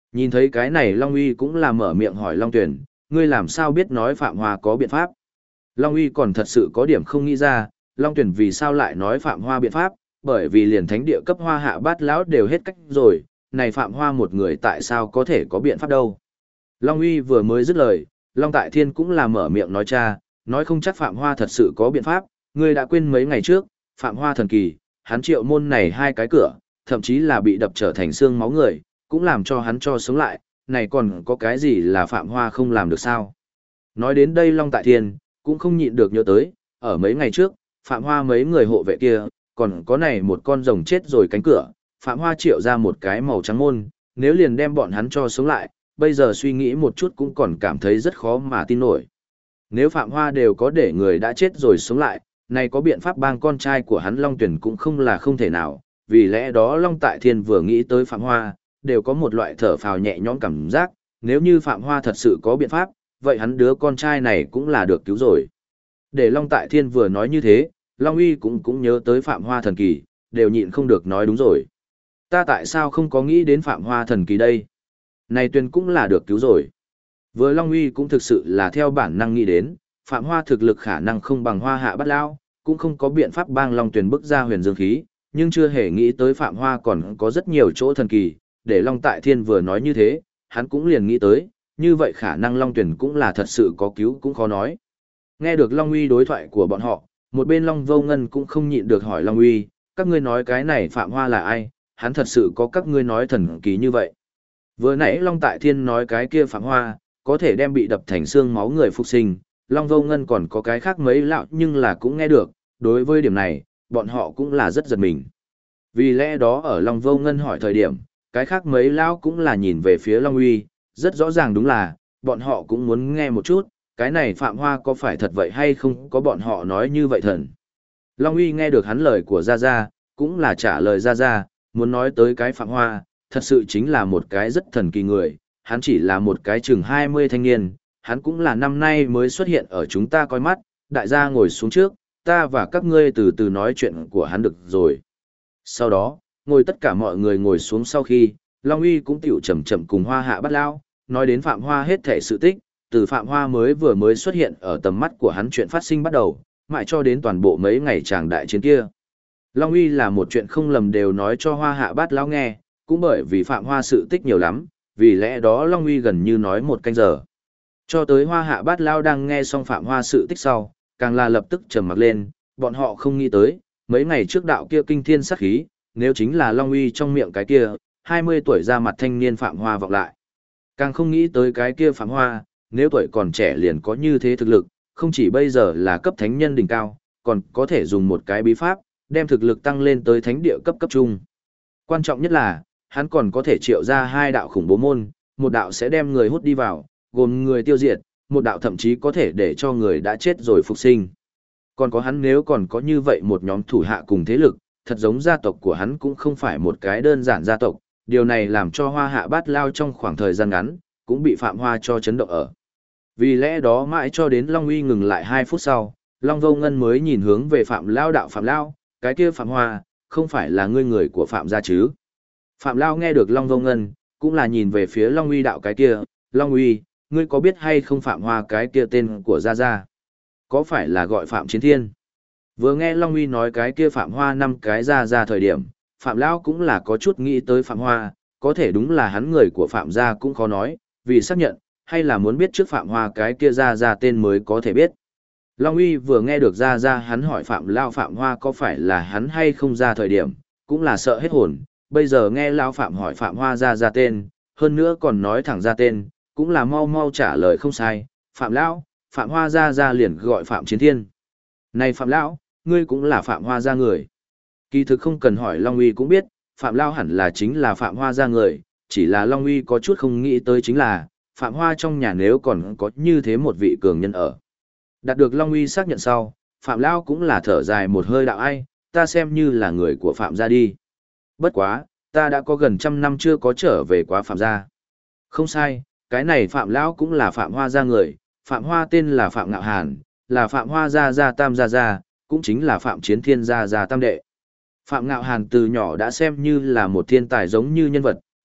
Nhìn thấy cái này Long Uy cũng là mở miệng hỏi Long Tuyển, ngươi làm sao biết nói Phạm Hoa có biện pháp? Long Uy còn thật sự có điểm không nghĩ ra, Long Tuyển vì sao lại nói Phạm Hoa biện pháp, bởi vì liền thánh địa cấp Hoa Hạ Bát lão đều hết cách rồi, này Phạm Hoa một người tại sao có thể có biện pháp đâu? Long Uy vừa mới dứt lời, Long Tại Thiên cũng là mở miệng nói cha, nói không chắc Phạm Hoa thật sự có biện pháp, ngươi đã quên mấy ngày trước, Phạm Hoa thần kỳ, hắn triệu môn này hai cái cửa, thậm chí là bị đập trở thành xương máu người, cũng làm cho hắn cho sống lại, này còn có cái gì là Phạm Hoa không làm được sao? Nói đến đây Long Tại Thiên, cũng không nhịn được nhớ tới, ở mấy ngày trước, Phạm Hoa mấy người hộ vệ kia, còn có này một con rồng chết rồi cánh cửa, Phạm Hoa triệu ra một cái màu trắng môn, nếu liền đem bọn hắn cho sống lại, bây giờ suy nghĩ một chút cũng còn cảm thấy rất khó mà tin nổi. Nếu Phạm Hoa đều có để người đã chết rồi sống lại, này có biện pháp bang con trai của hắn Long Tuyển cũng không là không thể nào, vì lẽ đó Long Tại Thiên vừa nghĩ tới Phạm Hoa, đều có một loại thở phào nhẹ nhõm cảm giác, nếu như Phạm Hoa thật sự có biện pháp, vậy hắn đứa con trai này cũng là được cứu rồi. Để Long Tại Thiên vừa nói như thế, Long Uy cũng nhớ tới Phạm Hoa thần kỳ, đều nhịn không được nói đúng rồi. Ta tại sao không có nghĩ đến Phạm Hoa thần kỳ đây? Này Tuyên cũng là được cứu rồi. Vừa Long Uy cũng thực sự là theo bản năng nghĩ đến, Phạm Hoa thực lực khả năng không bằng Hoa Hạ Bát lão, cũng không có biện pháp bang Long Tuyền bức ra huyền dương khí, nhưng chưa hề nghĩ tới Phạm Hoa còn có rất nhiều chỗ thần kỳ, để Long Tại Thiên vừa nói như thế, hắn cũng liền nghĩ tới, như vậy khả năng Long Tuyền cũng là thật sự có cứu cũng khó nói. Nghe được Long Uy đối thoại của bọn họ, một bên Long Vô Ngân cũng không nhịn được hỏi Long Uy, các ngươi nói cái này Phạm Hoa là ai, hắn thật sự có các ngươi nói thần kỳ như vậy. Vừa nãy Long Tại Thiên nói cái kia Phạm Hoa, có thể đem bị đập thành xương máu người phục sinh, Long Vô Ngân còn có cái khác mấy lão nhưng là cũng nghe được, đối với điểm này, bọn họ cũng là rất giật mình. Vì lẽ đó ở Long Vô Ngân hỏi thời điểm, cái khác mấy lão cũng là nhìn về phía Long Uy, rất rõ ràng đúng là, bọn họ cũng muốn nghe một chút, cái này Phạm Hoa có phải thật vậy hay không có bọn họ nói như vậy thần. Long Uy nghe được hắn lời của Gia Gia, cũng là trả lời Gia Gia, muốn nói tới cái Phạm Hoa, thật sự chính là một cái rất thần kỳ người, hắn chỉ là một cái chừng 20 thanh niên, hắn cũng là năm nay mới xuất hiện ở chúng ta coi mắt, đại gia ngồi xuống trước, ta và các ngươi từ từ nói chuyện của hắn được rồi. Sau đó, ngồi tất cả mọi người ngồi xuống sau khi, Long Uy cũng tiểu chậm chậm cùng Hoa Hạ Bát lão nói đến Phạm Hoa hết thể sự tích, từ Phạm Hoa vừa mới xuất hiện ở tầm mắt của hắn chuyện phát sinh bắt đầu, mãi cho đến toàn bộ mấy ngày tràng đại chiến kia. Long Uy là một chuyện không lầm đều nói cho Hoa Hạ Bát lão nghe, cũng bởi vì Phạm Hoa sự tích nhiều lắm, vì lẽ đó Long Uy gần như nói một canh giờ. Cho tới Hoa Hạ Bát lão đang nghe xong Phạm Hoa sự tích sau, càng là lập tức trầm mặc lên, bọn họ không nghĩ tới, mấy ngày trước đạo kia kinh thiên sát khí, nếu chính là Long Uy trong miệng cái kia, 20 tuổi ra mặt thanh niên Phạm Hoa vọng lại. Càng không nghĩ tới cái kia Phạm Hoa, nếu tuổi còn trẻ liền có như thế thực lực, không chỉ bây giờ là cấp thánh nhân đỉnh cao, còn có thể dùng một cái bí pháp, đem thực lực tăng lên tới thánh địa cấp cấp trung. Quan trọng nhất là, hắn còn có thể triệu ra hai đạo khủng bố môn, một đạo sẽ đem người hút đi vào, gồm người tiêu diệt, một đạo thậm chí có thể để cho người đã chết rồi phục sinh. Còn có hắn nếu còn có như vậy một nhóm thủ hạ cùng thế lực, thật giống gia tộc của hắn cũng không phải một cái đơn giản gia tộc, điều này làm cho Hoa Hạ Bát lão trong khoảng thời gian ngắn, cũng bị Phạm Hoa cho chấn động ở. Vì lẽ đó mãi cho đến Long Uy ngừng lại 2 phút sau, Long Vô Ngân mới nhìn hướng về Phạm Lao đạo Phạm Lao, cái kia Phạm Hoa, không phải là ngươi người của Phạm gia chứ. Phạm Lao nghe được Long Vô Ngân, cũng là nhìn về phía Long Uy đạo cái kia, Long Uy, ngươi có biết hay không Phạm Hoa cái kia tên của Gia Gia? Có phải là gọi Phạm Chiến Thiên? Vừa nghe Long Uy nói cái kia Phạm Hoa 5 cái Gia Gia thời điểm, Phạm Lao cũng là có chút nghĩ tới Phạm Hoa, có thể đúng là hắn người của Phạm gia cũng khó nói, vì xác nhận, hay là muốn biết trước Phạm Hoa cái kia Gia Gia tên mới có thể biết. Long Uy vừa nghe được Gia Gia hắn hỏi Phạm Lao Phạm Hoa có phải là hắn hay không ra thời điểm, cũng là sợ hết hồn, bây giờ nghe Lao Phạm hỏi Phạm Hoa Gia Gia tên, hơn nữa còn nói thẳng ra tên, cũng là mau mau trả lời không sai, Phạm Lão, Phạm Hoa Gia Gia liền gọi Phạm Chiến Thiên. Này Phạm Lão, ngươi cũng là Phạm Hoa Gia người. Kỳ thực không cần hỏi Long Uy cũng biết, Phạm Lao hẳn là chính là Phạm Hoa Gia người, chỉ là Long Uy có chút không nghĩ tới chính là, Phạm Hoa trong nhà nếu còn có như thế một vị cường nhân ở. Đạt được Long Uy xác nhận sau, Phạm Lao cũng là thở dài một hơi đạo ai, ta xem như là người của Phạm gia đi. Bất quá, ta đã có gần 100 năm chưa có trở về quá Phạm gia. Không sai, cái này Phạm Lão cũng là Phạm Hoa Gia người, Phạm Hoa tên là Phạm Ngạo Hàn, là Phạm Hoa Gia Gia Tam Gia Gia, cũng chính là Phạm Chiến Thiên Gia Gia Tam Đệ. Phạm Ngạo Hàn từ nhỏ đã xem như là một thiên tài giống như nhân vật,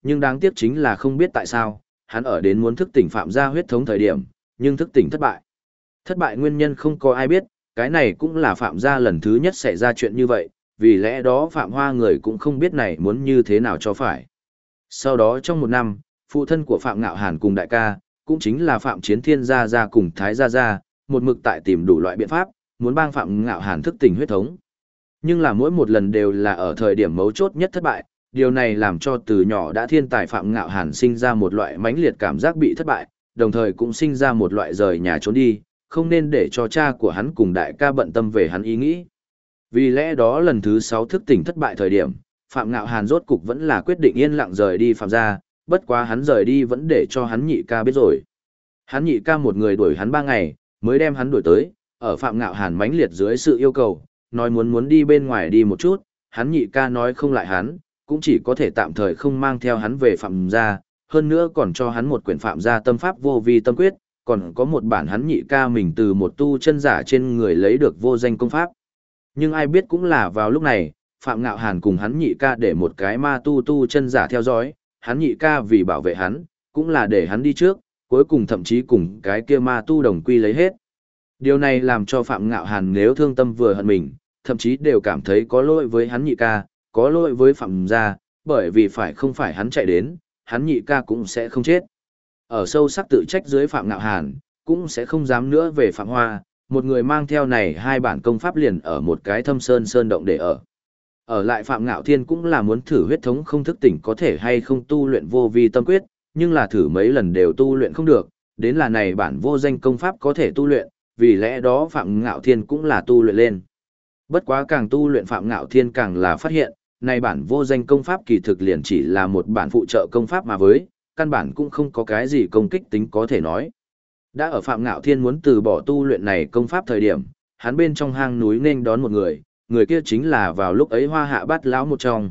nhưng đáng tiếc chính là không biết tại sao, hắn ở đến muốn thức tỉnh Phạm gia huyết thống thời điểm, nhưng thức tỉnh thất bại. Thất bại nguyên nhân không có ai biết, cái này cũng là Phạm gia lần thứ nhất xảy ra chuyện như vậy, vì lẽ đó Phạm Hoa người cũng không biết này muốn như thế nào cho phải. Sau đó trong một năm, phụ thân của Phạm Ngạo Hàn cùng đại ca, cũng chính là Phạm Chiến Thiên Gia Gia cùng Thái Gia Gia, một mực tại tìm đủ loại biện pháp, muốn bang Phạm Ngạo Hàn thức tỉnh huyết thống. Nhưng là mỗi một lần đều là ở thời điểm mấu chốt nhất thất bại, điều này làm cho từ nhỏ đã thiên tài Phạm Ngạo Hàn sinh ra một loại mãnh liệt cảm giác bị thất bại, đồng thời cũng sinh ra một loại rời nhà trốn đi, không nên để cho cha của hắn cùng đại ca bận tâm về hắn ý nghĩ. Vì lẽ đó lần thứ 6 thức tỉnh thất bại thời điểm, Phạm Ngạo Hàn rốt cục vẫn là quyết định yên lặng rời đi Phạm gia, bất quá hắn rời đi vẫn để cho hắn nhị ca biết rồi. Hắn nhị ca một người đuổi hắn 3 ngày, mới đem hắn đuổi tới, ở Phạm Ngạo Hàn mãnh liệt dưới sự yêu cầu, nói muốn đi bên ngoài đi một chút, hắn nhị ca nói không lại hắn, cũng chỉ có thể tạm thời không mang theo hắn về Phạm gia, hơn nữa còn cho hắn một quyển Phạm gia tâm pháp vô vi tâm quyết, còn có một bản hắn nhị ca mình từ một tu chân giả trên người lấy được vô danh công pháp. Nhưng ai biết cũng là vào lúc này, Phạm Ngạo Hàn cùng hắn nhị ca để một cái ma tu chân giả theo dõi, hắn nhị ca vì bảo vệ hắn, cũng là để hắn đi trước, cuối cùng thậm chí cùng cái kia ma tu đồng quy lấy hết. Điều này làm cho Phạm Ngạo Hàn nếu thương tâm vừa hận mình, thậm chí đều cảm thấy có lỗi với hắn nhị ca, có lỗi với Phạm gia, bởi vì không phải hắn chạy đến, hắn nhị ca cũng sẽ không chết. Ở sâu sắc tự trách dưới Phạm Ngạo Hàn, cũng sẽ không dám nữa về Phạm Hoa, một người mang theo này 2 bản công pháp liền ở một cái thâm sơn động để ở. Ở lại Phạm Ngạo Thiên cũng là muốn thử huyết thống không thức tỉnh có thể hay không tu luyện vô vi tâm quyết, nhưng là thử mấy lần đều tu luyện không được, đến là này bản vô danh công pháp có thể tu luyện, vì lẽ đó Phạm Ngạo Thiên cũng là tu luyện lên. Bất quá càng tu luyện Phạm Ngạo Thiên càng là phát hiện, này bản vô danh công pháp kỳ thực liền chỉ là một bản phụ trợ công pháp mà với, căn bản cũng không có cái gì công kích tính có thể nói. Đã ở Phạm Ngạo Thiên muốn từ bỏ tu luyện này công pháp thời điểm, hắn bên trong hang núi nên đón một người kia chính là vào lúc ấy Hoa Hạ Bát lão một trong.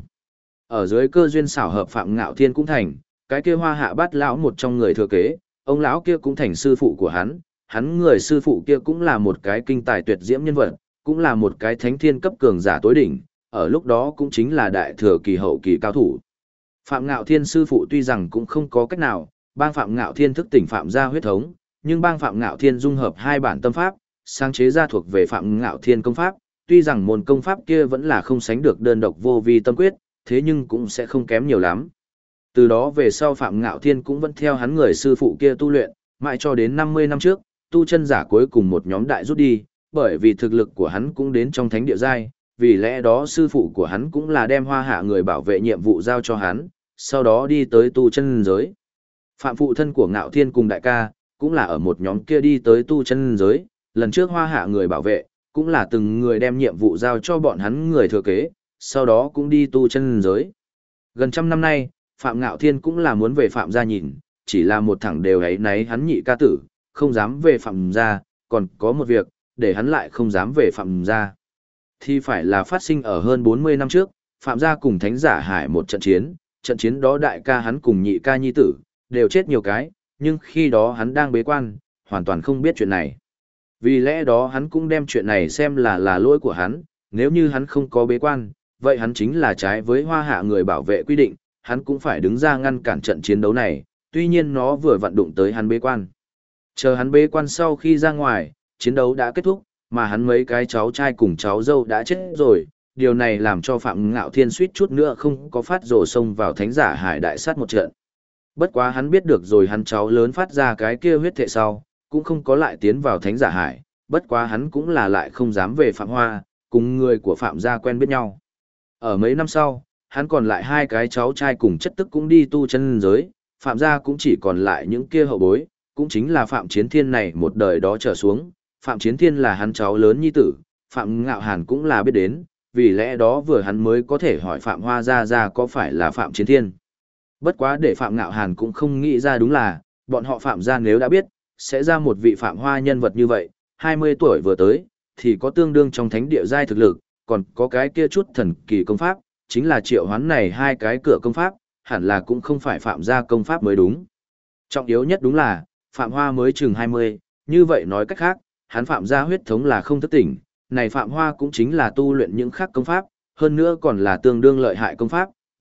Ở dưới cơ duyên xảo hợp Phạm Ngạo Thiên cũng thành, cái kia Hoa Hạ Bát lão một trong người thừa kế, ông lão kia cũng thành sư phụ của hắn người sư phụ kia cũng là một cái kinh tài tuyệt diễm nhân vật, cũng là một cái thánh thiên cấp cường giả tối đỉnh, ở lúc đó cũng chính là đại thừa kỳ hậu kỳ cao thủ. Phạm Ngạo Thiên sư phụ tuy rằng cũng không có cách nào, bang Phạm Ngạo Thiên thức tỉnh Phạm gia huyết thống, nhưng bang Phạm Ngạo Thiên dung hợp 2 bản tâm pháp, sáng chế ra thuộc về Phạm Ngạo Thiên công pháp, tuy rằng môn công pháp kia vẫn là không sánh được đơn độc vô vi tâm quyết, thế nhưng cũng sẽ không kém nhiều lắm. Từ đó về sau Phạm Ngạo Thiên cũng vẫn theo hắn người sư phụ kia tu luyện, mãi cho đến 50 năm trước, tu chân giả cuối cùng một nhóm đại rút đi, bởi vì thực lực của hắn cũng đến trong thánh địa giai, vì lẽ đó sư phụ của hắn cũng là đem Hoa Hạ người bảo vệ nhiệm vụ giao cho hắn, sau đó đi tới tu chân giới. Phạm phụ thân của Ngạo Thiên cùng đại ca, cũng là ở một nhóm kia đi tới tu chân giới, lần trước Hoa Hạ người bảo vệ, cũng là từng người đem nhiệm vụ giao cho bọn hắn người thừa kế, sau đó cũng đi tu chân giới. Gần 100 năm nay, Phạm Ngạo Thiên cũng là muốn về Phạm gia nhìn, chỉ là một thẳng đều ấy náy hắn nhị ca tử, không dám về Phạm gia, còn có một việc, để hắn lại không dám về Phạm gia. Thì phải là phát sinh ở hơn 40 năm trước, Phạm gia cùng Thánh Giả Hải một trận chiến đó đại ca hắn cùng nhị ca nhi tử, đều chết nhiều cái, nhưng khi đó hắn đang bế quan, hoàn toàn không biết chuyện này. Vì lẽ đó hắn cũng đem chuyện này xem là lỗi của hắn, nếu như hắn không có bế quan, vậy hắn chính là trái với Hoa Hạ người bảo vệ quy định, hắn cũng phải đứng ra ngăn cản trận chiến đấu này, tuy nhiên nó vừa vặn đụng tới hắn bế quan. Chờ hắn bế quan sau khi ra ngoài, chiến đấu đã kết thúc, mà hắn mấy cái cháu trai cùng cháu dâu đã chết rồi, điều này làm cho Phạm Ngạo Thiên suýt chút nữa không có phát rồ xông vào Thánh Giả Hải đại sát một trận. Bất quá hắn biết được rồi hắn cháu lớn phát ra cái kia huyết thệ sau, cũng không có lại tiến vào Thánh Giả Hải, bất quá hắn cũng là lại không dám về Phạm Hoa, cùng người của Phạm gia quen biết nhau. Ở mấy năm sau, hắn còn lại 2 cái cháu trai cùng chất tức cũng đi tu chân giới, Phạm gia cũng chỉ còn lại những kia hậu bối, cũng chính là Phạm Chiến Thiên này một đời đó trở xuống, Phạm Chiến Thiên là hắn cháu lớn nhi tử, Phạm Ngạo Hàn cũng là biết đến, vì lẽ đó vừa hắn mới có thể hỏi Phạm Hoa gia có phải là Phạm Chiến Thiên. Bất quá để Phạm Ngạo Hàn cũng không nghĩ ra đúng là, bọn họ Phạm gia nếu đã biết, sẽ ra một vị Phạm Hoa nhân vật như vậy, 20 tuổi vừa tới, thì có tương đương trong thánh địa giai thực lực, còn có cái kia chút thần kỳ công pháp, chính là triệu hoán này 2 cái cửa công pháp, hẳn là cũng không phải Phạm gia công pháp mới đúng. Trọng yếu nhất đúng là, Phạm Hoa mới chừng 20, như vậy nói cách khác, hắn Phạm gia huyết thống là không thức tỉnh, này Phạm Hoa cũng chính là tu luyện những khác công pháp, hơn nữa còn là tương đương lợi hại công pháp,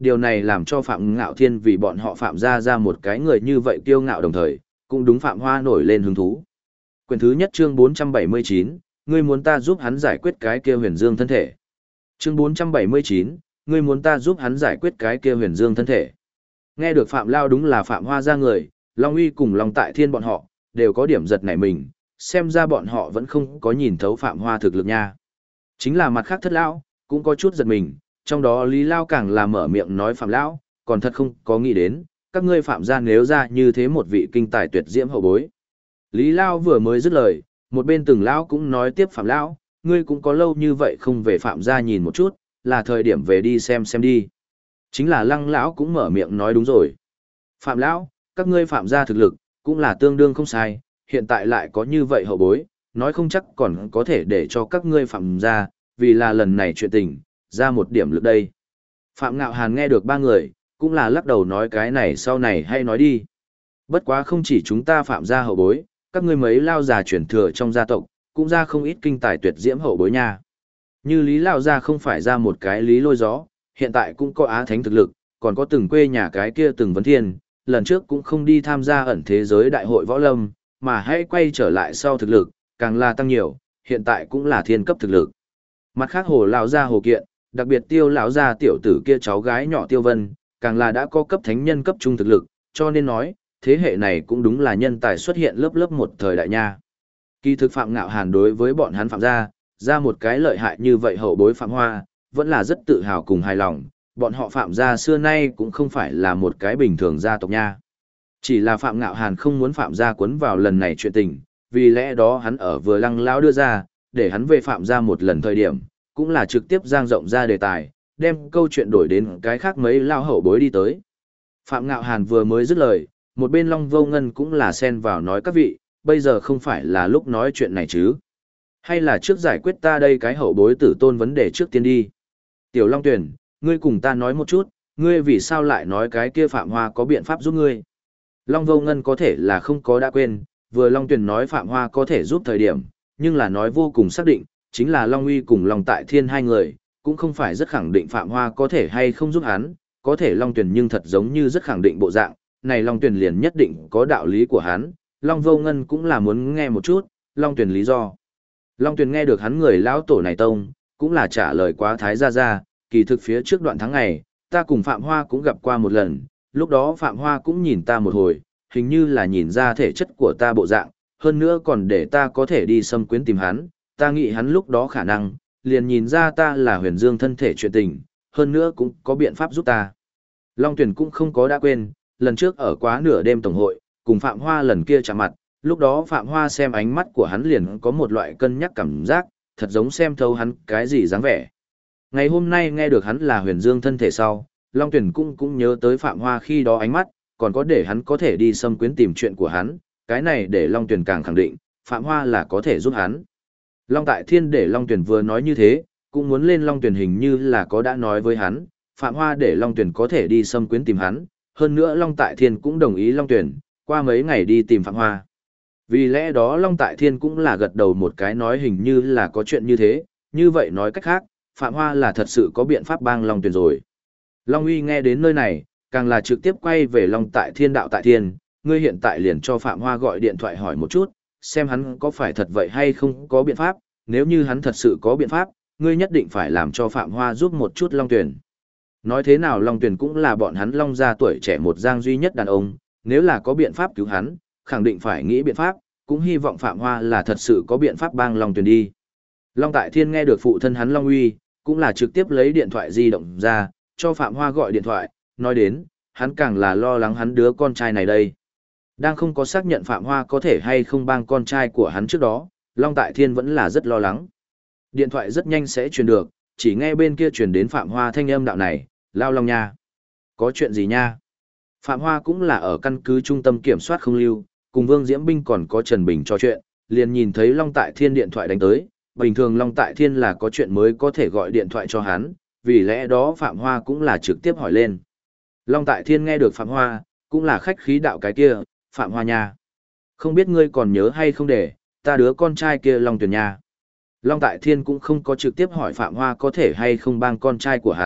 điều này làm cho Phạm Ngạo Thiên vì bọn họ Phạm ra một cái người như vậy kiêu ngạo đồng thời, cũng đúng Phạm Hoa nổi lên hứng thú. Quyển thứ nhất chương 479, ngươi muốn ta giúp hắn giải quyết cái kia huyền dương thân thể. Chương 479, ngươi muốn ta giúp hắn giải quyết cái kia huyền dương thân thể. Nghe được Phạm Lao đúng là Phạm Hoa ra người, Long Uy cùng Long Tại Thiên bọn họ, đều có điểm giật nảy mình, xem ra bọn họ vẫn không có nhìn thấu Phạm Hoa thực lực nha. Chính là mặt khác Thất Lão, cũng có chút giật mình, trong đó Lý Lao càng là mở miệng nói Phạm Lão, còn thật không có nghĩ đến, các ngươi Phạm gia nếu ra như thế một vị kinh tài tuyệt diễm hậu bối. Lý Lao vừa mới dứt lời, một bên Từng Lão cũng nói tiếp Phạm Lão, ngươi cũng có lâu như vậy không về Phạm gia nhìn một chút, là thời điểm về đi xem đi. Chính là Lăng Lão cũng mở miệng nói đúng rồi. Phạm Lão, các ngươi Phạm gia thực lực, cũng là tương đương không sai, hiện tại lại có như vậy hậu bối, nói không chắc còn có thể để cho các ngươi Phạm gia, vì là lần này chuyện tình, ra một điểm lực đây. Phạm Ngạo Hàn nghe được ba người, cũng là lắc đầu nói cái này sau này hay nói đi. Bất quá không chỉ chúng ta Phạm gia hậu bối, các ngươi mấy lao già chuyển thừa trong gia tộc, cũng ra không ít kinh tài tuyệt diễm hậu bối nha. Như Lý Lao gia không phải ra một cái Lý Lôi Gió, hiện tại cũng có Á Thánh thực lực, còn có từng quê nhà cái kia từng vấn thiên, lần trước cũng không đi tham gia ẩn thế giới đại hội võ lâm, mà hãy quay trở lại sau thực lực, càng là tăng nhiều, hiện tại cũng là thiên cấp thực lực. Mặt khác Hồ lão gia Hồ Kiện, đặc biệt Tiêu lão gia tiểu tử kia cháu gái nhỏ Tiêu Vân, càng là đã có cấp thánh nhân cấp trung thực lực, cho nên nói, thế hệ này cũng đúng là nhân tài xuất hiện lớp lớp một thời đại nha. Kỳ thực Phạm Ngạo Hàn đối với bọn hắn Phạm gia, ra một cái lợi hại như vậy hậu bối Phạm Hoa, vẫn là rất tự hào cùng hài lòng, bọn họ Phạm gia xưa nay cũng không phải là một cái bình thường gia tộc nha. Chỉ là Phạm Ngạo Hàn không muốn Phạm gia cuốn vào lần này chuyện tình, vì lẽ đó hắn ở vừa Lăng lão đưa ra, để hắn về Phạm gia một lần thời điểm, cũng là trực tiếp giang rộng ra đề tài, đem câu chuyện đổi đến cái khác mấy lao hậu bối đi tới. Phạm Ngạo Hàn vừa mới dứt lời, một bên Long Vô Ngân cũng là xen vào nói các vị, bây giờ không phải là lúc nói chuyện này chứ. Hay là trước giải quyết ta đây cái hậu bối tử tôn vấn đề trước tiên đi. Tiểu Long Tuyển, ngươi cùng ta nói một chút, ngươi vì sao lại nói cái kia Phạm Hoa có biện pháp giúp ngươi. Long Vô Ngân có thể là không có đã quên, vừa Long Tuyển nói Phạm Hoa có thể giúp thời điểm, nhưng là nói vô cùng xác định, chính là Long Uy cùng Long Tại Thiên hai người, cũng không phải rất khẳng định Phạm Hoa có thể hay không giúp hắn, có thể Long Tuyển nhưng thật giống như rất khẳng định bộ dạng, này Long Tuyển liền nhất định có đạo lý của hắn, Long Vô Ngân cũng là muốn nghe một chút, Long Tuyển lý do. Long Tuyển nghe được hắn người lão tổ này tông, cũng là trả lời quá thái ra, kỳ thực phía trước đoạn tháng ngày, ta cùng Phạm Hoa cũng gặp qua một lần, lúc đó Phạm Hoa cũng nhìn ta một hồi, hình như là nhìn ra thể chất của ta bộ dạng, hơn nữa còn để ta có thể đi xâm quyến tìm hắn, ta nghĩ hắn lúc đó khả năng, liền nhìn ra ta là huyền dương thân thể chuyện tình, hơn nữa cũng có biện pháp giúp ta. Long Tuyển cũng không có đã quên, lần trước ở quá nửa đêm tổng hội, cùng Phạm Hoa lần kia chạm mặt, lúc đó Phạm Hoa xem ánh mắt của hắn liền có một loại cân nhắc cảm giác, thật giống xem thấu hắn cái gì dáng vẻ. Ngày hôm nay nghe được hắn là huyền dương thân thể sau, Long Tuyển cũng nhớ tới Phạm Hoa khi đó ánh mắt, còn có để hắn có thể đi xâm quyến tìm chuyện của hắn, cái này để Long Tuyển càng khẳng định, Phạm Hoa là có thể giúp hắn. Long Tại Thiên để Long Tuyển vừa nói như thế, cũng muốn lên Long Tuyển hình như là có đã nói với hắn, Phạm Hoa để Long Tuyển có thể đi xâm quyến tìm hắn, hơn nữa Long Tại Thiên cũng đồng ý Long Tuyển, qua mấy ngày đi tìm Phạm Hoa. Vì lẽ đó Long Tại Thiên cũng là gật đầu một cái nói hình như là có chuyện như thế, như vậy nói cách khác, Phạm Hoa là thật sự có biện pháp bang Long Tuyển rồi. Long Uy nghe đến nơi này, càng là trực tiếp quay về Long Tại Thiên đạo Tại Thiên, ngươi hiện tại liền cho Phạm Hoa gọi điện thoại hỏi một chút, xem hắn có phải thật vậy hay không có biện pháp, nếu như hắn thật sự có biện pháp, ngươi nhất định phải làm cho Phạm Hoa giúp một chút Long Tuyển. Nói thế nào Long Tuyển cũng là bọn hắn Long gia tuổi trẻ một giang duy nhất đàn ông, nếu là có biện pháp cứu hắn, khẳng định phải nghĩ biện pháp, cũng hy vọng Phạm Hoa là thật sự có biện pháp bang Long Tuyển đi. Long Tại Thiên nghe được phụ thân hắn Long Uy, cũng là trực tiếp lấy điện thoại di động ra, cho Phạm Hoa gọi điện thoại, nói đến, hắn càng là lo lắng hắn đứa con trai này đây. Đang không có xác nhận Phạm Hoa có thể hay không bang con trai của hắn trước đó, Long Tại Thiên vẫn là rất lo lắng. Điện thoại rất nhanh sẽ truyền được, chỉ nghe bên kia truyền đến Phạm Hoa thanh âm đạo này, Lao Long nha. Có chuyện gì nha? Phạm Hoa cũng là ở căn cứ trung tâm kiểm soát không lưu, cùng Vương Diễm Binh còn có Trần Bình trò chuyện, liền nhìn thấy Long Tại Thiên điện thoại đánh tới, bình thường Long Tại Thiên là có chuyện mới có thể gọi điện thoại cho hắn, vì lẽ đó Phạm Hoa cũng là trực tiếp hỏi lên. Long Tại Thiên nghe được Phạm Hoa, cũng là khách khí đạo cái kia, Phạm Hoa nha. Không biết ngươi còn nhớ hay không để, ta đứa con trai kia Long Tuyển nha. Long Tại Thiên cũng không có trực tiếp hỏi Phạm Hoa có thể hay không bang con trai của hắn,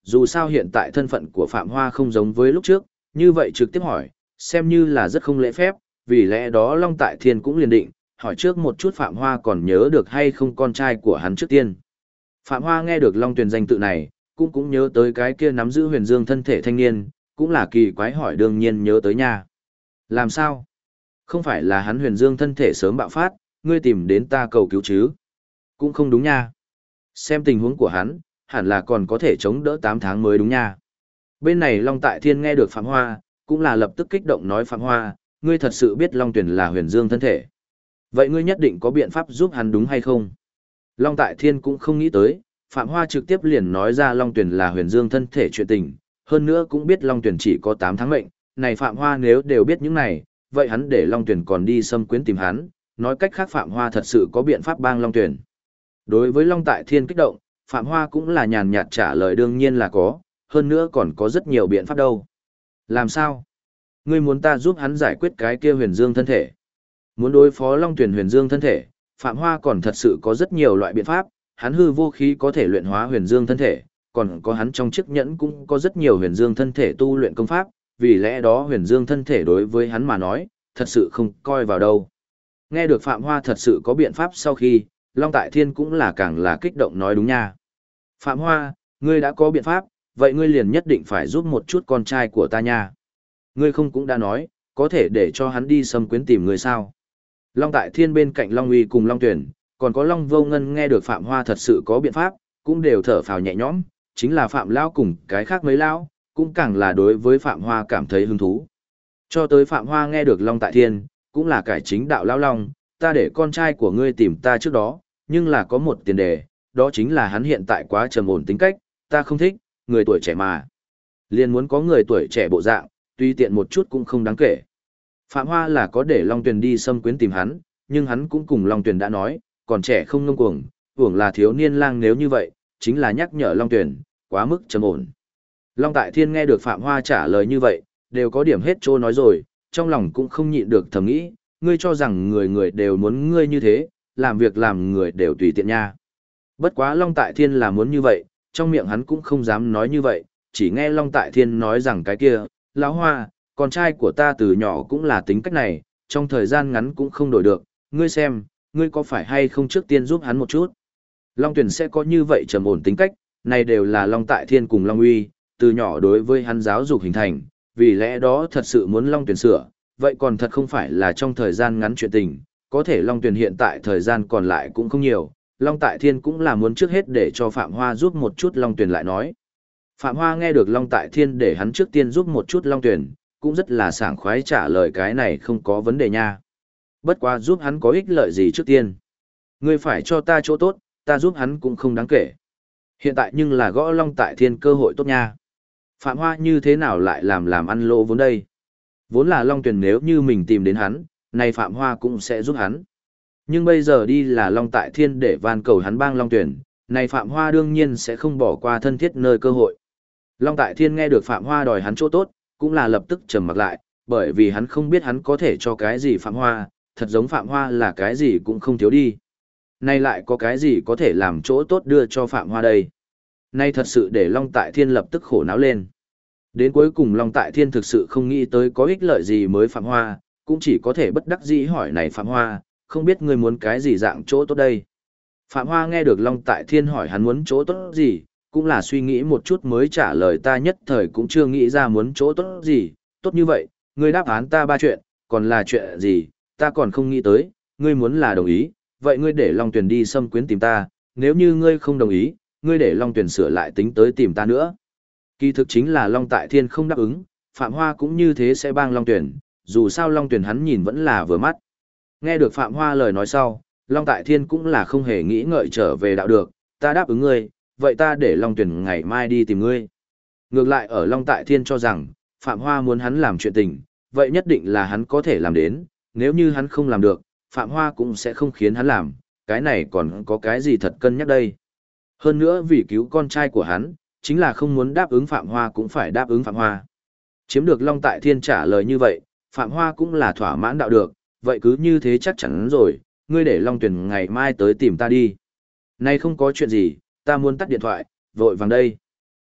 dù sao hiện tại thân phận của Phạm Hoa không giống với lúc trước, như vậy trực tiếp hỏi, xem như là rất không lễ phép, vì lẽ đó Long Tại Thiên cũng liền định, hỏi trước một chút Phạm Hoa còn nhớ được hay không con trai của hắn trước tiên. Phạm Hoa nghe được Long Tuyền danh tự này, cũng nhớ tới cái kia nắm giữ huyền dương thân thể thanh niên, cũng là kỳ quái hỏi đương nhiên nhớ tới nha. Làm sao? Không phải là hắn huyền dương thân thể sớm bạo phát, ngươi tìm đến ta cầu cứu chứ? Cũng không đúng nha. Xem tình huống của hắn, hẳn là còn có thể chống đỡ 8 tháng mới đúng nha. Bên này Long Tại Thiên nghe được Phạm Hoa, cũng là lập tức kích động nói Phạm Hoa, ngươi thật sự biết Long Tuyền là huyền dương thân thể. Vậy ngươi nhất định có biện pháp giúp hắn đúng hay không? Long Tại Thiên cũng không nghĩ tới, Phạm Hoa trực tiếp liền nói ra Long Tuyền là huyền dương thân thể chuyện tình, hơn nữa cũng biết Long Tuyền chỉ có 8 tháng mệnh, này Phạm Hoa nếu đều biết những này, vậy hắn để Long Tuyền còn đi xâm quyến tìm hắn, nói cách khác Phạm Hoa thật sự có biện pháp bang Long Tuyền. Đối với Long Tại Thiên kích động, Phạm Hoa cũng là nhàn nhạt trả lời đương nhiên là có, hơn nữa còn có rất nhiều biện pháp đâu. Làm sao? Ngươi muốn ta giúp hắn giải quyết cái kia huyền dương thân thể? Muốn đối phó Long Tuyền huyền dương thân thể, Phạm Hoa còn thật sự có rất nhiều loại biện pháp, hắn hư vô khí có thể luyện hóa huyền dương thân thể, còn có hắn trong chiếc nhẫn cũng có rất nhiều huyền dương thân thể tu luyện công pháp, vì lẽ đó huyền dương thân thể đối với hắn mà nói, thật sự không coi vào đâu. Nghe được Phạm Hoa thật sự có biện pháp sau khi, Long Tại Thiên cũng là càng là kích động nói đúng nha. Phạm Hoa, ngươi đã có biện pháp, vậy ngươi liền nhất định phải giúp một chút con trai của ta nha. Ngươi không cũng đã nói, có thể để cho hắn đi xâm quyến tìm người sao. Long Tại Thiên bên cạnh Long Uy cùng Long Tuyển, còn có Long Vô Ngân nghe được Phạm Hoa thật sự có biện pháp, cũng đều thở phào nhẹ nhõm, chính là Phạm Lão cùng cái khác mấy Lão, cũng càng là đối với Phạm Hoa cảm thấy hứng thú. Cho tới Phạm Hoa nghe được Long Tại Thiên, cũng là cải chính đạo Lão Long, ta để con trai của ngươi tìm ta trước đó, nhưng là có một tiền đề, đó chính là hắn hiện tại quá trầm ổn tính cách, ta không thích, người tuổi trẻ mà. Liền muốn có người tuổi trẻ bộ dạng, tuy tiện một chút cũng không đáng kể. Phạm Hoa là có để Long Tuyền đi xâm quyến tìm hắn, nhưng hắn cũng cùng Long Tuyền đã nói, còn trẻ không ngông cuồng, cuồng là thiếu niên lang nếu như vậy, chính là nhắc nhở Long Tuyền, quá mức trầm ổn. Long Tại Thiên nghe được Phạm Hoa trả lời như vậy, đều có điểm hết trô nói rồi, trong lòng cũng không nhịn được thầm nghĩ, ngươi cho rằng người người đều muốn ngươi như thế, làm việc làm người đều tùy tiện nha. Bất quá Long Tại Thiên là muốn như vậy, trong miệng hắn cũng không dám nói như vậy, chỉ nghe Long Tại Thiên nói rằng cái kia, lão Hoa, con trai của ta từ nhỏ cũng là tính cách này, trong thời gian ngắn cũng không đổi được, ngươi xem, ngươi có phải hay không trước tiên giúp hắn một chút. Long Tuyền sẽ có như vậy trầm ổn tính cách, này đều là Long Tại Thiên cùng Long Uy, từ nhỏ đối với hắn giáo dục hình thành, vì lẽ đó thật sự muốn Long Tuyền sửa, vậy còn thật không phải là trong thời gian ngắn chuyện tình, có thể Long Tuyền hiện tại thời gian còn lại cũng không nhiều, Long Tại Thiên cũng là muốn trước hết để cho Phạm Hoa giúp một chút Long Tuyền lại nói. Phạm Hoa nghe được Long Tại Thiên để hắn trước tiên giúp một chút Long Tuyền, cũng rất là sảng khoái trả lời cái này không có vấn đề nha. Bất quá giúp hắn có ích lợi gì trước tiên. Ngươi phải cho ta chỗ tốt, ta giúp hắn cũng không đáng kể. Hiện tại nhưng là gõ Long Tại Thiên cơ hội tốt nha. Phạm Hoa như thế nào lại làm ăn lỗ vốn đây? Vốn là Long Tuyền nếu như mình tìm đến hắn, này Phạm Hoa cũng sẽ giúp hắn. Nhưng bây giờ đi là Long Tại Thiên để van cầu hắn bang Long Tuyền, này Phạm Hoa đương nhiên sẽ không bỏ qua thân thiết nơi cơ hội. Long Tại Thiên nghe được Phạm Hoa đòi hắn chỗ tốt, cũng là lập tức trầm mặc lại, bởi vì hắn không biết hắn có thể cho cái gì Phạm Hoa, thật giống Phạm Hoa là cái gì cũng không thiếu đi. Nay lại có cái gì có thể làm chỗ tốt đưa cho Phạm Hoa đây? Nay thật sự để Long Tại Thiên lập tức khổ não lên. Đến cuối cùng Long Tại Thiên thực sự không nghĩ tới có ích lợi gì mới Phạm Hoa, cũng chỉ có thể bất đắc dĩ hỏi này Phạm Hoa, không biết ngươi muốn cái gì dạng chỗ tốt đây? Phạm Hoa nghe được Long Tại Thiên hỏi hắn muốn chỗ tốt gì, cũng là suy nghĩ một chút mới trả lời ta nhất thời cũng chưa nghĩ ra muốn chỗ tốt gì, tốt như vậy, ngươi đáp án ta 3 chuyện, còn là chuyện gì, ta còn không nghĩ tới, ngươi muốn là đồng ý, vậy ngươi để Long Tuyền đi xâm quyến tìm ta, nếu như ngươi không đồng ý, ngươi để Long Tuyền sửa lại tính tới tìm ta nữa. Kỳ thực chính là Long Tại Thiên không đáp ứng, Phạm Hoa cũng như thế sẽ bang Long Tuyền, dù sao Long Tuyền hắn nhìn vẫn là vừa mắt. Nghe được Phạm Hoa lời nói sau, Long Tại Thiên cũng là không hề nghĩ ngợi trở về đạo được, ta đáp ứng ngươi, vậy ta để Long Tuyền ngày mai đi tìm ngươi. Ngược lại ở Long Tại Thiên cho rằng, Phạm Hoa muốn hắn làm chuyện tình, vậy nhất định là hắn có thể làm đến, nếu như hắn không làm được, Phạm Hoa cũng sẽ không khiến hắn làm, cái này còn có cái gì thật cân nhắc đây. Hơn nữa vì cứu con trai của hắn, chính là không muốn đáp ứng Phạm Hoa cũng phải đáp ứng Phạm Hoa. Chiếm được Long Tại Thiên trả lời như vậy, Phạm Hoa cũng là thỏa mãn đạo được, vậy cứ như thế chắc chắn rồi, ngươi để Long Tuyền ngày mai tới tìm ta đi. Nay không có chuyện gì, ta muốn tắt điện thoại, vội vàng đây.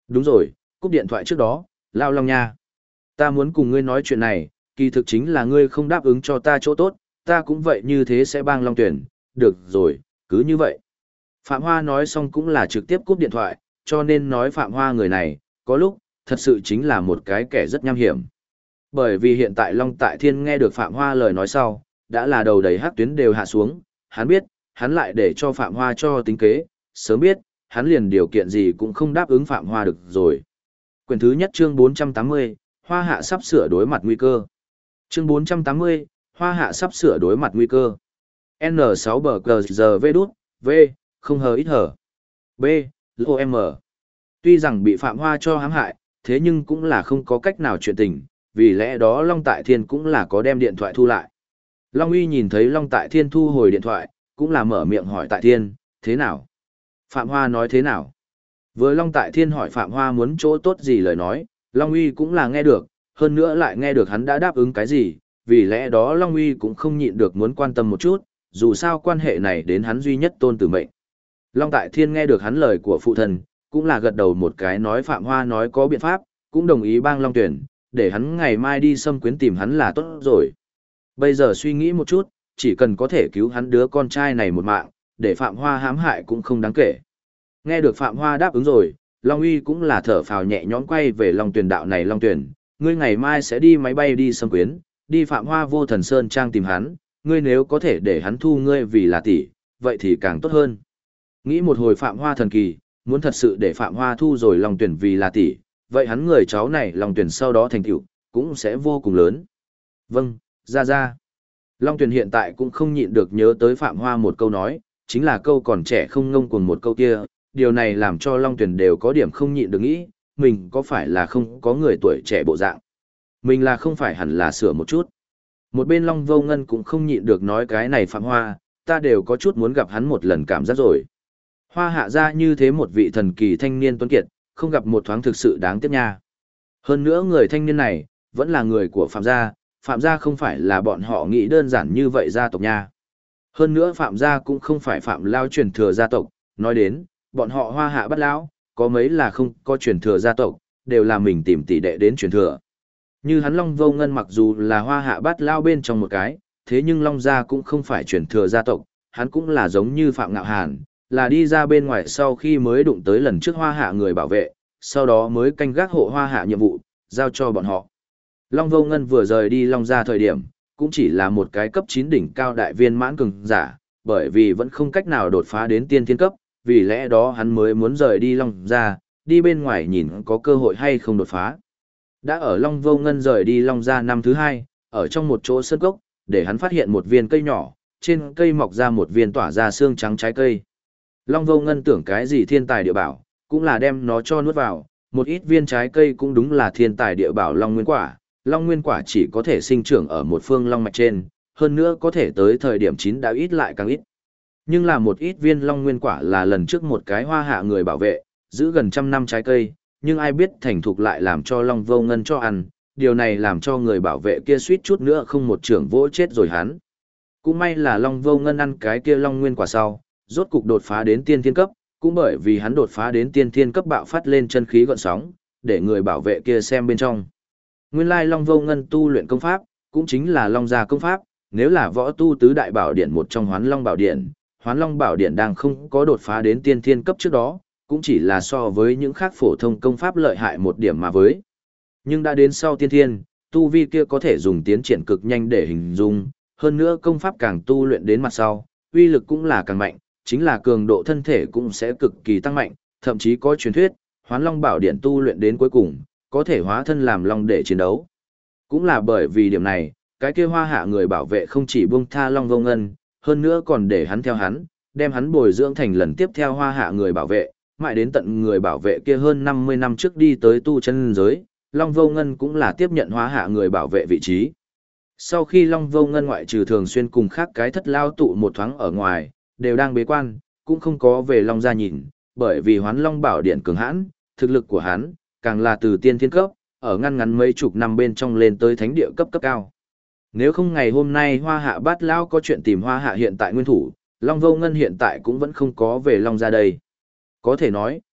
Đúng rồi, cúp điện thoại trước đó, Lao Long nha. Ta muốn cùng ngươi nói chuyện này, kỳ thực chính là ngươi không đáp ứng cho ta chỗ tốt, ta cũng vậy như thế sẽ bang Long Tuyển, được rồi, cứ như vậy. Phạm Hoa nói xong cũng là trực tiếp cúp điện thoại, cho nên nói Phạm Hoa người này, có lúc, thật sự chính là một cái kẻ rất nham hiểm. Bởi vì hiện tại Long Tại Thiên nghe được Phạm Hoa lời nói sau, đã là đầu đầy hắc tuyến đều hạ xuống, hắn biết, hắn lại để cho Phạm Hoa cho tính kế, sớm biết, hắn liền điều kiện gì cũng không đáp ứng Phạm Hoa được rồi. Quyển thứ nhất chương 480, Hoa Hạ sắp sửa đối mặt nguy cơ. Chương 480, Hoa Hạ sắp sửa đối mặt nguy cơ. N6 bờ cờ giờ V đút, V, không hờ ít hở. B, LOM. Tuy rằng bị Phạm Hoa cho hãm hại, thế nhưng cũng là không có cách nào chuyện tình, vì lẽ đó Long Tại Thiên cũng là có đem điện thoại thu lại. Long Uy nhìn thấy Long Tại Thiên thu hồi điện thoại, cũng là mở miệng hỏi Tại Thiên, thế nào? Phạm Hoa nói thế nào? Vừa Long Tại Thiên hỏi Phạm Hoa muốn chỗ tốt gì lời nói, Long Uy cũng là nghe được, hơn nữa lại nghe được hắn đã đáp ứng cái gì, vì lẽ đó Long Uy cũng không nhịn được muốn quan tâm một chút, dù sao quan hệ này đến hắn duy nhất tôn tử mệnh. Long Tại Thiên nghe được hắn lời của phụ thân, cũng là gật đầu một cái nói Phạm Hoa nói có biện pháp, cũng đồng ý bang Long Tuyển, để hắn ngày mai đi xâm quyến tìm hắn là tốt rồi. Bây giờ suy nghĩ một chút, chỉ cần có thể cứu hắn đứa con trai này một mạng, để Phạm Hoa hãm hại cũng không đáng kể. Nghe được Phạm Hoa đáp ứng rồi, Long Uy cũng là thở phào nhẹ nhõm quay về Long Tuyển đạo này Long Tuyển, ngươi ngày mai sẽ đi máy bay đi xâm quyến, đi Phạm Hoa Vô Thần Sơn Trang tìm hắn, ngươi nếu có thể để hắn thu ngươi vì là tỷ, vậy thì càng tốt hơn. Nghĩ một hồi Phạm Hoa thần kỳ, muốn thật sự để Phạm Hoa thu rồi Long Tuyển vì là tỷ, vậy hắn người cháu này Long Tuyển sau đó thành tựu cũng sẽ vô cùng lớn. Vâng, ra. Long Tuyển hiện tại cũng không nhịn được nhớ tới Phạm Hoa một câu nói, chính là câu còn trẻ không ngông cuồng một câu kia, điều này làm cho Long Tuyển đều có điểm không nhịn được nghĩ, mình có phải là không có người tuổi trẻ bộ dạng. Mình là không phải hẳn là sửa một chút. Một bên Long Vô Ngân cũng không nhịn được nói cái này Phạm Hoa, ta đều có chút muốn gặp hắn một lần cảm giác rồi. Hoa Hạ ra như thế một vị thần kỳ thanh niên tuấn kiệt, không gặp một thoáng thực sự đáng tiếc nha. Hơn nữa người thanh niên này, vẫn là người của Phạm gia không phải là bọn họ nghĩ đơn giản như vậy gia tộc nha. Hơn nữa Phạm gia cũng không phải Phạm Lao truyền thừa gia tộc, nói đến, bọn họ Hoa Hạ Bát Lão, có mấy là không có truyền thừa gia tộc, đều là mình tìm tỷ đệ đến truyền thừa. Như hắn Long Vô Ngân mặc dù là Hoa Hạ Bát Lão bên trong một cái, thế nhưng Long gia cũng không phải truyền thừa gia tộc, hắn cũng là giống như Phạm Ngạo Hàn, là đi ra bên ngoài sau khi mới đụng tới lần trước Hoa Hạ người bảo vệ, sau đó mới canh gác hộ Hoa Hạ nhiệm vụ, giao cho bọn họ. Long Vô Ngân vừa rời đi Long gia thời điểm, cũng chỉ là một cái cấp 9 đỉnh cao đại viên mãn cường giả, bởi vì vẫn không cách nào đột phá đến tiên thiên cấp, vì lẽ đó hắn mới muốn rời đi Long gia, đi bên ngoài nhìn có cơ hội hay không đột phá. Đã ở Long Vô Ngân rời đi Long gia năm thứ 2, ở trong một chỗ sơn cốc, để hắn phát hiện một viên cây nhỏ, trên cây mọc ra một viên tỏa ra xương trắng trái cây. Long Vô Ngân tưởng cái gì thiên tài địa bảo, cũng là đem nó cho nuốt vào, một ít viên trái cây cũng đúng là thiên tài địa bảo Long Nguyên Quả. Long Nguyên Quả chỉ có thể sinh trưởng ở một phương long mạch trên, hơn nữa có thể tới thời điểm chín đã ít lại càng ít. Nhưng là một ít viên Long Nguyên Quả là lần trước một cái Hoa Hạ người bảo vệ, giữ gần trăm năm trái cây, nhưng ai biết thành thục lại làm cho Long Vô Ngân cho ăn, điều này làm cho người bảo vệ kia suýt chút nữa không một trưởng vỗ chết rồi hắn. Cũng may là Long Vô Ngân ăn cái kia Long Nguyên Quả sau, rốt cục đột phá đến tiên thiên cấp, cũng bởi vì hắn đột phá đến tiên thiên cấp bạo phát lên chân khí gợn sóng, để người bảo vệ kia xem bên trong. Nguyên lai Long Vô Ngân tu luyện công pháp, cũng chính là Long gia công pháp, nếu là võ tu tứ đại bảo điển một trong Hoán Long Bảo Điển đang không có đột phá đến tiên thiên cấp trước đó, cũng chỉ là so với những khác phổ thông công pháp lợi hại một điểm mà với. Nhưng đã đến sau tiên thiên, tu vi kia có thể dùng tiến triển cực nhanh để hình dung, hơn nữa công pháp càng tu luyện đến mặt sau, uy lực cũng là càng mạnh, chính là cường độ thân thể cũng sẽ cực kỳ tăng mạnh, thậm chí có truyền thuyết, Hoán Long Bảo Điển tu luyện đến cuối cùng, có thể hóa thân làm long để chiến đấu. Cũng là bởi vì điểm này, cái kia Hoa Hạ người bảo vệ không chỉ buông tha Long Vô Ngân, hơn nữa còn để hắn theo hắn, đem hắn bồi dưỡng thành lần tiếp theo Hoa Hạ người bảo vệ, mãi đến tận người bảo vệ kia hơn 50 năm trước đi tới tu chân giới, Long Vô Ngân cũng là tiếp nhận Hoa Hạ người bảo vệ vị trí. Sau khi Long Vô Ngân ngoại trừ thường xuyên cùng khác cái thất lao tụ một thoáng ở ngoài, đều đang bế quan, cũng không có về Long gia nhìn, bởi vì Hoán Long Bảo Điện cường hãn, thực lực của hắn càng là từ tiên thiên cấp, ở ngăn ngắn mấy chục năm bên trong lên tới thánh địa cấp cao. Nếu không ngày hôm nay Hoa Hạ Bát Lão có chuyện tìm Hoa Hạ hiện tại nguyên thủ, Long Vô Ngân hiện tại cũng vẫn không có về Long gia đây. Có thể nói,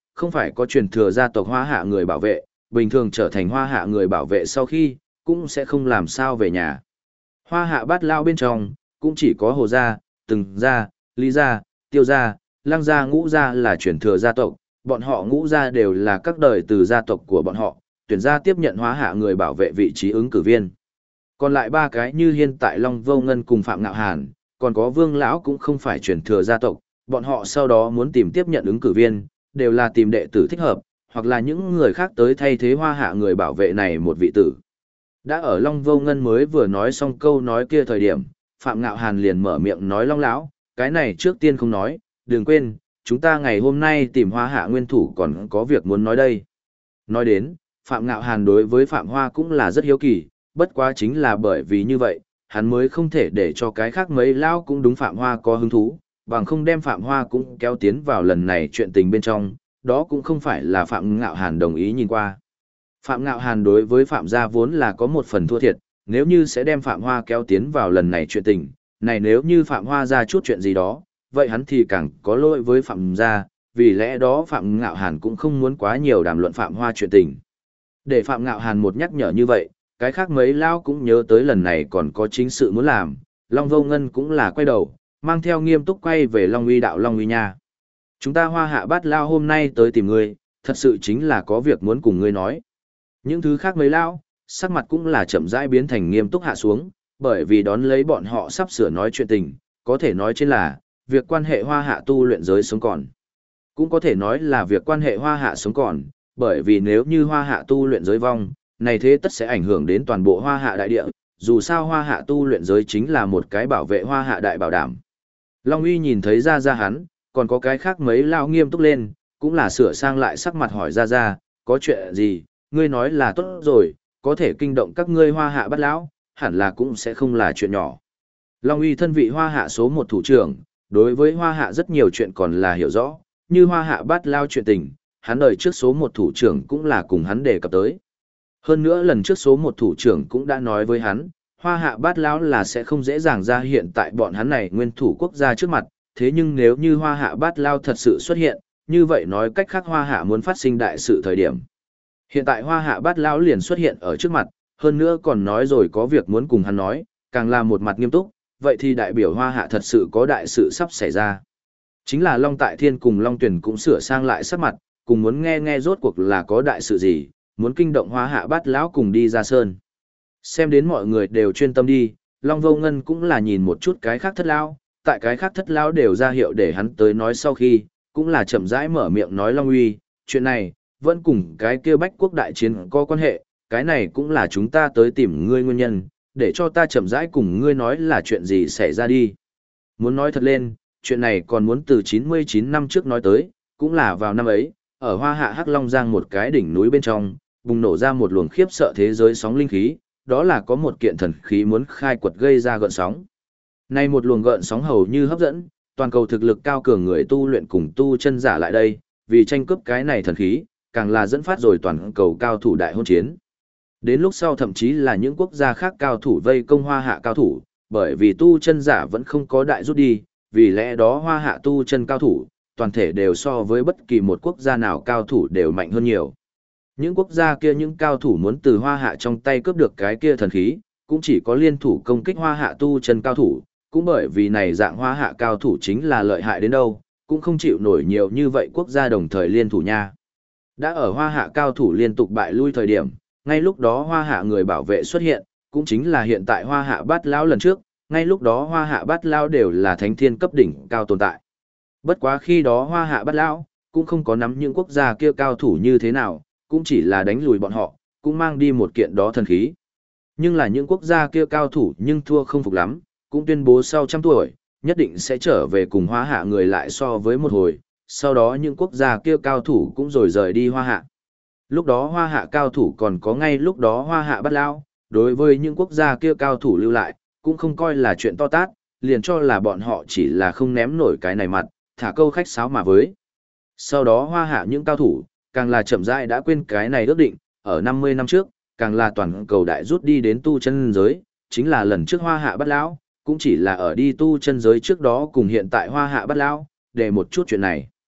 không phải có truyền thừa gia tộc hoa hạ người bảo vệ, bình thường trở thành hoa hạ người bảo vệ sau khi, cũng sẽ không làm sao về nhà. Hoa hạ bát lao bên trong, cũng chỉ có Hồ gia, Từng gia, Lý gia, Tiêu gia, Lăng gia, Ngũ gia là truyền thừa gia tộc, bọn họ Ngũ gia đều là các đời từ gia tộc của bọn họ, tuyển gia tiếp nhận hoa hạ người bảo vệ vị trí ứng cử viên. Còn lại ba cái như hiện tại Long Vô Ngân cùng Phạm Ngạo Hàn, còn có Vương lão cũng không phải truyền thừa gia tộc, bọn họ sau đó muốn tìm tiếp nhận ứng cử viên, đều là tìm đệ tử thích hợp, hoặc là những người khác tới thay thế hoa hạ người bảo vệ này một vị tử. Đã ở Long Vô Ngân mới vừa nói xong câu nói kia thời điểm, Phạm Ngạo Hàn liền mở miệng nói Long lão, cái này trước tiên không nói, đừng quên, chúng ta ngày hôm nay tìm hoa hạ nguyên thủ còn có việc muốn nói đây. Nói đến, Phạm Ngạo Hàn đối với Phạm Hoa cũng là rất hiếu kỳ, bất quá chính là bởi vì như vậy, hắn mới không thể để cho cái khác mấy lão cũng đúng Phạm Hoa có hứng thú, bằng không đem Phạm Hoa cũng kéo tiến vào lần này chuyện tình bên trong, đó cũng không phải là Phạm Ngạo Hàn đồng ý nhìn qua. Phạm Ngạo Hàn đối với Phạm gia vốn là có một phần thua thiệt, nếu như sẽ đem Phạm Hoa kéo tiến vào lần này chuyện tình, này nếu như Phạm Hoa ra chút chuyện gì đó, vậy hắn thì càng có lỗi với Phạm gia, vì lẽ đó Phạm Ngạo Hàn cũng không muốn quá nhiều đàm luận Phạm Hoa chuyện tình. Để Phạm Ngạo Hàn một nhắc nhở như vậy, cái khác mấy lao cũng nhớ tới lần này còn có chính sự muốn làm, Long Vô Ngân cũng là quay đầu, mang theo nghiêm túc quay về Long Uy đạo Long Uy nha. Chúng ta Hoa hạ bát lao hôm nay tới tìm ngươi, thật sự chính là có việc muốn cùng ngươi nói. Những thứ khác mấy lao, sắc mặt cũng là chậm rãi biến thành nghiêm túc hạ xuống, bởi vì đón lấy bọn họ sắp sửa nói chuyện tình, có thể nói trên là, việc quan hệ Hoa hạ tu luyện giới sống còn. Cũng có thể nói là việc quan hệ Hoa hạ sống còn, bởi vì nếu như Hoa hạ tu luyện giới vong, này thế tất sẽ ảnh hưởng đến toàn bộ Hoa hạ đại địa, dù sao Hoa hạ tu luyện giới chính là một cái bảo vệ Hoa hạ đại bảo đảm. Long Uy nhìn thấy ra hắn, còn có cái khác mấy lao nghiêm túc lên, cũng là sửa sang lại sắc mặt hỏi ra, có chuyện gì, ngươi nói là tốt rồi, có thể kinh động các ngươi Hoa hạ bát lão, hẳn là cũng sẽ không là chuyện nhỏ. Long Uy thân vị Hoa hạ số 1 thủ trưởng, đối với Hoa hạ rất nhiều chuyện còn là hiểu rõ, như Hoa hạ bát lao chuyện tình, hắn đời trước số 1 thủ trưởng cũng là cùng hắn đề cập tới. Hơn nữa lần trước số 1 thủ trưởng cũng đã nói với hắn, Hoa hạ bát lão là sẽ không dễ dàng ra hiện tại bọn hắn này nguyên thủ quốc gia trước mặt, thế nhưng nếu như Hoa hạ bát lao thật sự xuất hiện, như vậy nói cách khác Hoa hạ muốn phát sinh đại sự thời điểm. Hiện tại Hoa hạ bát lão liền xuất hiện ở trước mặt, hơn nữa còn nói rồi có việc muốn cùng hắn nói, càng là một mặt nghiêm túc, vậy thì đại biểu Hoa hạ thật sự có đại sự sắp xảy ra. Chính là Long Tại Thiên cùng Long Tuyển cũng sửa sang lại sắc mặt, cùng muốn nghe rốt cuộc là có đại sự gì, muốn kinh động Hoa hạ bát lão cùng đi ra sơn. Xem đến mọi người đều chuyên tâm đi, Long Vô Ngân cũng là nhìn một chút cái khác thất lão, tại cái khác thất lão đều ra hiệu để hắn tới nói sau khi, cũng là chậm rãi mở miệng nói Long Uy, chuyện này, vẫn cùng cái kia bách quốc đại chiến có quan hệ, cái này cũng là chúng ta tới tìm ngươi nguyên nhân, để cho ta chậm rãi cùng ngươi nói là chuyện gì xảy ra đi. Muốn nói thật lên, chuyện này còn muốn từ 99 năm trước nói tới, cũng là vào năm ấy, ở Hoa hạ Hắc Long Giang một cái đỉnh núi bên trong, bùng nổ ra một luồng khiếp sợ thế giới sóng linh khí, đó là có một kiện thần khí muốn khai quật gây ra gợn sóng. Nay một luồng gợn sóng hầu như hấp dẫn, toàn cầu thực lực cao cường người tu luyện cùng tu chân giả lại đây, vì tranh cướp cái này thần khí, càng là dẫn phát rồi toàn cầu cao thủ đại hôn chiến. Đến lúc sau thậm chí là những quốc gia khác cao thủ vây công Hoa hạ cao thủ, bởi vì tu chân giả vẫn không có đại rút đi, vì lẽ đó Hoa hạ tu chân cao thủ, toàn thể đều so với bất kỳ một quốc gia nào cao thủ đều mạnh hơn nhiều. Những quốc gia kia những cao thủ muốn từ Hoa hạ trong tay cướp được cái kia thần khí, cũng chỉ có liên thủ công kích Hoa hạ tu chân cao thủ, cũng bởi vì này dạng Hoa hạ cao thủ chính là lợi hại đến đâu, cũng không chịu nổi nhiều như vậy quốc gia đồng thời liên thủ nha. Đã ở Hoa hạ cao thủ liên tục bại lui thời điểm, ngay lúc đó Hoa hạ người bảo vệ xuất hiện, cũng chính là hiện tại Hoa hạ bát lão lần trước, ngay lúc đó Hoa hạ bát lão đều là thánh thiên cấp đỉnh cao tồn tại. Bất quá khi đó Hoa hạ bát lão cũng không có nắm những quốc gia kia cao thủ như thế nào, cũng chỉ là đánh lùi bọn họ, cũng mang đi một kiện đó thần khí. Nhưng là những quốc gia kia cao thủ nhưng thua không phục lắm, cũng tuyên bố sau 100 tuổi, nhất định sẽ trở về cùng Hoa hạ người lại so với một hồi, sau đó những quốc gia kia cao thủ cũng rồi rời đi Hoa hạ. Lúc đó Hoa hạ cao thủ còn có ngay lúc đó Hoa hạ bát lão, đối với những quốc gia kia cao thủ lưu lại, cũng không coi là chuyện to tát, liền cho là bọn họ chỉ là không ném nổi cái này mặt, thả câu khách sáo mà với. Sau đó Hoa hạ những cao thủ, càng là chậm rãi đã quên cái này ước định, ở 50 năm trước, càng là toàn cầu đại rút đi đến tu chân giới, chính là lần trước Hoa hạ bát lão, cũng chỉ là ở đi tu chân giới trước đó cùng hiện tại Hoa hạ bát lão, để một chút chuyện này.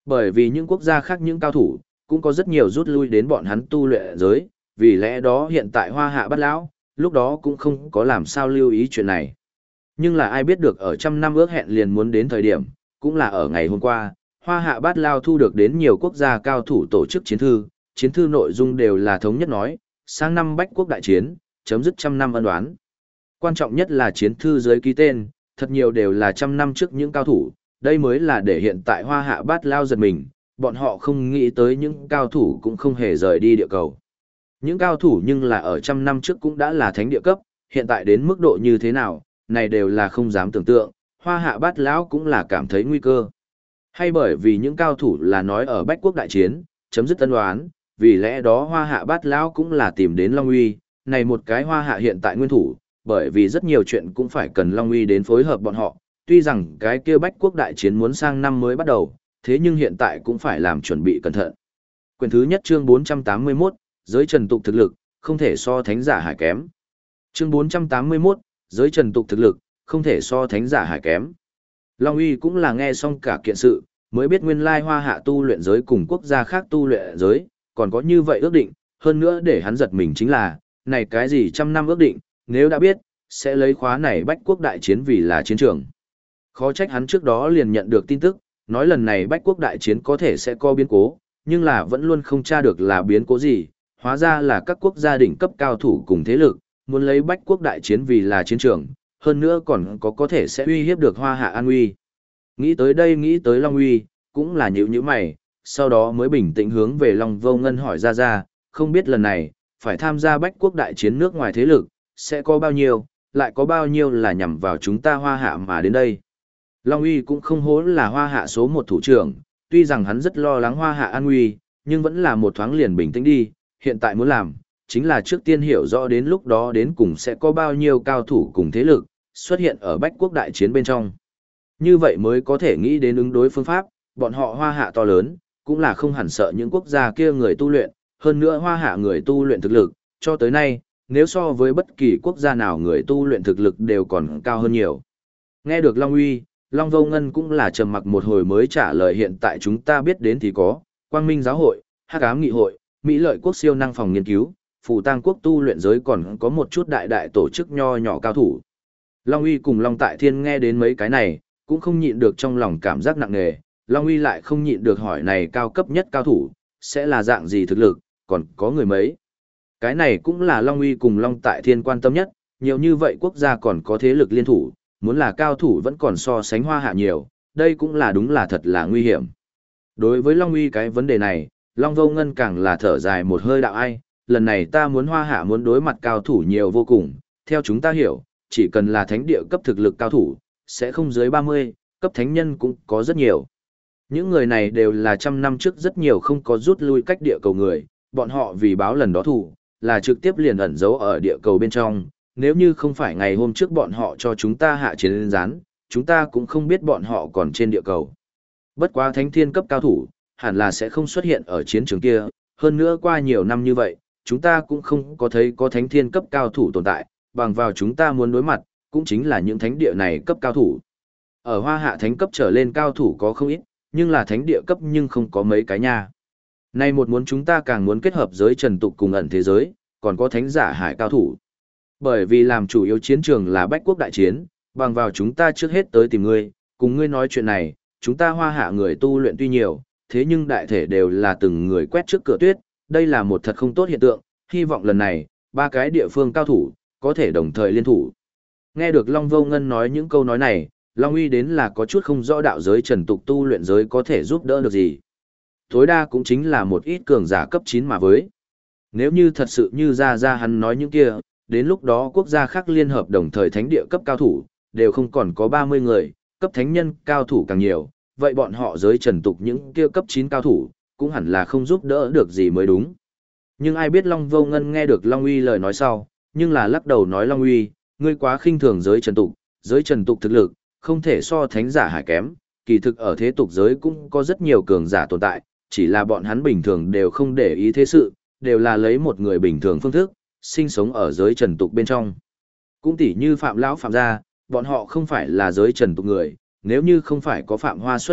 Bởi vì những quốc gia khác những cao thủ, cũng có rất nhiều rút lui đến bọn hắn tu luyện giới, vì lẽ đó hiện tại Hoa Hạ Bát Lão, lúc đó cũng không có làm sao lưu ý chuyện này. Nhưng là ai biết được ở trăm năm ước hẹn liền muốn đến thời điểm, cũng là ở ngày hôm qua, Hoa Hạ Bát Lao thu được đến nhiều quốc gia cao thủ tổ chức chiến thư nội dung đều là thống nhất nói, sang năm Bách Quốc đại chiến, chấm dứt trăm năm ân oán. Quan trọng nhất là chiến thư dưới ký tên, thật nhiều đều là trăm năm trước những cao thủ, đây mới là để hiện tại Hoa Hạ Bát Lao giật mình, bọn họ không nghĩ tới những cao thủ cũng không hề rời đi địa cầu. Những cao thủ nhưng là ở trăm năm trước cũng đã là thánh địa cấp, hiện tại đến mức độ như thế nào, này đều là không dám tưởng tượng, Hoa Hạ Bát Lão cũng là cảm thấy nguy cơ. Hay bởi vì những cao thủ là nói ở Bách Quốc đại chiến, chấm dứt tân đoán, vì lẽ đó Hoa Hạ Bát Lão cũng là tìm đến Long Uy, này một cái Hoa Hạ hiện tại nguyên thủ, bởi vì rất nhiều chuyện cũng phải cần Long Uy đến phối hợp bọn họ, tuy rằng cái kia Bách Quốc đại chiến muốn sang năm mới bắt đầu, thế nhưng hiện tại cũng phải làm chuẩn bị cẩn thận. Quyển thứ nhất chương 481, giới trần tục thực lực, không thể so thánh giả hải kém. Chương 481, giới trần tục thực lực, không thể so thánh giả hải kém. Long Uy cũng là nghe xong cả kiện sự, mới biết nguyên lai Hoa Hạ tu luyện giới cùng quốc gia khác tu luyện giới, còn có như vậy ước định, hơn nữa để hắn giật mình chính là, này cái gì trăm năm ước định, nếu đã biết, sẽ lấy khóa này Bách Quốc đại chiến vì là chiến trường. Khó trách hắn trước đó liền nhận được tin tức, nói lần này Bách Quốc đại chiến có thể sẽ có biến cố, nhưng là vẫn luôn không tra được là biến cố gì, hóa ra là các quốc gia đỉnh cấp cao thủ cùng thế lực, muốn lấy Bách Quốc đại chiến vì là chiến trường, hơn nữa còn có thể sẽ uy hiếp được Hoa Hạ an uy. Nghĩ tới đây nghĩ tới Long Uy, cũng là nhíu mày, sau đó mới bình tĩnh hướng về Long Vô Ngân hỏi ra, không biết lần này, phải tham gia Bách Quốc đại chiến nước ngoài thế lực, sẽ có bao nhiêu, lại có bao nhiêu là nhằm vào chúng ta Hoa Hạ mà đến đây. Long Uy cũng không hố là Hoa Hạ số một thủ trưởng, tuy rằng hắn rất lo lắng Hoa Hạ an nguy, nhưng vẫn là một thoáng liền bình tĩnh đi, hiện tại muốn làm, chính là trước tiên hiểu rõ đến lúc đó đến cùng sẽ có bao nhiêu cao thủ cùng thế lực, xuất hiện ở Bách Quốc đại chiến bên trong. Như vậy mới có thể nghĩ đến ứng đối phương pháp, bọn họ Hoa Hạ to lớn, cũng là không hẳn sợ những quốc gia kia người tu luyện, hơn nữa Hoa Hạ người tu luyện thực lực, cho tới nay, nếu so với bất kỳ quốc gia nào người tu luyện thực lực đều còn cao hơn nhiều. Nghe được Long Uy, Long Vô Ngân cũng là trầm mặc một hồi mới trả lời hiện tại chúng ta biết đến thì có, Quang Minh Giáo hội, Hắc Ám Nghị hội, Mỹ Lợi Quốc siêu năng phòng nghiên cứu, Phù Tang Quốc tu luyện giới còn có một chút đại đại tổ chức nho nhỏ cao thủ. Long Uy cùng Long Tại Thiên nghe đến mấy cái này, cũng không nhịn được trong lòng cảm giác nặng nề, Long Uy lại không nhịn được hỏi này cao cấp nhất cao thủ, sẽ là dạng gì thực lực, còn có người mấy. Cái này cũng là Long Uy cùng Long Tại Thiên quan tâm nhất, nhiều như vậy quốc gia còn có thế lực liên thủ, muốn là cao thủ vẫn còn so sánh Hoa Hạ nhiều, đây cũng là đúng là thật là nguy hiểm. Đối với Long Uy cái vấn đề này, Long Vô Ngân càng là thở dài một hơi đạo ai, lần này ta muốn Hoa Hạ muốn đối mặt cao thủ nhiều vô cùng, theo chúng ta hiểu, chỉ cần là thánh địa cấp thực lực cao thủ, sẽ không dưới 30, cấp thánh nhân cũng có rất nhiều. Những người này đều là trăm năm trước rất nhiều không có rút lui cách địa cầu người, bọn họ vì báo lần đó thủ, là trực tiếp liền ẩn giấu ở địa cầu bên trong, nếu như không phải ngày hôm trước bọn họ cho chúng ta hạ chiến lên rán, chúng ta cũng không biết bọn họ còn trên địa cầu. Bất quá thánh thiên cấp cao thủ, hẳn là sẽ không xuất hiện ở chiến trường kia, hơn nữa qua nhiều năm như vậy, chúng ta cũng không có thấy có thánh thiên cấp cao thủ tồn tại, bằng vào chúng ta muốn đối mặt, cũng chính là những thánh địa này cấp cao thủ. Ở Hoa Hạ thánh cấp trở lên cao thủ có không ít, nhưng là thánh địa cấp nhưng không có mấy cái nha. Nay một muốn chúng ta càng muốn kết hợp giới trần tục cùng ẩn thế giới, còn có thánh giả hải cao thủ. Bởi vì làm chủ yếu chiến trường là Bách Quốc đại chiến, bằng vào chúng ta trước hết tới tìm ngươi, cùng ngươi nói chuyện này, chúng ta Hoa Hạ người tu luyện tuy nhiều, thế nhưng đại thể đều là từng người quét trước cửa tuyết, đây là một thật không tốt hiện tượng, hy vọng lần này, ba cái địa phương cao thủ, có thể đồng thời liên thủ. Nghe được Long Vô Ngân nói những câu nói này, Long Uy đến là có chút không rõ đạo giới trần tục tu luyện giới có thể giúp đỡ được gì. Tối đa cũng chính là một ít cường giả cấp 9 mà với. Nếu như thật sự như ra hắn nói những kia, đến lúc đó quốc gia khác liên hợp đồng thời thánh địa cấp cao thủ, đều không còn có 30 người, cấp thánh nhân cao thủ càng nhiều, vậy bọn họ giới trần tục những kia cấp 9 cao thủ, cũng hẳn là không giúp đỡ được gì mới đúng. Nhưng ai biết Long Vô Ngân nghe được Long Uy lời nói sau, nhưng là lắc đầu nói Long Uy, ngươi quá khinh thường giới trần tục thực lực, không thể so thánh giả hải kém, kỳ thực ở thế tục giới cũng có rất nhiều cường giả tồn tại, chỉ là bọn hắn bình thường đều không để ý thế sự, đều là lấy một người bình thường phương thức, sinh sống ở giới trần tục bên trong. Cũng tỉ như Phạm Lão Phạm gia, bọn họ không phải là giới trần tục người, nếu như không phải có Phạm Hoa xuất hiện,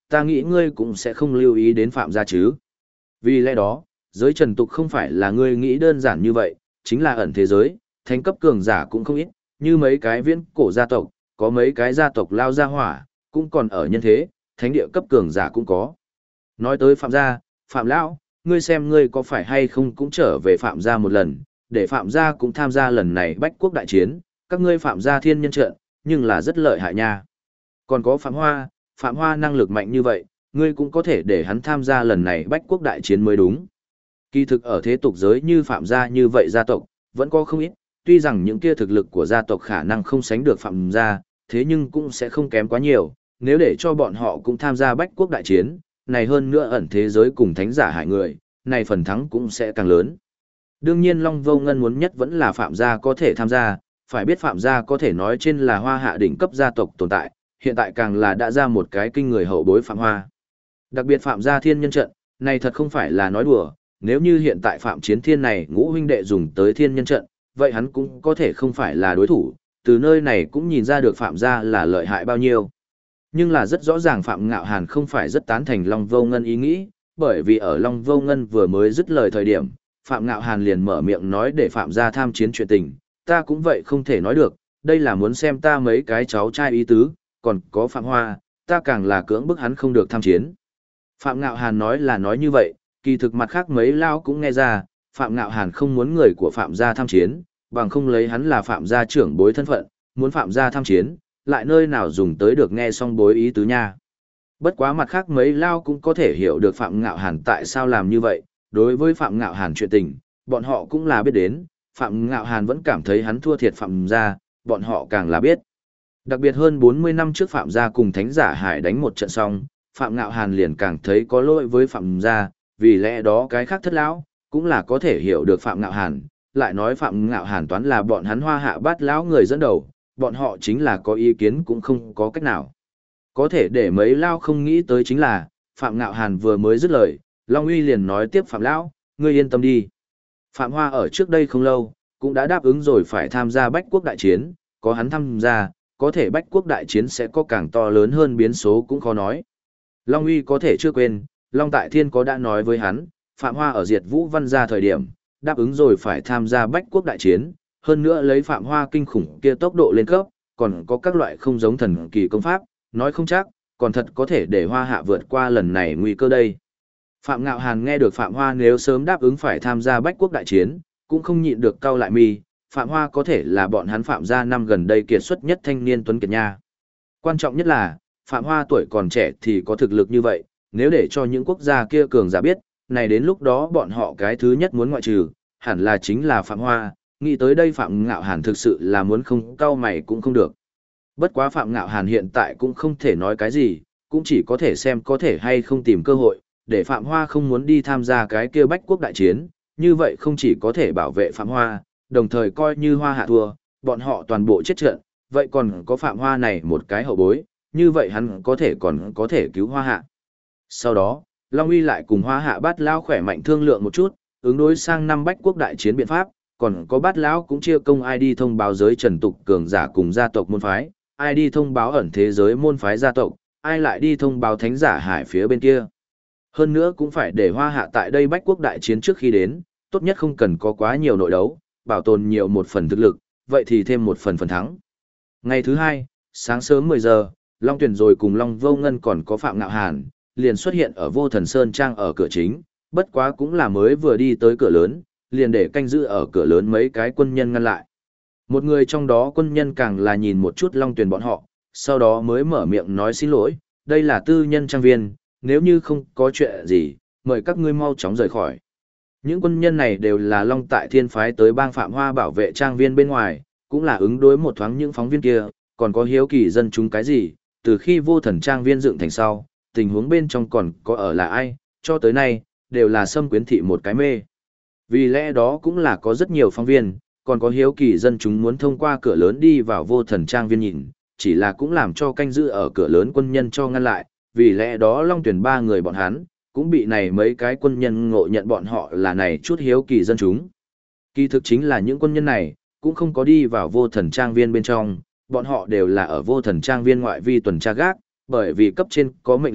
ta nghĩ ngươi cũng sẽ không lưu ý đến Phạm gia chứ. Vì lẽ đó, giới trần tục không phải là ngươi nghĩ đơn giản như vậy, chính là ẩn thế giới, thánh cấp cường giả cũng không ít, như mấy cái viễn cổ gia tộc, có mấy cái gia tộc lao ra hỏa, cũng còn ở nhân thế, thánh địa cấp cường giả cũng có. Nói tới Phạm gia, Phạm lão, ngươi xem ngươi có phải hay không cũng trở về Phạm gia một lần, để Phạm gia cũng tham gia lần này bách quốc đại chiến, các ngươi Phạm gia thiên nhân trận, nhưng là rất lợi hại nha. Còn có Phạm Hoa năng lực mạnh như vậy, ngươi cũng có thể để hắn tham gia lần này bách quốc đại chiến mới đúng. Kỳ thực ở thế tục giới như Phạm gia như vậy gia tộc, vẫn có không ít, tuy rằng những kia thực lực của gia tộc khả năng không sánh được Phạm gia, thế nhưng cũng sẽ không kém quá nhiều, nếu để cho bọn họ cũng tham gia bách quốc đại chiến, này hơn nữa ẩn thế giới cùng thánh giả hại người, này phần thắng cũng sẽ càng lớn. Đương nhiên Long Vô Ngân muốn nhất vẫn là Phạm gia có thể tham gia, phải biết Phạm gia có thể nói trên là hoa hạ đỉnh cấp gia tộc tồn tại, hiện tại càng là đã ra một cái kinh người hậu bối Phạm Hoa. Đặc biệt Phạm gia thiên nhân trận, này thật không phải là nói đùa, nếu như hiện tại Phạm Chiến Thiên này ngũ huynh đệ dùng tới thiên nhân trận, vậy hắn cũng có thể không phải là đối thủ, từ nơi này cũng nhìn ra được Phạm gia là lợi hại bao nhiêu. Nhưng là rất rõ ràng Phạm Ngạo Hàn không phải rất tán thành Long Vô Ngân ý nghĩ, bởi vì ở Long Vô Ngân vừa mới dứt lời thời điểm, Phạm Ngạo Hàn liền mở miệng nói để Phạm gia tham chiến chuyện tình, ta cũng vậy không thể nói được, đây là muốn xem ta mấy cái cháu trai ý tứ, còn có Phạm Hoa, ta càng là cưỡng bức hắn không được tham chiến. Phạm Ngạo Hàn nói là nói như vậy, kỳ thực mặt khác mấy lao cũng nghe ra, Phạm Ngạo Hàn không muốn người của Phạm gia tham chiến, bằng không lấy hắn là Phạm gia trưởng bối thân phận, muốn Phạm gia tham chiến, lại nơi nào dùng tới được nghe xong bối ý tứ nha. Bất quá mặt khác mấy lao cũng có thể hiểu được Phạm Ngạo Hàn tại sao làm như vậy, đối với Phạm Ngạo Hàn chuyện tình, bọn họ cũng là biết đến, Phạm Ngạo Hàn vẫn cảm thấy hắn thua thiệt Phạm gia, bọn họ càng là biết. Đặc biệt hơn 40 năm trước Phạm gia cùng Thánh giả Hải đánh một trận xong, Phạm Ngạo Hàn liền càng thấy có lỗi với Phạm gia, vì lẽ đó cái khác thất lão cũng là có thể hiểu được Phạm Ngạo Hàn, lại nói Phạm Ngạo Hàn toán là bọn hắn Hoa Hạ Bát lão người dẫn đầu, bọn họ chính là có ý kiến cũng không có cách nào. Có thể để mấy lao không nghĩ tới chính là, Phạm Ngạo Hàn vừa mới dứt lời, Long Uy liền nói tiếp Phạm lão, ngươi yên tâm đi. Phạm Hoa ở trước đây không lâu, cũng đã đáp ứng rồi phải tham gia bách quốc đại chiến, có hắn tham gia, có thể bách quốc đại chiến sẽ có càng to lớn hơn biến số cũng khó nói. Long Uy có thể chưa quên, Long Tại Thiên có đã nói với hắn, Phạm Hoa ở Diệt Vũ Văn gia thời điểm, đáp ứng rồi phải tham gia bách quốc đại chiến, hơn nữa lấy Phạm Hoa kinh khủng kia tốc độ lên cấp, còn có các loại không giống thần kỳ công pháp, nói không chắc, còn thật có thể để Hoa Hạ vượt qua lần này nguy cơ đây. Phạm Ngạo Hàn nghe được Phạm Hoa nếu sớm đáp ứng phải tham gia bách quốc đại chiến, cũng không nhịn được cau lại mi, Phạm Hoa có thể là bọn hắn Phạm gia năm gần đây kiệt xuất nhất thanh niên tuấn kiệt nha. Quan trọng nhất là, Phạm Hoa tuổi còn trẻ thì có thực lực như vậy, nếu để cho những quốc gia kia cường giả biết, này đến lúc đó bọn họ cái thứ nhất muốn ngoại trừ, hẳn là chính là Phạm Hoa, nghĩ tới đây Phạm Ngạo Hàn thực sự là muốn không cau mày cũng không được. Bất quá Phạm Ngạo Hàn hiện tại cũng không thể nói cái gì, cũng chỉ có thể xem có thể hay không tìm cơ hội, để Phạm Hoa không muốn đi tham gia cái kia bách quốc đại chiến, như vậy không chỉ có thể bảo vệ Phạm Hoa, đồng thời coi như Hoa Hạ thua, bọn họ toàn bộ chết trận, vậy còn có Phạm Hoa này một cái hậu bối, như vậy hắn còn có thể cứu Hoa Hạ. Sau đó, Long Uy lại cùng Hoa Hạ Bát lão khỏe mạnh thương lượng một chút, ứng đối sang năm bách quốc đại chiến biện pháp, còn có Bát lão cũng chia công ai đi thông báo giới trần tục cường giả cùng gia tộc môn phái, ai đi thông báo ẩn thế giới môn phái gia tộc, ai lại đi thông báo thánh giả hải phía bên kia. Hơn nữa cũng phải để Hoa Hạ tại đây bách quốc đại chiến trước khi đến, tốt nhất không cần có quá nhiều nội đấu, bảo tồn nhiều một phần thực lực, vậy thì thêm một phần thắng. Ngày thứ hai, sáng sớm 10 giờ, Long Tuyển rồi cùng Long Vô Ngân còn có Phạm Ngạo Hàn, liền xuất hiện ở Vô Thần Sơn Trang ở cửa chính, bất quá cũng là mới vừa đi tới cửa lớn, liền để canh giữ ở cửa lớn mấy cái quân nhân ngăn lại. Một người trong đó quân nhân càng là nhìn một chút Long Tuyển bọn họ, sau đó mới mở miệng nói xin lỗi, đây là tư nhân trang viên, nếu như không có chuyện gì, mời các ngươi mau chóng rời khỏi. Những quân nhân này đều là Long Tại Thiên phái tới bang Phạm Hoa bảo vệ trang viên bên ngoài, cũng là ứng đối một thoáng những phóng viên kia, còn có hiếu kỳ dân chúng cái gì, từ khi Vô Thần trang viên dựng thành sau, tình huống bên trong còn có ở là ai, cho tới nay, đều là xâm quyến thị một cái mê. Vì lẽ đó cũng là có rất nhiều phóng viên, còn có hiếu kỳ dân chúng muốn thông qua cửa lớn đi vào Vô Thần trang viên nhìn, chỉ là cũng làm cho canh giữ ở cửa lớn quân nhân cho ngăn lại, vì lẽ đó Long Tuyển ba người bọn hắn, cũng bị này mấy cái quân nhân ngộ nhận bọn họ là này chút hiếu kỳ dân chúng. Kỳ thực chính là những quân nhân này, cũng không có đi vào Vô Thần trang viên bên trong, bọn họ đều là ở Vô Thần trang viên ngoại vi tuần tra gác, bởi vì cấp trên có mệnh lệnh,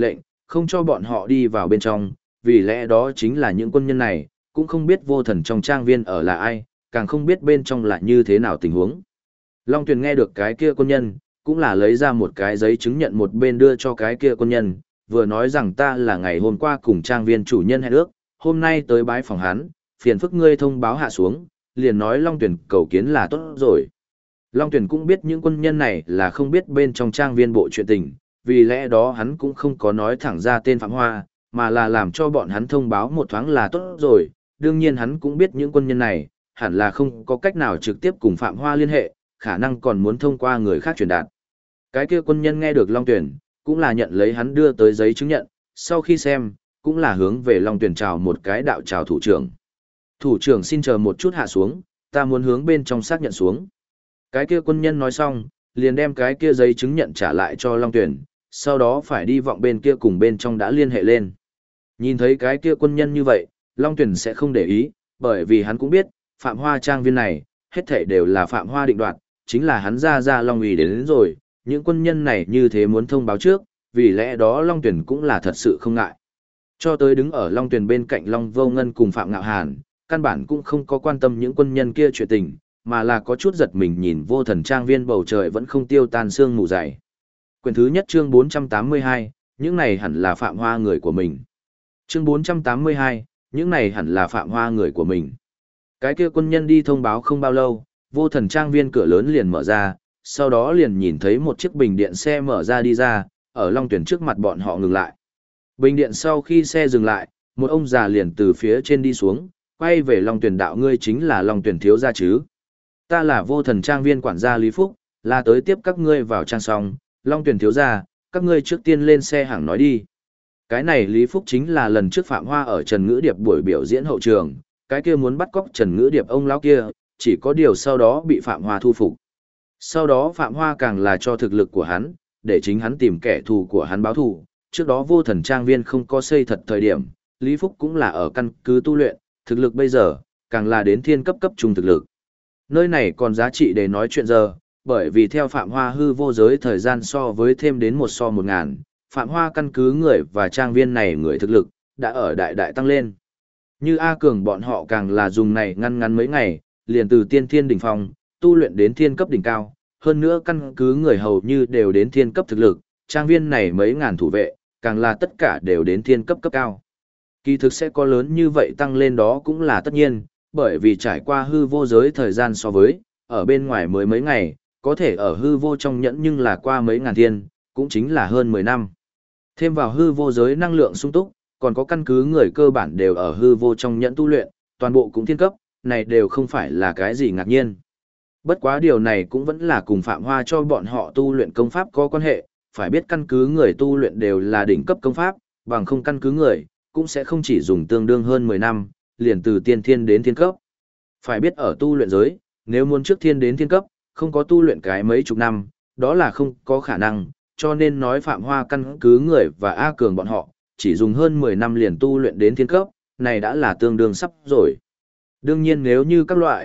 không cho bọn họ đi vào bên trong, vì lẽ đó chính là những quân nhân này, cũng không biết vô thần trong trang viên ở là ai, càng không biết bên trong là như thế nào tình huống. Long Tuyền nghe được cái kia quân nhân, cũng là lấy ra một cái giấy chứng nhận một bên đưa cho cái kia quân nhân, vừa nói rằng ta là ngày hôm qua cùng trang viên chủ nhân hẹn ước, hôm nay tới bái phòng hắn, phiền phức ngươi thông báo hạ xuống, liền nói Long Tuyền cầu kiến là tốt rồi. Long Tuyền cũng biết những quân nhân này là không biết bên trong trang viên bộ chuyện tình, vì lẽ đó hắn cũng không có nói thẳng ra tên Phạm Hoa, mà là làm cho bọn hắn thông báo một thoáng là tốt rồi. Đương nhiên hắn cũng biết những quân nhân này, hẳn là không có cách nào trực tiếp cùng Phạm Hoa liên hệ, khả năng còn muốn thông qua người khác truyền đạt. Cái kia quân nhân nghe được Long Tuyền, cũng là nhận lấy hắn đưa tới giấy chứng nhận, sau khi xem, cũng là hướng về Long Tuyền chào một cái đạo chào thủ trưởng. Thủ trưởng xin chờ một chút hạ xuống, ta muốn hướng bên trong xác nhận xuống. Cái kia quân nhân nói xong, liền đem cái kia giấy chứng nhận trả lại cho Long Tuyền, sau đó phải đi vọng bên kia cùng bên trong đã liên hệ lên. Nhìn thấy cái kia quân nhân như vậy, Long Tuyền sẽ không để ý, bởi vì hắn cũng biết, Phạm Hoa trang viên này, hết thảy đều là Phạm Hoa định đoạt, chính là hắn ra Long Uy đến rồi, những quân nhân này như thế muốn thông báo trước, vì lẽ đó Long Tuyền cũng là thật sự không ngại. Cho tới đứng ở Long Tuyền bên cạnh Long Vô Ngân cùng Phạm Ngạo Hàn, căn bản cũng không có quan tâm những quân nhân kia chuyện tình, mà là có chút giật mình nhìn vô thần trang viên bầu trời vẫn không tiêu tan sương mù dày. Quyển thứ nhất chương 482, những này hẳn là Phạm Hoa người của mình. Chương 482, những này hẳn là Phạm Hoa người của mình. Cái kia quân nhân đi thông báo không bao lâu, vô thần trang viên cửa lớn liền mở ra, sau đó liền nhìn thấy một chiếc bình điện xe mở ra đi ra, ở Long Tuyển trước mặt bọn họ ngừng lại. Bình điện sau khi xe dừng lại, một ông già liền từ phía trên đi xuống, quay về Long Tuyển đạo ngươi chính là Long Tuyển thiếu gia chứ. Ta là vô thần trang viên quản gia Lý Phúc, là tới tiếp các ngươi vào trang xong, Long Tuyển thiếu gia, các ngươi trước tiên lên xe hàng nói đi. Cái này Lý Phúc chính là lần trước Phạm Hoa ở Trần Ngữ Điệp buổi biểu diễn hậu trường, cái kia muốn bắt cóc Trần Ngữ Điệp ông lão kia, chỉ có điều sau đó bị Phạm Hoa thu phục. Sau đó Phạm Hoa càng là cho thực lực của hắn, để chính hắn tìm kẻ thù của hắn báo thù. Trước đó vô thần trang viên không có xây thật thời điểm, Lý Phúc cũng là ở căn cứ tu luyện, thực lực bây giờ, càng là đến thiên cấp cấp trung thực lực. Nơi này còn giá trị để nói chuyện giờ, bởi vì theo Phạm Hoa hư vô giới thời gian so với thêm đến 1:1000, Phạm Hoa căn cứ người và trang viên này người thực lực, đã ở đại đại tăng lên. Như A Cường bọn họ càng là dùng này ngăn mấy ngày, liền từ tiên thiên đỉnh phong, tu luyện đến thiên cấp đỉnh cao, hơn nữa căn cứ người hầu như đều đến thiên cấp thực lực, trang viên này mấy ngàn thủ vệ, càng là tất cả đều đến thiên cấp cấp cao. Kỳ thực sẽ có lớn như vậy tăng lên đó cũng là tất nhiên, bởi vì trải qua hư vô giới thời gian so với, ở bên ngoài mới mấy ngày, có thể ở hư vô trong nhẫn nhưng là qua mấy ngàn thiên, cũng chính là hơn 10 năm. Thêm vào hư vô giới năng lượng sung túc, còn có căn cứ người cơ bản đều ở hư vô trong nhẫn tu luyện, toàn bộ cũng thiên cấp, này đều không phải là cái gì ngạc nhiên. Bất quá điều này cũng vẫn là cùng Phạm Hoa cho bọn họ tu luyện công pháp có quan hệ, phải biết căn cứ người tu luyện đều là đỉnh cấp công pháp, bằng không căn cứ người, cũng sẽ không chỉ dùng tương đương hơn 10 năm, liền từ tiên thiên đến thiên cấp. Phải biết ở tu luyện giới, nếu muốn trước thiên đến thiên cấp, không có tu luyện cái mấy chục năm, đó là không có khả năng, cho nên nói Phạm Hoa căn cứ người và A Cường bọn họ, chỉ dùng hơn 10 năm liền tu luyện đến thiên cấp, này đã là tương đương sắp rồi. Đương nhiên nếu như các loại,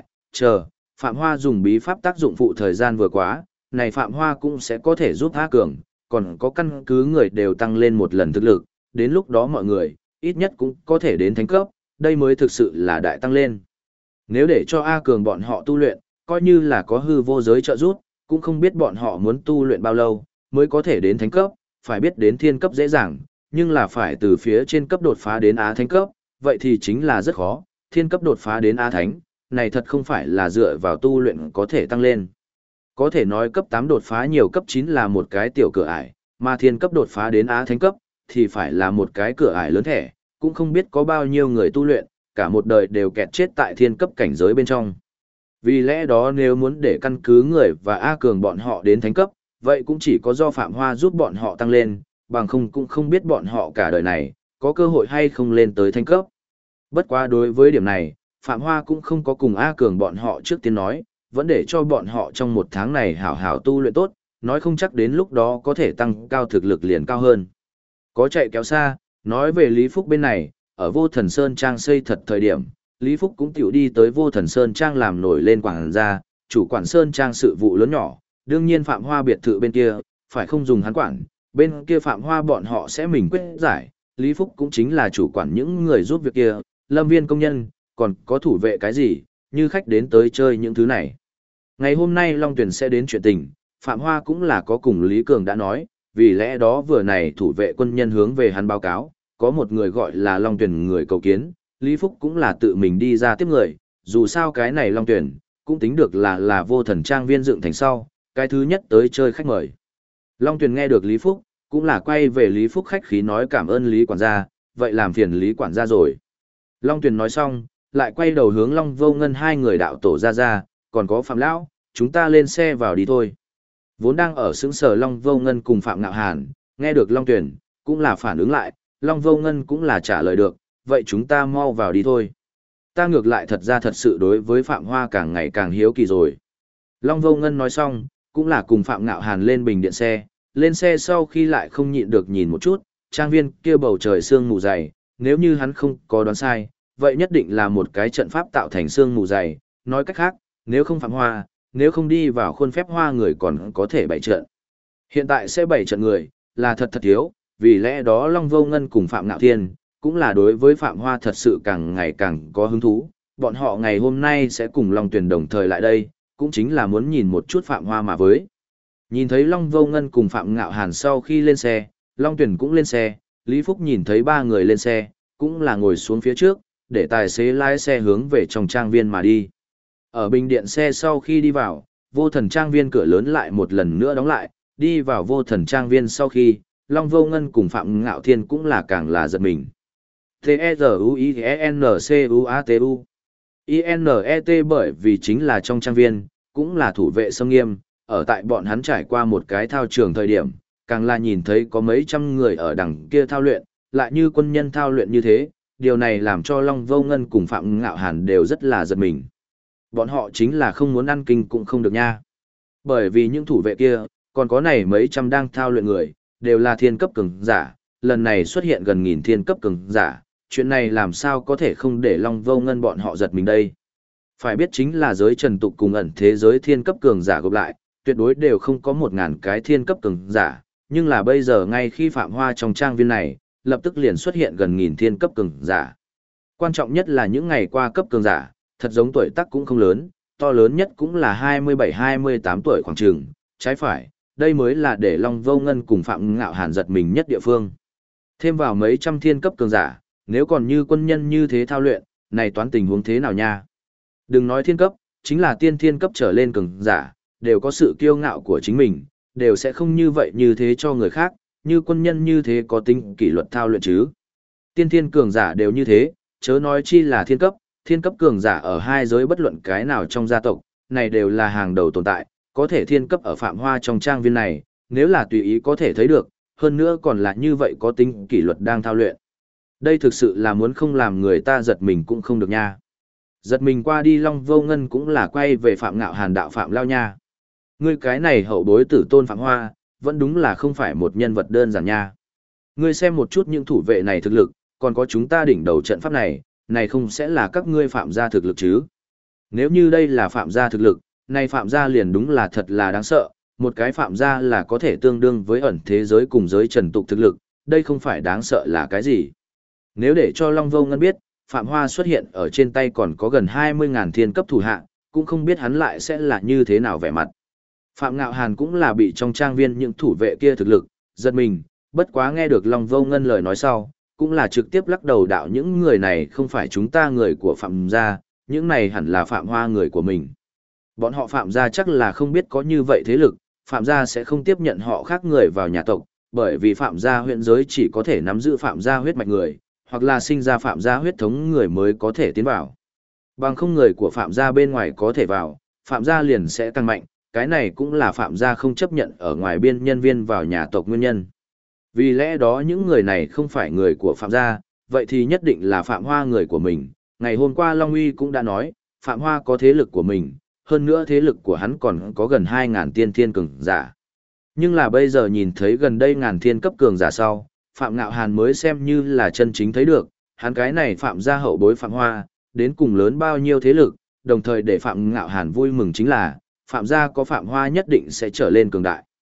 Phạm Hoa dùng bí pháp tác dụng phụ thời gian vừa quá, này Phạm Hoa cũng sẽ có thể giúp A Cường, còn có căn cứ người đều tăng lên một lần thực lực, đến lúc đó mọi người, ít nhất cũng có thể đến thánh cấp, đây mới thực sự là đại tăng lên. Nếu để cho A Cường bọn họ tu luyện, coi như là có hư vô giới trợ giúp, cũng không biết bọn họ muốn tu luyện bao lâu, mới có thể đến thánh cấp, phải biết đến thiên cấp dễ dàng, nhưng là phải từ phía trên cấp đột phá đến Á thánh cấp, vậy thì chính là rất khó, thiên cấp đột phá đến Á thánh, này thật không phải là dựa vào tu luyện có thể tăng lên. Có thể nói cấp 8 đột phá nhiều cấp 9 là một cái tiểu cửa ải, mà thiên cấp đột phá đến Á thánh cấp, thì phải là một cái cửa ải lớn thẻ, cũng không biết có bao nhiêu người tu luyện, cả một đời đều kẹt chết tại thiên cấp cảnh giới bên trong. Vì lẽ đó nếu muốn để căn cứ người và A Cường bọn họ đến thánh cấp, vậy cũng chỉ có do Phạm Hoa giúp bọn họ tăng lên, bằng không cũng không biết bọn họ cả đời này, có cơ hội hay không lên tới thánh cấp. Bất quá đối với điểm này, Phạm Hoa cũng không có cùng A Cường bọn họ trước tiên nói, vẫn để cho bọn họ trong một tháng này hảo hảo tu luyện tốt, nói không chắc đến lúc đó có thể tăng cao thực lực liền cao hơn. Có chạy kéo xa, nói về Lý Phúc bên này, ở Vô Thần Sơn Trang xây thật thời điểm, Lý Phúc cũng tiểu đi tới Vô Thần Sơn Trang làm nổi lên quản gia, chủ quản Sơn Trang sự vụ lớn nhỏ, đương nhiên Phạm Hoa biệt thự bên kia, phải không dùng hắn quản, bên kia Phạm Hoa bọn họ sẽ mình quyết giải, Lý Phúc cũng chính là chủ quản những người giúp việc kia, lâm viên công nhân, còn có thủ vệ cái gì, như khách đến tới chơi những thứ này. Ngày hôm nay Long Tuyển sẽ đến chuyện tình, Phạm Hoa cũng là có cùng Lý Cường đã nói, vì lẽ đó vừa này thủ vệ quân nhân hướng về hắn báo cáo, có một người gọi là Long Tuyển người cầu kiến, Lý Phúc cũng là tự mình đi ra tiếp người, dù sao cái này Long Tuyển, cũng tính được là vô thần trang viên dựng thành sau, cái thứ nhất tới chơi khách mời. Long Tuyển nghe được Lý Phúc, cũng là quay về Lý Phúc khách khí nói cảm ơn Lý quản gia, vậy làm phiền Lý quản gia rồi. Long Tuyển nói xong, lại quay đầu hướng Long Vô Ngân hai người đạo tổ ra, còn có Phạm Lão, chúng ta lên xe vào đi thôi. Vốn đang ở xứng sở Long Vô Ngân cùng Phạm Ngạo Hàn, nghe được Long Tuyển, cũng là phản ứng lại, Long Vô Ngân cũng là trả lời được, vậy chúng ta mau vào đi thôi. Ta ngược lại thật ra thật sự đối với Phạm Hoa càng ngày càng hiếu kỳ rồi. Long Vô Ngân nói xong, cũng là cùng Phạm Ngạo Hàn lên bình điện xe, lên xe sau khi lại không nhịn được nhìn một chút, trang viên kia bầu trời sương mù dày, nếu như hắn không có đoán sai, vậy nhất định là một cái trận pháp tạo thành sương mù dày, nói cách khác, nếu không Phạm Hoa, nếu không đi vào khuôn phép hoa người còn có thể bày trận. Hiện tại sẽ bày trận người, là thật thật thiếu, vì lẽ đó Long Vô Ngân cùng Phạm Ngạo Thiên, cũng là đối với Phạm Hoa thật sự càng ngày càng có hứng thú, bọn họ ngày hôm nay sẽ cùng Long Tuyền đồng thời lại đây, cũng chính là muốn nhìn một chút Phạm Hoa mà với. Nhìn thấy Long Vô Ngân cùng Phạm Ngạo Hàn sau khi lên xe, Long Tuyền cũng lên xe, Lý Phúc nhìn thấy ba người lên xe, cũng là ngồi xuống phía trước, để tài xế lái xe hướng về trong trang viên mà đi. Ở bình điện xe sau khi đi vào, vô thần trang viên cửa lớn lại một lần nữa đóng lại, đi vào vô thần trang viên sau khi, Long Vô Ngân cùng Phạm Ngạo Thiên cũng là càng là giật mình. T-E-Z-U-I-N-C-U-A-T-U I-N-E-T bởi vì chính là trong trang viên, cũng là thủ vệ xâm nghiêm, ở tại bọn hắn trải qua một cái thao trường thời điểm, càng là nhìn thấy có mấy trăm người ở đằng kia thao luyện, lại như quân nhân thao luyện như thế, điều này làm cho Long Vô Ngân cùng Phạm Ngạo Hàn đều rất là giật mình. Bọn họ chính là không muốn ăn kinh cũng không được nha. Bởi vì những thủ vệ kia, còn có này mấy trăm đang thao luyện người, đều là thiên cấp cường giả, lần này xuất hiện gần nghìn thiên cấp cường giả, chuyện này làm sao có thể không để Long Vô Ngân bọn họ giật mình đây. Phải biết chính là giới trần tục cùng ẩn thế giới thiên cấp cường giả gộp lại, tuyệt đối đều không có 1000 cái thiên cấp cường giả, nhưng là bây giờ ngay khi Phạm Hoa trong trang viên này, lập tức liền xuất hiện gần nghìn thiên cấp cường giả. Quan trọng nhất là những ngày qua cấp cường giả, thật giống tuổi tác cũng không lớn, to lớn nhất cũng là 27-28 tuổi khoảng chừng, trái phải, đây mới là để Long Vô Ngân cùng Phạm Ngạo Hàn giật mình nhất địa phương. Thêm vào mấy trăm thiên cấp cường giả, nếu còn như quân nhân như thế thao luyện, này toán tình huống thế nào nha? Đừng nói thiên cấp, chính là tiên thiên cấp trở lên cường giả, đều có sự kiêu ngạo của chính mình, đều sẽ không như vậy như thế cho người khác, như quân nhân như thế có tính kỷ luật thao luyện chứ. Tiên thiên cường giả đều như thế, chớ nói chi là thiên cấp cường giả ở hai giới bất luận cái nào trong gia tộc, này đều là hàng đầu tồn tại, có thể thiên cấp ở Phạm Hoa trong trang viên này, nếu là tùy ý có thể thấy được, hơn nữa còn là như vậy có tính kỷ luật đang thao luyện. Đây thực sự là muốn không làm người ta giật mình cũng không được nha. Giật mình qua đi Long Vô Ngân cũng là quay về Phạm Ngạo Hàn đạo Phạm Lao nha. Ngươi cái này hậu bối tử tôn Phạm Hoa, vẫn đúng là không phải một nhân vật đơn giản nha. Ngươi xem một chút những thủ vệ này thực lực, còn có chúng ta đỉnh đầu trận pháp này, này không sẽ là các ngươi Phạm gia thực lực chứ. Nếu như đây là Phạm gia thực lực, này Phạm gia liền đúng là thật là đáng sợ, một cái Phạm gia là có thể tương đương với ẩn thế giới cùng giới trần tục thực lực, đây không phải đáng sợ là cái gì. Nếu để cho Long Vô Ngân biết, Phạm Hoa xuất hiện ở trên tay còn có gần 20.000 thiên cấp thủ hạ, cũng không biết hắn lại sẽ là như thế nào vẻ mặt. Phạm Ngạo Hàn cũng là bị trong trang viên những thủ vệ kia thực lực, giật mình, bất quá nghe được Long Vô Ngân lời nói sau, cũng là trực tiếp lắc đầu đạo những người này không phải chúng ta người của Phạm gia, những này hẳn là Phạm Hoa người của mình. Bọn họ Phạm gia chắc là không biết có như vậy thế lực, Phạm gia sẽ không tiếp nhận họ khác người vào nhà tộc, bởi vì Phạm gia huyện giới chỉ có thể nắm giữ Phạm gia huyết mạch người, hoặc là sinh ra Phạm gia huyết thống người mới có thể tiến vào. Bằng không người của Phạm gia bên ngoài có thể vào, Phạm gia liền sẽ tăng mạnh, cái này cũng là Phạm gia không chấp nhận ở ngoài biên nhân viên vào nhà tộc nguyên nhân. Vì lẽ đó những người này không phải người của Phạm gia, vậy thì nhất định là Phạm Hoa người của mình. Ngày hôm qua Long Uy cũng đã nói, Phạm Hoa có thế lực của mình, hơn nữa thế lực của hắn còn có gần 2.000 tiên thiên cường giả. Nhưng là bây giờ nhìn thấy gần đây ngàn thiên cấp cường giả sau, Phạm Ngạo Hàn mới xem như là chân chính thấy được, hắn cái này Phạm gia hậu bối Phạm Hoa, đến cùng lớn bao nhiêu thế lực, đồng thời để Phạm Ngạo Hàn vui mừng chính là, Phạm gia có Phạm Hoa nhất định sẽ trở lên cường đại.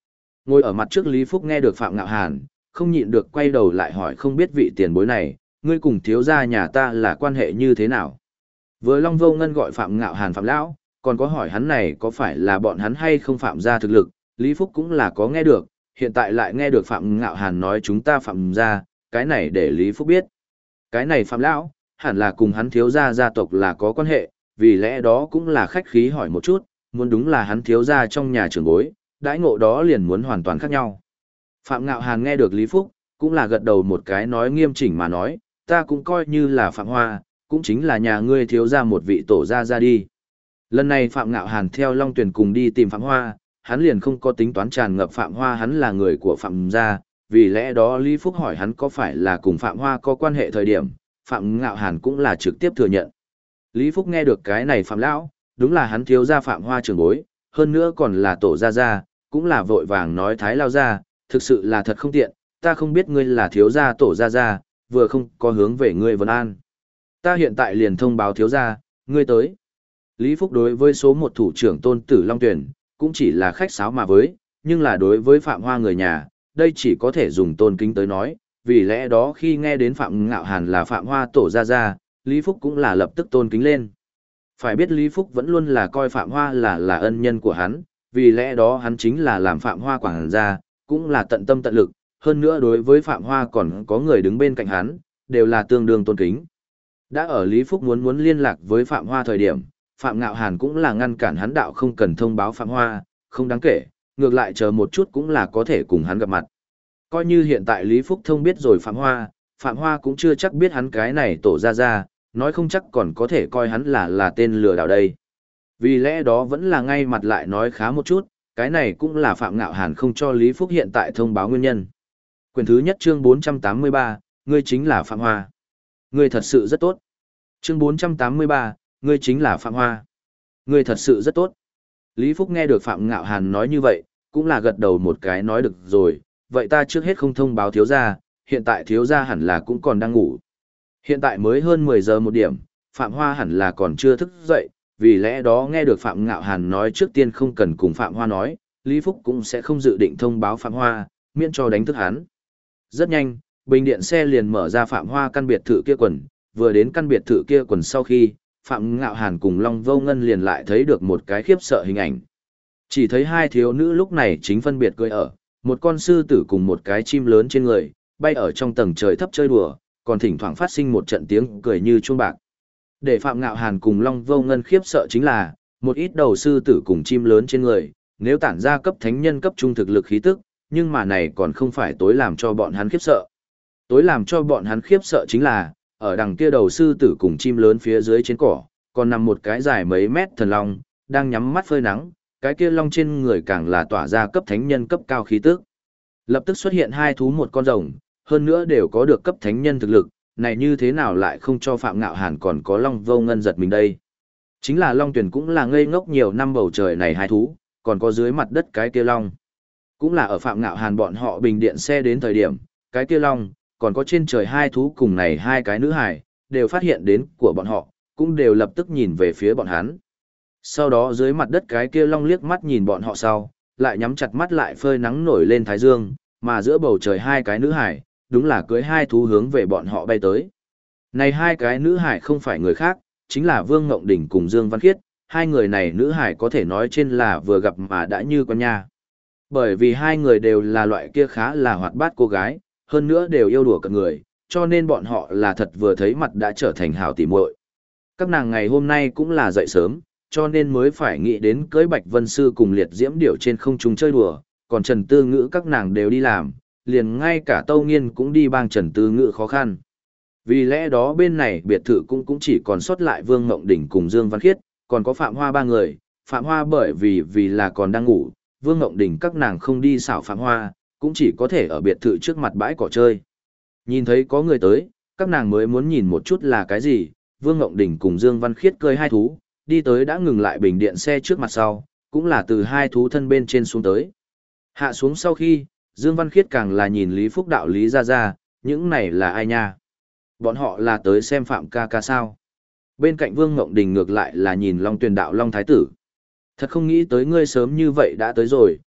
Ngồi ở mặt trước Lý Phúc nghe được Phạm Ngạo Hàn, không nhịn được quay đầu lại hỏi không biết vị tiền bối này, ngươi cùng thiếu gia nhà ta là quan hệ như thế nào. Vừa Long Vô Ngân gọi Phạm Ngạo Hàn Phạm Lão, còn có hỏi hắn này có phải là bọn hắn hay không phạm gia thực lực, Lý Phúc cũng là có nghe được, hiện tại lại nghe được Phạm Ngạo Hàn nói chúng ta phạm gia, cái này để Lý Phúc biết. Cái này Phạm Lão, hẳn là cùng hắn thiếu gia gia tộc là có quan hệ, vì lẽ đó cũng là khách khí hỏi một chút, muốn đúng là hắn thiếu gia trong nhà trưởng bối, đãi ngộ đó liền muốn hoàn toàn khác nhau. Phạm Ngạo Hàn nghe được Lý Phúc, cũng là gật đầu một cái nói nghiêm chỉnh mà nói, ta cũng coi như là Phạm Hoa, cũng chính là nhà ngươi thiếu gia một vị tổ gia ra đi. Lần này Phạm Ngạo Hàn theo Long Tuyền cùng đi tìm Phạm Hoa, hắn liền không có tính toán tràn ngập Phạm Hoa hắn là người của Phạm gia, vì lẽ đó Lý Phúc hỏi hắn có phải là cùng Phạm Hoa có quan hệ thời điểm, Phạm Ngạo Hàn cũng là trực tiếp thừa nhận. Lý Phúc nghe được cái này Phạm Lão, đúng là hắn thiếu gia Phạm Hoa trưởng bối, hơn nữa còn là tổ gia gia, cũng là vội vàng nói thái lao gia, thực sự là thật không tiện, ta không biết ngươi là thiếu gia tổ gia gia, vừa không có hướng về ngươi vấn an. Ta hiện tại liền thông báo thiếu gia, ngươi tới. Lý Phúc đối với số một thủ trưởng Tôn Tử Long Tuyển, cũng chỉ là khách sáo mà với, nhưng là đối với Phạm Hoa người nhà, đây chỉ có thể dùng tôn kính tới nói, vì lẽ đó khi nghe đến Phạm Ngạo Hàn là Phạm Hoa tổ gia gia, Lý Phúc cũng là lập tức tôn kính lên. Phải biết Lý Phúc vẫn luôn là coi Phạm Hoa là ân nhân của hắn, vì lẽ đó hắn chính là làm Phạm Hoa quảng gia, cũng là tận tâm tận lực, hơn nữa đối với Phạm Hoa còn có người đứng bên cạnh hắn, đều là tương đương tôn kính. Đã ở Lý Phúc muốn liên lạc với Phạm Hoa thời điểm, Phạm Ngạo Hàn cũng là ngăn cản hắn đạo không cần thông báo Phạm Hoa, không đáng kể, ngược lại chờ một chút cũng là có thể cùng hắn gặp mặt. Coi như hiện tại Lý Phúc thông biết rồi Phạm Hoa cũng chưa chắc biết hắn cái này tổ ra, nói không chắc còn có thể coi hắn là tên lừa đảo đây. Vì lẽ đó vẫn là ngay mặt lại nói khá một chút, cái này cũng là Phạm Ngạo Hàn không cho Lý Phúc hiện tại thông báo nguyên nhân. Quyển thứ nhất chương 483, ngươi chính là Phạm Hoa. Ngươi thật sự rất tốt. Chương 483, ngươi chính là Phạm Hoa. Ngươi thật sự rất tốt. Lý Phúc nghe được Phạm Ngạo Hàn nói như vậy, cũng là gật đầu một cái nói được rồi, vậy ta trước hết không thông báo thiếu gia, hiện tại thiếu gia hẳn là cũng còn đang ngủ. Hiện tại mới hơn 10 giờ một điểm, Phạm Hoa hẳn là còn chưa thức dậy, vì lẽ đó nghe được Phạm Ngạo Hàn nói trước tiên không cần cùng Phạm Hoa nói, Lý Phúc cũng sẽ không dự định thông báo Phạm Hoa, miễn cho đánh thức hắn. Rất nhanh, bình điện xe liền mở ra Phạm Hoa căn biệt thự kia quần, vừa đến căn biệt thự kia quần sau khi, Phạm Ngạo Hàn cùng Long Vô Ngân liền lại thấy được một cái khiếp sợ hình ảnh. Chỉ thấy hai thiếu nữ lúc này chính phân biệt cười ở, một con sư tử cùng một cái chim lớn trên người, bay ở trong tầng trời thấp chơi đùa, còn thỉnh thoảng phát sinh một trận tiếng cười như chuông bạc. Để Phạm Ngạo Hàn cùng Long Vô Ngân khiếp sợ chính là, một ít đầu sư tử cùng chim lớn trên người, nếu tản ra cấp thánh nhân cấp trung thực lực khí tức, nhưng mà này còn không phải tối làm cho bọn hắn khiếp sợ. Tối làm cho bọn hắn khiếp sợ chính là, ở đằng kia đầu sư tử cùng chim lớn phía dưới trên cỏ, còn nằm một cái dài mấy mét thần long, đang nhắm mắt phơi nắng, cái kia long trên người càng là tỏa ra cấp thánh nhân cấp cao khí tức. Lập tức xuất hiện hai thú một con rồng, hơn nữa đều có được cấp thánh nhân thực lực, này như thế nào lại không cho Phạm Ngạo Hàn còn có Long Vô Ngân giật mình đây. Chính là Long Tuyển cũng là ngây ngốc nhiều năm bầu trời này hai thú, còn có dưới mặt đất cái kia long. Cũng là ở Phạm Ngạo Hàn bọn họ bình điện xe đến thời điểm, cái kia long, còn có trên trời hai thú cùng này hai cái nữ hài, đều phát hiện đến của bọn họ, cũng đều lập tức nhìn về phía bọn hắn. Sau đó dưới mặt đất cái kia long liếc mắt nhìn bọn họ sau, lại nhắm chặt mắt lại phơi nắng nổi lên thái dương, mà giữa bầu trời hai cái nữ hải, đúng là cưới hai thú hướng về bọn họ bay tới. Này hai cái nữ hải không phải người khác, chính là Vương Ngộng Đỉnh cùng Dương Văn Khiết, hai người này nữ hải có thể nói trên là vừa gặp mà đã như con nha. Bởi vì hai người đều là loại kia khá là hoạt bát cô gái, hơn nữa đều yêu đùa cợt người, cho nên bọn họ là thật vừa thấy mặt đã trở thành hảo tỉ muội. Các nàng ngày hôm nay cũng là dậy sớm, cho nên mới phải nghĩ đến cưới Bạch Vân Sư cùng Liệt Diễm Điểu trên không trung chơi đùa, còn Trần Tư Ngữ các nàng đều đi làm, liền ngay cả Tâu Nghiên cũng đi bang Trần Tư Ngữ khó khăn. Vì lẽ đó bên này biệt thự cũng chỉ còn sót lại Vương Ngộng Đỉnh cùng Dương Văn Khiết, còn có Phạm Hoa ba người. Phạm Hoa bởi vì là còn đang ngủ, Vương Ngộng Đỉnh các nàng không đi xảo Phạm Hoa, cũng chỉ có thể ở biệt thự trước mặt bãi cỏ chơi. Nhìn thấy có người tới, các nàng mới muốn nhìn một chút là cái gì, Vương Ngộng Đỉnh cùng Dương Văn Khiết cơi hai thú, đi tới đã ngừng lại bình điện xe trước mặt sau, cũng là từ hai thú thân bên trên xuống tới. Hạ xuống sau khi, Dương Văn Khiết càng là nhìn Lý Phúc đạo Lý ra, những này là ai nha? Bọn họ là tới xem Phạm ca ca sao? Bên cạnh Vương Ngộng Đình ngược lại là nhìn Long Tuyền đạo Long Thái Tử. Thật không nghĩ tới ngươi sớm như vậy đã tới rồi,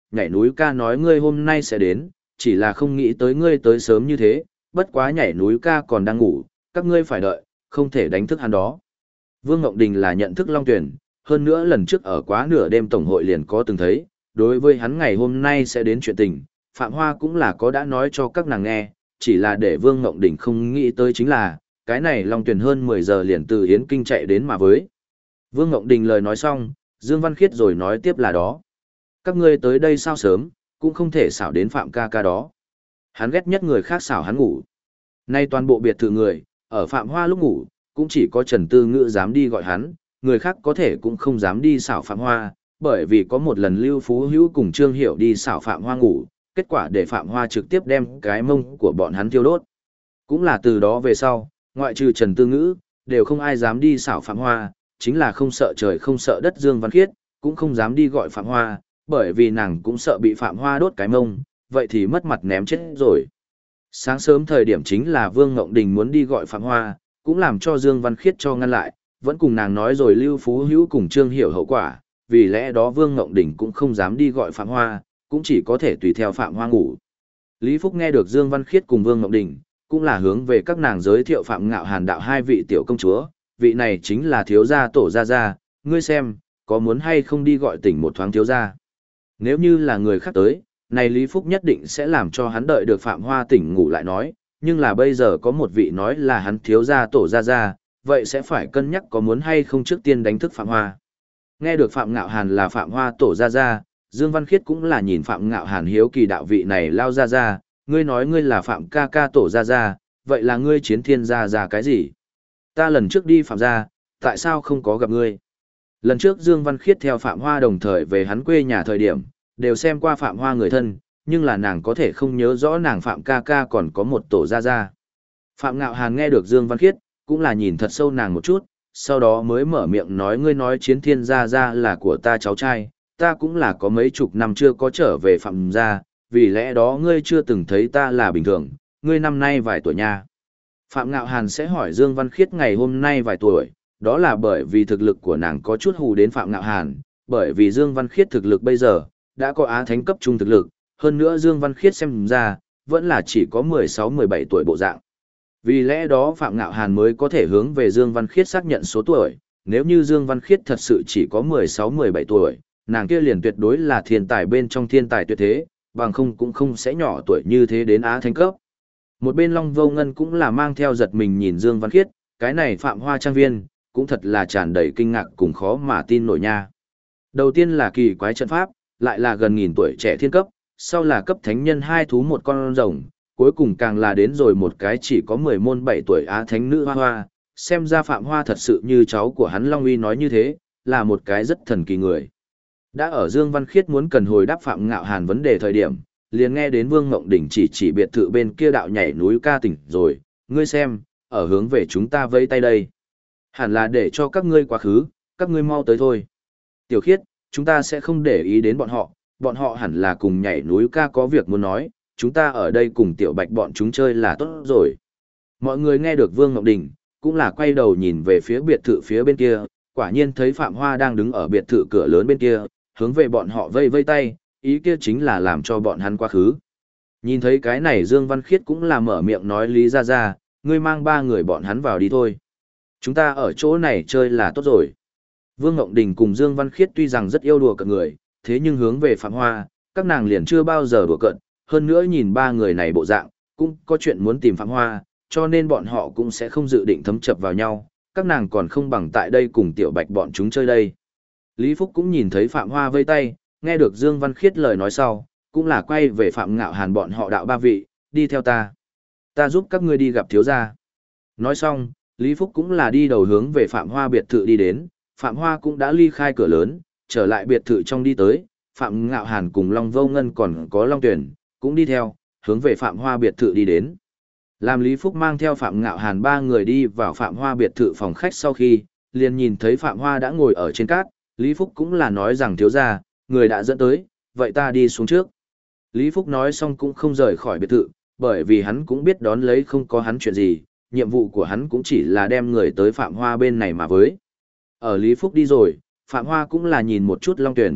nhảy núi ca nói ngươi hôm nay sẽ đến, chỉ là không nghĩ tới ngươi tới sớm như thế, bất quá nhảy núi ca còn đang ngủ, các ngươi phải đợi, không thể đánh thức hắn đó. Vương Ngộng Đình là nhận thức Long Tuyển, hơn nữa lần trước ở quá nửa đêm tổng hội liền có từng thấy, đối với hắn ngày hôm nay sẽ đến chuyện tình, Phạm Hoa cũng là có đã nói cho các nàng nghe, chỉ là để Vương Ngộng Đình không nghĩ tới chính là, cái này Long Tuyển hơn 10 giờ liền từ Yến Kinh chạy đến mà với. Vương Ngộng Đình lời nói xong, Dương Văn Khiết rồi nói tiếp là đó. Các ngươi tới đây sao sớm, cũng không thể xảo đến Phạm ca ca đó. Hắn ghét nhất người khác xảo hắn ngủ. Nay toàn bộ biệt thự người, ở Phạm Hoa lúc ngủ, cũng chỉ có Trần Tư Ngữ dám đi gọi hắn, người khác có thể cũng không dám đi xảo Phạm Hoa, bởi vì có một lần Lưu Phú Hữu cùng Trương Hiểu đi xảo Phạm Hoa ngủ, kết quả để Phạm Hoa trực tiếp đem cái mông của bọn hắn tiêu đốt. Cũng là từ đó về sau, ngoại trừ Trần Tư Ngữ, đều không ai dám đi xảo Phạm Hoa, chính là không sợ trời không sợ đất Dương Văn Khiết, cũng không dám đi gọi Phạm Hoa, bởi vì nàng cũng sợ bị Phạm Hoa đốt cái mông, vậy thì mất mặt ném chết rồi. Sáng sớm thời điểm chính là Vương Ngộng Đình muốn đi gọi Phạm Hoa, cũng làm cho Dương Văn Khiết cho ngăn lại, vẫn cùng nàng nói rồi Lưu Phú Hữu cùng Trương Hiểu hậu quả, vì lẽ đó Vương Ngộng Đình cũng không dám đi gọi Phạm Hoa, cũng chỉ có thể tùy theo Phạm Hoa ngủ. Lý Phúc nghe được Dương Văn Khiết cùng Vương Ngộng Đình, cũng là hướng về các nàng giới thiệu Phạm Ngạo Hàn đạo hai vị tiểu công chúa, vị này chính là thiếu gia tổ gia gia, ngươi xem, có muốn hay không đi gọi tỉnh một thoáng thiếu gia. Nếu như là người khác tới, này Lý Phúc nhất định sẽ làm cho hắn đợi được Phạm Hoa tỉnh ngủ lại nói, nhưng là bây giờ có một vị nói là hắn thiếu gia tổ gia gia, vậy sẽ phải cân nhắc có muốn hay không trước tiên đánh thức Phạm Hoa. Nghe được Phạm Ngạo Hàn là Phạm Hoa tổ gia gia, Dương Văn Khiết cũng là nhìn Phạm Ngạo Hàn hiếu kỳ đạo vị này lao gia gia, ngươi nói ngươi là Phạm ca ca tổ gia gia, vậy là ngươi Chiến Thiên gia gia cái gì? Ta lần trước đi Phạm gia, tại sao không có gặp ngươi? Lần trước Dương Văn Khiết theo Phạm Hoa đồng thời về hắn quê nhà thời điểm, đều xem qua Phạm Hoa người thân, nhưng là nàng có thể không nhớ rõ nàng Phạm ca ca còn có một tổ gia gia. Phạm Ngạo Hàn nghe được Dương Văn Khiết, cũng là nhìn thật sâu nàng một chút, sau đó mới mở miệng nói ngươi nói Chiến Thiên gia gia là của ta cháu trai, ta cũng là có mấy chục năm chưa có trở về Phạm gia, vì lẽ đó ngươi chưa từng thấy ta là bình thường, ngươi năm nay vài tuổi nha. Phạm Ngạo Hàn sẽ hỏi Dương Văn Khiết ngày hôm nay vài tuổi, đó là bởi vì thực lực của nàng có chút hù đến Phạm Ngạo Hàn, bởi vì Dương Văn Khiết thực lực bây giờ, đã có Á Thánh cấp trung thực lực, hơn nữa Dương Văn Khiết xem ra, vẫn là chỉ có 16-17 tuổi bộ dạng. Vì lẽ đó Phạm Ngạo Hàn mới có thể hướng về Dương Văn Khiết xác nhận số tuổi, nếu như Dương Văn Khiết thật sự chỉ có 16-17 tuổi, nàng kia liền tuyệt đối là thiên tài bên trong thiên tài tuyệt thế, bằng không cũng không sẽ nhỏ tuổi như thế đến Á Thánh cấp. Một bên Long Vô Ngân cũng là mang theo giật mình nhìn Dương Văn Khiết, cái này Phạm Hoa trang viên, cũng thật là tràn đầy kinh ngạc cùng khó mà tin nổi nha. Đầu tiên là kỳ quái trận pháp, lại là gần nghìn tuổi trẻ thiên cấp, sau là cấp thánh nhân hai thú một con rồng, cuối cùng càng là đến rồi một cái chỉ có 10 môn 7 tuổi Á Thánh nữ Hoa Hoa, xem ra Phạm Hoa thật sự như cháu của hắn Long Uy nói như thế, là một cái rất thần kỳ người. Đã ở Dương Văn Khiết muốn cần hồi đáp Phạm Ngạo Hàn vấn đề thời điểm, liền nghe đến Vương Ngộng Đình chỉ biệt thự bên kia đạo nhảy núi ca tỉnh rồi, ngươi xem, ở hướng về chúng ta vẫy tay đây. Hẳn là để cho các ngươi quá khứ, các ngươi mau tới thôi. Tiểu Khiết, chúng ta sẽ không để ý đến bọn họ hẳn là cùng nhảy núi ca có việc muốn nói, chúng ta ở đây cùng Tiểu Bạch bọn chúng chơi là tốt rồi. Mọi người nghe được Vương Ngộng Đình, cũng là quay đầu nhìn về phía biệt thự phía bên kia, quả nhiên thấy Phạm Hoa đang đứng ở biệt thự cửa lớn bên kia, hướng về bọn họ vây vây tay, ý kia chính là làm cho bọn hắn quá khứ. Nhìn thấy cái này Dương Văn Khiết cũng là mở miệng nói Lý ra, ngươi mang 3 người bọn hắn vào đi thôi. Chúng ta ở chỗ này chơi là tốt rồi. Vương Ngộng Đình cùng Dương Văn Khiết tuy rằng rất yêu đùa cợt người, thế nhưng hướng về Phạm Hoa, các nàng liền chưa bao giờ đùa cợt, hơn nữa nhìn 3 người này bộ dạng, cũng có chuyện muốn tìm Phạm Hoa, cho nên bọn họ cũng sẽ không dự định thấm chập vào nhau, các nàng còn không bằng tại đây cùng Tiểu Bạch bọn chúng chơi đây. Lý Phúc cũng nhìn thấy Phạm Hoa vây tay, nghe được Dương Văn Khiết lời nói sau, cũng là quay về Phạm Ngạo Hàn bọn họ đạo 3 vị, đi theo ta. Ta giúp các ngươi đi gặp thiếu gia. Nói xong, Lý Phúc cũng là đi đầu hướng về Phạm Hoa biệt thự đi đến, Phạm Hoa cũng đã ly khai cửa lớn, trở lại biệt thự trong đi tới, Phạm Ngạo Hàn cùng Long Vô Ngân còn có Long Tuyển, cũng đi theo, hướng về Phạm Hoa biệt thự đi đến. Làm Lý Phúc mang theo Phạm Ngạo Hàn 3 người đi vào Phạm Hoa biệt thự phòng khách sau khi, liền nhìn thấy Phạm Hoa đã ngồi ở trên cát, Lý Phúc cũng là nói rằng thiếu gia, người đã dẫn tới, vậy ta đi xuống trước. Lý Phúc nói xong cũng không rời khỏi biệt thự, bởi vì hắn cũng biết đón lấy không có hắn chuyện gì, nhiệm vụ của hắn cũng chỉ là đem người tới Phạm Hoa bên này mà với. Ở Lý Phúc đi rồi, Phạm Hoa cũng là nhìn một chút Long Tuyển,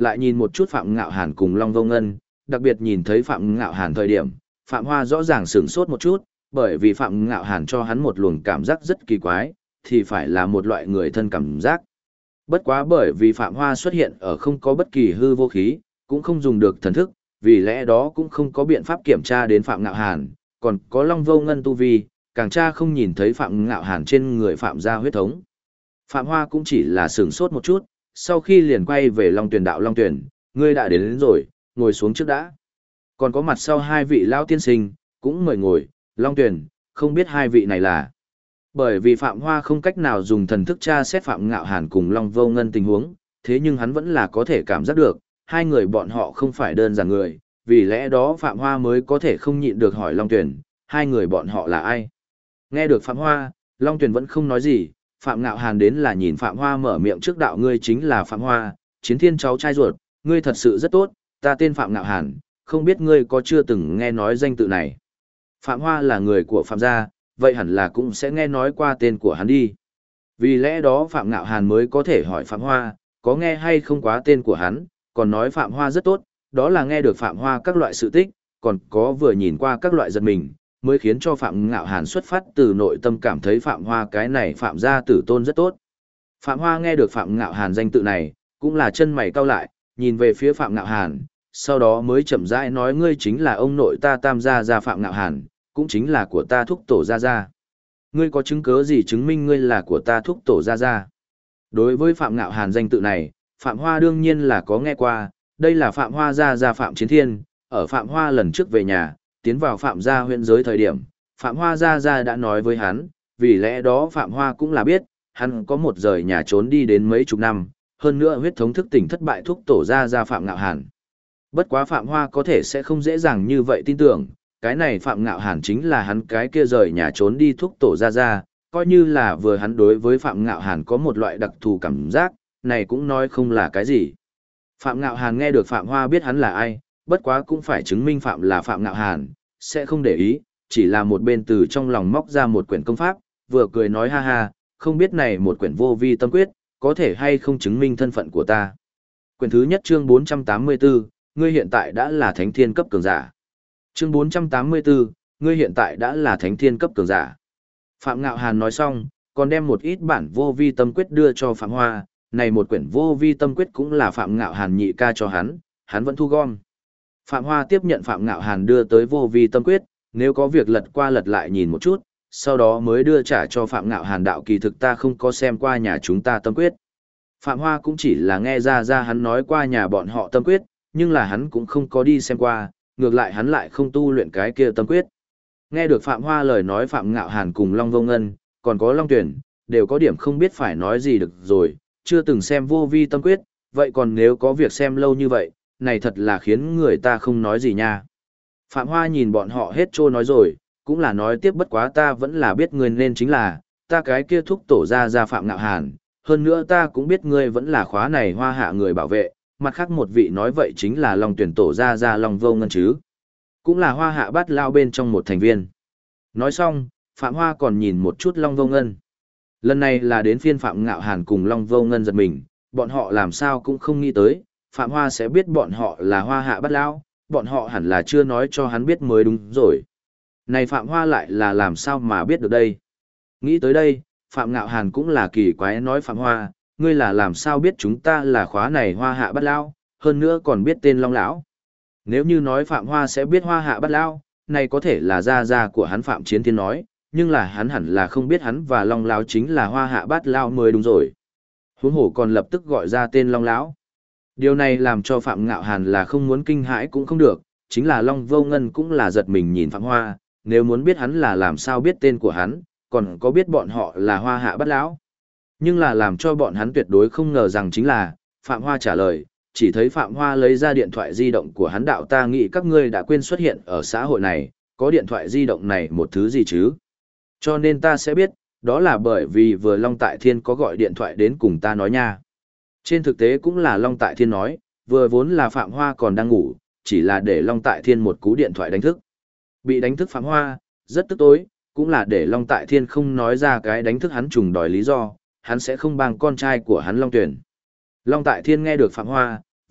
lại nhìn một chút Phạm Ngạo Hàn cùng Long Vô Ngân, đặc biệt nhìn thấy Phạm Ngạo Hàn thời điểm, Phạm Hoa rõ ràng sửng sốt một chút, bởi vì Phạm Ngạo Hàn cho hắn một luồng cảm giác rất kỳ quái, thì phải là một loại người thân cảm giác. Bất quá bởi vì Phạm Hoa xuất hiện ở không có bất kỳ hư vô khí, cũng không dùng được thần thức, vì lẽ đó cũng không có biện pháp kiểm tra đến Phạm Ngạo Hàn, còn có Long Vô Ngân tu vi, càng tra không nhìn thấy Phạm Ngạo Hàn trên người Phạm gia huyết thống. Phạm Hoa cũng chỉ là sửng sốt một chút, sau khi liền quay về Long Tuyền đạo Long Tuyền, ngươi đã đến rồi, ngồi xuống trước đã. Còn có mặt sau hai vị lão tiên sinh, cũng mời ngồi, Long Tuyền, không biết hai vị này là. Bởi vì Phạm Hoa không cách nào dùng thần thức tra xét Phạm Ngạo Hàn cùng Long Vô Ngân tình huống, thế nhưng hắn vẫn là có thể cảm giác được, hai người bọn họ không phải đơn giản người, vì lẽ đó Phạm Hoa mới có thể không nhịn được hỏi Long Tuyền, hai người bọn họ là ai. Nghe được Phạm Hoa, Long Tuyền vẫn không nói gì, Phạm Ngạo Hàn đến là nhìn Phạm Hoa mở miệng trước đạo ngươi chính là Phạm Hoa, Chiến Thiên cháu trai ruột, ngươi thật sự rất tốt, ta tên Phạm Ngạo Hàn, không biết ngươi có chưa từng nghe nói danh tự này. Phạm Hoa là người của Phạm gia, vậy hẳn là cũng sẽ nghe nói qua tên của hắn đi. Vì lẽ đó Phạm Ngạo Hàn mới có thể hỏi Phạm Hoa, có nghe hay không quá tên của hắn, còn nói Phạm Hoa rất tốt, đó là nghe được Phạm Hoa các loại sự tích, còn có vừa nhìn qua các loại giật mình, mới khiến cho Phạm Ngạo Hàn xuất phát từ nội tâm cảm thấy Phạm Hoa cái này Phạm gia tử tôn rất tốt. Phạm Hoa nghe được Phạm Ngạo Hàn danh tự này, cũng là chân mày cau lại, nhìn về phía Phạm Ngạo Hàn, sau đó mới chậm rãi nói ngươi chính là ông nội ta Tam gia gia Phạm Ngạo Hàn, cũng chính là của ta thúc tổ gia gia. Ngươi có chứng cứ gì chứng minh ngươi là của ta thúc tổ gia gia? Đối với Phạm Ngạo Hàn danh tự này, Phạm Hoa đương nhiên là có nghe qua, đây là Phạm Hoa gia gia Phạm Chiến Thiên, ở Phạm Hoa lần trước về nhà, tiến vào Phạm gia huyện giới thời điểm, Phạm Hoa gia gia đã nói với hắn, vì lẽ đó Phạm Hoa cũng là biết, hắn có một rời nhà trốn đi đến mấy chục năm, hơn nữa huyết thống thức tỉnh thất bại thúc tổ gia gia Phạm Ngạo Hàn. Bất quá Phạm Hoa có thể sẽ không dễ dàng như vậy tin tưởng, cái này Phạm Ngạo Hàn chính là hắn cái kia rời nhà trốn đi thúc tổ gia gia, coi như là vừa hắn đối với Phạm Ngạo Hàn có một loại đặc thù cảm giác, này cũng nói không là cái gì. Phạm Ngạo Hàn nghe được Phạm Hoa biết hắn là ai, bất quá cũng phải chứng minh Phạm là Phạm Ngạo Hàn, sẽ không để ý, chỉ là một bên từ trong lòng móc ra một quyển công pháp, vừa cười nói ha ha, không biết này một quyển vô vi tâm quyết, có thể hay không chứng minh thân phận của ta. Quyển thứ nhất chương 484, ngươi hiện tại đã là thánh thiên cấp cường giả. Chương 484, ngươi hiện tại đã là thánh thiên cấp cường giả. Phạm Ngạo Hàn nói xong, còn đem một ít bản vô vi tâm quyết đưa cho Phạm Hoa, này một quyển vô vi tâm quyết cũng là Phạm Ngạo Hàn nhị ca cho hắn vẫn thu gom. Phạm Hoa tiếp nhận Phạm Ngạo Hàn đưa tới vô vi tâm quyết, nếu có việc lật qua lật lại nhìn một chút, sau đó mới đưa trả cho Phạm Ngạo Hàn đạo kỳ thực ta không có xem qua nhà chúng ta tâm quyết. Phạm Hoa cũng chỉ là nghe ra hắn nói qua nhà bọn họ tâm quyết, nhưng là hắn cũng không có đi xem qua, ngược lại hắn lại không tu luyện cái kia tâm quyết. Nghe được Phạm Hoa lời nói Phạm Ngạo Hàn cùng Long Vô Ngân, còn có Long Tuyển, đều có điểm không biết phải nói gì được rồi, chưa từng xem vô vi tâm quyết, vậy còn nếu có việc xem lâu như vậy, này thật là khiến người ta không nói gì nha. Phạm Hoa nhìn bọn họ hết trô nói rồi, cũng là nói tiếp bất quá ta vẫn là biết người nên chính là, ta cái kia thúc tổ ra Phạm Ngạo Hàn, hơn nữa ta cũng biết ngươi vẫn là khóa này Hoa hạ người bảo vệ, mặt khác một vị nói vậy chính là Long Tuyển tổ ra Long Vô Ngân chứ. Cũng là Hoa hạ bát lao bên trong một thành viên. Nói xong, Phạm Hoa còn nhìn một chút Long Vô Ngân. Lần này là đến phiên Phạm Ngạo Hàn cùng Long Vô Ngân giật mình, bọn họ làm sao cũng không nghĩ tới, Phạm Hoa sẽ biết bọn họ là Hoa hạ bát lao, bọn họ hẳn là chưa nói cho hắn biết mới đúng rồi. Này Phạm Hoa lại là làm sao mà biết được đây? Nghĩ tới đây, Phạm Ngạo Hàn cũng là kỳ quái nói Phạm Hoa, ngươi là làm sao biết chúng ta là khóa này Hoa hạ bát lao, hơn nữa còn biết tên Long Lão. Nếu như nói Phạm Hoa sẽ biết Hoa hạ bát lao, này có thể là gia của hắn Phạm Chiến Thiên nói, nhưng là hắn hẳn là không biết hắn và Long Lão chính là Hoa hạ bát lao mới đúng rồi. Huống hổ còn lập tức gọi ra tên Long Lão. Điều này làm cho Phạm Ngạo Hàn là không muốn kinh hãi cũng không được, chính là Long Vô Ngân cũng là giật mình nhìn Phạm Hoa, nếu muốn biết hắn là làm sao biết tên của hắn, còn có biết bọn họ là Hoa hạ bát lão. Nhưng là làm cho bọn hắn tuyệt đối không ngờ rằng chính là, Phạm Hoa trả lời, chỉ thấy Phạm Hoa lấy ra điện thoại di động của hắn đạo ta nghĩ các ngươi đã quên xuất hiện ở xã hội này, có điện thoại di động này một thứ gì chứ. Cho nên ta sẽ biết, đó là bởi vì vừa Long Tại Thiên có gọi điện thoại đến cùng ta nói nha. Trên thực tế cũng là Long Tại Thiên nói, vừa vốn là Phạm Hoa còn đang ngủ, chỉ là để Long Tại Thiên một cú điện thoại đánh thức. Bị đánh thức Phạm Hoa, rất tức tối, cũng là để Long Tại Thiên không nói ra cái đánh thức hắn trùng đòi lý do, hắn sẽ không bằng con trai của hắn Long Tuyển. Long Tại Thiên nghe được Phạm Hoa,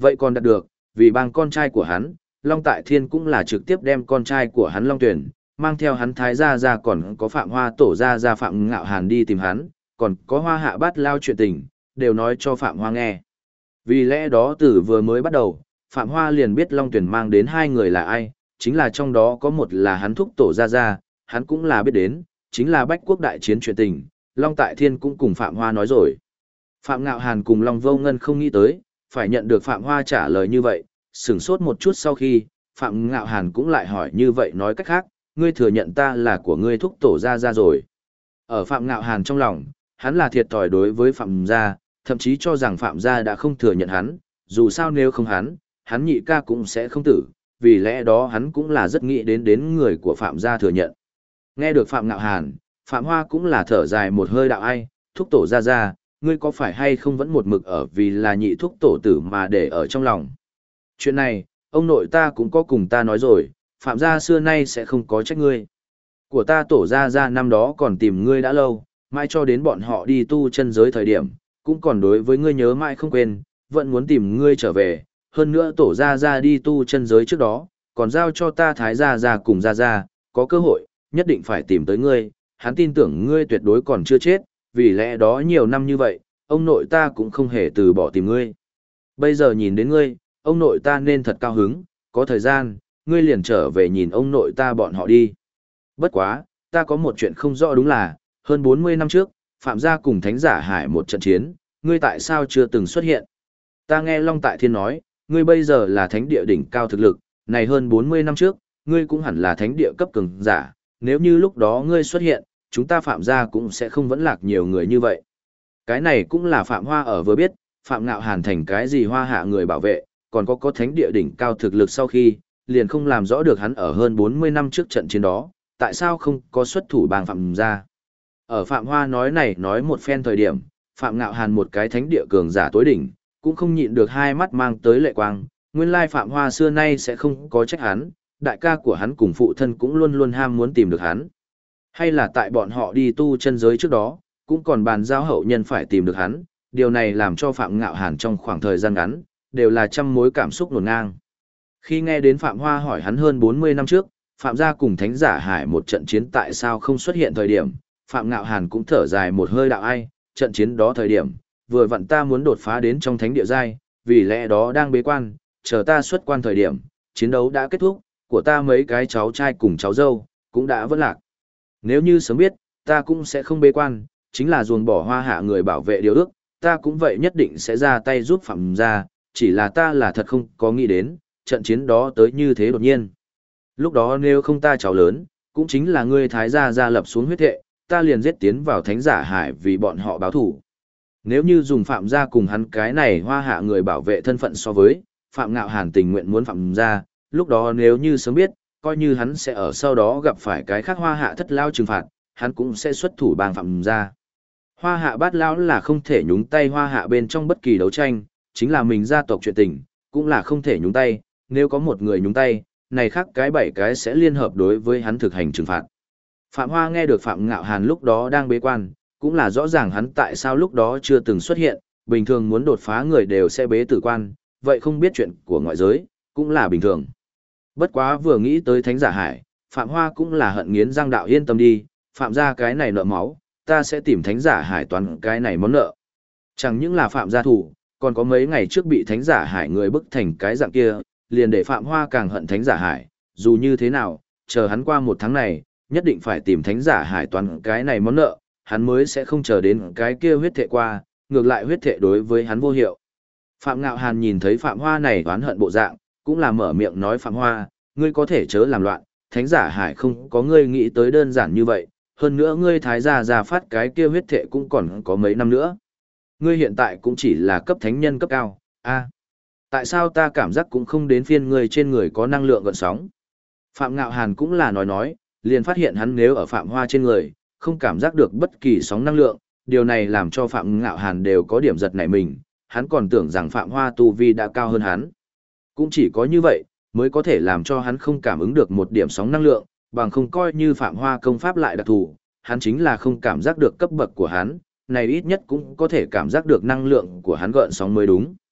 Vậy còn đạt được, vì bang con trai của hắn, Long Tại Thiên cũng là trực tiếp đem con trai của hắn Long Tuyển, mang theo hắn Thái Gia Gia còn có Phạm Hoa Tổ Gia Gia Phạm Ngạo Hàn đi tìm hắn, còn có Hoa Hạ Bát Lao chuyện tình, đều nói cho Phạm Hoa nghe. Vì lẽ đó từ vừa mới bắt đầu, Phạm Hoa liền biết Long Tuyển mang đến hai người là ai, chính là trong đó có một là hắn thúc Tổ Gia Gia, hắn cũng là biết đến, chính là Bách Quốc đại chiến chuyện tình, Long Tại Thiên cũng cùng Phạm Hoa nói rồi. Phạm Ngạo Hàn cùng Long Vô Ngân không nghĩ tới, phải nhận được Phạm Hoa trả lời như vậy, sửng sốt một chút sau khi, Phạm Ngạo Hàn cũng lại hỏi như vậy nói cách khác, ngươi thừa nhận ta là của ngươi thúc Tổ Gia Gia rồi. Ở Phạm Ngạo Hàn trong lòng, hắn là thiệt thòi đối với Phạm Gia, thậm chí cho rằng Phạm Gia đã không thừa nhận hắn, dù sao nếu không hắn nhị ca cũng sẽ không tử, vì lẽ đó hắn cũng là rất nghĩ đến người của Phạm Gia thừa nhận. Nghe được Phạm Ngạo Hàn, Phạm Hoa cũng là thở dài một hơi đạo ai, thúc Tổ Gia Gia, ngươi có phải hay không vẫn một mực ở vì là nhị thúc tổ tử mà để ở trong lòng. Chuyện này, ông nội ta cũng có cùng ta nói rồi, Phạm Gia xưa nay sẽ không có trách ngươi. Của ta Tổ Gia Gia năm đó còn tìm ngươi đã lâu, mãi cho đến bọn họ đi tu chân giới thời điểm, cũng còn đối với ngươi nhớ mãi không quên, vẫn muốn tìm ngươi trở về, hơn nữa Tổ Gia Gia đi tu chân giới trước đó, còn giao cho ta Thái Gia Gia cùng Gia Gia, có cơ hội, nhất định phải tìm tới ngươi, hắn tin tưởng ngươi tuyệt đối còn chưa chết, vì lẽ đó nhiều năm như vậy, ông nội ta cũng không hề từ bỏ tìm ngươi. Bây giờ nhìn đến ngươi, ông nội ta nên thật cao hứng, có thời gian, ngươi liền trở về nhìn ông nội ta bọn họ đi. Bất quá, ta có một chuyện không rõ đúng là, hơn 40 năm trước, Phạm Gia cùng Thánh Giả Hải một trận chiến, ngươi tại sao chưa từng xuất hiện? Ta nghe Long Tại Thiên nói, ngươi bây giờ là thánh địa đỉnh cao thực lực, này hơn 40 năm trước, ngươi cũng hẳn là thánh địa cấp cường giả, nếu như lúc đó ngươi xuất hiện, chúng ta Phạm Gia cũng sẽ không vẫn lạc nhiều người như vậy. Cái này cũng là Phạm Hoa ở vừa biết, Phạm Ngạo Hàn thành cái gì Hoa Hạ người bảo vệ, còn có thánh địa đỉnh cao thực lực sau khi, liền không làm rõ được hắn ở hơn 40 năm trước trận chiến đó, tại sao không có xuất thủ bang Phạm Gia. Ở Phạm Hoa nói một phen thời điểm, Phạm Ngạo Hàn một cái thánh địa cường giả tối đỉnh, cũng không nhịn được hai mắt mang tới lệ quang, nguyên lai Phạm Hoa xưa nay sẽ không có trách hắn, đại ca của hắn cùng phụ thân cũng luôn luôn ham muốn tìm được hắn. Hay là tại bọn họ đi tu chân giới trước đó, cũng còn bàn giao hậu nhân phải tìm được hắn, điều này làm cho Phạm Ngạo Hàn trong khoảng thời gian ngắn, đều là trăm mối cảm xúc nổn ngang. Khi nghe đến Phạm Hoa hỏi hắn hơn 40 năm trước, Phạm Gia cùng Thánh Giả Hải một trận chiến tại sao không xuất hiện thời điểm, Phạm Ngạo Hàn cũng thở dài một hơi đạo ai, trận chiến đó thời điểm, vừa vặn ta muốn đột phá đến trong thánh địa giai, vì lẽ đó đang bế quan, chờ ta xuất quan thời điểm, chiến đấu đã kết thúc, của ta mấy cái cháu trai cùng cháu dâu, cũng đã vất lạc. Nếu như sớm biết, ta cũng sẽ không bế quan, chính là ruồng bỏ Hoa Hạ người bảo vệ điều ước, ta cũng vậy nhất định sẽ ra tay giúp Phạm Gia, chỉ là ta là thật không có nghĩ đến, trận chiến đó tới như thế đột nhiên. Lúc đó nếu không ta cháu lớn, cũng chính là ngươi Thái Gia Gia lập xuống huyết thệ, ta liền giết tiến vào Thánh Giả Hải vì bọn họ báo thủ. Nếu như dùng Phạm Gia cùng hắn cái này Hoa Hạ người bảo vệ thân phận so với, Phạm Ngạo Hàn tình nguyện muốn Phạm Gia, lúc đó nếu như sớm biết, coi như hắn sẽ ở sau đó gặp phải cái khác Hoa Hạ thất lao trừng phạt, hắn cũng sẽ xuất thủ bang Phạm Gia. Hoa Hạ bát lão là không thể nhúng tay Hoa Hạ bên trong bất kỳ đấu tranh, chính là mình gia tộc chuyện tình, cũng là không thể nhúng tay, nếu có một người nhúng tay, này khác cái bảy cái sẽ liên hợp đối với hắn thực hành trừng phạt. Phạm Hoa nghe được Phạm Ngạo Hàn lúc đó đang bế quan, cũng là rõ ràng hắn tại sao lúc đó chưa từng xuất hiện, bình thường muốn đột phá người đều sẽ bế tử quan, vậy không biết chuyện của ngoại giới, cũng là bình thường. Bất quá vừa nghĩ tới Thánh Giả Hải, Phạm Hoa cũng là hận nghiến răng đạo yên tâm đi, Phạm Gia cái này nợ máu, ta sẽ tìm Thánh Giả Hải toán cái này món nợ. Chẳng những là Phạm gia thủ, còn có mấy ngày trước bị Thánh Giả Hải người bức thành cái dạng kia, liền để Phạm Hoa càng hận Thánh Giả Hải, dù như thế nào, chờ hắn qua một tháng này, nhất định phải tìm Thánh Giả Hải toán cái này món nợ, hắn mới sẽ không chờ đến cái kia huyết thệ qua, ngược lại huyết thệ đối với hắn vô hiệu. Phạm Ngạo Hàn nhìn thấy Phạm Hoa này oán hận bộ dạng, cũng là mở miệng nói Phạm Hoa, ngươi có thể chớ làm loạn, Thánh Giả Hải không có ngươi nghĩ tới đơn giản như vậy, hơn nữa ngươi Thái Gia Gia phát cái kia huyết thệ cũng còn có mấy năm nữa. Ngươi hiện tại cũng chỉ là cấp thánh nhân cấp cao, tại sao ta cảm giác cũng không đến phiên ngươi trên người có năng lượng gợn sóng. Phạm Ngạo Hàn cũng là nói, liền phát hiện hắn nếu ở Phạm Hoa trên người, không cảm giác được bất kỳ sóng năng lượng, điều này làm cho Phạm Ngạo Hàn đều có điểm giật nảy mình, hắn còn tưởng rằng Phạm Hoa tu vi đã cao hơn hắn. Cũng chỉ có như vậy, mới có thể làm cho hắn không cảm ứng được một điểm sóng năng lượng, bằng không coi như Phạm Hoa công pháp lại đặc thù, hắn chính là không cảm giác được cấp bậc của hắn, này ít nhất cũng có thể cảm giác được năng lượng của hắn gợn sóng mới đúng.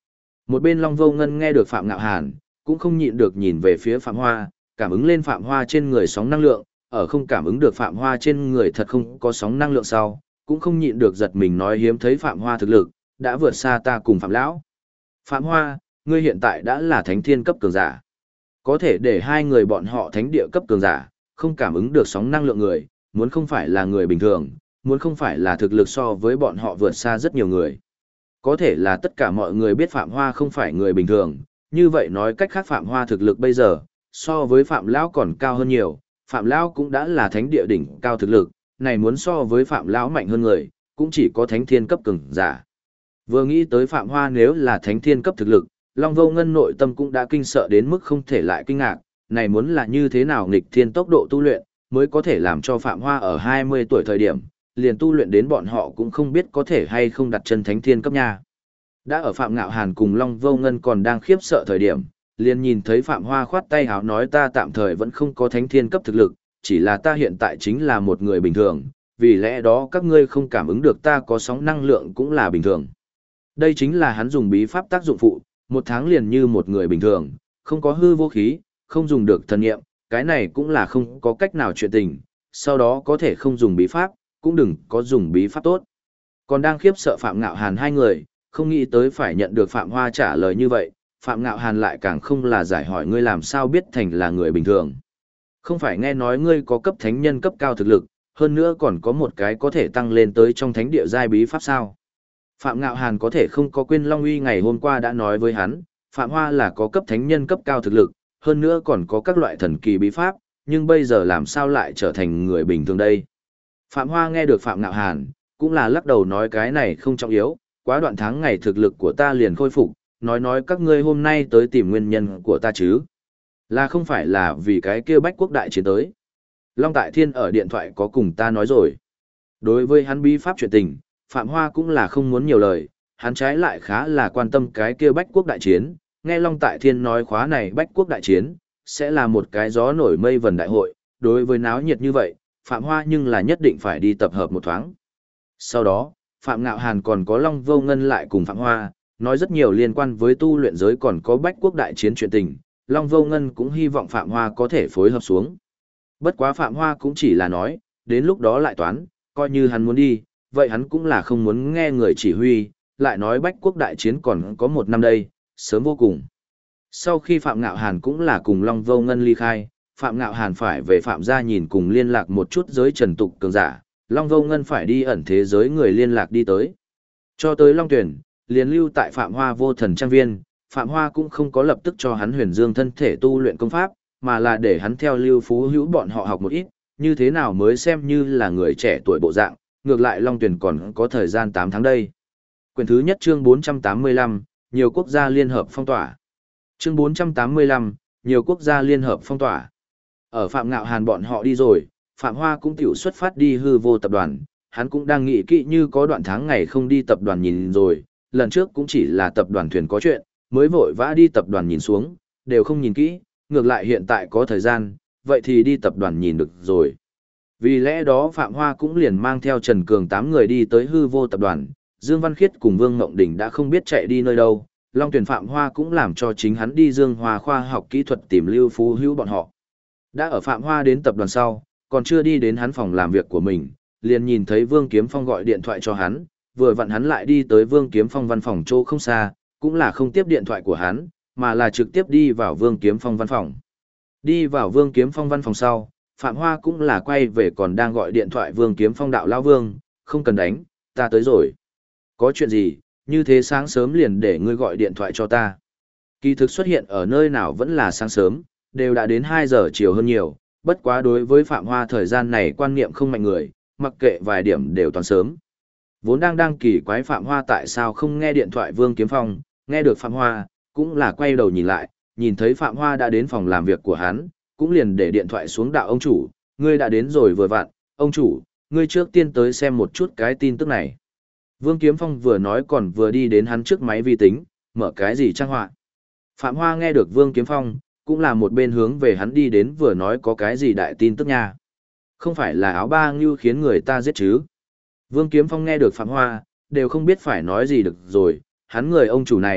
Một bên Long Vô Ngân nghe được Phạm Ngạo Hàn, cũng không nhịn được nhìn về phía Phạm Hoa, cảm ứng lên Phạm Hoa trên người sóng năng lượng, ở không cảm ứng được Phạm Hoa trên người thật không có sóng năng lượng sau, cũng không nhịn được giật mình nói hiếm thấy Phạm Hoa thực lực, đã vượt xa ta cùng Phạm Lão. Phạm Hoa, ngươi hiện tại đã là thánh thiên cấp cường giả. Có thể để hai người bọn họ thánh địa cấp cường giả, không cảm ứng được sóng năng lượng người, muốn không phải là người bình thường, muốn không phải là thực lực so với bọn họ vượt xa rất nhiều người. Có thể là tất cả mọi người biết Phạm Hoa không phải người bình thường, như vậy nói cách khác Phạm Hoa thực lực bây giờ, so với Phạm Lão còn cao hơn nhiều, Phạm Lão cũng đã là thánh địa đỉnh cao thực lực, này muốn so với Phạm Lão mạnh hơn người, cũng chỉ có thánh thiên cấp cường giả. Vừa nghĩ tới Phạm Hoa nếu là thánh thiên cấp thực lực, Long Vô Ngân nội tâm cũng đã kinh sợ đến mức không thể lại kinh ngạc, này muốn là như thế nào nghịch thiên tốc độ tu luyện, mới có thể làm cho Phạm Hoa ở 20 tuổi thời điểm, liền tu luyện đến bọn họ cũng không biết có thể hay không đặt chân thánh thiên cấp nha. Đã ở Phạm Ngạo Hàn cùng Long Vô Ngân còn đang khiếp sợ thời điểm, liền nhìn thấy Phạm Hoa khoát tay háo nói ta tạm thời vẫn không có thánh thiên cấp thực lực, chỉ là ta hiện tại chính là một người bình thường, vì lẽ đó các ngươi không cảm ứng được ta có sóng năng lượng cũng là bình thường. Đây chính là hắn dùng bí pháp tác dụng phụ, một tháng liền như một người bình thường, không có hư vô khí, không dùng được thần nghiệm, cái này cũng là không có cách nào chuyện tình, sau đó có thể không dùng bí pháp, cũng đừng có dùng bí pháp tốt. Còn đang khiếp sợ Phạm Ngạo Hàn hai người, không nghĩ tới phải nhận được Phạm Hoa trả lời như vậy, Phạm Ngạo Hàn lại càng không là giải hỏi ngươi làm sao biết thành là người bình thường. Không phải nghe nói ngươi có cấp thánh nhân cấp cao thực lực, hơn nữa còn có một cái có thể tăng lên tới trong thánh địa giai bí pháp sao. Phạm Ngạo Hàn có thể không có quên Long Uy ngày hôm qua đã nói với hắn, Phạm Hoa là có cấp thánh nhân cấp cao thực lực, hơn nữa còn có các loại thần kỳ bí pháp, nhưng bây giờ làm sao lại trở thành người bình thường đây. Phạm Hoa nghe được Phạm Ngạo Hàn, cũng là lắc đầu nói cái này không trọng yếu, quá đoạn tháng ngày thực lực của ta liền khôi phục, nói các ngươi hôm nay tới tìm nguyên nhân của ta chứ. Là không phải là vì cái kia bách quốc đại chiến tới. Long Tại Thiên ở điện thoại có cùng ta nói rồi. Đối với hắn bí pháp chuyện tình, Phạm Hoa cũng là không muốn nhiều lời, hắn trái lại khá là quan tâm cái kia bách quốc đại chiến, nghe Long Tại Thiên nói khóa này bách quốc đại chiến, sẽ là một cái gió nổi mây vần đại hội, đối với náo nhiệt như vậy, Phạm Hoa nhưng là nhất định phải đi tập hợp một thoáng. Sau đó, Phạm Ngạo Hàn còn có Long Vô Ngân lại cùng Phạm Hoa, nói rất nhiều liên quan với tu luyện giới còn có bách quốc đại chiến chuyện tình, Long Vô Ngân cũng hy vọng Phạm Hoa có thể phối hợp xuống. Bất quá Phạm Hoa cũng chỉ là nói, đến lúc đó lại toán, coi như hắn muốn đi, vậy hắn cũng là không muốn nghe người chỉ huy, lại nói bách quốc đại chiến còn có một năm đây, sớm vô cùng. Sau khi Phạm Ngạo Hàn cũng là cùng Long Vô Ngân ly khai, Phạm Ngạo Hàn phải về Phạm gia nhìn cùng liên lạc một chút giới trần tục cường giả, Long Vô Ngân phải đi ẩn thế giới người liên lạc đi tới. Cho tới Long Tuyển, liền lưu tại Phạm Hoa vô thần trang viên, Phạm Hoa cũng không có lập tức cho hắn huyền dương thân thể tu luyện công pháp, mà là để hắn theo Lưu Phú Hữu bọn họ học một ít, như thế nào mới xem như là người trẻ tuổi bộ dạng, ngược lại Long Tuyển còn có thời gian 8 tháng đây. Quyển thứ nhất chương 485, nhiều quốc gia liên hợp phong tỏa. Chương 485, nhiều quốc gia liên hợp phong tỏa. Ở Phạm Ngạo Hàn bọn họ đi rồi, Phạm Hoa cũng tiểu xuất phát đi hư vô tập đoàn, hắn cũng đang nghĩ kỹ như có đoạn tháng ngày không đi tập đoàn nhìn rồi, lần trước cũng chỉ là tập đoàn thuyền có chuyện, mới vội vã đi tập đoàn nhìn xuống, đều không nhìn kỹ, ngược lại hiện tại có thời gian, vậy thì đi tập đoàn nhìn được rồi. Vì lẽ đó Phạm Hoa cũng liền mang theo Trần Cường 8 người đi tới hư vô tập đoàn, Dương Văn Khiết cùng Vương Ngộng Đình đã không biết chạy đi nơi đâu, Long Tuyển Phạm Hoa cũng làm cho chính hắn đi Dương Hoa khoa học kỹ thuật tìm Lưu Phú Hữu bọn họ. Đã ở Phạm Hoa đến tập đoàn sau, còn chưa đi đến hắn phòng làm việc của mình, liền nhìn thấy Vương Kiếm Phong gọi điện thoại cho hắn, vừa vặn hắn lại đi tới Vương Kiếm Phong văn phòng chỗ không xa, cũng là không tiếp điện thoại của hắn, mà là trực tiếp đi vào Vương Kiếm Phong văn phòng. Đi vào Vương Kiếm Phong văn phòng sau, Phạm Hoa cũng là quay về còn đang gọi điện thoại Vương Kiếm Phong đạo lão Vương, không cần đánh, ta tới rồi. Có chuyện gì, như thế sáng sớm liền để ngươi gọi điện thoại cho ta. Kỳ thực xuất hiện ở nơi nào vẫn là sáng sớm, đều đã đến 2 giờ chiều hơn nhiều, bất quá đối với Phạm Hoa thời gian này quan niệm không mạnh người, mặc kệ vài điểm đều toàn sớm. Vốn đang kỳ quái Phạm Hoa tại sao không nghe điện thoại Vương Kiếm Phong, nghe được Phạm Hoa, cũng là quay đầu nhìn lại, nhìn thấy Phạm Hoa đã đến phòng làm việc của hắn, cũng liền để điện thoại xuống đạo ông chủ, ngươi đã đến rồi vừa vặn, ông chủ, ngươi trước tiên tới xem một chút cái tin tức này. Vương Kiếm Phong vừa nói còn vừa đi đến hắn trước máy vi tính, mở cái gì trang họa. Phạm Hoa nghe được Vương Kiếm Phong, cũng là một bên hướng về hắn đi đến vừa nói có cái gì đại tin tức nha. Không phải là áo ba ngưu khiến người ta giết chứ. Vương Kiếm Phong nghe được Phạm Hoa, đều không biết phải nói gì được rồi, hắn người ông chủ này,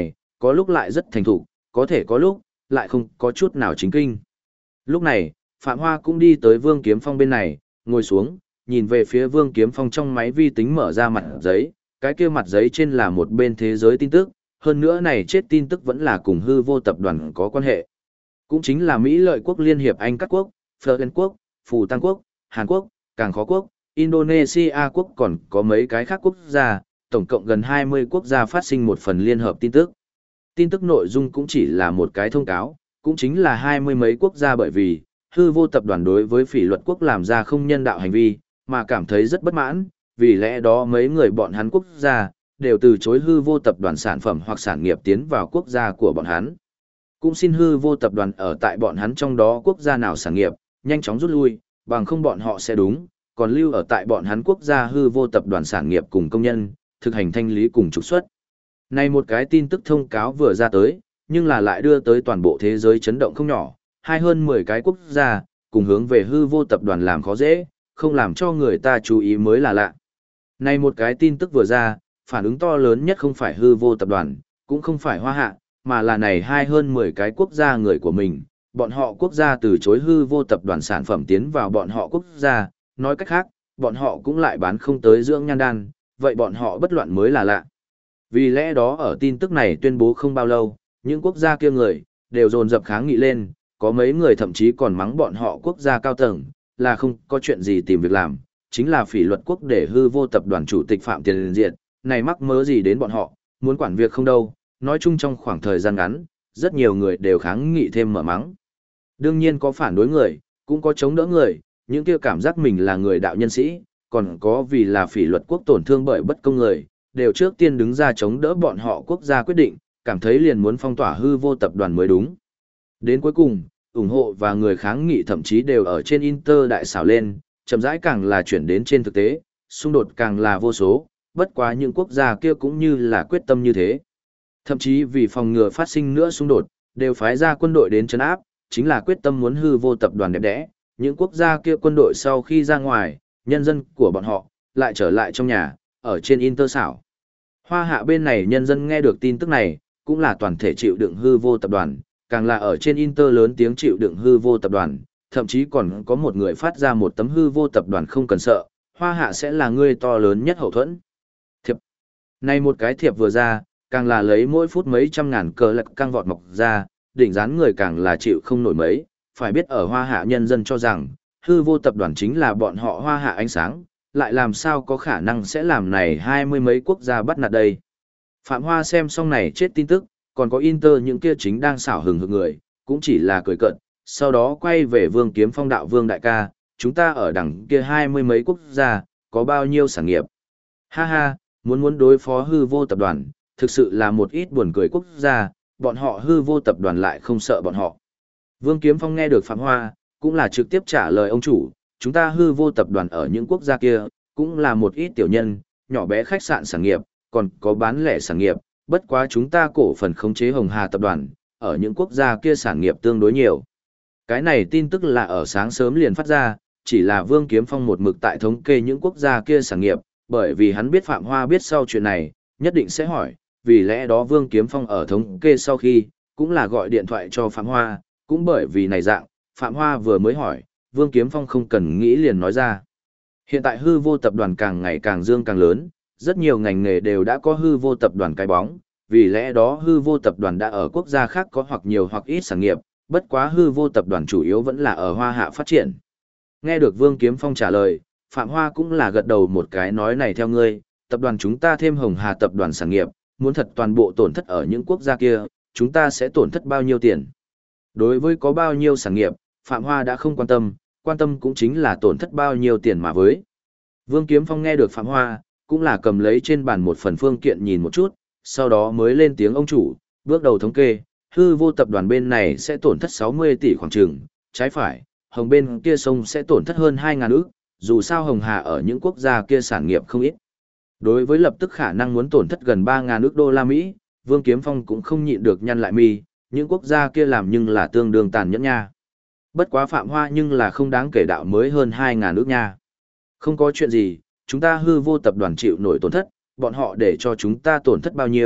có lúc lại rất thành thục, có thể có lúc lại không có chút nào chính kinh. Lúc này, Phạm Hoa cũng đi tới Vương Kiếm Phong bên này, ngồi xuống, nhìn về phía Vương Kiếm Phong trong máy vi tính mở ra mặt giấy, cái kia mặt giấy trên là một bên thế giới tin tức, hơn nữa này chết tin tức vẫn là cùng hư vô tập đoàn có quan hệ. Cũng chính là Mỹ Lợi Quốc Liên Hiệp Anh Các Quốc, Phơ Quốc, Phù Tăng Quốc, Hàn Quốc, Càng Khó Quốc, Indonesia Quốc còn có mấy cái khác quốc gia, tổng cộng gần 20 quốc gia phát sinh một phần liên hợp tin tức. Tin tức nội dung cũng chỉ là một cái thông cáo, cũng chính là 20 mấy quốc gia bởi vì hư vô tập đoàn đối với phỉ luật quốc làm ra không nhân đạo hành vi, mà cảm thấy rất bất mãn, vì lẽ đó mấy người bọn hắn quốc gia đều từ chối hư vô tập đoàn sản phẩm hoặc sản nghiệp tiến vào quốc gia của bọn hắn. Cũng xin hư vô tập đoàn ở tại bọn hắn trong đó quốc gia nào sản nghiệp, nhanh chóng rút lui, bằng không bọn họ sẽ đúng, còn lưu ở tại bọn hắn quốc gia hư vô tập đoàn sản nghiệp cùng công nhân, thực hành thanh lý cùng trục xuất. Này một cái tin tức thông cáo vừa ra tới, nhưng là lại đưa tới toàn bộ thế giới chấn động không nhỏ, hay hơn 10 cái quốc gia, cùng hướng về hư vô tập đoàn làm khó dễ, không làm cho người ta chú ý mới là lạ. Này một cái tin tức vừa ra, phản ứng to lớn nhất không phải hư vô tập đoàn, cũng không phải Hoa Hạ, mà là này hay hơn 10 cái quốc gia người của mình, bọn họ quốc gia từ chối hư vô tập đoàn sản phẩm tiến vào bọn họ quốc gia, nói cách khác, bọn họ cũng lại bán không tới dưỡng nhan đan, vậy bọn họ bất loạn mới là lạ. Vì lẽ đó ở tin tức này tuyên bố không bao lâu, những quốc gia kia người, đều dồn dập kháng nghị lên, có mấy người thậm chí còn mắng bọn họ quốc gia cao tầng, là không có chuyện gì tìm việc làm, chính là phỉ luật quốc để hư vô tập đoàn chủ tịch Phạm Tiền Diện, này mắc mớ gì đến bọn họ, muốn quản việc không đâu, nói chung trong khoảng thời gian ngắn, rất nhiều người đều kháng nghị thêm mở mắng. Đương nhiên có phản đối người, cũng có chống đỡ người, những kia cảm giác mình là người đạo nhân sĩ, còn có vì là phỉ luật quốc tổn thương bởi bất công người, đều trước tiên đứng ra chống đỡ bọn họ quốc gia quyết định, cảm thấy liền muốn phong tỏa hư vô tập đoàn mới đúng. Đến cuối cùng, ủng hộ và người kháng nghị thậm chí đều ở trên Inter đại xảo lên, chậm rãi càng là chuyển đến trên thực tế, xung đột càng là vô số, bất quá những quốc gia kia cũng như là quyết tâm như thế. Thậm chí vì phòng ngừa phát sinh nữa xung đột, đều phái ra quân đội đến trấn áp, chính là quyết tâm muốn hư vô tập đoàn đẹp đẽ. Những quốc gia kia quân đội sau khi ra ngoài, nhân dân của bọn họ lại trở lại trong nhà, ở trên Inter xảo. Hoa Hạ bên này nhân dân nghe được tin tức này, cũng là toàn thể chịu đựng hư vô tập đoàn, càng là ở trên Inter lớn tiếng chịu đựng hư vô tập đoàn, thậm chí còn có một người phát ra một tấm hư vô tập đoàn không cần sợ, Hoa Hạ sẽ là người to lớn nhất hậu thuẫn. Thiệp. Này một cái thiệp vừa ra, càng là lấy mỗi phút mấy trăm ngàn cờ lật căng vọt mọc ra, đỉnh dán người càng là chịu không nổi mấy, phải biết ở Hoa Hạ nhân dân cho rằng, hư vô tập đoàn chính là bọn họ Hoa Hạ ánh sáng, lại làm sao có khả năng sẽ làm này 20 mấy quốc gia bắt nạt đây. Phạm Hoa xem xong này chết tin tức, còn có Inter những kia chính đang xảo hừng hực người, cũng chỉ là cười cợt, sau đó quay về Vương Kiếm Phong đạo Vương đại ca, chúng ta ở đằng kia 20 mấy quốc gia, có bao nhiêu sản nghiệp. Ha ha, muốn đối phó hư vô tập đoàn, thực sự là một ít buồn cười quốc gia, bọn họ hư vô tập đoàn lại không sợ bọn họ. Vương Kiếm Phong nghe được Phạm Hoa, cũng là trực tiếp trả lời ông chủ, chúng ta hư vô tập đoàn ở những quốc gia kia, cũng là một ít tiểu nhân, nhỏ bé khách sạn sản nghiệp, còn có bán lẻ sản nghiệp, bất quá chúng ta cổ phần khống chế Hồng Hà tập đoàn, ở những quốc gia kia sản nghiệp tương đối nhiều. Cái này tin tức là ở sáng sớm liền phát ra, chỉ là Vương Kiếm Phong một mực tại thống kê những quốc gia kia sản nghiệp, bởi vì hắn biết Phạm Hoa biết sau chuyện này, nhất định sẽ hỏi, vì lẽ đó Vương Kiếm Phong ở thống kê sau khi, cũng là gọi điện thoại cho Phạm Hoa, cũng bởi vì này dạng, Phạm Hoa vừa mới hỏi, Vương Kiếm Phong không cần nghĩ liền nói ra. Hiện tại hư vô tập đoàn càng ngày càng dương càng lớn, rất nhiều ngành nghề đều đã có hư vô tập đoàn cái bóng, vì lẽ đó hư vô tập đoàn đã ở quốc gia khác có hoặc nhiều hoặc ít sản nghiệp, bất quá hư vô tập đoàn chủ yếu vẫn là ở Hoa Hạ phát triển. Nghe được Vương Kiếm Phong trả lời, Phạm Hoa cũng là gật đầu một cái nói này theo ngươi, tập đoàn chúng ta thêm Hồng Hà tập đoàn sản nghiệp, muốn thật toàn bộ tổn thất ở những quốc gia kia, chúng ta sẽ tổn thất bao nhiêu tiền. Đối với có bao nhiêu sản nghiệp, Phạm Hoa đã không quan tâm cũng chính là tổn thất bao nhiêu tiền mà với. Vương Kiếm Phong nghe được Phạm Hoa, cũng là cầm lấy trên bàn một phần phương kiện nhìn một chút, sau đó mới lên tiếng ông chủ, bước đầu thống kê, hư vô tập đoàn bên này sẽ tổn thất 60 tỷ khoảng chừng, trái phải, Hồng bên kia sông sẽ tổn thất hơn 2.000 ức, dù sao Hồng Hà ở những quốc gia kia sản nghiệp không ít. Đối với lập tức khả năng muốn tổn thất gần 3.000 ức đô la Mỹ, Vương Kiếm Phong cũng không nhịn được nhăn lại mi, những quốc gia kia làm nhưng là tương đương tàn nhẫn nha. Bất quá Phạm Hoa nhưng là không đáng kể đạo mới hơn 2.000 ức nha. Không có chuyện gì, chúng ta hư vô tập đoàn chịu nổi tổn thất, bọn họ để cho chúng ta tổn thất bao nhiêu,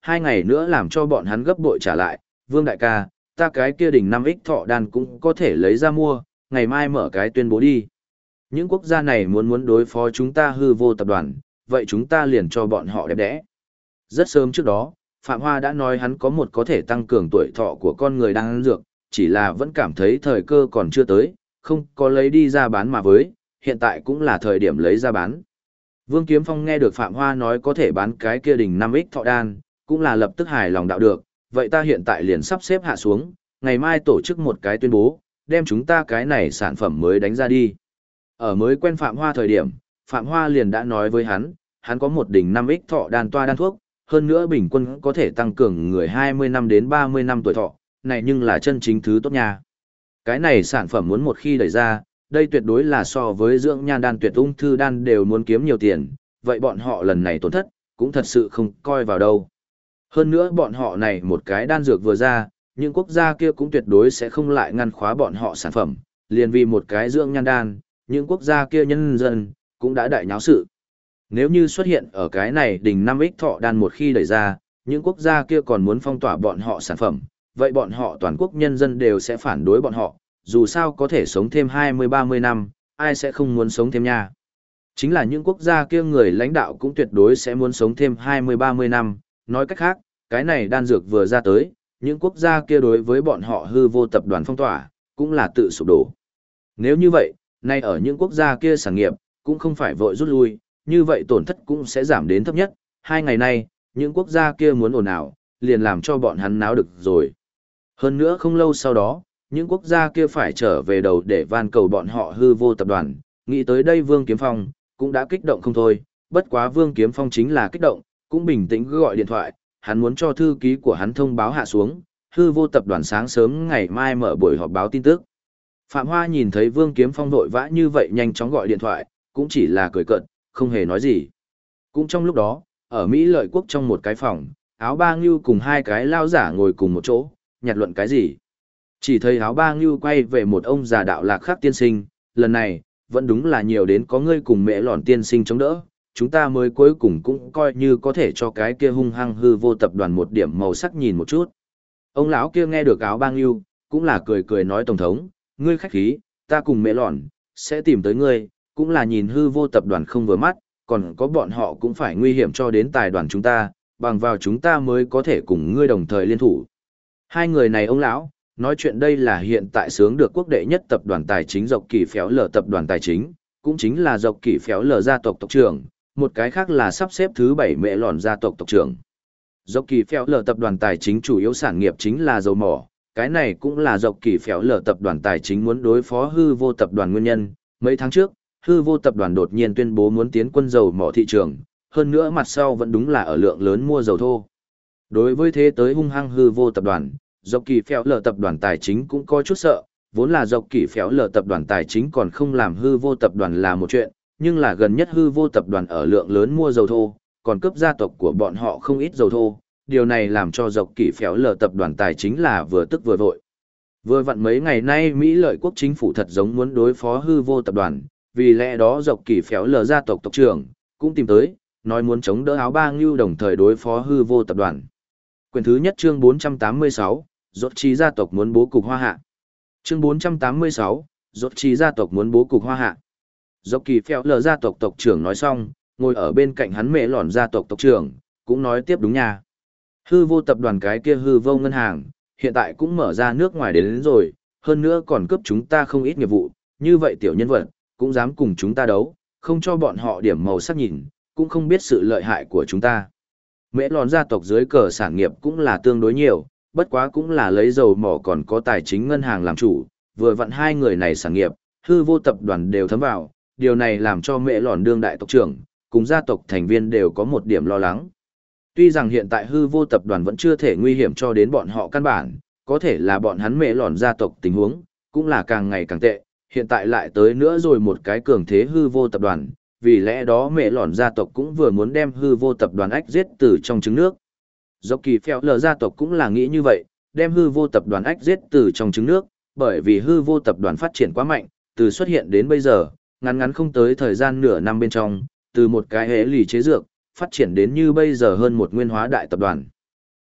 2 ngày nữa làm cho bọn hắn gấp bội trả lại, Vương đại ca, ta cái kia đỉnh 5x thọ đan cũng có thể lấy ra mua, ngày mai mở cái tuyên bố đi. Những quốc gia này muốn đối phó chúng ta hư vô tập đoàn, vậy chúng ta liền cho bọn họ đẹp đẽ. Rất sớm trước đó, Phạm Hoa đã nói hắn có một có thể tăng cường tuổi thọ của con người đang ăn dược, chỉ là vẫn cảm thấy thời cơ còn chưa tới, không có lấy đi ra bán mà với, hiện tại cũng là thời điểm lấy ra bán. Vương Kiếm Phong nghe được Phạm Hoa nói có thể bán cái kia đỉnh 5x thọ đan, cũng là lập tức hài lòng đạo được, vậy ta hiện tại liền sắp xếp hạ xuống, ngày mai tổ chức một cái tuyên bố, đem chúng ta cái này sản phẩm mới đánh ra đi. Ở mới quen Phạm Hoa thời điểm, Phạm Hoa liền đã nói với hắn có một đỉnh 5x thọ đan toa đan thuốc, hơn nữa bình quân có thể tăng cường người 20 năm đến 30 năm tuổi thọ, này nhưng là chân chính thứ tốt nha. Cái này sản phẩm muốn một khi đẩy ra, đây tuyệt đối là so với dưỡng nhan đan tuyệt ung thư đan đều muốn kiếm nhiều tiền, vậy bọn họ lần này tổn thất, cũng thật sự không coi vào đâu. Hơn nữa bọn họ này một cái đan dược vừa ra, những quốc gia kia cũng tuyệt đối sẽ không lại ngăn khóa bọn họ sản phẩm, liền vì một cái dưỡng nhan đan, những quốc gia kia nhân dân, cũng đã đại nháo sự. Nếu như xuất hiện ở cái này đỉnh 5x thọ đan một khi đẩy ra, những quốc gia kia còn muốn phong tỏa bọn họ sản phẩm, vậy bọn họ toàn quốc nhân dân đều sẽ phản đối bọn họ, dù sao có thể sống thêm 20-30 năm, ai sẽ không muốn sống thêm nha. Chính là những quốc gia kia người lãnh đạo cũng tuyệt đối sẽ muốn sống thêm 20-30 năm, nói cách khác, cái này đan dược vừa ra tới, những quốc gia kia đối với bọn họ hư vô tập đoàn phong tỏa, cũng là tự sụp đổ. Nếu như vậy, nay ở những quốc gia kia sản nghiệp, cũng không phải vội rút lui, như vậy tổn thất cũng sẽ giảm đến thấp nhất. 2 ngày nay, những quốc gia kia muốn ồn ào, liền làm cho bọn hắn náo được rồi. Hơn nữa không lâu sau đó, những quốc gia kia phải trở về đầu để van cầu bọn họ hư vô tập đoàn. Nghĩ tới đây Vương Kiếm Phong, cũng đã kích động không thôi, bất quá Vương Kiếm Phong chính là kích động, cũng bình tĩnh gọi điện thoại, hắn muốn cho thư ký của hắn thông báo hạ xuống, hư vô tập đoàn sáng sớm ngày mai mở buổi họp báo tin tức. Phạm Hoa nhìn thấy Vương Kiếm Phong vội vã như vậy nhanh chóng gọi điện thoại, cũng chỉ là cười cợt, không hề nói gì. Cũng trong lúc đó, ở Mỹ Lợi Quốc trong một cái phòng, Áo Ba Ngưu cùng hai cái lao giả ngồi cùng một chỗ, nhạt luận cái gì. Chỉ thấy Áo Ba Ngưu quay về một ông già đạo lạc khác tiên sinh, lần này, vẫn đúng là nhiều đến có ngươi cùng mẹ lòn tiên sinh chống đỡ, chúng ta mới cuối cùng cũng coi như có thể cho cái kia hung hăng hư vô tập đoàn một điểm màu sắc nhìn một chút. Ông lão kia nghe được Áo Ba Ngưu, cũng là cười cười nói tổng thống, ngươi khách khí, ta cùng mẹ lòn, sẽ tìm tới ngươi, cũng là nhìn hư vô tập đoàn không vừa mắt, còn có bọn họ cũng phải nguy hiểm cho đến tài đoàn chúng ta, bằng vào chúng ta mới có thể cùng ngươi đồng thời liên thủ. Hai người này ông lão, nói chuyện đây là hiện tại sướng được quốc đệ nhất tập đoàn tài chính Dọc Kỳ Phéo Lở tập đoàn tài chính, cũng chính là Dọc Kỳ Phéo Lở gia tộc tộc trưởng, một cái khác là sắp xếp thứ 7 mẹ lòn gia tộc tộc trưởng. Dọc Kỳ Phéo Lở tập đoàn tài chính chủ yếu sản nghiệp chính là dầu mỏ, cái này cũng là Dọc Kỳ Phéo Lở tập đoàn tài chính muốn đối phó hư vô tập đoàn nguyên nhân. Mấy tháng trước, hư vô tập đoàn đột nhiên tuyên bố muốn tiến quân dầu mỏ thị trường, hơn nữa mặt sau vẫn đúng là ở lượng lớn mua dầu thô. Đối với thế tới hung hăng hư vô tập đoàn, Dọc Kỳ Phéo Lở tập đoàn tài chính cũng có chút sợ, vốn là Dọc Kỳ Phéo Lở tập đoàn tài chính còn không làm hư vô tập đoàn là một chuyện, nhưng là gần nhất hư vô tập đoàn ở lượng lớn mua dầu thô, còn cướp gia tộc của bọn họ không ít dầu thô, điều này làm cho Dọc Kỳ Phéo Lở tập đoàn tài chính là vừa tức vừa vội. Vừa vặn mấy ngày nay Mỹ Lợi Quốc chính phủ thật giống muốn đối phó hư vô tập đoàn, vì lẽ đó Dọc Kỳ Phéo Lở gia tộc tộc trưởng cũng tìm tới, nói muốn chống đỡ Áo Ba Ngưu đồng thời đối phó hư vô tập đoàn. Quyển thứ nhất chương 486, Rốt Trí gia tộc muốn bố cục Hoa Hạ. Chương 486, Rốt Trí gia tộc muốn bố cục Hoa Hạ. Dọc Kỳ Phéo Lở gia tộc tộc trưởng nói xong, ngồi ở bên cạnh hắn mẹ lòn gia tộc tộc trưởng, cũng nói tiếp đúng nha. Hư vô tập đoàn cái kia hư vô ngân hàng, hiện tại cũng mở ra nước ngoài đến rồi, hơn nữa còn cướp chúng ta không ít nghiệp vụ, như vậy tiểu nhân vật, cũng dám cùng chúng ta đấu, không cho bọn họ điểm màu sắc nhìn, cũng không biết sự lợi hại của chúng ta. Mễ lòn gia tộc dưới cờ sản nghiệp cũng là tương đối nhiều, bất quá cũng là lấy dầu mỏ còn có tài chính ngân hàng làm chủ, vừa vặn hai người này sản nghiệp, hư vô tập đoàn đều thấm vào, điều này làm cho mễ lòn đương đại tộc trưởng, cùng gia tộc thành viên đều có một điểm lo lắng. Tuy rằng hiện tại hư vô tập đoàn vẫn chưa thể nguy hiểm cho đến bọn họ căn bản, có thể là bọn hắn mễ lòn gia tộc tình huống, cũng là càng ngày càng tệ, hiện tại lại tới nữa rồi một cái cường thế hư vô tập đoàn, vì lẽ đó mễ lòn gia tộc cũng vừa muốn đem hư vô tập đoàn ách giết từ trong trứng nước. Dọc Kỳ Phéo Lở gia tộc cũng là nghĩ như vậy, đem hư vô tập đoàn ách giết từ trong trứng nước, bởi vì hư vô tập đoàn phát triển quá mạnh, từ xuất hiện đến bây giờ, ngắn ngắn không tới thời gian nửa năm bên trong, từ một cái hễ lì chế dược, phát triển đến như bây giờ hơn một nguyên hóa đại tập đoàn.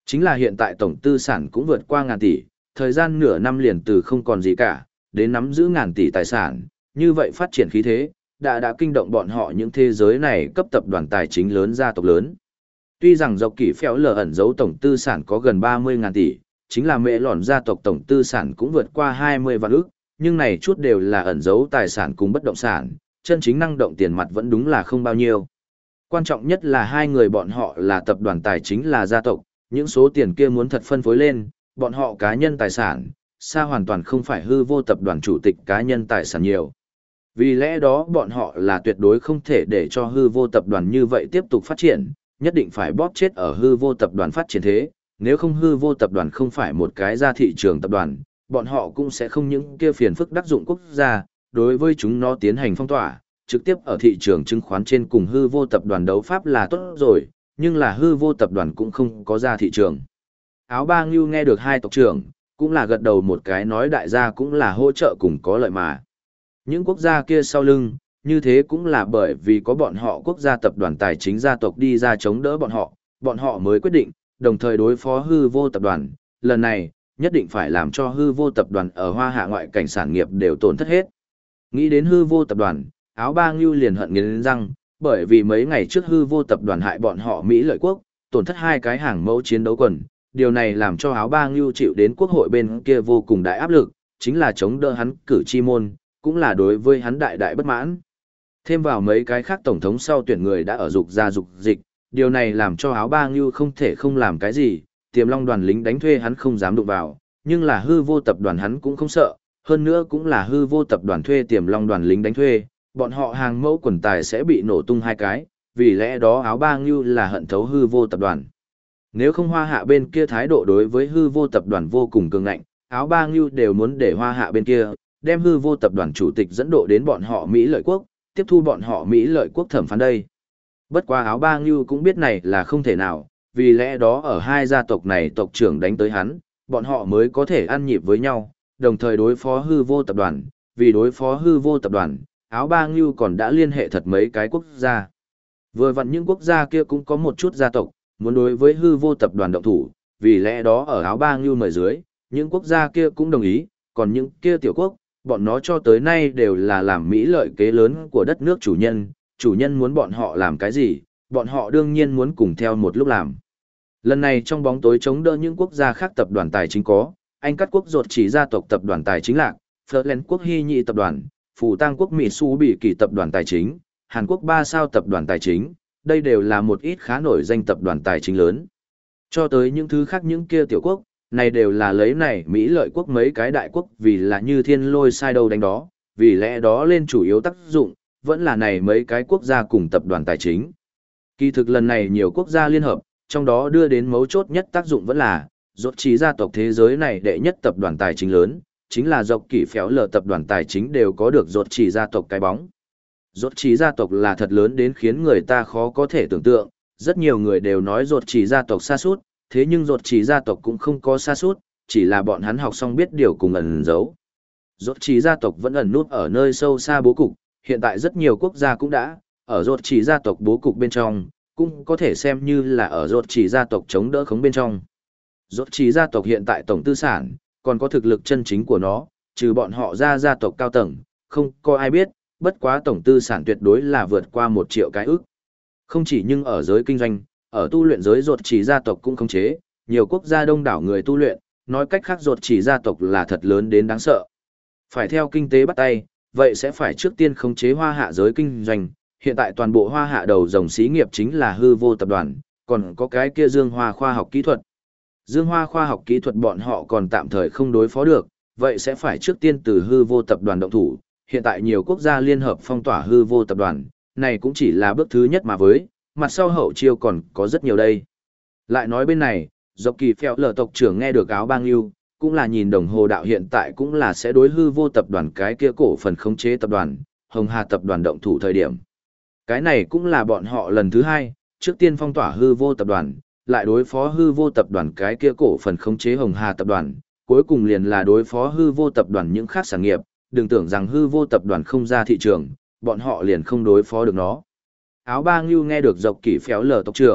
Chính là hiện tại tổng tư sản cũng vượt qua ngàn tỷ, thời gian nửa năm liền từ không còn gì cả, đến nắm giữ ngàn tỷ tài sản, như vậy phát triển khí thế, đã kinh động bọn họ những thế giới này cấp tập đoàn tài chính lớn gia tộc lớn. Tuy rằng dọc kỷ phéo lờ ẩn giấu tổng tư sản có gần 30.000 tỷ, chính là mẹ lòn gia tộc tổng tư sản cũng vượt qua 20 vạn ức, nhưng này chút đều là ẩn giấu tài sản cùng bất động sản, chân chính năng động tiền mặt vẫn đúng là không bao nhiêu. Quan trọng nhất là hai người bọn họ là tập đoàn tài chính là gia tộc, những số tiền kia muốn thật phân phối lên, bọn họ cá nhân tài sản, xa hoàn toàn không phải hư vô tập đoàn chủ tịch cá nhân tài sản nhiều. Vì lẽ đó bọn họ là tuyệt đối không thể để cho hư vô tập đoàn như vậy tiếp tục phát triển, nhất định phải bóp chết ở hư vô tập đoàn phát triển thế, nếu không hư vô tập đoàn không phải một cái ra thị trường tập đoàn, bọn họ cũng sẽ không những kia phiền phức đắc dụng quốc gia, đối với chúng nó tiến hành phong tỏa, trực tiếp ở thị trường chứng khoán trên cùng hư vô tập đoàn đấu pháp là tốt rồi, nhưng là hư vô tập đoàn cũng không có ra thị trường. Áo ba ngưu nghe được hai tộc trưởng, cũng là gật đầu một cái nói đại gia cũng là hỗ trợ cùng có lợi mà. Những quốc gia kia sau lưng, như thế cũng là bởi vì có bọn họ quốc gia tập đoàn tài chính gia tộc đi ra chống đỡ bọn họ mới quyết định, đồng thời đối phó hư vô tập đoàn, lần này, nhất định phải làm cho hư vô tập đoàn ở hoa hạ ngoại cảnh sản nghiệp đều tổn thất hết. Nghĩ đến hư vô tập đoàn, áo ba ngưu liền hận nghiến răng, bởi vì mấy ngày trước hư vô tập đoàn hại bọn họ Mỹ lợi quốc, tổn thất hai cái hàng mẫu chiến đấu quần, điều này làm cho áo ba ngưu chịu đến quốc hội bên kia vô cùng đại áp lực, chính là chống đỡ hắn cử chi môn, cũng là đối với hắn đại bất mãn. Thêm vào mấy cái khác tổng thống sau tuyển người đã ở dục ra dục dịch, điều này làm cho áo ba ngưu không thể không làm cái gì, Tiềm Long đoàn lính đánh thuê hắn không dám đụng vào, nhưng là hư vô tập đoàn hắn cũng không sợ, hơn nữa cũng là hư vô tập đoàn thuê Tiềm Long đoàn lính đánh thuê, bọn họ hàng mẫu quần tài sẽ bị nổ tung hai cái, vì lẽ đó áo ba ngưu là hận thấu hư vô tập đoàn. Nếu không hoa hạ bên kia thái độ đối với hư vô tập đoàn vô cùng cường ngạnh, áo ba ngưu đều muốn để hoa hạ bên kia, đem hư vô tập đoàn chủ tịch dẫn độ đến bọn họ Mỹ lợi quốc, tiếp thu bọn họ Mỹ lợi quốc thẩm phán đây. Bất quá áo ba ngưu cũng biết này là không thể nào, vì lẽ đó ở hai gia tộc này tộc trưởng đánh tới hắn, bọn họ mới có thể ăn nhịp với nhau, đồng thời đối phó hư vô tập đoàn, vì đối phó hư vô tập đoàn, áo ba ngưu còn đã liên hệ thật mấy cái quốc gia. Vừa vặn những quốc gia kia cũng có một chút gia tộc, muốn đối với hư vô tập đoàn động thủ, vì lẽ đó ở áo ba ngưu mời dưới, những quốc gia kia cũng đồng ý, còn những kia tiểu quốc, bọn nó cho tới nay đều là làm Mỹ lợi kế lớn của đất nước chủ nhân muốn bọn họ làm cái gì, bọn họ đương nhiên muốn cùng theo một lúc làm. Lần này trong bóng tối chống đỡ những quốc gia khác tập đoàn tài chính có, Anh Cắt quốc ruột chỉ gia tộc tập đoàn tài chính lạc, Phớtlen quốc Hy Nhị tập đoàn, Phủ Tang quốc Mỹ Su Bị Kỳ tập đoàn tài chính, Hàn Quốc Ba Sao tập đoàn tài chính, đây đều là một ít khá nổi danh tập đoàn tài chính lớn. Cho tới những thứ khác những kia tiểu quốc, này đều là lấy này Mỹ lợi quốc mấy cái đại quốc vì là như thiên lôi sai đâu đánh đó, vì lẽ đó lên chủ yếu tác dụng, vẫn là này mấy cái quốc gia cùng tập đoàn tài chính. Kỳ thực lần này nhiều quốc gia liên hợp, trong đó đưa đến mấu chốt nhất tác dụng vẫn là, rốt chỉ gia tộc thế giới này đệ nhất tập đoàn tài chính lớn, chính là dọc kỷ phéo lờ tập đoàn tài chính đều có được rốt chỉ gia tộc cái bóng. Rốt chỉ gia tộc là thật lớn đến khiến người ta khó có thể tưởng tượng, rất nhiều người đều nói rốt chỉ gia tộc sa sút, thế nhưng rốt chỉ gia tộc cũng không có sa sút, chỉ là bọn hắn học xong biết điều cùng ẩn giấu. Rốt chỉ gia tộc vẫn ẩn nút ở nơi sâu xa bố cục, hiện tại rất nhiều quốc gia cũng đã ở rốt chỉ gia tộc bố cục bên trong, cũng có thể xem như là ở rốt chỉ gia tộc chống đỡ khống bên trong. Rốt chỉ gia tộc hiện tại tổng tư sản, còn có thực lực chân chính của nó, trừ bọn họ ra gia tộc cao tầng, không có ai biết, bất quá tổng tư sản tuyệt đối là vượt qua 1 triệu cái ức. Không chỉ nhưng ở giới kinh doanh, ở tu luyện giới rốt chỉ gia tộc cũng khống chế, nhiều quốc gia đông đảo người tu luyện, nói cách khác rốt chỉ gia tộc là thật lớn đến đáng sợ. Phải theo kinh tế bắt tay, vậy sẽ phải trước tiên khống chế hoa hạ giới kinh doanh, hiện tại toàn bộ hoa hạ đầu dòng xí nghiệp chính là hư vô tập đoàn, còn có cái kia Dương Hoa khoa học kỹ thuật. Dương Hoa khoa học kỹ thuật bọn họ còn tạm thời không đối phó được, vậy sẽ phải trước tiên từ hư vô tập đoàn động thủ, hiện tại nhiều quốc gia liên hợp phong tỏa hư vô tập đoàn, này cũng chỉ là bước thứ nhất mà với, mặt sau hậu chiêu còn có rất nhiều đây. Lại nói bên này, dọc kỳ phèo lờ tộc trưởng nghe được áo bang yêu, cũng là nhìn đồng hồ đạo hiện tại cũng là sẽ đối hư vô tập đoàn cái kia cổ phần khống chế tập đoàn, Hồng Hà tập đoàn động thủ thời điểm. Cái này cũng là bọn họ lần thứ hai, trước tiên phong tỏa hư vô tập đoàn, lại đối phó hư vô tập đoàn cái kia cổ phần khống chế Hồng Hà tập đoàn, cuối cùng liền là đối phó hư vô tập đoàn những khác sản nghiệp, đừng tưởng rằng hư vô tập đoàn không ra thị trường, bọn họ liền không đối phó được nó. Áo ba ngưu nghe được dọc kỷ phéo lờ tộc trưởng,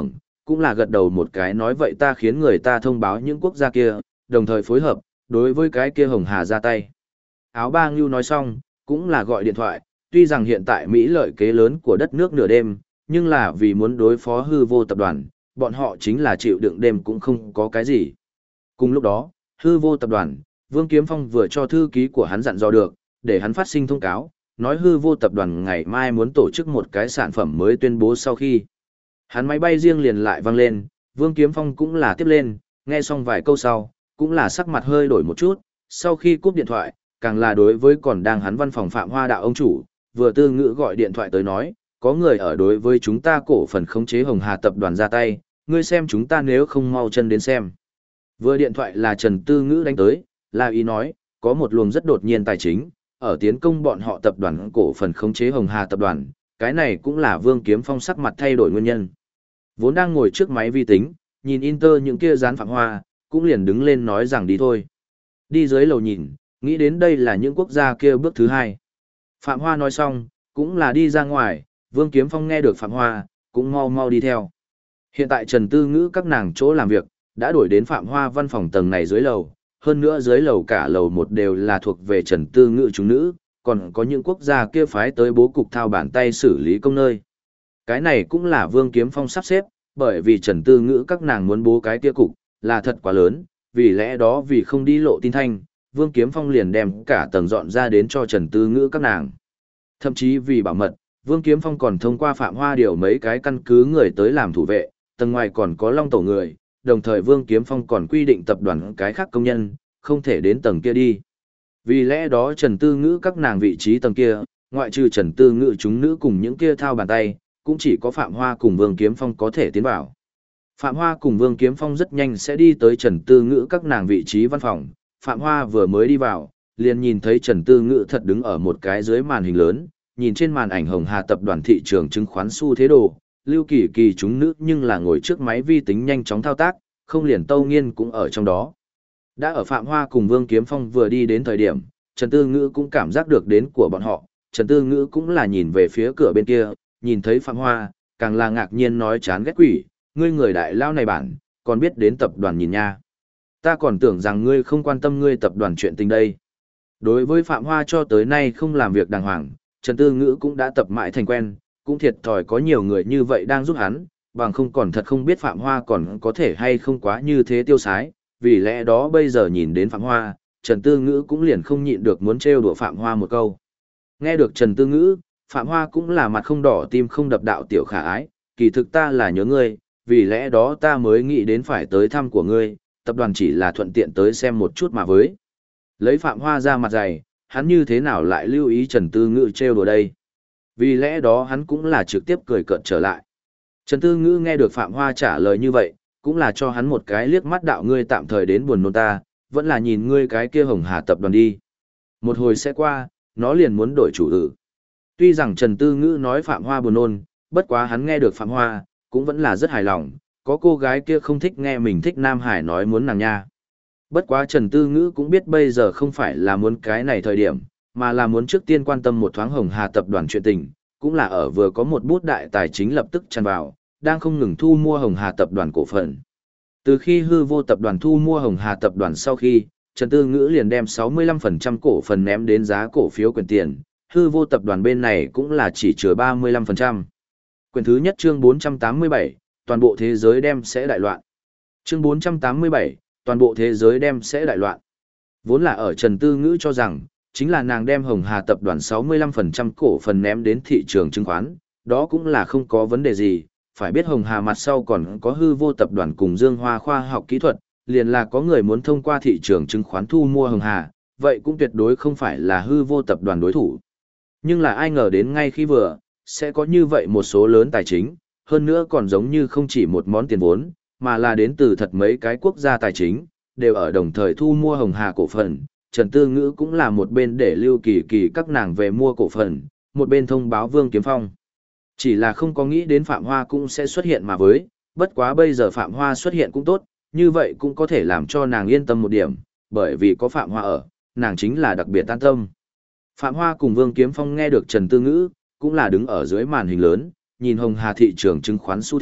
cũng là gật đầu một cái nói vậy ta khiến người ta thông báo những quốc gia kia, đồng thời phối hợp, đối với cái kia Hồng Hà ra tay. Áo Ba Ngưu nói xong, cũng là gọi điện thoại, tuy rằng hiện tại Mỹ lợi kế lớn của đất nước nửa đêm, nhưng là vì muốn đối phó hư vô tập đoàn, bọn họ chính là chịu đựng đêm cũng không có cái gì. Cùng lúc đó, hư vô tập đoàn, Vương Kiếm Phong vừa cho thư ký của hắn dặn dò được, để hắn phát sinh thông cáo, nói hư vô tập đoàn ngày mai muốn tổ chức một cái sản phẩm mới tuyên bố sau khi. Hắn máy bay riêng liền lại vang lên, Vương Kiếm Phong cũng là tiếp lên, nghe xong vài câu sau, cũng là sắc mặt hơi đổi một chút, sau khi cúp điện thoại, càng là đối với còn đang hắn văn phòng Phạm Hoa Đạo ông chủ, vừa tư ngữ gọi điện thoại tới nói, có người ở đối với chúng ta cổ phần khống chế Hồng Hà tập đoàn ra tay, ngươi xem chúng ta nếu không mau chân đến xem. Vừa điện thoại là Trần Tư Ngữ đánh tới, là ý nói, có một luồng rất đột nhiên tài chính, ở tiến công bọn họ tập đoàn cổ phần khống chế Hồng Hà tập đoàn, cái này cũng là Vương Kiếm Phong sắc mặt thay đổi nguyên nhân. Vốn đang ngồi trước máy vi tính, nhìn Inter những kia dán Phạm Hoa, cũng liền đứng lên nói rằng đi thôi. Đi dưới lầu nhìn, nghĩ đến đây là những quốc gia kia bước thứ hai. Phạm Hoa nói xong, cũng là đi ra ngoài, Vương Kiếm Phong nghe được Phạm Hoa, cũng mau mau đi theo. Hiện tại Trần Tư Ngữ các nàng chỗ làm việc, đã đổi đến Phạm Hoa văn phòng tầng này dưới lầu, hơn nữa dưới lầu cả lầu một đều là thuộc về Trần Tư Ngữ chúng nữ, còn có những quốc gia kia phái tới bố cục thao bản tay xử lý công nơi. Cái này cũng là Vương Kiếm Phong sắp xếp, bởi vì Trần Tư Ngữ các nàng muốn bố cái kia cục, là thật quá lớn, vì lẽ đó vì không đi lộ tin thanh, Vương Kiếm Phong liền đem cả tầng dọn ra đến cho Trần Tư Ngữ các nàng. Thậm chí vì bảo mật, Vương Kiếm Phong còn thông qua Phạm Hoa điều mấy cái căn cứ người tới làm thủ vệ, tầng ngoài còn có long tổ người, đồng thời Vương Kiếm Phong còn quy định tập đoàn cái khác công nhân, không thể đến tầng kia đi. Vì lẽ đó Trần Tư Ngữ các nàng vị trí tầng kia, ngoại trừ Trần Tư Ngữ chúng nữ cùng những kia thao bàn tay, cũng chỉ có Phạm Hoa cùng Vương Kiếm Phong có thể tiến vào. Phạm Hoa cùng Vương Kiếm Phong rất nhanh sẽ đi tới Trần Tư Ngữ các nàng vị trí văn phòng, Phạm Hoa vừa mới đi vào, liền nhìn thấy Trần Tư Ngữ thật đứng ở một cái dưới màn hình lớn, nhìn trên màn ảnh Hồng Hà tập đoàn thị trường chứng khoán xu thế đồ, Lưu Kỳ Kỳ chúng nữ nhưng là ngồi trước máy vi tính nhanh chóng thao tác, không liền Tâu Nghiên cũng ở trong đó. Đã ở Phạm Hoa cùng Vương Kiếm Phong vừa đi đến thời điểm, Trần Tư Ngữ cũng cảm giác được đến của bọn họ, Trần Tư Ngữ cũng là nhìn về phía cửa bên kia, nhìn thấy Phạm Hoa, càng là ngạc nhiên nói chán ghét quỷ, ngươi người đại lao này bản, còn biết đến tập đoàn nhìn nha. Ta còn tưởng rằng ngươi không quan tâm ngươi tập đoàn chuyện tình đây. Đối với Phạm Hoa cho tới nay không làm việc đàng hoàng, Trần Tư Ngữ cũng đã tập mãi thành quen, cũng thiệt thòi có nhiều người như vậy đang giúp hắn, bằng không còn thật không biết Phạm Hoa còn có thể hay không quá như thế tiêu sái, vì lẽ đó bây giờ nhìn đến Phạm Hoa, Trần Tư Ngữ cũng liền không nhịn được muốn trêu đùa Phạm Hoa một câu. Nghe được Trần Tư Ngữ, Phạm Hoa cũng là mặt không đỏ tim không đập đạo tiểu khả ái, kỳ thực ta là nhớ ngươi, vì lẽ đó ta mới nghĩ đến phải tới thăm của ngươi, tập đoàn chỉ là thuận tiện tới xem một chút mà với. Lấy Phạm Hoa ra mặt dày, hắn như thế nào lại lưu ý Trần Tư Ngữ trêu đùa đây? Vì lẽ đó hắn cũng là trực tiếp cười cợt trở lại. Trần Tư Ngữ nghe được Phạm Hoa trả lời như vậy, cũng là cho hắn một cái liếc mắt đạo ngươi tạm thời đến buồn nôn ta, vẫn là nhìn ngươi cái kia Hồng Hà tập đoàn đi. Một hồi sẽ qua, nó liền muốn đổi chủ tử. Tuy rằng Trần Tư Ngữ nói Phạm Hoa buồn nôn, bất quá hắn nghe được Phạm Hoa, cũng vẫn là rất hài lòng, có cô gái kia không thích nghe mình thích Nam Hải nói muốn nàng nha. Bất quá Trần Tư Ngữ cũng biết bây giờ không phải là muốn cái này thời điểm, mà là muốn trước tiên quan tâm một thoáng Hồng Hà tập đoàn chuyện tình, cũng là ở vừa có một bút đại tài chính lập tức tràn vào, đang không ngừng thu mua Hồng Hà tập đoàn cổ phần. Từ khi hư vô tập đoàn thu mua Hồng Hà tập đoàn sau khi, Trần Tư Ngữ liền đem 65% cổ phần ném đến giá cổ phiếu quyền tiền, hư vô tập đoàn bên này cũng là chỉ chừa 35%. Quyển thứ nhất chương 487, toàn bộ thế giới đem sẽ đại loạn. Chương 487, toàn bộ thế giới đem sẽ đại loạn. Vốn là ở Trần Tư Ngữ cho rằng, chính là nàng đem Hồng Hà tập đoàn 65% cổ phần ném đến thị trường chứng khoán, đó cũng là không có vấn đề gì, phải biết Hồng Hà mặt sau còn có hư vô tập đoàn cùng Dương Hoa khoa học kỹ thuật, liền là có người muốn thông qua thị trường chứng khoán thu mua Hồng Hà, vậy cũng tuyệt đối không phải là hư vô tập đoàn đối thủ. Nhưng là ai ngờ đến ngay khi vừa, sẽ có như vậy một số lớn tài chính, hơn nữa còn giống như không chỉ một món tiền vốn, mà là đến từ thật mấy cái quốc gia tài chính, đều ở đồng thời thu mua Hồng Hà cổ phần. Trần Tư Ngữ cũng là một bên để Lưu Kỳ Kỳ các nàng về mua cổ phần, một bên thông báo Vương Kiếm Phong. Chỉ là không có nghĩ đến Phạm Hoa cũng sẽ xuất hiện mà với, bất quá bây giờ Phạm Hoa xuất hiện cũng tốt, như vậy cũng có thể làm cho nàng yên tâm một điểm, bởi vì có Phạm Hoa ở, nàng chính là đặc biệt an tâm. Phạm Hoa cùng Vương Kiếm Phong nghe được Trần Tư Ngữ, cũng là đứng ở dưới màn hình lớn, nhìn Hồng Hà thị trường chứng khoán xu thế,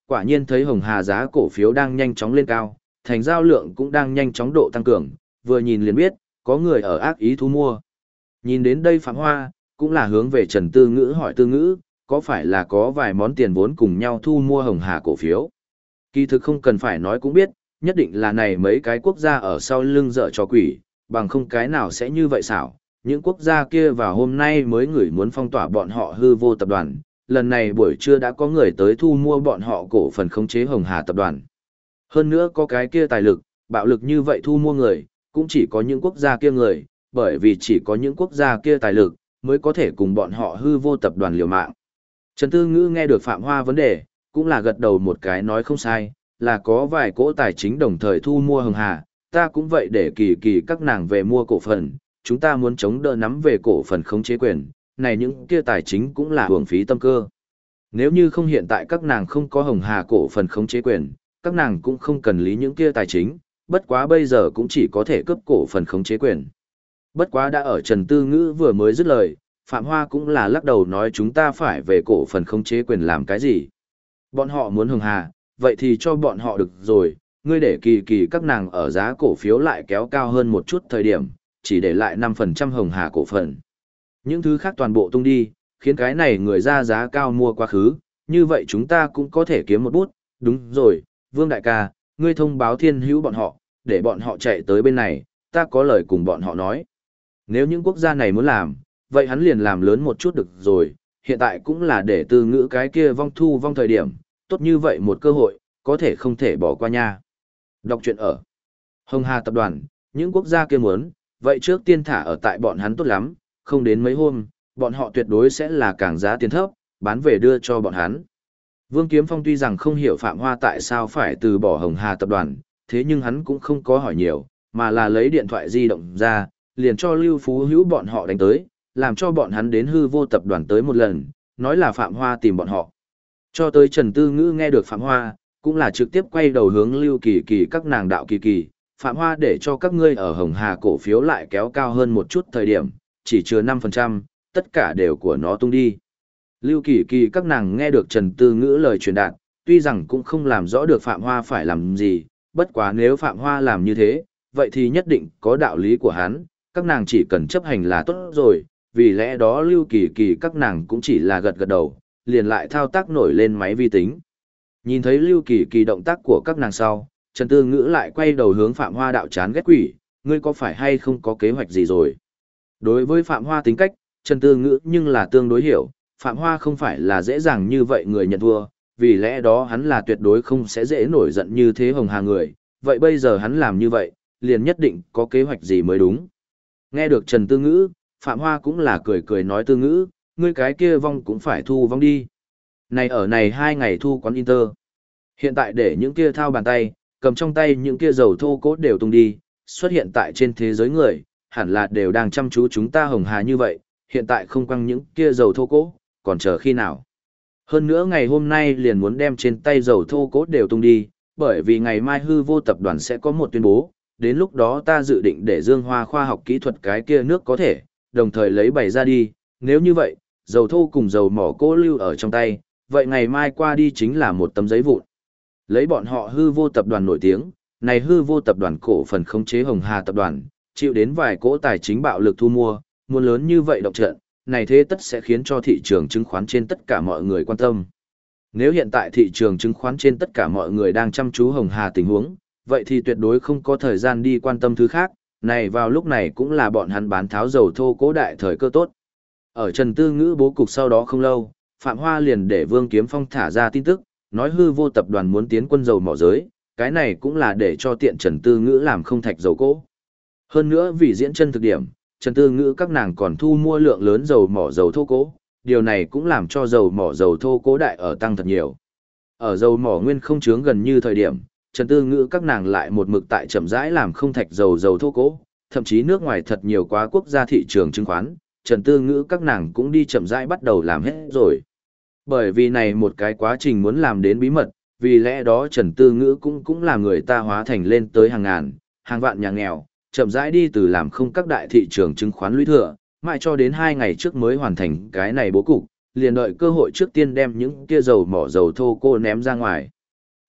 quả nhiên thấy Hồng Hà giá cổ phiếu đang nhanh chóng lên cao, thành giao lượng cũng đang nhanh chóng độ tăng cường, vừa nhìn liền biết, có người ở ác ý thu mua. Nhìn đến đây Phạm Hoa, cũng là hướng về Trần Tư Ngữ hỏi Tư Ngữ, có phải là có vài món tiền vốn cùng nhau thu mua Hồng Hà cổ phiếu? Kỳ thực không cần phải nói cũng biết, nhất định là này mấy cái quốc gia ở sau lưng dở trò quỷ, bằng không cái nào sẽ như vậy xảo. Những quốc gia kia vào hôm nay mới ngửi muốn phong tỏa bọn họ hư vô tập đoàn, lần này buổi trưa đã có người tới thu mua bọn họ cổ phần khống chế Hồng Hà tập đoàn. Hơn nữa có cái kia tài lực, bạo lực như vậy thu mua người, cũng chỉ có những quốc gia kia người, bởi vì chỉ có những quốc gia kia tài lực, mới có thể cùng bọn họ hư vô tập đoàn liều mạng. Trần Tư Ngữ nghe được Phạm Hoa vấn đề, cũng là gật đầu một cái nói không sai, là có vài cỗ tài chính đồng thời thu mua Hồng Hà, ta cũng vậy để kỳ kỳ các nàng về mua cổ phần, chúng ta muốn chống đỡ nắm về cổ phần khống chế quyền, này những kia tài chính cũng là hưởng phí tâm cơ. Nếu như không hiện tại các nàng không có Hồng Hà cổ phần khống chế quyền, các nàng cũng không cần lý những kia tài chính, bất quá bây giờ cũng chỉ có thể cướp cổ phần khống chế quyền. Bất quá đã ở Trần Tư Ngữ vừa mới dứt lời, Phạm Hoa cũng là lắc đầu nói chúng ta phải về cổ phần khống chế quyền làm cái gì. Bọn họ muốn Hồng Hà, vậy thì cho bọn họ được rồi, ngươi để kỳ kỳ các nàng ở giá cổ phiếu lại kéo cao hơn một chút thời điểm, chỉ để lại 5% Hồng Hà cổ phần. Những thứ khác toàn bộ tung đi, khiến cái này người ra giá cao mua quá khứ, như vậy chúng ta cũng có thể kiếm một bút, đúng rồi, Vương Đại ca, ngươi thông báo Thiên Hữu bọn họ, để bọn họ chạy tới bên này, ta có lời cùng bọn họ nói. Nếu những quốc gia này muốn làm, vậy hắn liền làm lớn một chút được rồi, hiện tại cũng là để Tư Ngữ cái kia vong thu vong thời điểm, tốt như vậy một cơ hội, có thể không thể bỏ qua nha. Đọc truyện ở Hồng Hà tập đoàn, những quốc gia kia muốn, vậy trước tiên thả ở tại bọn hắn tốt lắm, không đến mấy hôm, bọn họ tuyệt đối sẽ là càng giá tiền thấp, bán về đưa cho bọn hắn. Vương Kiếm Phong tuy rằng không hiểu Phạm Hoa tại sao phải từ bỏ Hồng Hà tập đoàn, thế nhưng hắn cũng không có hỏi nhiều, mà là lấy điện thoại di động ra, liền cho Lưu Phú Hữu bọn họ đánh tới, làm cho bọn hắn đến hư vô tập đoàn tới một lần, nói là Phạm Hoa tìm bọn họ. Cho tới Trần Tư Ngữ nghe được Phạm Hoa, cũng là trực tiếp quay đầu hướng Lưu Kỳ Kỳ các nàng đạo Kỳ Kỳ, Phạm Hoa để cho các ngươi ở Hồng Hà cổ phiếu lại kéo cao hơn một chút thời điểm, chỉ chừa 5%, tất cả đều của nó tung đi. Lưu Kỳ Kỳ các nàng nghe được Trần Tư Ngữ lời truyền đạt, tuy rằng cũng không làm rõ được Phạm Hoa phải làm gì, bất quá nếu Phạm Hoa làm như thế, vậy thì nhất định có đạo lý của hắn, các nàng chỉ cần chấp hành là tốt rồi, vì lẽ đó Lưu Kỳ Kỳ các nàng cũng chỉ là gật gật đầu, liền lại thao tác nổi lên máy vi tính. Nhìn thấy Lưu Kỳ Kỳ động tác của các nàng sau, Trần Tư Ngữ lại quay đầu hướng Phạm Hoa đạo chán ghét quỷ, ngươi có phải hay không có kế hoạch gì rồi? Đối với Phạm Hoa tính cách, Trần Tư Ngữ nhưng là tương đối hiểu, Phạm Hoa không phải là dễ dàng như vậy người nhận thua, vì lẽ đó hắn là tuyệt đối không sẽ dễ nổi giận như thế Hồng Hà người, vậy bây giờ hắn làm như vậy, liền nhất định có kế hoạch gì mới đúng. Nghe được Trần Tư Ngữ, Phạm Hoa cũng là cười cười nói Tư Ngữ, ngươi cái kia vong cũng phải thu vong đi. Này ở này 2 ngày thu quán Inter. Hiện tại để những kia thao bàn tay, cầm trong tay những kia dầu thô cốt đều tung đi, xuất hiện tại trên thế giới người, hẳn là đều đang chăm chú chúng ta Hồng Hà như vậy, hiện tại không quăng những kia dầu thô cốt, còn chờ khi nào. Hơn nữa ngày hôm nay liền muốn đem trên tay dầu thô cốt đều tung đi, bởi vì ngày mai hư vô tập đoàn sẽ có một tuyên bố, đến lúc đó ta dự định để Dương Hoa khoa học kỹ thuật cái kia nước có thể, đồng thời lấy bày ra đi, nếu như vậy, dầu thô cùng dầu mỏ cố lưu ở trong tay, vậy ngày mai qua đi chính là một tấm giấy vụn. Lấy bọn họ hư vô tập đoàn nổi tiếng, này hư vô tập đoàn cổ phần khống chế Hồng Hà tập đoàn, chịu đến vài cỗ tài chính bạo lực thu mua, muốn lớn như vậy động trận, này thế tất sẽ khiến cho thị trường chứng khoán trên tất cả mọi người quan tâm. Nếu hiện tại thị trường chứng khoán trên tất cả mọi người đang chăm chú Hồng Hà tình huống, vậy thì tuyệt đối không có thời gian đi quan tâm thứ khác, này vào lúc này cũng là bọn hắn bán tháo dầu thô cố đại thời cơ tốt. Ở Trần Tư Ngữ bố cục sau đó không lâu, Phạm Hoa liền để Vương Kiếm Phong thả ra tin tức, nói hư vô tập đoàn muốn tiến quân dầu mỏ giới, cái này cũng là để cho tiện Trần Tư Ngữ làm không thạch dầu cố. Hơn nữa vì diễn chân thực điểm, Trần Tư Ngữ các nàng còn thu mua lượng lớn dầu mỏ dầu thô cố, điều này cũng làm cho dầu mỏ dầu thô cố đại ở tăng thật nhiều. Ở dầu mỏ nguyên không chướng gần như thời điểm, Trần Tư Ngữ các nàng lại một mực tại chậm rãi làm không thạch dầu thô cố, thậm chí nước ngoài thật nhiều quá quốc gia thị trường chứng khoán, Trần Tư Ngữ các nàng cũng đi chậm rãi bắt đầu làm hết rồi. Bởi vì này một cái quá trình muốn làm đến bí mật, vì lẽ đó Trần Tư Ngữ cũng là người ta hóa thành lên tới hàng ngàn, hàng vạn nhà nghèo, chậm rãi đi từ làm không các đại thị trường chứng khoán lũy thừa, mãi cho đến 2 ngày trước mới hoàn thành cái này bố cục, liền đợi cơ hội trước tiên đem những kia dầu mỏ dầu thô cô ném ra ngoài.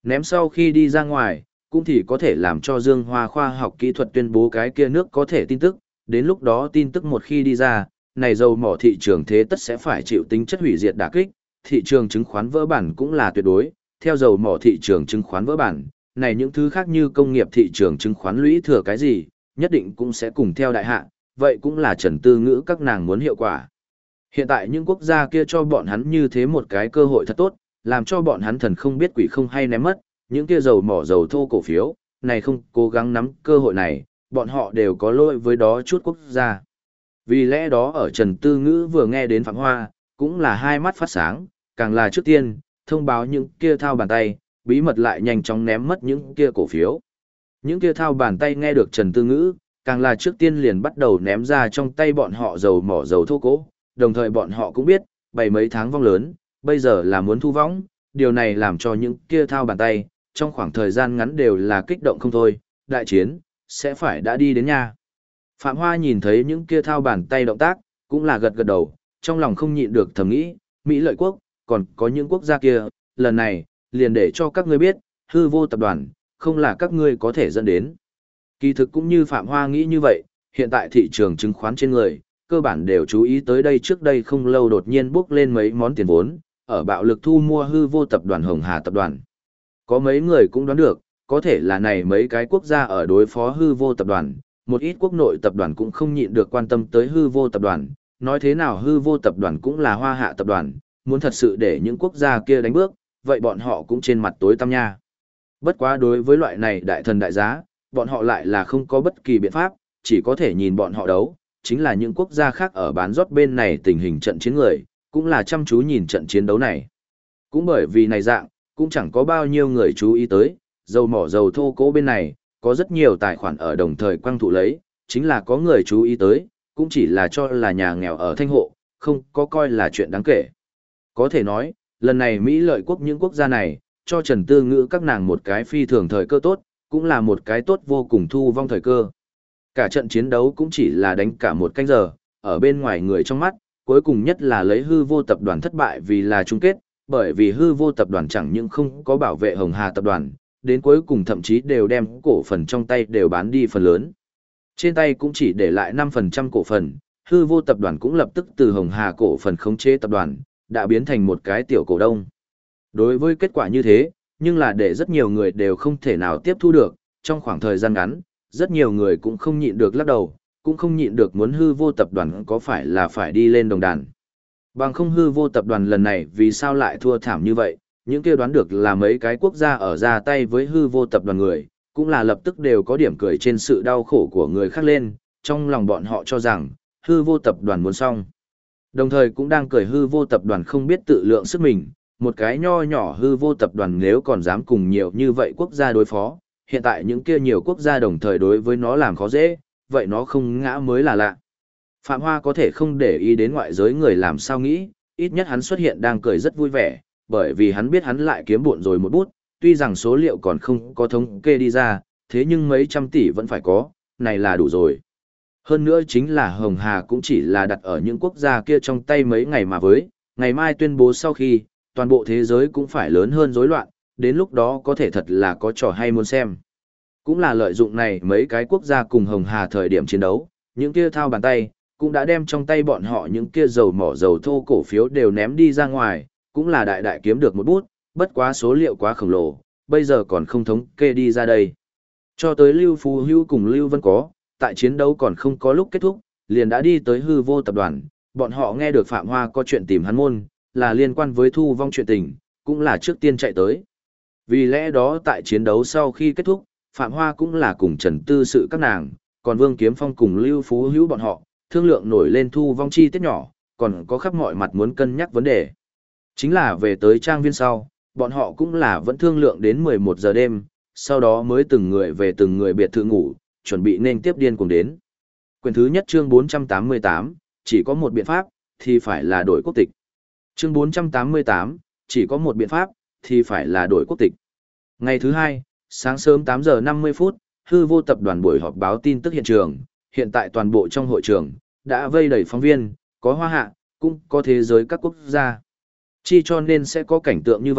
Ném sau khi đi ra ngoài, cũng thì có thể làm cho Dương Hoa khoa học kỹ thuật tuyên bố cái kia nước có thể tin tức, đến lúc đó tin tức một khi đi ra, này dầu mỏ thị trường thế tất sẽ phải chịu tính chất hủy diệt đả kích, thị trường chứng khoán vỡ bản cũng là tuyệt đối, theo dầu mỏ thị trường chứng khoán vỡ bản, này những thứ khác như công nghiệp thị trường chứng khoán lũy thừa cái gì, nhất định cũng sẽ cùng theo đại hạ, vậy cũng là Trần Tư Ngữ các nàng muốn hiệu quả. Hiện tại những quốc gia kia cho bọn hắn như thế một cái cơ hội thật tốt, làm cho bọn hắn thần không biết quỷ không hay ném mất, những kia dầu mỏ dầu thô cổ phiếu, này không cố gắng nắm cơ hội này, bọn họ đều có lỗi với đó chút quốc gia. Vì lẽ đó ở Trần Tư Ngữ vừa nghe đến Phạm Hoa, cũng là hai mắt phát sáng, càng là trước tiên, thông báo những kia thao bàn tay, bí mật lại nhanh chóng ném mất những kia cổ phiếu. Những kia thao bàn tay nghe được Trần Tư Ngữ, càng là trước tiên liền bắt đầu ném ra trong tay bọn họ dầu mỏ dầu thô cổ, đồng thời bọn họ cũng biết, bảy mấy tháng vong lớn, bây giờ là muốn thu võng, điều này làm cho những kia thao bàn tay, trong khoảng thời gian ngắn đều là kích động không thôi, đại chiến, sẽ phải đã đi đến nhà. Phạm Hoa nhìn thấy những kia thao bàn tay động tác, cũng là gật gật đầu, trong lòng không nhịn được thầm nghĩ, Mỹ lợi quốc, còn có những quốc gia kia, lần này, liền để cho các ngươi biết, hư vô tập đoàn, không là các ngươi có thể dẫn đến. Kỳ thực cũng như Phạm Hoa nghĩ như vậy, hiện tại thị trường chứng khoán trên người, cơ bản đều chú ý tới đây trước đây không lâu đột nhiên bước lên mấy món tiền vốn, ở bạo lực thu mua hư vô tập đoàn Hồng Hà tập đoàn. Có mấy người cũng đoán được, có thể là này mấy cái quốc gia ở đối phó hư vô tập đoàn, một ít quốc nội tập đoàn cũng không nhịn được quan tâm tới hư vô tập đoàn, nói thế nào hư vô tập đoàn cũng là hoa hạ tập đoàn, muốn thật sự để những quốc gia kia đánh bước, vậy bọn họ cũng trên mặt tối tăm nha. Bất quá đối với loại này đại thần đại giá, bọn họ lại là không có bất kỳ biện pháp, chỉ có thể nhìn bọn họ đấu, chính là những quốc gia khác ở bán rót bên này tình hình trận chiến người, cũng là chăm chú nhìn trận chiến đấu này. Cũng bởi vì này dạng, cũng chẳng có bao nhiêu người chú ý tới, dầu mỏ dầu thô cố bên này, có rất nhiều tài khoản ở đồng thời quang thụ lấy, chính là có người chú ý tới, cũng chỉ là cho là nhà nghèo ở thanh hộ, không có coi là chuyện đáng kể. Có thể nói, lần này Mỹ lợi quốc những quốc gia này, cho Trần Tư Ngữ các nàng một cái phi thường thời cơ tốt, cũng là một cái tốt vô cùng thu vong thời cơ. Cả trận chiến đấu cũng chỉ là đánh cả một canh giờ, ở bên ngoài người trong mắt, cuối cùng nhất là lấy hư vô tập đoàn thất bại vì là chung kết, bởi vì hư vô tập đoàn chẳng những không có bảo vệ Hồng Hà tập đoàn, đến cuối cùng thậm chí đều đem cổ phần trong tay đều bán đi phần lớn. Trên tay cũng chỉ để lại 5% cổ phần, hư vô tập đoàn cũng lập tức từ Hồng Hà cổ phần khống chế tập đoàn, đã biến thành một cái tiểu cổ đông. Đối với kết quả như thế, nhưng là để rất nhiều người đều không thể nào tiếp thu được, trong khoảng thời gian ngắn, rất nhiều người cũng không nhịn được lắc đầu, cũng không nhịn được muốn hư vô tập đoàn có phải là phải đi lên đồng đàn. Bằng không hư vô tập đoàn lần này vì sao lại thua thảm như vậy, những kia đoán được là mấy cái quốc gia ở ra tay với hư vô tập đoàn người, cũng là lập tức đều có điểm cười trên sự đau khổ của người khác lên, trong lòng bọn họ cho rằng, hư vô tập đoàn muốn xong. Đồng thời cũng đang cười hư vô tập đoàn không biết tự lượng sức mình, một cái nho nhỏ hư vô tập đoàn nếu còn dám cùng nhiều như vậy quốc gia đối phó, hiện tại những kia nhiều quốc gia đồng thời đối với nó làm khó dễ, vậy nó không ngã mới là lạ. Phạm Hoa có thể không để ý đến ngoại giới người làm sao nghĩ, ít nhất hắn xuất hiện đang cười rất vui vẻ, bởi vì hắn biết hắn lại kiếm bộn rồi một bút, tuy rằng số liệu còn không có thống kê đi ra, thế nhưng mấy trăm tỷ vẫn phải có, này là đủ rồi. Hơn nữa chính là Hồng Hà cũng chỉ là đặt ở những quốc gia kia trong tay mấy ngày mà với, ngày mai tuyên bố sau khi, toàn bộ thế giới cũng phải lớn hơn rối loạn, đến lúc đó có thể thật là có trò hay muốn xem. Cũng là lợi dụng này mấy cái quốc gia cùng Hồng Hà thời điểm chiến đấu, những kia thao bàn tay, cũng đã đem trong tay bọn họ những kia dầu mỏ dầu thô cổ phiếu đều ném đi ra ngoài, cũng là đại đại kiếm được một bút, bất quá số liệu quá khổng lồ, bây giờ còn không thống kê đi ra đây. Cho tới Lưu Phú Hữu cùng Lưu Vân có, tại chiến đấu còn không có lúc kết thúc, liền đã đi tới hư vô tập đoàn, bọn họ nghe được Phạm Hoa có chuyện tìm hắn môn, là liên quan với thu vong chuyện tình, cũng là trước tiên chạy tới. Vì lẽ đó tại chiến đấu sau khi kết thúc, Phạm Hoa cũng là cùng Trần Tư Sự các nàng, còn Vương Kiếm Phong cùng Lưu Phú Hữu bọn họ, thương lượng nổi lên thu vong chi tiết nhỏ, còn có khắp mọi mặt muốn cân nhắc vấn đề. Chính là về tới trang viên sau, bọn họ cũng là vẫn thương lượng đến 11 giờ đêm, sau đó mới từng người về từng người biệt thự ngủ, chuẩn bị nên tiếp điên cùng đến. Quyển thứ nhất chương 488, chỉ có một biện pháp, thì phải là đổi quốc tịch. Chương 488, chỉ có một biện pháp, thì phải là đổi quốc tịch. Ngày thứ hai, sáng sớm 8 giờ 50 phút, hư vô tập đoàn buổi họp báo tin tức hiện trường, hiện tại toàn bộ trong hội trường, đã vây đầy phóng viên, có hoa hạ, cũng có thế giới các quốc gia. Chi cho nên sẽ có cảnh tượng như vậy,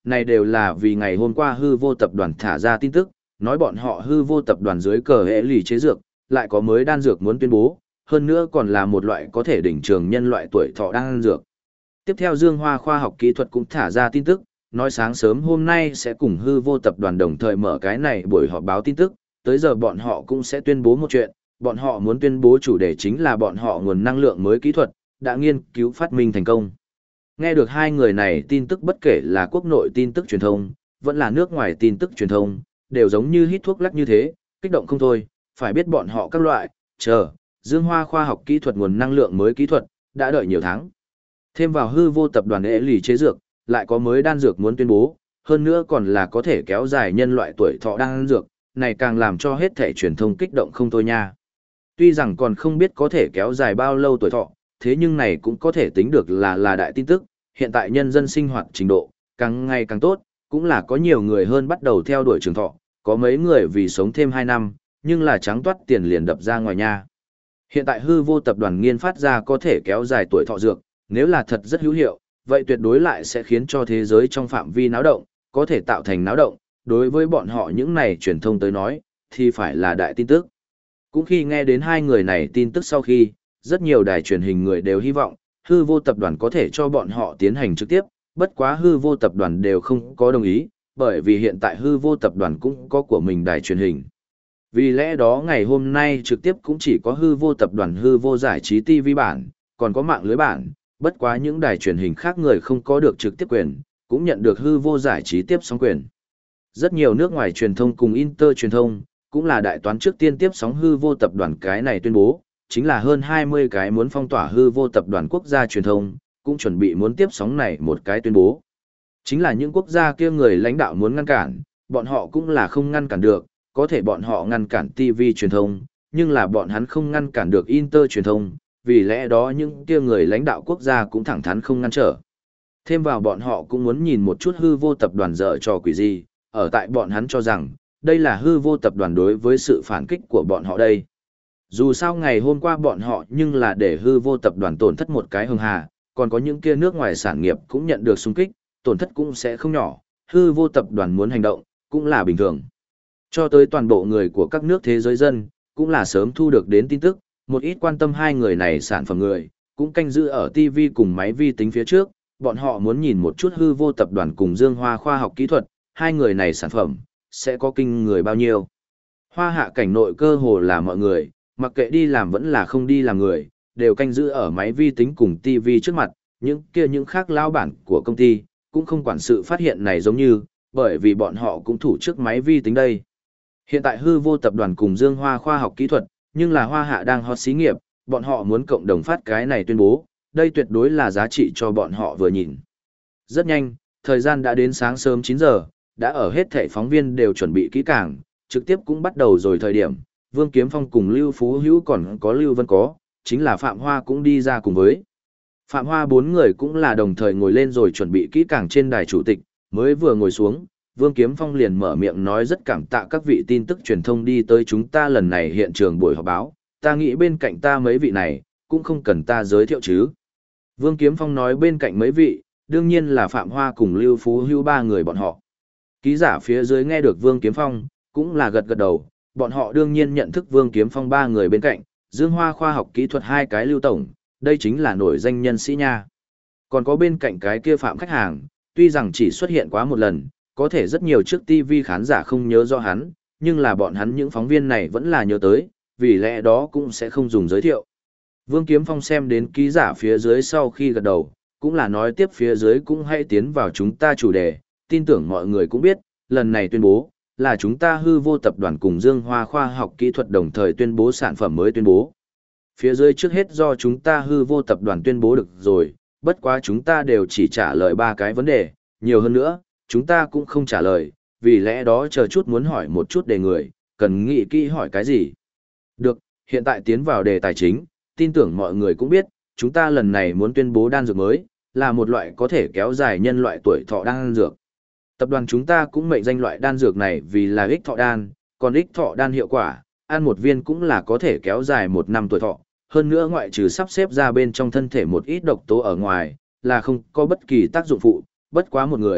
này đều là vì ngày hôm qua hư vô tập đoàn thả ra tin tức, nói bọn họ hư vô tập đoàn dưới cờ hệ lì chế dược, lại có mới đan dược muốn tuyên bố, hơn nữa còn là một loại có thể đỉnh trường nhân loại tuổi thọ đan dược. Tiếp theo Dương Hoa Khoa học Kỹ thuật cũng thả ra tin tức, nói sáng sớm hôm nay sẽ cùng hư vô tập đoàn đồng thời mở cái này buổi họp báo tin tức, tới giờ bọn họ cũng sẽ tuyên bố một chuyện, bọn họ muốn tuyên bố chủ đề chính là bọn họ nguồn năng lượng mới kỹ thuật, đã nghiên cứu phát minh thành công. Nghe được hai người này tin tức bất kể là quốc nội tin tức truyền thông, vẫn là nước ngoài tin tức truyền thông, đều giống như hít thuốc lắc như thế, kích động không thôi, phải biết bọn họ các loại, Dương Hoa Khoa học Kỹ thuật nguồn năng lượng mới kỹ thuật, đã đợi nhiều tháng. Thêm vào hư vô tập đoàn hệ lì chế dược, lại có mới đan dược muốn tuyên bố, hơn nữa còn là có thể kéo dài nhân loại tuổi thọ đan dược, này càng làm cho hết thể truyền thông kích động không thôi nha. Tuy rằng còn không biết có thể kéo dài bao lâu tuổi thọ, thế nhưng này cũng có thể tính được là đại tin tức, hiện tại nhân dân sinh hoạt trình độ, càng ngày càng tốt, cũng là có nhiều người hơn bắt đầu theo đuổi trường thọ, có mấy người vì sống thêm 2 năm, nhưng là trắng toát tiền liền đập ra ngoài nha. Hiện tại hư vô tập đoàn nghiên phát ra có thể kéo dài tuổi thọ dược, nếu là thật rất hữu hiệu, vậy tuyệt đối lại sẽ khiến cho thế giới trong phạm vi náo động, có thể tạo thành náo động, đối với bọn họ những này truyền thông tới nói, thì phải là đại tin tức. Cũng khi nghe đến hai người này tin tức sau khi, rất nhiều đài truyền hình người đều hy vọng, hư vô tập đoàn có thể cho bọn họ tiến hành trực tiếp, bất quá hư vô tập đoàn đều không có đồng ý, bởi vì hiện tại hư vô tập đoàn cũng có của mình đài truyền hình. Vì lẽ đó ngày hôm nay trực tiếp cũng chỉ có hư vô tập đoàn hư vô giải trí TV bản, còn có mạng lưới bản, bất quá những đài truyền hình khác người không có được trực tiếp quyền, cũng nhận được hư vô giải trí tiếp sóng quyền. Rất nhiều nước ngoài truyền thông cùng Inter truyền thông, cũng là đại toán trước tiên tiếp sóng hư vô tập đoàn cái này tuyên bố, chính là hơn 20 cái muốn phong tỏa hư vô tập đoàn quốc gia truyền thông, cũng chuẩn bị muốn tiếp sóng này một cái tuyên bố. Chính là những quốc gia kia người lãnh đạo muốn ngăn cản, bọn họ cũng là không ngăn cản được, có thể bọn họ ngăn cản TV truyền thông, nhưng là bọn hắn không ngăn cản được Inter truyền thông, vì lẽ đó những kia người lãnh đạo quốc gia cũng thẳng thắn không ngăn trở. Thêm vào bọn họ cũng muốn nhìn một chút hư vô tập đoàn dở trò quỷ gì, ở tại bọn hắn cho rằng, đây là hư vô tập đoàn đối với sự phản kích của bọn họ đây. Dù sao ngày hôm qua bọn họ nhưng là để hư vô tập đoàn tổn thất một cái hưng hà, còn có những kia nước ngoài sản nghiệp cũng nhận được xung kích, tổn thất cũng sẽ không nhỏ, hư vô tập đoàn muốn hành động, cũng là bình thường. Cho tới toàn bộ người của các nước thế giới dân, cũng là sớm thu được đến tin tức, một ít quan tâm hai người này sản phẩm người, cũng canh giữ ở TV cùng máy vi tính phía trước, bọn họ muốn nhìn một chút hư vô tập đoàn cùng Dương Hoa Khoa học Kỹ thuật, hai người này sản phẩm, sẽ có kinh người bao nhiêu. Hoa hạ cảnh nội cơ hồ là mọi người, mặc kệ đi làm vẫn là không đi làm người, đều canh giữ ở máy vi tính cùng TV trước mặt, những khác lao bản của công ty, cũng không quản sự phát hiện này giống như, bởi vì bọn họ cũng thủ trước máy vi tính đây. Hiện tại hư vô tập đoàn cùng Dương Hoa Khoa học Kỹ thuật, nhưng là Hoa hạ đang hot xí nghiệp, bọn họ muốn cộng đồng phát cái này tuyên bố, đây tuyệt đối là giá trị cho bọn họ vừa nhìn. Rất nhanh, thời gian đã đến sáng sớm 9 giờ, đã ở hết thảy phóng viên đều chuẩn bị kỹ càng, trực tiếp cũng bắt đầu rồi thời điểm, Vương Kiếm Phong cùng Lưu Phú Hữu còn có Lưu Vân có, chính là Phạm Hoa cũng đi ra cùng với. Phạm Hoa 4 người cũng là đồng thời ngồi lên rồi chuẩn bị kỹ càng trên đài chủ tịch, mới vừa ngồi xuống, Vương Kiếm Phong liền mở miệng nói rất cảm tạ các vị tin tức truyền thông đi tới chúng ta lần này hiện trường buổi họp báo, ta nghĩ bên cạnh ta mấy vị này, cũng không cần ta giới thiệu chứ. Vương Kiếm Phong nói bên cạnh mấy vị, đương nhiên là Phạm Hoa cùng Lưu Phú Hữu 3 người bọn họ. Ký giả phía dưới nghe được Vương Kiếm Phong, cũng là gật gật đầu, bọn họ đương nhiên nhận thức Vương Kiếm Phong 3 người bên cạnh, Dương Hoa Khoa học Kỹ thuật 2 cái Lưu Tổng, đây chính là nổi danh nhân sĩ nha. Còn có bên cạnh cái kia Phạm khách hàng, tuy rằng chỉ xuất hiện quá một lần, có thể rất nhiều trước TV khán giả không nhớ rõ hắn, nhưng là bọn hắn những phóng viên này vẫn là nhớ tới, vì lẽ đó cũng sẽ không dùng giới thiệu. Vương Kiếm Phong xem đến ký giả phía dưới sau khi gật đầu, cũng là nói tiếp phía dưới cũng hãy tiến vào chúng ta chủ đề, tin tưởng mọi người cũng biết, lần này tuyên bố, là chúng ta hư vô tập đoàn cùng Dương Hoa Khoa học Kỹ thuật đồng thời tuyên bố sản phẩm mới tuyên bố. Phía dưới trước hết do chúng ta hư vô tập đoàn tuyên bố được rồi, bất quá chúng ta đều chỉ trả lời 3 cái vấn đề, nhiều hơn nữa, chúng ta cũng không trả lời, vì lẽ đó chờ chút muốn hỏi một chút đề người, cần nghĩ kỹ hỏi cái gì. Được, hiện tại tiến vào đề tài chính, tin tưởng mọi người cũng biết, chúng ta lần này muốn tuyên bố đan dược mới, là một loại có thể kéo dài nhân loại tuổi thọ đan dược. Tập đoàn chúng ta cũng mệnh danh loại đan dược này vì là ích thọ đan, còn ích thọ đan hiệu quả, ăn một viên cũng là có thể kéo dài 1 năm tuổi thọ, hơn nữa ngoại trừ sắp xếp ra bên trong thân thể một ít độc tố ở ngoài, là không có bất kỳ tác dụng phụ, bất quá một người,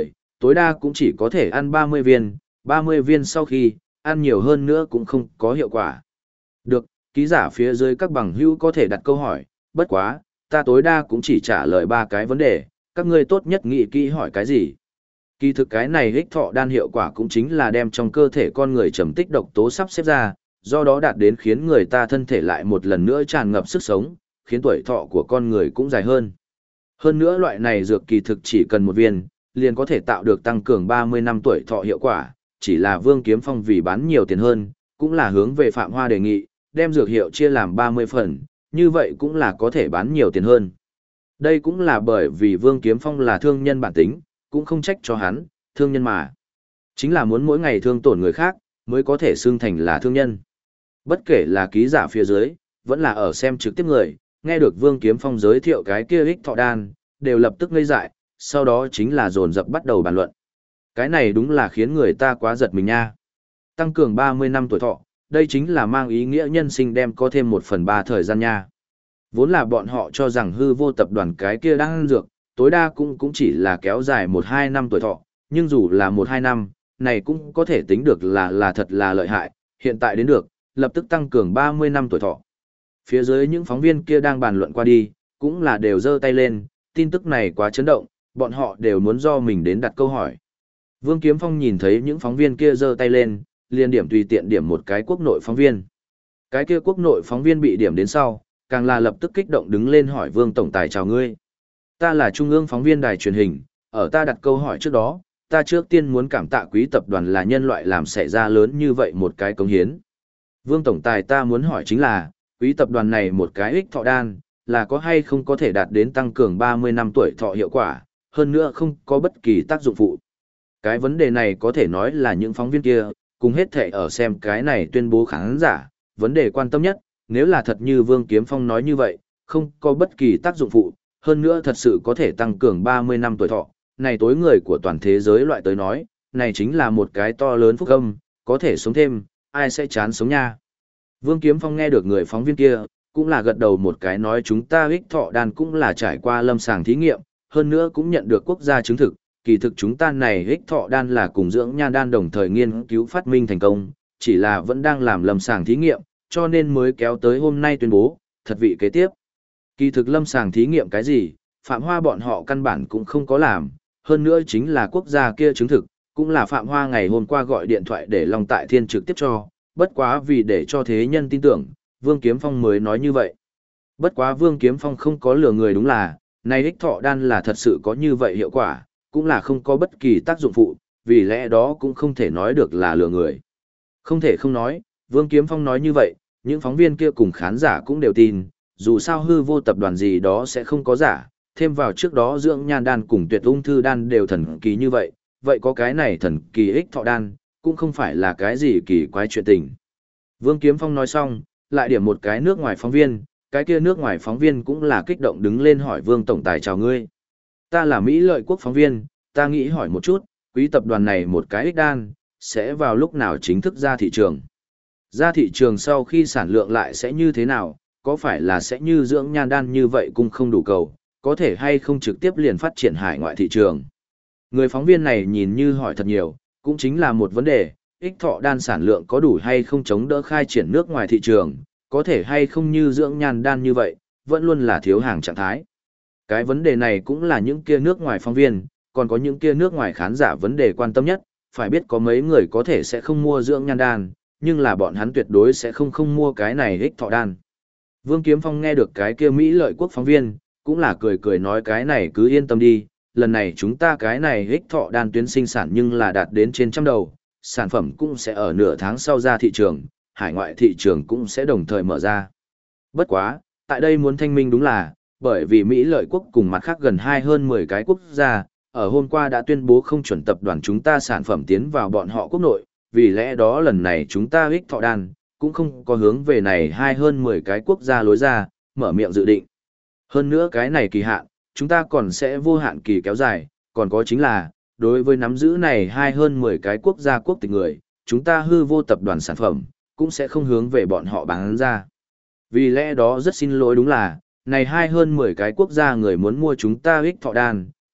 tối đa cũng chỉ có thể ăn 30 viên, 30 viên sau khi, ăn nhiều hơn nữa cũng không có hiệu quả. Được, ký giả phía dưới các bằng hữu có thể đặt câu hỏi, bất quá, ta tối đa cũng chỉ trả lời 3 cái vấn đề, các ngươi tốt nhất nghĩ kỹ hỏi cái gì. Kỳ thực cái này ích thọ đan hiệu quả cũng chính là đem trong cơ thể con người trầm tích độc tố sắp xếp ra, do đó đạt đến khiến người ta thân thể lại một lần nữa tràn ngập sức sống, khiến tuổi thọ của con người cũng dài hơn. Hơn nữa loại này dược kỳ thực chỉ cần một viên, liền có thể tạo được tăng cường 30 năm tuổi thọ hiệu quả, chỉ là Vương Kiếm Phong vì bán nhiều tiền hơn, cũng là hướng về Phạm Hoa đề nghị, đem dược hiệu chia làm 30 phần, như vậy cũng là có thể bán nhiều tiền hơn. Đây cũng là bởi vì Vương Kiếm Phong là thương nhân bản tính, cũng không trách cho hắn, thương nhân mà. Chính là muốn mỗi ngày thương tổn người khác, mới có thể xưng thành là thương nhân. Bất kể là ký giả phía dưới, vẫn là ở xem trực tiếp người, nghe được Vương Kiếm Phong giới thiệu cái kia ích thọ đan, đều lập tức ngây dại, sau đó chính là dồn dập bắt đầu bàn luận. Cái này đúng là khiến người ta quá giật mình nha. Tăng cường 30 năm tuổi thọ, đây chính là mang ý nghĩa nhân sinh đem có thêm 1/3 thời gian nha. Vốn là bọn họ cho rằng hư vô tập đoàn cái kia đang ăn dược, tối đa cũng chỉ là kéo dài 1-2 năm tuổi thọ, nhưng dù là 1-2 năm, này cũng có thể tính được là thật là lợi hại, hiện tại đến được, lập tức tăng cường 30 năm tuổi thọ. Phía dưới những phóng viên kia đang bàn luận qua đi, cũng là đều giơ tay lên, tin tức này quá chấn động, bọn họ đều muốn do mình đến đặt câu hỏi. Vương Kiếm Phong nhìn thấy những phóng viên kia giơ tay lên, liền điểm tùy tiện điểm một cái quốc nội phóng viên. Cái kia quốc nội phóng viên bị điểm đến sau, càng là lập tức kích động đứng lên hỏi Vương Tổng Tài chào ngươi. Ta là Trung ương phóng viên đài truyền hình, ở ta đặt câu hỏi trước đó, ta trước tiên muốn cảm tạ quý tập đoàn là nhân loại làm xảy ra lớn như vậy một cái cống hiến. Vương Tổng Tài ta muốn hỏi chính là, quý tập đoàn này một cái ích thọ đan, là có hay không có thể đạt đến tăng cường 30 năm tuổi thọ hiệu quả, hơn nữa không có bất kỳ tác dụng phụ. Cái vấn đề này có thể nói là những phóng viên kia, cùng hết thể ở xem cái này tuyên bố khán giả, vấn đề quan tâm nhất, nếu là thật như Vương Kiếm Phong nói như vậy, không có bất kỳ tác dụng phụ, hơn nữa thật sự có thể tăng cường 30 năm tuổi thọ, này tối người của toàn thế giới loại tới nói, này chính là một cái to lớn phúc âm, có thể sống thêm, ai sẽ chán sống nha. Vương Kiếm Phong nghe được người phóng viên kia, cũng là gật đầu một cái nói chúng ta ích thọ đan cũng là trải qua lâm sàng thí nghiệm, hơn nữa cũng nhận được quốc gia chứng thực, kỳ thực chúng ta này ích thọ đan là cùng dưỡng nhan đan đồng thời nghiên cứu phát minh thành công, chỉ là vẫn đang làm lâm sàng thí nghiệm, cho nên mới kéo tới hôm nay tuyên bố, thật vị kế tiếp. Kỳ thực lâm sàng thí nghiệm cái gì, Phạm Hoa bọn họ căn bản cũng không có làm, hơn nữa chính là quốc gia kia chứng thực, cũng là Phạm Hoa ngày hôm qua gọi điện thoại để Long Tại Thiên trực tiếp cho, bất quá vì để cho thế nhân tin tưởng, Vương Kiếm Phong mới nói như vậy. Bất quá Vương Kiếm Phong không có lừa người đúng là, này ích thọ đan là thật sự có như vậy hiệu quả, cũng là không có bất kỳ tác dụng phụ, vì lẽ đó cũng không thể nói được là lừa người. Không thể không nói, Vương Kiếm Phong nói như vậy, những phóng viên kia cùng khán giả cũng đều tin, dù sao hư vô tập đoàn gì đó sẽ không có giả, thêm vào trước đó dưỡng nhan đan cùng tuyệt ung thư đan đều thần kỳ như vậy, vậy có cái này thần kỳ ích thọ đan, cũng không phải là cái gì kỳ quái chuyện tình. Vương Kiếm Phong nói xong, lại điểm một cái nước ngoài phóng viên, cái kia nước ngoài phóng viên cũng là kích động đứng lên hỏi Vương Tổng Tài chào ngươi. Ta là Mỹ Lợi Quốc phóng viên, ta nghĩ hỏi một chút, quý tập đoàn này một cái ích đan, sẽ vào lúc nào chính thức ra thị trường? Ra thị trường sau khi sản lượng lại sẽ như thế nào, có phải là sẽ như dưỡng nhan đan như vậy cũng không đủ cầu, có thể hay không trực tiếp liền phát triển hải ngoại thị trường? Người phóng viên này nhìn như hỏi thật nhiều, cũng chính là một vấn đề, ích thọ đan sản lượng có đủ hay không chống đỡ khai triển nước ngoài thị trường, có thể hay không như dưỡng nhan đan như vậy, vẫn luôn là thiếu hàng trạng thái. Cái vấn đề này cũng là những kia nước ngoài phóng viên, còn có những kia nước ngoài khán giả vấn đề quan tâm nhất, phải biết có mấy người có thể sẽ không mua dưỡng nhan đan, nhưng là bọn hắn tuyệt đối sẽ không mua cái này ích thọ đan. Vương Kiếm Phong nghe được cái kia Mỹ Lợi Quốc phóng viên, cũng là cười cười nói cái này cứ yên tâm đi, lần này chúng ta cái này ích thọ đan tuyến sinh sản nhưng là đạt đến trên trăm đầu, sản phẩm cũng sẽ ở nửa tháng sau ra thị trường, hải ngoại thị trường cũng sẽ đồng thời mở ra. Bất quá, tại đây muốn thanh minh đúng là, bởi vì Mỹ Lợi Quốc cùng mặt khác gần hơn 10 cái quốc gia, ở hôm qua đã tuyên bố không chuẩn tập đoàn chúng ta sản phẩm tiến vào bọn họ quốc nội, vì lẽ đó lần này chúng ta ích thọ đan, cũng không có hướng về này hơn 10 cái quốc gia lối ra, mở miệng dự định. Hơn nữa cái này kỳ hạn, chúng ta còn sẽ vô hạn kỳ kéo dài, còn có chính là, đối với nắm giữ này hơn 10 cái quốc gia quốc tịch người, chúng ta hư vô tập đoàn sản phẩm, cũng sẽ không hướng về bọn họ bán ra. Vì lẽ đó rất xin lỗi đúng là, này hơn 10 cái quốc gia người muốn mua chúng ta ích thọ đan,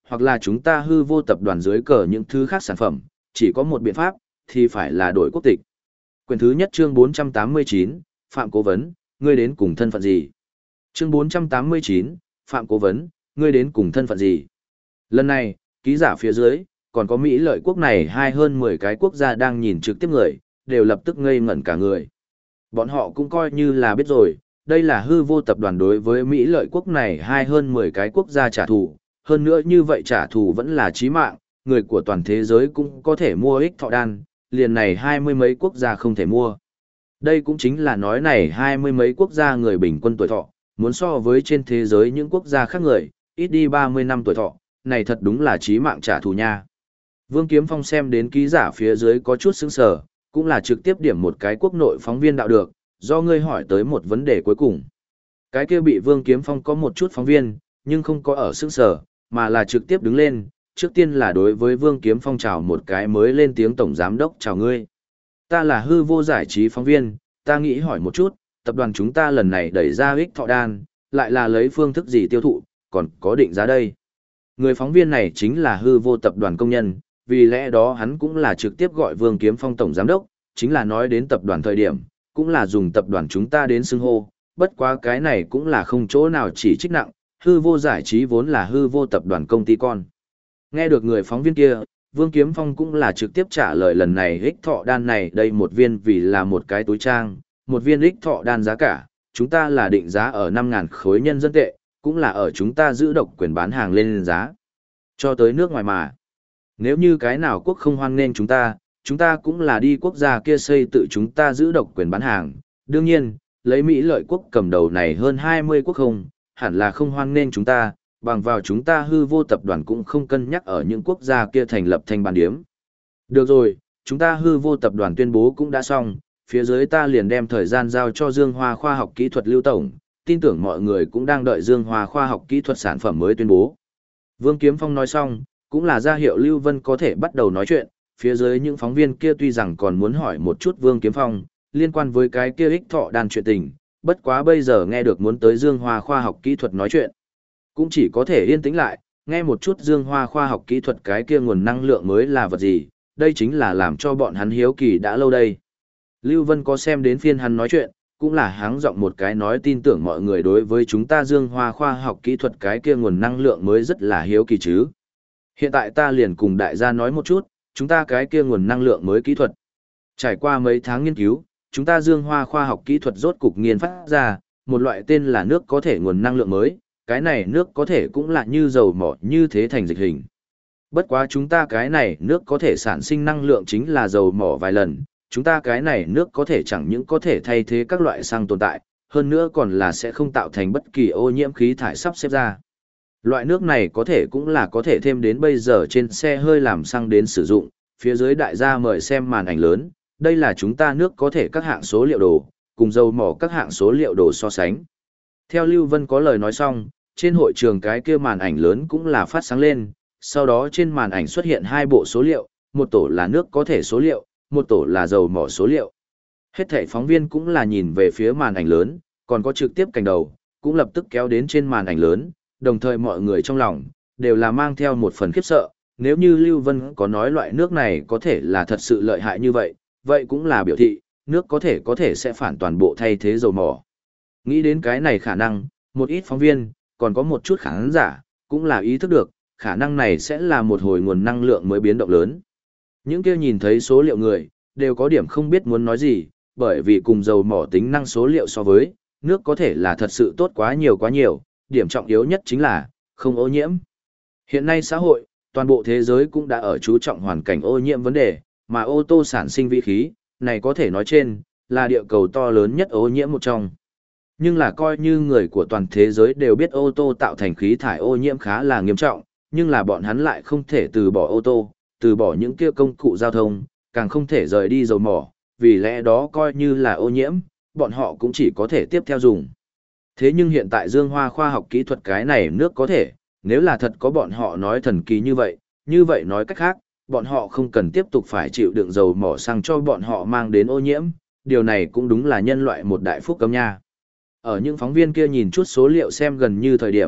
hoặc là chúng ta hư vô tập đoàn dưới cờ những thứ khác sản phẩm, chỉ có một biện pháp, thì phải là đổi quốc tịch. Quyển thứ nhất chương 489, Phạm Cố Vấn, ngươi đến cùng thân phận gì? Chương 489, Phạm Cố Vấn, ngươi đến cùng thân phận gì? Lần này, ký giả phía dưới, còn có Mỹ lợi quốc này hơn 10 cái quốc gia đang nhìn trực tiếp người, đều lập tức ngây ngẩn cả người. Bọn họ cũng coi như là biết rồi, đây là hư vô tập đoàn đối với Mỹ lợi quốc này hơn 10 cái quốc gia trả thù, hơn nữa như vậy trả thù vẫn là chí mạng, người của toàn thế giới cũng có thể mua ích thọ đan, liền này 20 mấy quốc gia không thể mua. Đây cũng chính là nói này 20 mấy quốc gia người bình quân tuổi thọ, muốn so với trên thế giới những quốc gia khác người, ít đi 30 năm tuổi thọ, này thật đúng là chí mạng trả thù nha. Vương Kiếm Phong xem đến ký giả phía dưới có chút sững sờ, cũng là trực tiếp điểm một cái quốc nội phóng viên đạo được, do ngươi hỏi tới một vấn đề cuối cùng. Cái kia bị Vương Kiếm Phong có một chút phóng viên, nhưng không có ở sững sờ, mà là trực tiếp đứng lên, trước tiên là đối với Vương Kiếm Phong chào một cái mới lên tiếng tổng giám đốc chào ngươi. Ta là hư vô giải trí phóng viên, ta nghĩ hỏi một chút, tập đoàn chúng ta lần này đẩy ra ích thọ đan, lại là lấy phương thức gì tiêu thụ, còn có định giá đây. Người phóng viên này chính là hư vô tập đoàn công nhân, vì lẽ đó hắn cũng là trực tiếp gọi Vương Kiếm Phong tổng giám đốc, chính là nói đến tập đoàn thời điểm, cũng là dùng tập đoàn chúng ta đến xưng hô, bất quá cái này cũng là không chỗ nào chỉ trích nặng, hư vô giải trí vốn là hư vô tập đoàn công ty con. Nghe được người phóng viên kia, Vương Kiếm Phong cũng là trực tiếp trả lời lần này ích thọ đan này đây một viên vì là một cái túi trang, một viên ích thọ đan giá cả, chúng ta là định giá ở 5.000 khối nhân dân tệ, cũng là ở chúng ta giữ độc quyền bán hàng lên giá. Cho tới nước ngoài mà. Nếu như cái nào quốc không hoan nghênh chúng ta cũng là đi quốc gia kia xây tự chúng ta giữ độc quyền bán hàng. Đương nhiên, lấy Mỹ lợi quốc cầm đầu này hơn 20 quốc không, hẳn là không hoan nghênh chúng ta, bằng vào chúng ta hư vô tập đoàn cũng không cân nhắc ở những quốc gia kia thành lập thành bàn điếm. Được rồi, chúng ta hư vô tập đoàn tuyên bố cũng đã xong, phía dưới ta liền đem thời gian giao cho Dương Hoa Khoa học Kỹ thuật Lưu Tổng, tin tưởng mọi người cũng đang đợi Dương Hoa Khoa học Kỹ thuật sản phẩm mới tuyên bố. Vương Kiếm Phong nói xong, cũng là ra hiệu Lưu Vân có thể bắt đầu nói chuyện, phía dưới những phóng viên kia tuy rằng còn muốn hỏi một chút Vương Kiếm Phong, liên quan với cái kia ích thọ đan chuyện tình, bất quá bây giờ nghe được muốn tới Dương Hoa Khoa học Kỹ thuật nói chuyện. Cũng chỉ có thể yên tĩnh lại, nghe một chút Dương Hoa Khoa học Kỹ thuật cái kia nguồn năng lượng mới là vật gì, đây chính là làm cho bọn hắn hiếu kỳ đã lâu đây. Lưu Vân có xem đến phiên hắn nói chuyện, cũng là háng giọng một cái nói tin tưởng mọi người đối với chúng ta Dương Hoa Khoa học Kỹ thuật cái kia nguồn năng lượng mới rất là hiếu kỳ chứ. Hiện tại ta liền cùng đại gia nói một chút, chúng ta cái kia nguồn năng lượng mới kỹ thuật. Trải qua mấy tháng nghiên cứu, chúng ta Dương Hoa Khoa học Kỹ thuật rốt cục nghiên phát ra, một loại tên là nước có thể nguồn năng lượng mới, cái này nước có thể cũng là như dầu mỏ như thế thành dịch hình. Bất quá chúng ta cái này nước có thể sản sinh năng lượng chính là dầu mỏ vài lần, chúng ta cái này nước có thể chẳng những có thể thay thế các loại xăng tồn tại, hơn nữa còn là sẽ không tạo thành bất kỳ ô nhiễm khí thải sắp xếp ra. Loại nước này có thể cũng là có thể thêm đến bây giờ trên xe hơi làm xăng đến sử dụng, phía dưới đại gia mời xem màn ảnh lớn, đây là chúng ta nước có thể các hạng số liệu đồ, cùng dầu mỏ các hạng số liệu đồ so sánh. Theo Lưu Vân có lời nói xong, trên hội trường cái kia màn ảnh lớn cũng là phát sáng lên, sau đó trên màn ảnh xuất hiện hai bộ số liệu, một tổ là nước có thể số liệu, một tổ là dầu mỏ số liệu. Hết thảy phóng viên cũng là nhìn về phía màn ảnh lớn, còn có trực tiếp cảnh đầu, cũng lập tức kéo đến trên màn ảnh lớn, đồng thời mọi người trong lòng, đều là mang theo một phần khiếp sợ, nếu như Lưu Vân có nói loại nước này có thể là thật sự lợi hại như vậy, vậy cũng là biểu thị, nước có thể sẽ phản toàn bộ thay thế dầu mỏ. Nghĩ đến cái này khả năng, một ít phóng viên, còn có một chút khán giả, cũng là ý thức được, khả năng này sẽ là một hồi nguồn năng lượng mới biến động lớn. Những kia nhìn thấy số liệu người, đều có điểm không biết muốn nói gì, bởi vì cùng dầu mỏ tính năng số liệu so với, nước có thể là thật sự tốt quá nhiều, điểm trọng yếu nhất chính là, không ô nhiễm. Hiện nay xã hội, toàn bộ thế giới cũng đã ở chú trọng hoàn cảnh ô nhiễm vấn đề, mà ô tô sản sinh vi khí, này có thể nói trên, là địa cầu to lớn nhất ô nhiễm một trong. Nhưng là coi như người của toàn thế giới đều biết ô tô tạo thành khí thải ô nhiễm khá là nghiêm trọng, nhưng là bọn hắn lại không thể từ bỏ ô tô, từ bỏ những kia công cụ giao thông, càng không thể rời đi dầu mỏ, vì lẽ đó coi như là ô nhiễm, bọn họ cũng chỉ có thể tiếp theo dùng. Thế nhưng hiện tại Dương Hoa Khoa học Kỹ thuật cái này nước có thể, nếu là thật có bọn họ nói thần kỳ như vậy nói cách khác, bọn họ không cần tiếp tục phải chịu đựng dầu mỏ xăng cho bọn họ mang đến ô nhiễm, điều này cũng đúng là nhân loại một đại phúc cấm nha. Ở những phóng viên kia nhìn chút số liệu xem gần như thời điểm,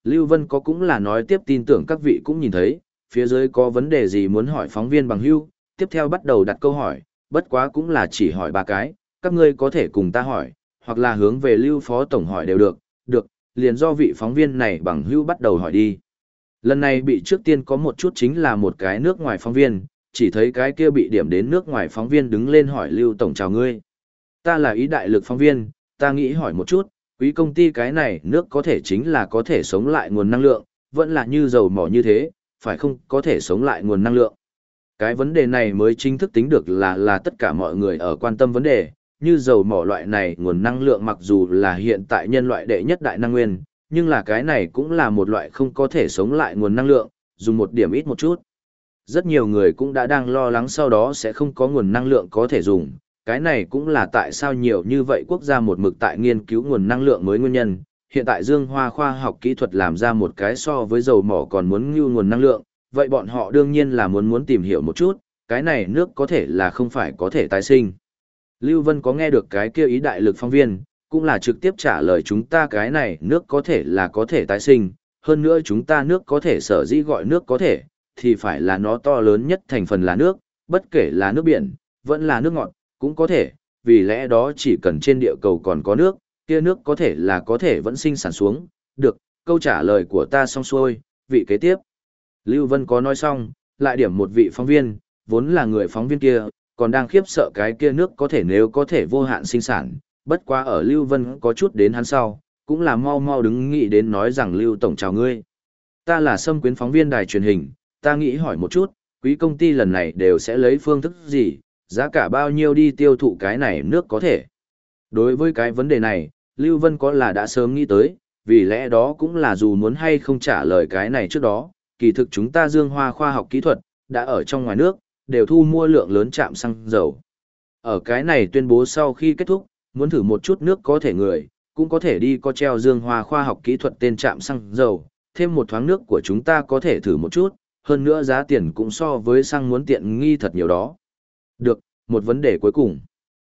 Lưu Vân có cũng là nói tiếp tin tưởng các vị cũng nhìn thấy, phía dưới có vấn đề gì muốn hỏi phóng viên bằng hữu, tiếp theo bắt đầu đặt câu hỏi, bất quá cũng là chỉ hỏi ba cái, các ngươi có thể cùng ta hỏi, hoặc là hướng về Lưu Phó Tổng hỏi đều được, liền do vị phóng viên này bằng hữu bắt đầu hỏi đi. Lần này bị trước tiên có một chút chính là một cái nước ngoài phóng viên, chỉ thấy cái kia bị điểm đến nước ngoài phóng viên đứng lên hỏi Lưu Tổng chào ngươi. Ta là ý đại lực phóng viên, ta nghĩ hỏi một chút, quý công ty cái này nước có thể chính là có thể sống lại nguồn năng lượng, vẫn là như dầu mỏ như thế, phải không có thể sống lại nguồn năng lượng. Cái vấn đề này mới chính thức tính được là tất cả mọi người ở quan tâm vấn đề, như dầu mỏ loại này nguồn năng lượng mặc dù là hiện tại nhân loại đệ nhất đại năng nguyên, nhưng là cái này cũng là một loại không có thể sống lại nguồn năng lượng, dùng một điểm ít một chút. Rất nhiều người cũng đã đang lo lắng sau đó sẽ không có nguồn năng lượng có thể dùng, cái này cũng là tại sao nhiều như vậy quốc gia một mực tại nghiên cứu nguồn năng lượng mới nguyên nhân. Hiện tại Dương Hoa khoa học kỹ thuật làm ra một cái so với dầu mỏ còn muốn như nguồn năng lượng, vậy bọn họ đương nhiên là muốn tìm hiểu một chút, cái này nước có thể là không phải có thể tái sinh. Lưu Vân có nghe được cái kia ý đại lực phóng viên, cũng là trực tiếp trả lời chúng ta cái này nước có thể là có thể tái sinh, hơn nữa chúng ta nước có thể sở dĩ gọi nước có thể, thì phải là nó to lớn nhất thành phần là nước, bất kể là nước biển, vẫn là nước ngọt, cũng có thể, vì lẽ đó chỉ cần trên địa cầu còn có nước, kia nước có thể là có thể vẫn sinh sản xuống, được, câu trả lời của ta xong xuôi, vị kế tiếp. Lưu Vân có nói xong, lại điểm một vị phóng viên, vốn là người phóng viên kia, còn đang khiếp sợ cái kia nước có thể nếu có thể vô hạn sinh sản, bất quá ở Lưu Vân có chút đến hắn sau, cũng là mau mau đứng nghĩ đến nói rằng Lưu Tổng chào ngươi. Ta là Sâm Quyến phóng viên đài truyền hình, ta nghĩ hỏi một chút, quý công ty lần này đều sẽ lấy phương thức gì, giá cả bao nhiêu đi tiêu thụ cái này nước có thể. Đối với cái vấn đề này, Lưu Vân có là đã sớm nghĩ tới, vì lẽ đó cũng là dù muốn hay không trả lời cái này trước đó, kỳ thực chúng ta Dương Hoa khoa học kỹ thuật, đã ở trong ngoài nước, đều thu mua lượng lớn trạm xăng dầu. Ở cái này tuyên bố sau khi kết thúc, muốn thử một chút nước có thể người, cũng có thể đi có treo Dương Hoa khoa học kỹ thuật tên trạm xăng dầu, thêm một thoáng nước của chúng ta có thể thử một chút, hơn nữa giá tiền cũng so với xăng muốn tiện nghi thật nhiều đó. Được, một vấn đề cuối cùng.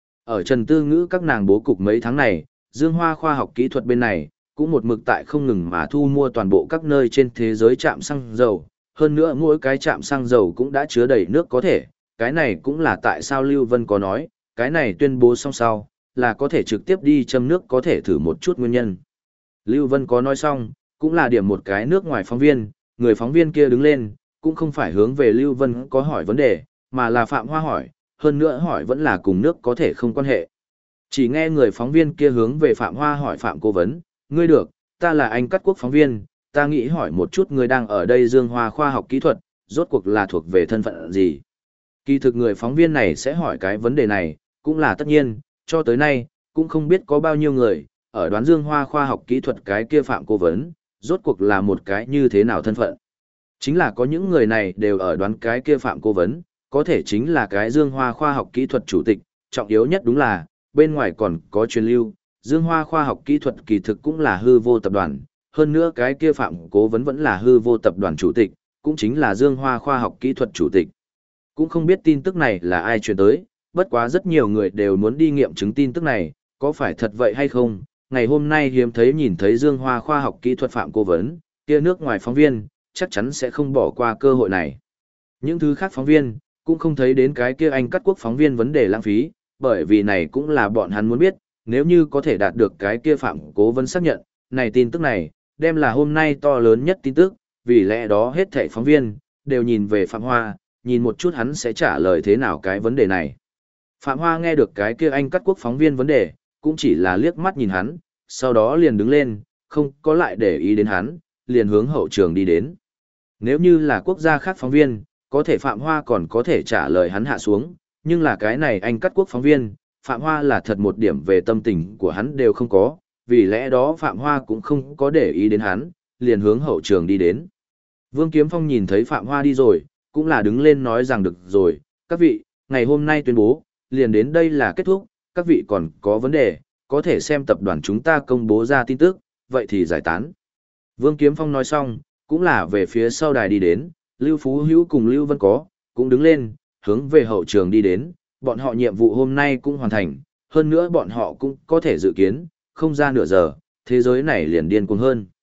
Ở Trần Tư Ngữ các nàng bố cục mấy tháng này, Dương Hoa khoa học kỹ thuật bên này, cũng một mực tại không ngừng mà thu mua toàn bộ các nơi trên thế giới trạm xăng dầu, hơn nữa mỗi cái trạm xăng dầu cũng đã chứa đầy nước có thể, cái này cũng là tại sao Lưu Vân có nói, cái này tuyên bố xong sau, là có thể trực tiếp đi châm nước có thể thử một chút nguyên nhân. Lưu Vân có nói xong, cũng là điểm một cái nước ngoài phóng viên, người phóng viên kia đứng lên, cũng không phải hướng về Lưu Vân có hỏi vấn đề, mà là Phạm Hoa hỏi, hơn nữa hỏi vẫn là cùng nước có thể không quan hệ. Chỉ nghe người phóng viên kia hướng về Phạm Hoa hỏi Phạm Cố vấn, ngươi được, ta là anh Cát Quốc phóng viên, ta nghĩ hỏi một chút người đang ở đây Dương Hoa khoa học kỹ thuật, rốt cuộc là thuộc về thân phận gì. Kỳ thực người phóng viên này sẽ hỏi cái vấn đề này, cũng là tất nhiên, cho tới nay, cũng không biết có bao nhiêu người, ở đoán Dương Hoa khoa học kỹ thuật cái kia Phạm Cố vấn, rốt cuộc là một cái như thế nào thân phận. Chính là có những người này đều ở đoán cái kia Phạm Cố vấn, có thể chính là cái Dương Hoa khoa học kỹ thuật chủ tịch, trọng yếu nhất đúng là, bên ngoài còn có truyền lưu, Dương Hoa khoa học kỹ thuật kỳ thực cũng là hư vô tập đoàn, hơn nữa cái kia Phạm Cố vấn vẫn là hư vô tập đoàn chủ tịch, cũng chính là Dương Hoa khoa học kỹ thuật chủ tịch. Cũng không biết tin tức này là ai truyền tới, bất quá rất nhiều người đều muốn đi nghiệm chứng tin tức này, có phải thật vậy hay không. Ngày hôm nay hiếm thấy nhìn thấy Dương Hoa khoa học kỹ thuật Phạm Cố vấn, kia nước ngoài phóng viên, chắc chắn sẽ không bỏ qua cơ hội này. Những thứ khác phóng viên, cũng không thấy đến cái kia anh Cát Quốc phóng viên vấn đề lãng phí, bởi vì này cũng là bọn hắn muốn biết, nếu như có thể đạt được cái kia Phạm Cố vấn xác nhận, này tin tức này, đem là hôm nay to lớn nhất tin tức, vì lẽ đó hết thảy phóng viên, đều nhìn về Phạm Hoa, nhìn một chút hắn sẽ trả lời thế nào cái vấn đề này. Phạm Hoa nghe được cái kia anh Cát Quốc phóng viên vấn đề, cũng chỉ là liếc mắt nhìn hắn, sau đó liền đứng lên, không có lại để ý đến hắn, liền hướng hậu trường đi đến. Nếu như là quốc gia khác phóng viên, có thể Phạm Hoa còn có thể trả lời hắn hạ xuống, nhưng là cái này anh Cát Quốc phóng viên, Phạm Hoa là thật một điểm về tâm tình của hắn đều không có, vì lẽ đó Phạm Hoa cũng không có để ý đến hắn, liền hướng hậu trường đi đến. Vương Kiếm Phong nhìn thấy Phạm Hoa đi rồi, cũng là đứng lên nói rằng được rồi, các vị, ngày hôm nay tuyên bố, liền đến đây là kết thúc, các vị còn có vấn đề, có thể xem tập đoàn chúng ta công bố ra tin tức, vậy thì giải tán. Vương Kiếm Phong nói xong, cũng là về phía sau đài đi đến, Lưu Phú Hữu cùng Lưu Vân Có, cũng đứng lên, hướng về hậu trường đi đến, bọn họ nhiệm vụ hôm nay cũng hoàn thành, hơn nữa bọn họ cũng có thể dự kiến, không ra nửa giờ, thế giới này liền điên cuồng hơn.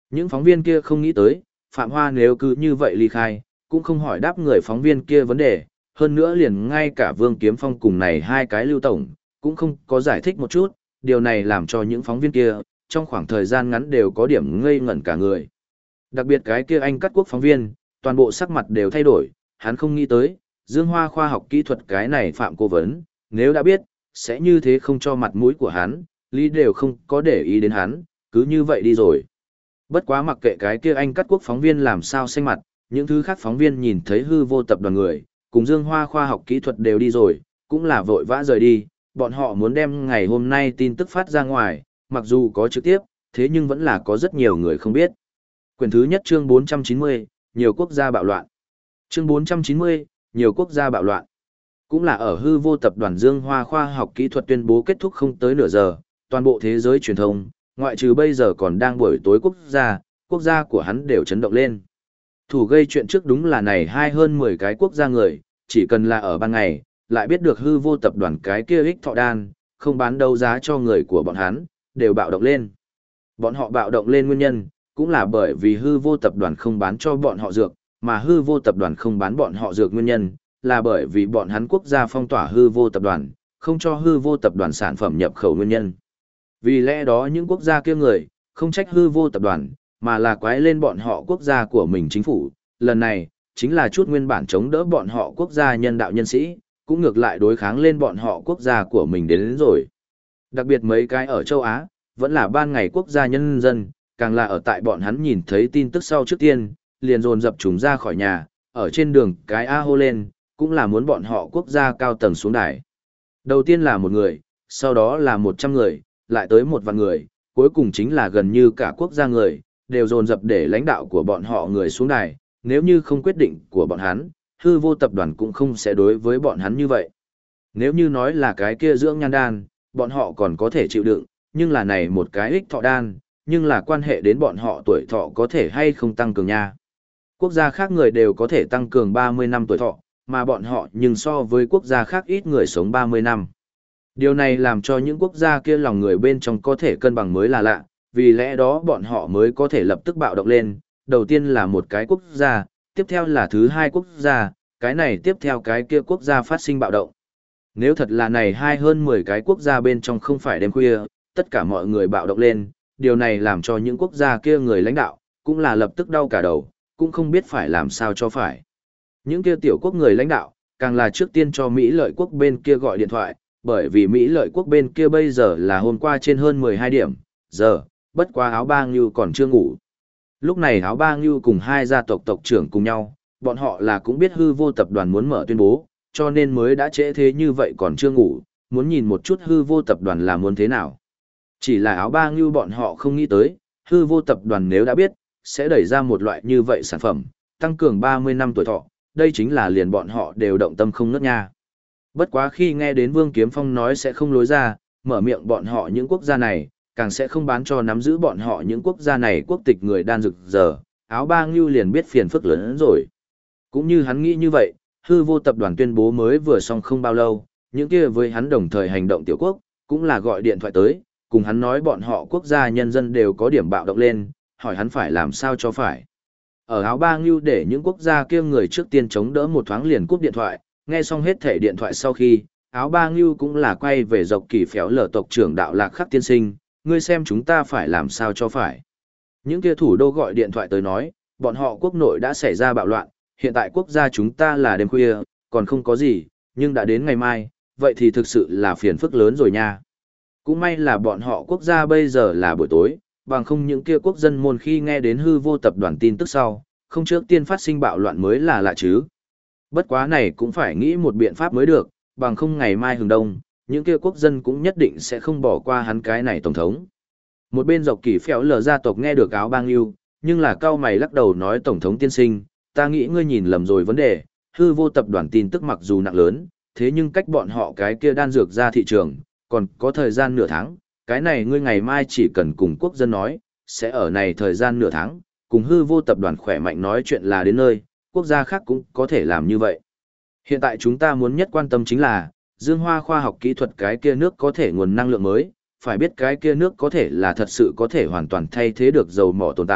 Những phóng viên kia không nghĩ tới, Phạm Hoa nếu cứ như vậy ly khai, cũng không hỏi đáp người phóng viên kia vấn đề, hơn nữa liền ngay cả Vương Kiếm Phong cùng này hai cái lưu tổng, cũng không có giải thích một chút, điều này làm cho những phóng viên kia, trong khoảng thời gian ngắn đều có điểm ngây ngẩn cả người. Đặc biệt cái kia Anh Cắt Quốc phóng viên, toàn bộ sắc mặt đều thay đổi, hắn không nghĩ tới, Dương Hoa khoa học kỹ thuật cái này Phạm cố vấn, nếu đã biết, sẽ như thế không cho mặt mũi của hắn, lý đều không có để ý đến hắn, cứ như vậy đi rồi. Bất quá mặc kệ cái kia Anh Cắt Quốc phóng viên làm sao xanh mặt, những thứ khác phóng viên nhìn thấy hư vô tập đoàn người, cùng Dương Hoa khoa học kỹ thuật đều đi rồi, cũng là vội vã rời đi, bọn họ muốn đem ngày hôm nay tin tức phát ra ngoài, mặc dù có trực tiếp, thế nhưng vẫn là có rất nhiều người không biết. Quyển thứ nhất chương 490, nhiều quốc gia bạo loạn. Chương 490, nhiều quốc gia bạo loạn. Cũng là ở hư vô tập đoàn Dương Hoa khoa học kỹ thuật tuyên bố kết thúc không tới nửa giờ, toàn bộ thế giới truyền thông, ngoại trừ bây giờ còn đang buổi tối quốc gia của hắn đều chấn động lên. Thủ gây chuyện trước đúng là này hơn 10 cái quốc gia người, chỉ cần là ở ban ngày, lại biết được hư vô tập đoàn cái kia ích thọ đan, không bán đấu giá cho người của bọn hắn, đều bạo động lên. Bọn họ bạo động lên nguyên nhân, cũng là bởi vì hư vô tập đoàn không bán cho bọn họ dược, mà hư vô tập đoàn không bán bọn họ dược nguyên nhân, là bởi vì bọn hắn quốc gia phong tỏa hư vô tập đoàn, không cho hư vô tập đoàn sản phẩm nhập khẩu nguyên nhân. Vì lẽ đó những quốc gia kia người, không trách hư vô tập đoàn, mà là quái lên bọn họ quốc gia của mình chính phủ. Lần này, chính là chút nguyên bản chống đỡ bọn họ quốc gia nhân đạo nhân sĩ, cũng ngược lại đối kháng lên bọn họ quốc gia của mình đến rồi. Đặc biệt mấy cái ở châu Á, vẫn là ban ngày quốc gia nhân dân, càng là ở tại bọn hắn nhìn thấy tin tức sau trước tiên, liền dồn dập chúng ra khỏi nhà, ở trên đường cái A hô lên, cũng là muốn bọn họ quốc gia cao tầng xuống đài. Đầu tiên là một người, sau đó là 100 người, lại tới 1 vạn người, cuối cùng chính là gần như cả quốc gia người, đều dồn dập để lãnh đạo của bọn họ người xuống đài, nếu như không quyết định của bọn hắn, hư vô tập đoàn cũng không sẽ đối với bọn hắn như vậy. Nếu như nói là cái kia dưỡng nhan đan, bọn họ còn có thể chịu đựng, nhưng là này một cái ích thọ đan, nhưng là quan hệ đến bọn họ tuổi thọ có thể hay không tăng cường nha. Quốc gia khác người đều có thể tăng cường 30 năm tuổi thọ, mà bọn họ nhưng so với quốc gia khác ít người sống 30 năm. Điều này làm cho những quốc gia kia lòng người bên trong có thể cân bằng mới là lạ, vì lẽ đó bọn họ mới có thể lập tức bạo động lên, đầu tiên là một cái quốc gia, tiếp theo là thứ hai quốc gia, cái này tiếp theo cái kia quốc gia phát sinh bạo động. Nếu thật là này hơn 10 cái quốc gia bên trong không phải đêm khuya, tất cả mọi người bạo động lên, điều này làm cho những quốc gia kia người lãnh đạo, cũng là lập tức đau cả đầu, cũng không biết phải làm sao cho phải. Những kia tiểu quốc người lãnh đạo, càng là trước tiên cho Mỹ lợi quốc bên kia gọi điện thoại, bởi vì Mỹ lợi quốc bên kia bây giờ là hôm qua trên hơn 12 điểm, giờ, bất quá áo ba ngưu còn chưa ngủ. Lúc này áo ba ngưu cùng hai gia tộc tộc trưởng cùng nhau, bọn họ là cũng biết hư vô tập đoàn muốn mở tuyên bố, cho nên mới đã trễ thế như vậy còn chưa ngủ, muốn nhìn một chút hư vô tập đoàn là muốn thế nào. Chỉ là áo ba ngưu bọn họ không nghĩ tới, hư vô tập đoàn nếu đã biết, sẽ đẩy ra một loại như vậy sản phẩm, tăng cường 30 năm tuổi thọ, đây chính là liền bọn họ đều động tâm không ngớt nha. Bất quá khi nghe đến Vương Kiếm Phong nói sẽ không lối ra, mở miệng bọn họ những quốc gia này, càng sẽ không bán cho nắm giữ bọn họ những quốc gia này quốc tịch người đan rực giờ, áo ba ngưu liền biết phiền phức lớn hơn rồi. Cũng như hắn nghĩ như vậy, hư vô tập đoàn tuyên bố mới vừa xong không bao lâu, những kia với hắn đồng thời hành động tiểu quốc, cũng là gọi điện thoại tới, cùng hắn nói bọn họ quốc gia nhân dân đều có điểm bạo động lên, hỏi hắn phải làm sao cho phải. Ở áo ba ngưu để những quốc gia kia người trước tiên chống đỡ một thoáng liền cúp điện thoại, nghe xong hết thể điện thoại sau khi, áo ba ngưu cũng là quay về dọc kỳ phéo lở tộc trưởng đạo lạc khắc tiên sinh, ngươi xem chúng ta phải làm sao cho phải. Những kia thủ đô gọi điện thoại tới nói, bọn họ quốc nội đã xảy ra bạo loạn, hiện tại quốc gia chúng ta là đêm khuya, còn không có gì, nhưng đã đến ngày mai, vậy thì thực sự là phiền phức lớn rồi nha. Cũng may là bọn họ quốc gia bây giờ là buổi tối, bằng không những kia quốc dân môn khi nghe đến hư vô tập đoàn tin tức sau, không trước tiên phát sinh bạo loạn mới là lạ chứ. Bất quá này cũng phải nghĩ một biện pháp mới được, bằng không ngày mai hừng đông, những kia quốc dân cũng nhất định sẽ không bỏ qua hắn cái này tổng thống. Một bên dọc kỳ phéo lờ gia tộc nghe được áo bang yêu, nhưng là cao mày lắc đầu nói tổng thống tiên sinh, ta nghĩ ngươi nhìn lầm rồi vấn đề, hư vô tập đoàn tin tức mặc dù nặng lớn, thế nhưng cách bọn họ cái kia đan dược ra thị trường, còn có thời gian nửa tháng, cái này ngươi ngày mai chỉ cần cùng quốc dân nói, sẽ ở này thời gian nửa tháng, cùng hư vô tập đoàn khỏe mạnh nói chuyện là đến nơi, quốc gia khác cũng có thể làm như vậy. Hiện tại chúng ta muốn nhất quan tâm chính là, Dương Hoa khoa học kỹ thuật cái kia nước có thể nguồn năng lượng mới, phải biết cái kia nước có thể là thật sự có thể hoàn toàn thay thế được dầu mỏ tồn tại,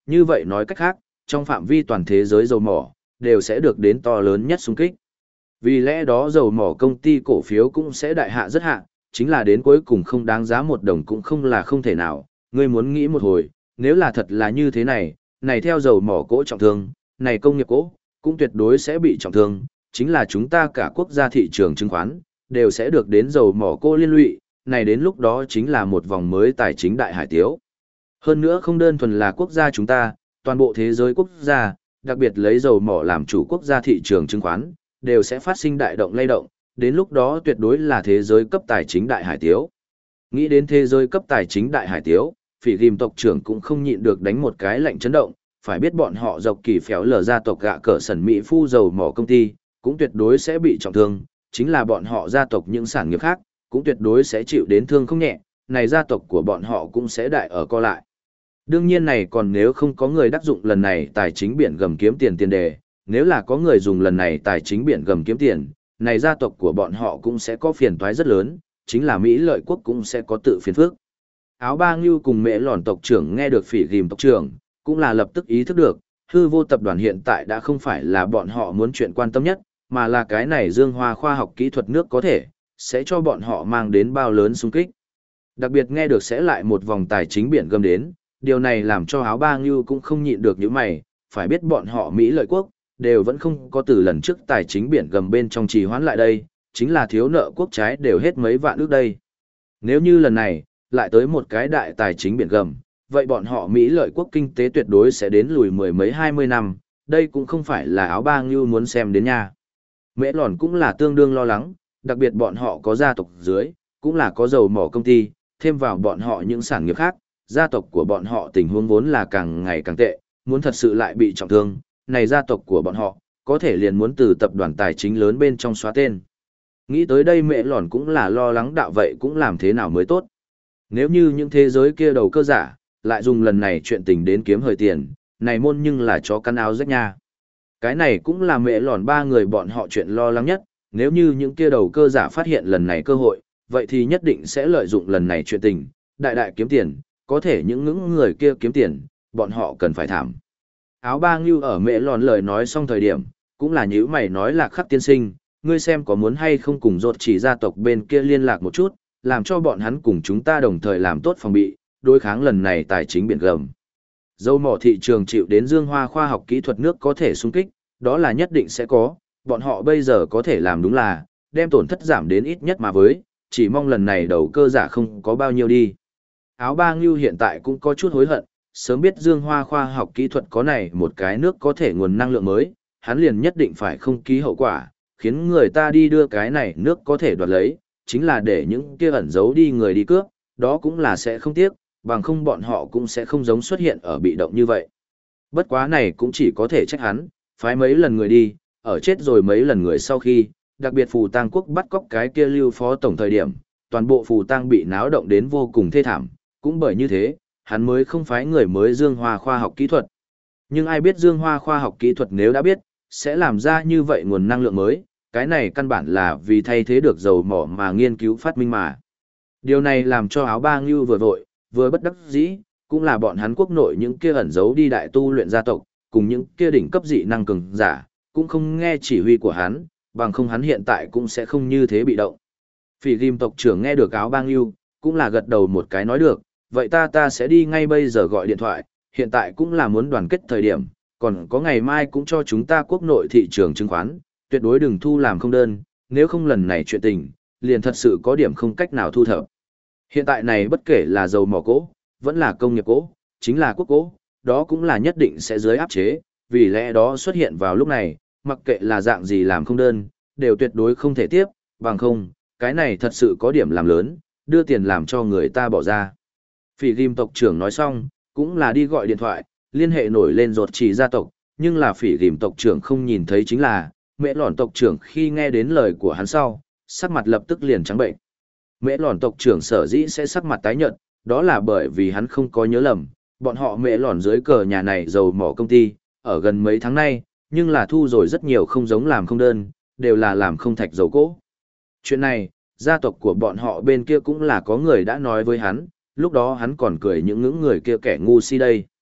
Như vậy nói cách khác, trong phạm vi toàn thế giới dầu mỏ, đều sẽ được đến to lớn nhất xung kích. Vì lẽ đó dầu mỏ công ty cổ phiếu cũng sẽ đại hạ rất hạ, chính là đến cuối cùng không đáng giá một đồng cũng không là không thể nào. Ngươi muốn nghĩ một hồi, nếu là thật là như thế này, này theo dầu mỏ cỗ trọng thương, này công nghiệp cỗ, cũng tuyệt đối sẽ bị trọng thương, chính là chúng ta cả quốc gia thị trường chứng khoán, đều sẽ được đến dầu mỏ cỗ liên lụy, này đến lúc đó chính là một vòng mới tài chính đại hải tiếu. Hơn nữa không đơn thuần là quốc gia chúng ta, toàn bộ thế giới quốc gia, đặc biệt lấy dầu mỏ làm chủ quốc gia thị trường chứng khoán, đều sẽ phát sinh đại động lay động, đến lúc đó tuyệt đối là thế giới cấp tài chính đại hải tiếu. Nghĩ đến thế giới cấp tài chính đại hải tiếu, Phỉ Ghim tộc trưởng cũng không nhịn được đánh một cái lạnh chấn động, phải biết bọn họ dọc kỳ phéo lờ gia tộc gạ cỡ sẩn Mỹ phu dầu mỏ công ty, cũng tuyệt đối sẽ bị trọng thương, chính là bọn họ gia tộc những sản nghiệp khác, cũng tuyệt đối sẽ chịu đến thương không nhẹ, này gia tộc của bọn họ cũng sẽ đại ở co lại. Đương nhiên này còn nếu không có người đắc dụng lần này tài chính biển gầm kiếm tiền tiền đề, nếu là có người dùng lần này tài chính biển gầm kiếm tiền, này gia tộc của bọn họ cũng sẽ có phiền toái rất lớn, chính là Mỹ lợi quốc cũng sẽ có tự phiền phức. Áo ba ngưu cùng mẹ lòn tộc trưởng nghe được Phỉ Ghim tộc trưởng, cũng là lập tức ý thức được, hư vô tập đoàn hiện tại đã không phải là bọn họ muốn chuyện quan tâm nhất, mà là cái này dương hoa khoa học kỹ thuật nước có thể, sẽ cho bọn họ mang đến bao lớn xung kích. Đặc biệt nghe được sẽ lại một vòng tài chính biển gầm đến, điều này làm cho áo ba ngưu cũng không nhịn được những mày, phải biết bọn họ Mỹ lợi quốc, đều vẫn không có từ lần trước tài chính biển gầm bên trong trì hoãn lại đây, chính là thiếu nợ quốc trái đều hết mấy vạn ước đây. Nếu như lần này, lại tới một cái đại tài chính biển gầm, vậy bọn họ Mỹ lợi quốc kinh tế tuyệt đối sẽ đến lùi mười mấy 20 năm, đây cũng không phải là áo ba ngưu muốn xem đến nha. Mễ lòn cũng là tương đương lo lắng, đặc biệt bọn họ có gia tộc dưới, cũng là có dầu mỏ công ty, thêm vào bọn họ những sản nghiệp khác, gia tộc của bọn họ tình huống vốn là càng ngày càng tệ, muốn thật sự lại bị trọng thương, này gia tộc của bọn họ, có thể liền muốn từ tập đoàn tài chính lớn bên trong xóa tên. Nghĩ tới đây mẹ lòn cũng là lo lắng đạo vậy cũng làm thế nào mới tốt. Nếu như những thế giới kia đầu cơ giả, lại dùng lần này chuyện tình đến kiếm hơi tiền, này môn nhưng là chó căn áo rách nha. Cái này cũng là mẹ lòn ba người bọn họ chuyện lo lắng nhất, nếu như những kia đầu cơ giả phát hiện lần này cơ hội, vậy thì nhất định sẽ lợi dụng lần này chuyện tình, đại đại kiếm tiền, có thể những người kia kiếm tiền, bọn họ cần phải thảm. Áo ba ngưu ở mẹ lòn lời nói xong thời điểm, cũng là nhữ mày nói là Khắc tiên sinh, ngươi xem có muốn hay không cùng rột chỉ gia tộc bên kia liên lạc một chút, làm cho bọn hắn cùng chúng ta đồng thời làm tốt phòng bị, đối kháng lần này tài chính biển gầm. Dầu mỏ thị trường chịu đến dương hoa khoa học kỹ thuật nước có thể xung kích, đó là nhất định sẽ có, bọn họ bây giờ có thể làm đúng là, đem tổn thất giảm đến ít nhất mà với, chỉ mong lần này đầu cơ giả không có bao nhiêu đi. Áo ba ngưu hiện tại cũng có chút hối hận, sớm biết dương hoa khoa học kỹ thuật có này một cái nước có thể nguồn năng lượng mới, hắn liền nhất định phải không ký hậu quả, khiến người ta đi đưa cái này nước có thể đoạt lấy, chính là để những kia ẩn giấu đi người đi cướp, đó cũng là sẽ không tiếc, bằng không bọn họ cũng sẽ không giống xuất hiện ở bị động như vậy. Bất quá này cũng chỉ có thể trách hắn, phái mấy lần người đi, ở chết rồi mấy lần người sau khi, đặc biệt phù tang quốc bắt cóc cái kia lưu phó tổng thời điểm, toàn bộ phù tang bị náo động đến vô cùng thê thảm, cũng bởi như thế, hắn mới không phái người mới dương hoa khoa học kỹ thuật. Nhưng ai biết dương hoa khoa học kỹ thuật nếu đã biết, sẽ làm ra như vậy nguồn năng lượng mới, cái này căn bản là vì thay thế được dầu mỏ mà nghiên cứu phát minh mà. Điều này làm cho áo ba ngưu vừa vội, vừa bất đắc dĩ, cũng là bọn hắn quốc nội những kia ẩn giấu đi đại tu luyện gia tộc, cùng những kia đỉnh cấp dị năng cường giả, cũng không nghe chỉ huy của hắn, bằng không hắn hiện tại cũng sẽ không như thế bị động. Phỉ Ghim tộc trưởng nghe được áo ba ngưu, cũng là gật đầu một cái nói được, vậy ta sẽ đi ngay bây giờ gọi điện thoại, hiện tại cũng là muốn đoàn kết thời điểm, còn có ngày mai cũng cho chúng ta quốc nội thị trường chứng khoán, tuyệt đối đừng thu làm không đơn, nếu không lần này chuyện tình, liền thật sự có điểm không cách nào thu thập. Hiện tại này bất kể là dầu mỏ cỗ, vẫn là công nghiệp cỗ, chính là quốc cỗ, đó cũng là nhất định sẽ dưới áp chế, vì lẽ đó xuất hiện vào lúc này, mặc kệ là dạng gì làm không đơn, đều tuyệt đối không thể tiếp, bằng không, cái này thật sự có điểm làm lớn, đưa tiền làm cho người ta bỏ ra. Phỉ Ghim tộc trưởng nói xong, cũng là đi gọi điện thoại, liên hệ nổi lên rột chỉ gia tộc, nhưng là Phỉ Ghim tộc trưởng không nhìn thấy chính là, mẹ lòn tộc trưởng khi nghe đến lời của hắn sau, sắc mặt lập tức liền trắng bệnh. Mẹ lòn tộc trưởng sở dĩ sẽ sắc mặt tái nhợt, đó là bởi vì hắn không có nhớ lầm, bọn họ mẹ lòn dưới cờ nhà này dầu mỏ công ty, ở gần mấy tháng nay, nhưng là thu rồi rất nhiều không giống làm không đơn, đều là làm không thạch dầu cỗ. Chuyện này, gia tộc của bọn họ bên kia cũng là có người đã nói với hắn, lúc đó hắn còn cười những người kia kẻ ngu si đây.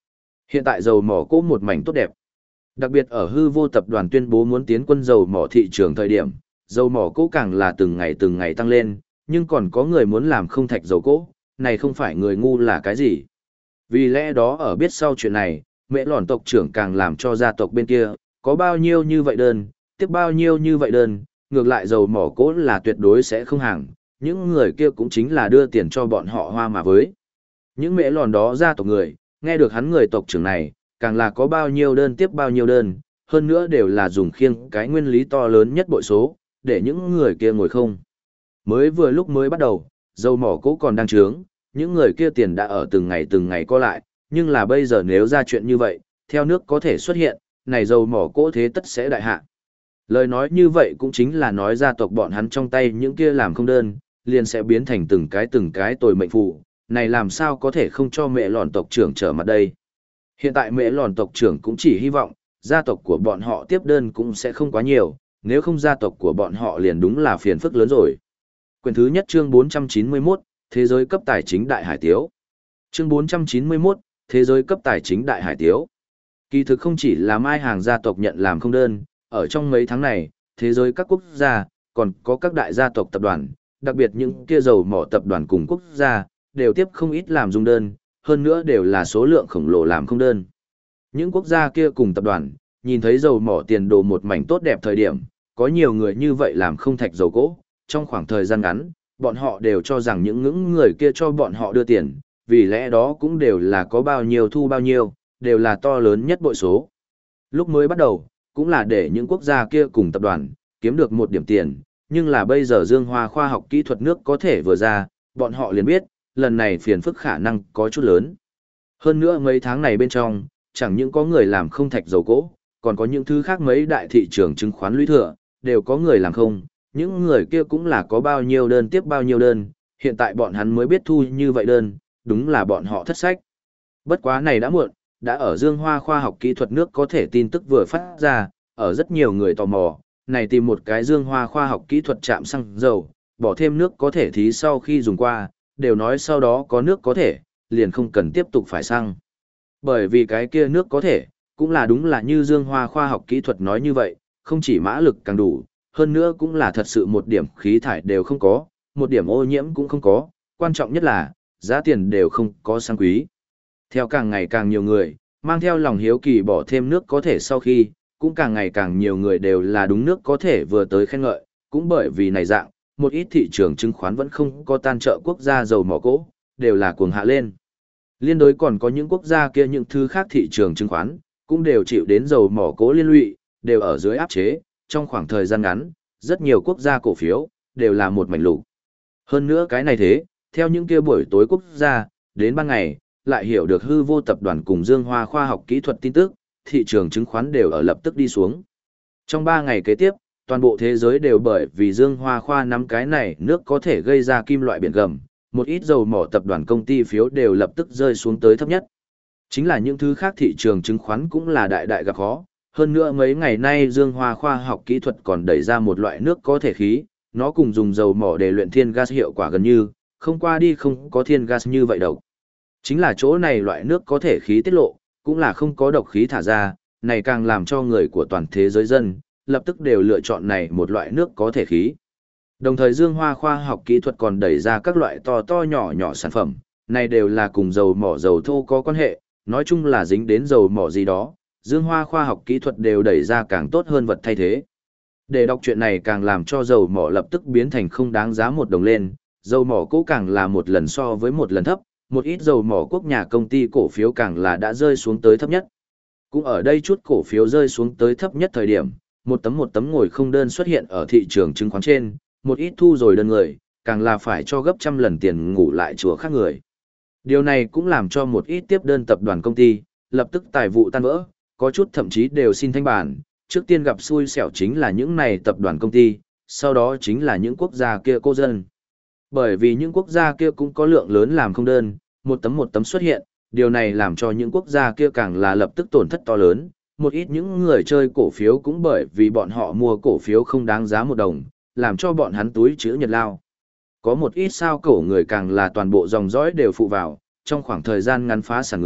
Hiện tại dầu mỏ cỗ một mảnh tốt đẹp. Đặc biệt ở hư vô tập đoàn tuyên bố muốn tiến quân dầu mỏ thị trường thời điểm, dầu mỏ cỗ càng là từng ngày tăng lên, nhưng còn có người muốn làm không thạch dầu cỗ, này không phải người ngu là cái gì. Vì lẽ đó ở biết sau chuyện này, mẹ lòn tộc trưởng càng làm cho gia tộc bên kia, có bao nhiêu như vậy đơn, tiếp bao nhiêu như vậy đơn, ngược lại dầu mỏ cỗ là tuyệt đối sẽ không hàng, những người kia cũng chính là đưa tiền cho bọn họ hoa mà với. Những mẹ lòn đó gia tộc người, nghe được hắn người tộc trưởng này, càng là có bao nhiêu đơn tiếp bao nhiêu đơn, hơn nữa đều là dùng khiêng cái nguyên lý to lớn nhất bội số, để những người kia ngồi không. Mới vừa lúc mới bắt đầu, dầu mỏ cỗ còn đang trướng, những người kia tiền đã ở từng ngày co lại, nhưng là bây giờ nếu ra chuyện như vậy, theo nước có thể xuất hiện, này dầu mỏ cỗ thế tất sẽ đại hạ. Lời nói như vậy cũng chính là nói gia tộc bọn hắn trong tay những kia làm không đơn, liền sẽ biến thành từng cái tồi mệnh phụ, này làm sao có thể không cho mẹ lòn tộc trưởng trở mặt đây. Hiện tại mẹ lòn tộc trưởng cũng chỉ hy vọng, gia tộc của bọn họ tiếp đơn cũng sẽ không quá nhiều, nếu không gia tộc của bọn họ liền đúng là phiền phức lớn rồi. Quyển thứ nhất chương 491, Thế giới cấp tài chính đại hải tiếu. Chương 491, Thế giới cấp tài chính đại hải tiếu. Kỳ thực không chỉ là mai hàng gia tộc nhận làm không đơn, ở trong mấy tháng này, thế giới các quốc gia, còn có các đại gia tộc tập đoàn, đặc biệt những kia dầu mỏ tập đoàn cùng quốc gia, đều tiếp không ít làm dung đơn, hơn nữa đều là số lượng khổng lồ làm không đơn. Những quốc gia kia cùng tập đoàn, nhìn thấy dầu mỏ tiền đồ một mảnh tốt đẹp thời điểm, có nhiều người như vậy làm không thạch dầu cỗ, trong khoảng thời gian ngắn, bọn họ đều cho rằng những người kia cho bọn họ đưa tiền, vì lẽ đó cũng đều là có bao nhiêu thu bao nhiêu, đều là to lớn nhất bội số. Lúc mới bắt đầu, cũng là để những quốc gia kia cùng tập đoàn, kiếm được một điểm tiền, nhưng là bây giờ Dương Hoa khoa học kỹ thuật nước có thể vừa ra, bọn họ liền biết, lần này phiền phức khả năng có chút lớn. Hơn nữa mấy tháng này bên trong, chẳng những có người làm không thạch dầu cỗ, còn có những thứ khác mấy đại thị trường chứng khoán lũy thừa, đều có người làm không, những người kia cũng là có bao nhiêu đơn tiếp bao nhiêu đơn, hiện tại bọn hắn mới biết thu như vậy đơn, đúng là bọn họ thất sách. Bất quá này đã muộn, đã ở Dương Hoa khoa học kỹ thuật nước có thể tin tức vừa phát ra, ở rất nhiều người tò mò, này tìm một cái Dương Hoa khoa học kỹ thuật chạm xăng dầu, bỏ thêm nước có thể thí sau khi dùng qua, đều nói sau đó có nước có thể, liền không cần tiếp tục phải xăng. Bởi vì cái kia nước có thể, cũng là đúng là như Dương Hoa khoa học kỹ thuật nói như vậy, không chỉ mã lực càng đủ, hơn nữa cũng là thật sự một điểm khí thải đều không có, một điểm ô nhiễm cũng không có, quan trọng nhất là, giá tiền đều không có sang quý. Theo càng ngày càng nhiều người, mang theo lòng hiếu kỳ bỏ thêm nước có thể sau khi, cũng càng ngày càng nhiều người đều là đúng nước có thể vừa tới khen ngợi, cũng bởi vì này dạng, một ít thị trường chứng khoán vẫn không có tan trợ quốc gia dầu mỏ cỗ, đều là cuồng hạ lên. Liên đối còn có những quốc gia kia những thứ khác thị trường chứng khoán, cũng đều chịu đến dầu mỏ cỗ liên lụy, đều ở dưới áp chế, trong khoảng thời gian ngắn, rất nhiều quốc gia cổ phiếu, đều là một mảnh lục. Hơn nữa cái này thế, theo những kia buổi tối quốc gia, đến ban ngày, lại hiểu được hư vô tập đoàn cùng Dương Hoa khoa học kỹ thuật tin tức, thị trường chứng khoán đều ở lập tức đi xuống. Trong 3 ngày kế tiếp, toàn bộ thế giới đều bởi vì Dương Hoa khoa nắm cái này nước có thể gây ra kim loại biển gầm, một ít dầu mỏ tập đoàn công ty phiếu đều lập tức rơi xuống tới thấp nhất. Chính là những thứ khác thị trường chứng khoán cũng là đại đại gặp khó. Hơn nữa mấy ngày nay Dương Hoa khoa học kỹ thuật còn đẩy ra một loại nước có thể khí, nó cùng dùng dầu mỏ để luyện thiên gas hiệu quả gần như, không qua đi không có thiên gas như vậy đâu. Chính là chỗ này loại nước có thể khí tiết lộ, cũng là không có độc khí thả ra, này càng làm cho người của toàn thế giới dân, lập tức đều lựa chọn này một loại nước có thể khí. Đồng thời Dương Hoa khoa học kỹ thuật còn đẩy ra các loại to to nhỏ nhỏ sản phẩm, này đều là cùng dầu mỏ dầu thô có quan hệ, nói chung là dính đến dầu mỏ gì đó, Dương Hoa khoa học kỹ thuật đều đẩy ra càng tốt hơn vật thay thế. Để đọc chuyện này càng làm cho dầu mỏ lập tức biến thành không đáng giá một đồng lên, dầu mỏ cũ càng là một lần so với một lần thấp, một ít dầu mỏ quốc nhà công ty cổ phiếu càng là đã rơi xuống tới thấp nhất. Cũng ở đây chút cổ phiếu rơi xuống tới thấp nhất thời điểm, một tấm ngồi không đơn xuất hiện ở thị trường chứng khoán trên, một ít thu rồi đơn người, càng là phải cho gấp trăm lần tiền ngủ lại chùa khác người. Điều này cũng làm cho một ít tiếp đơn tập đoàn công ty, lập tức tài vụ tan vỡ, có chút thậm chí đều xin thanh bản, trước tiên gặp xui xẻo chính là những này tập đoàn công ty, sau đó chính là những quốc gia kia cô dân. Bởi vì những quốc gia kia cũng có lượng lớn làm không đơn, một tấm xuất hiện, điều này làm cho những quốc gia kia càng là lập tức tổn thất to lớn, một ít những người chơi cổ phiếu cũng bởi vì bọn họ mua cổ phiếu không đáng giá một đồng, làm cho bọn hắn túi chữ nhật lao. Có một ít sao cổ người càng là toàn bộ dòng dõi đều phụ vào, trong khoảng thời gian ngắn phá sản người,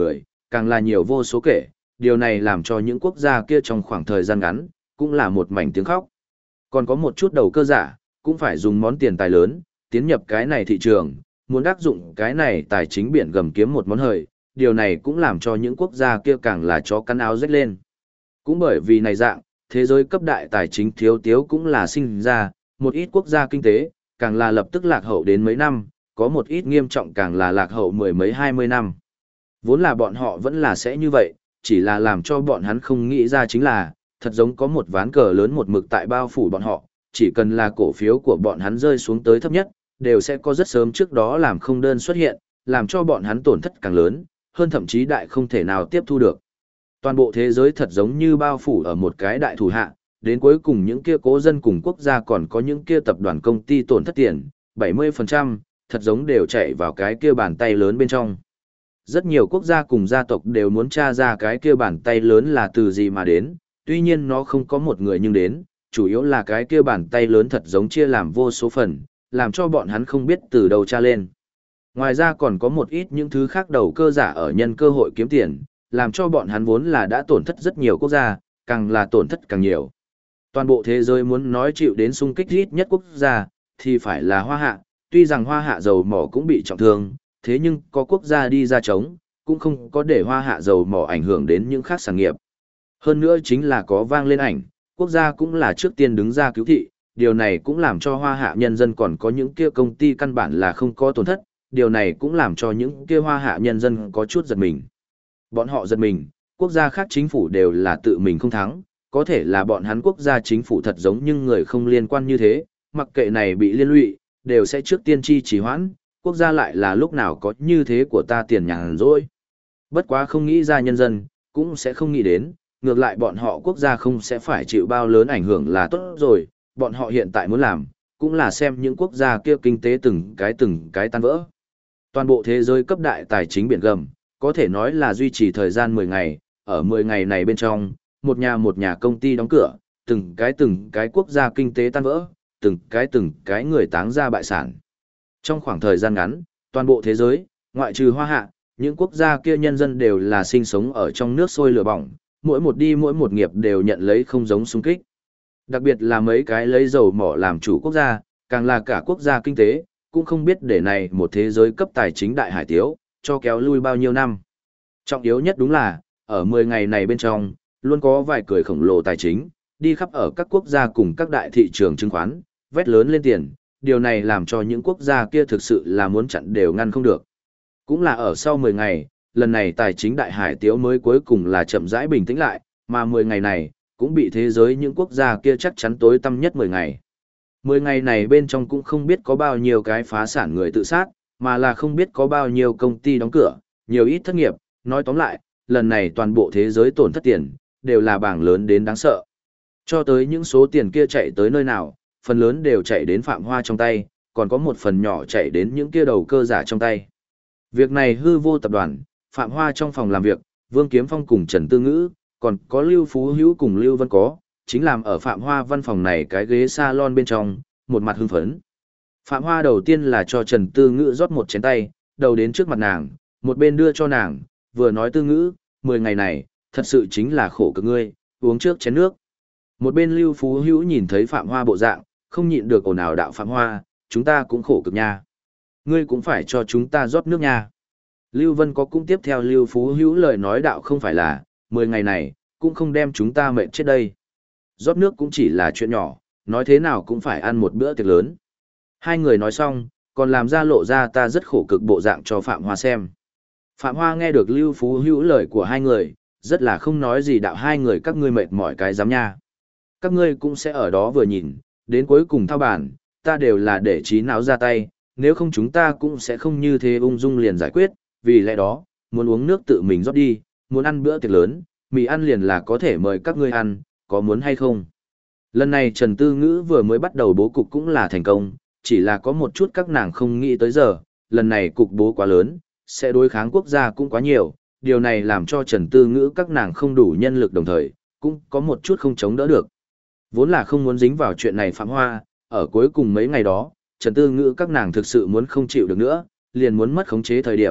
càng là nhiều vô số kể, điều này làm cho những quốc gia kia trong khoảng thời gian ngắn, cũng là một mảnh tiếng khóc. Còn có một chút đầu cơ giả, cũng phải dùng món tiền tài lớn, tiến nhập cái này thị trường, muốn đắc dụng cái này tài chính biển gầm kiếm một món hời, điều này cũng làm cho những quốc gia kia càng là chó cắn áo rách lên. Cũng bởi vì này dạng, thế giới cấp đại tài chính thiếu tiếu cũng là sinh ra, một ít quốc gia kinh tế, càng là lập tức lạc hậu đến mấy năm, có một ít nghiêm trọng càng là lạc hậu mười mấy 20 năm. Vốn là bọn họ vẫn là sẽ như vậy, chỉ là làm cho bọn hắn không nghĩ ra chính là, thật giống có một ván cờ lớn một mực tại bao phủ bọn họ, chỉ cần là cổ phiếu của bọn hắn rơi xuống tới thấp nhất, đều sẽ có rất sớm trước đó làm không đơn xuất hiện, làm cho bọn hắn tổn thất càng lớn, hơn thậm chí đại không thể nào tiếp thu được. Toàn bộ thế giới thật giống như bao phủ ở một cái đại thủ hạ, đến cuối cùng những kia cố dân cùng quốc gia còn có những kia tập đoàn công ty tổn thất tiền, 70%, thật giống đều chạy vào cái kia bàn tay lớn bên trong. Rất nhiều quốc gia cùng gia tộc đều muốn tra ra cái kia bàn tay lớn là từ gì mà đến, tuy nhiên nó không có một người nhưng đến, chủ yếu là cái kia bàn tay lớn thật giống chia làm vô số phần, làm cho bọn hắn không biết từ đâu tra lên. Ngoài ra còn có một ít những thứ khác đầu cơ giả ở nhân cơ hội kiếm tiền, làm cho bọn hắn vốn là đã tổn thất rất nhiều quốc gia, càng là tổn thất càng nhiều. Toàn bộ thế giới muốn nói chịu đến xung kích ít nhất quốc gia, thì phải là Hoa Hạ, tuy rằng Hoa Hạ dầu mỏ cũng bị trọng thương, thế nhưng có quốc gia đi ra chống, cũng không có để Hoa Hạ dầu mỏ ảnh hưởng đến những khác sản nghiệp. Hơn nữa chính là có vang lên ảnh, quốc gia cũng là trước tiên đứng ra cứu thị, điều này cũng làm cho Hoa Hạ nhân dân còn có những kia công ty căn bản là không có tổn thất, điều này cũng làm cho những kia Hoa Hạ nhân dân có chút giật mình. Bọn họ giật mình, quốc gia khác chính phủ đều là tự mình không thắng, có thể là bọn hắn quốc gia chính phủ thật giống nhưng người không liên quan như thế, mặc kệ này bị liên lụy, đều sẽ trước tiên chi trì hoãn, quốc gia lại là lúc nào có như thế của ta tiền nhàn rỗi. Bất quá không nghĩ ra nhân dân, cũng sẽ không nghĩ đến, ngược lại bọn họ quốc gia không sẽ phải chịu bao lớn ảnh hưởng là tốt rồi, bọn họ hiện tại muốn làm, cũng là xem những quốc gia kia kinh tế từng cái tan vỡ. Toàn bộ thế giới cấp đại tài chính biển gầm, có thể nói là duy trì thời gian 10 ngày, ở 10 ngày này bên trong, một nhà công ty đóng cửa, từng cái quốc gia kinh tế tan vỡ, từng cái người táng ra bại sản. Trong khoảng thời gian ngắn, toàn bộ thế giới, ngoại trừ Hoa Hạ, những quốc gia kia nhân dân đều là sinh sống ở trong nước sôi lửa bỏng, mỗi một nghiệp đều nhận lấy không giống xung kích. Đặc biệt là mấy cái lấy dầu mỏ làm chủ quốc gia, càng là cả quốc gia kinh tế, cũng không biết để này một thế giới cấp tài chính đại hải tiếu, cho kéo lui bao nhiêu năm. Trọng yếu nhất đúng là, ở 10 ngày này bên trong, luôn có vài cười khổng lồ tài chính, đi khắp ở các quốc gia cùng các đại thị trường chứng khoán, vét lớn lên tiền, điều này làm cho những quốc gia kia thực sự là muốn chặn đều ngăn không được. Cũng là ở sau 10 ngày, lần này tài chính đại hải tiếu mới cuối cùng là chậm rãi bình tĩnh lại, mà 10 ngày này, cũng bị thế giới những quốc gia kia chắc chắn tối tăm nhất 10 ngày. 10 ngày này bên trong cũng không biết có bao nhiêu cái phá sản người tự sát, mà là không biết có bao nhiêu công ty đóng cửa, nhiều ít thất nghiệp, nói tóm lại, lần này toàn bộ thế giới tổn thất tiền, đều là bảng lớn đến đáng sợ. Cho tới những số tiền kia chạy tới nơi nào, phần lớn đều chạy đến Phạm Hoa trong tay, còn có một phần nhỏ chạy đến những kia đầu cơ giả trong tay. Việc này hư vô tập đoàn, Phạm Hoa trong phòng làm việc, Vương Kiếm Phong cùng Trần Tư Ngữ, còn có Lưu Phú Hữu cùng Lưu Vân có, chính làm ở Phạm Hoa văn phòng này cái ghế salon bên trong, một mặt hưng phấn. Phạm Hoa đầu tiên là cho Trần Tư Ngữ rót một chén tay, đầu đến trước mặt nàng, một bên đưa cho nàng, vừa nói Tư Ngữ, 10 ngày này, thật sự chính là khổ cực ngươi, uống trước chén nước. Một bên Lưu Phú Hữu nhìn thấy Phạm Hoa bộ dạng, không nhịn được ồn ào đạo Phạm Hoa, chúng ta cũng khổ cực nha. Ngươi cũng phải cho chúng ta rót nước nha. Lưu Vân có cũng tiếp theo Lưu Phú Hữu lời nói đạo không phải là, 10 ngày này, cũng không đem chúng ta mệt chết đây. Rót nước cũng chỉ là chuyện nhỏ, nói thế nào cũng phải ăn một bữa tiệc lớn. Hai người nói xong, còn làm ra lộ ra ta rất khổ cực bộ dạng cho Phạm Hoa xem. Phạm Hoa nghe được Lưu Phú Hữu lời của hai người, rất là không nói gì đạo hai người các ngươi mệt mỏi cái giám nha. Các ngươi cũng sẽ ở đó vừa nhìn, đến cuối cùng thao bản, ta đều là để trí não ra tay, nếu không chúng ta cũng sẽ không như thế ung dung liền giải quyết, vì lẽ đó, muốn uống nước tự mình rót đi, muốn ăn bữa tiệc lớn, mì ăn liền là có thể mời các ngươi ăn, có muốn hay không? Lần này Trần Tư Ngữ vừa mới bắt đầu bố cục cũng là thành công, chỉ là có một chút các nàng không nghĩ tới giờ, lần này cục bố quá lớn, sẽ đối kháng quốc gia cũng quá nhiều, điều này làm cho Trần Tư Ngữ các nàng không đủ nhân lực đồng thời, cũng có một chút không chống đỡ được. Vốn là không muốn dính vào chuyện này Phạm Hoa, ở cuối cùng mấy ngày đó, Trần Tư Ngữ các nàng thực sự muốn không chịu được nữa, liền muốn mất khống chế thời điểm,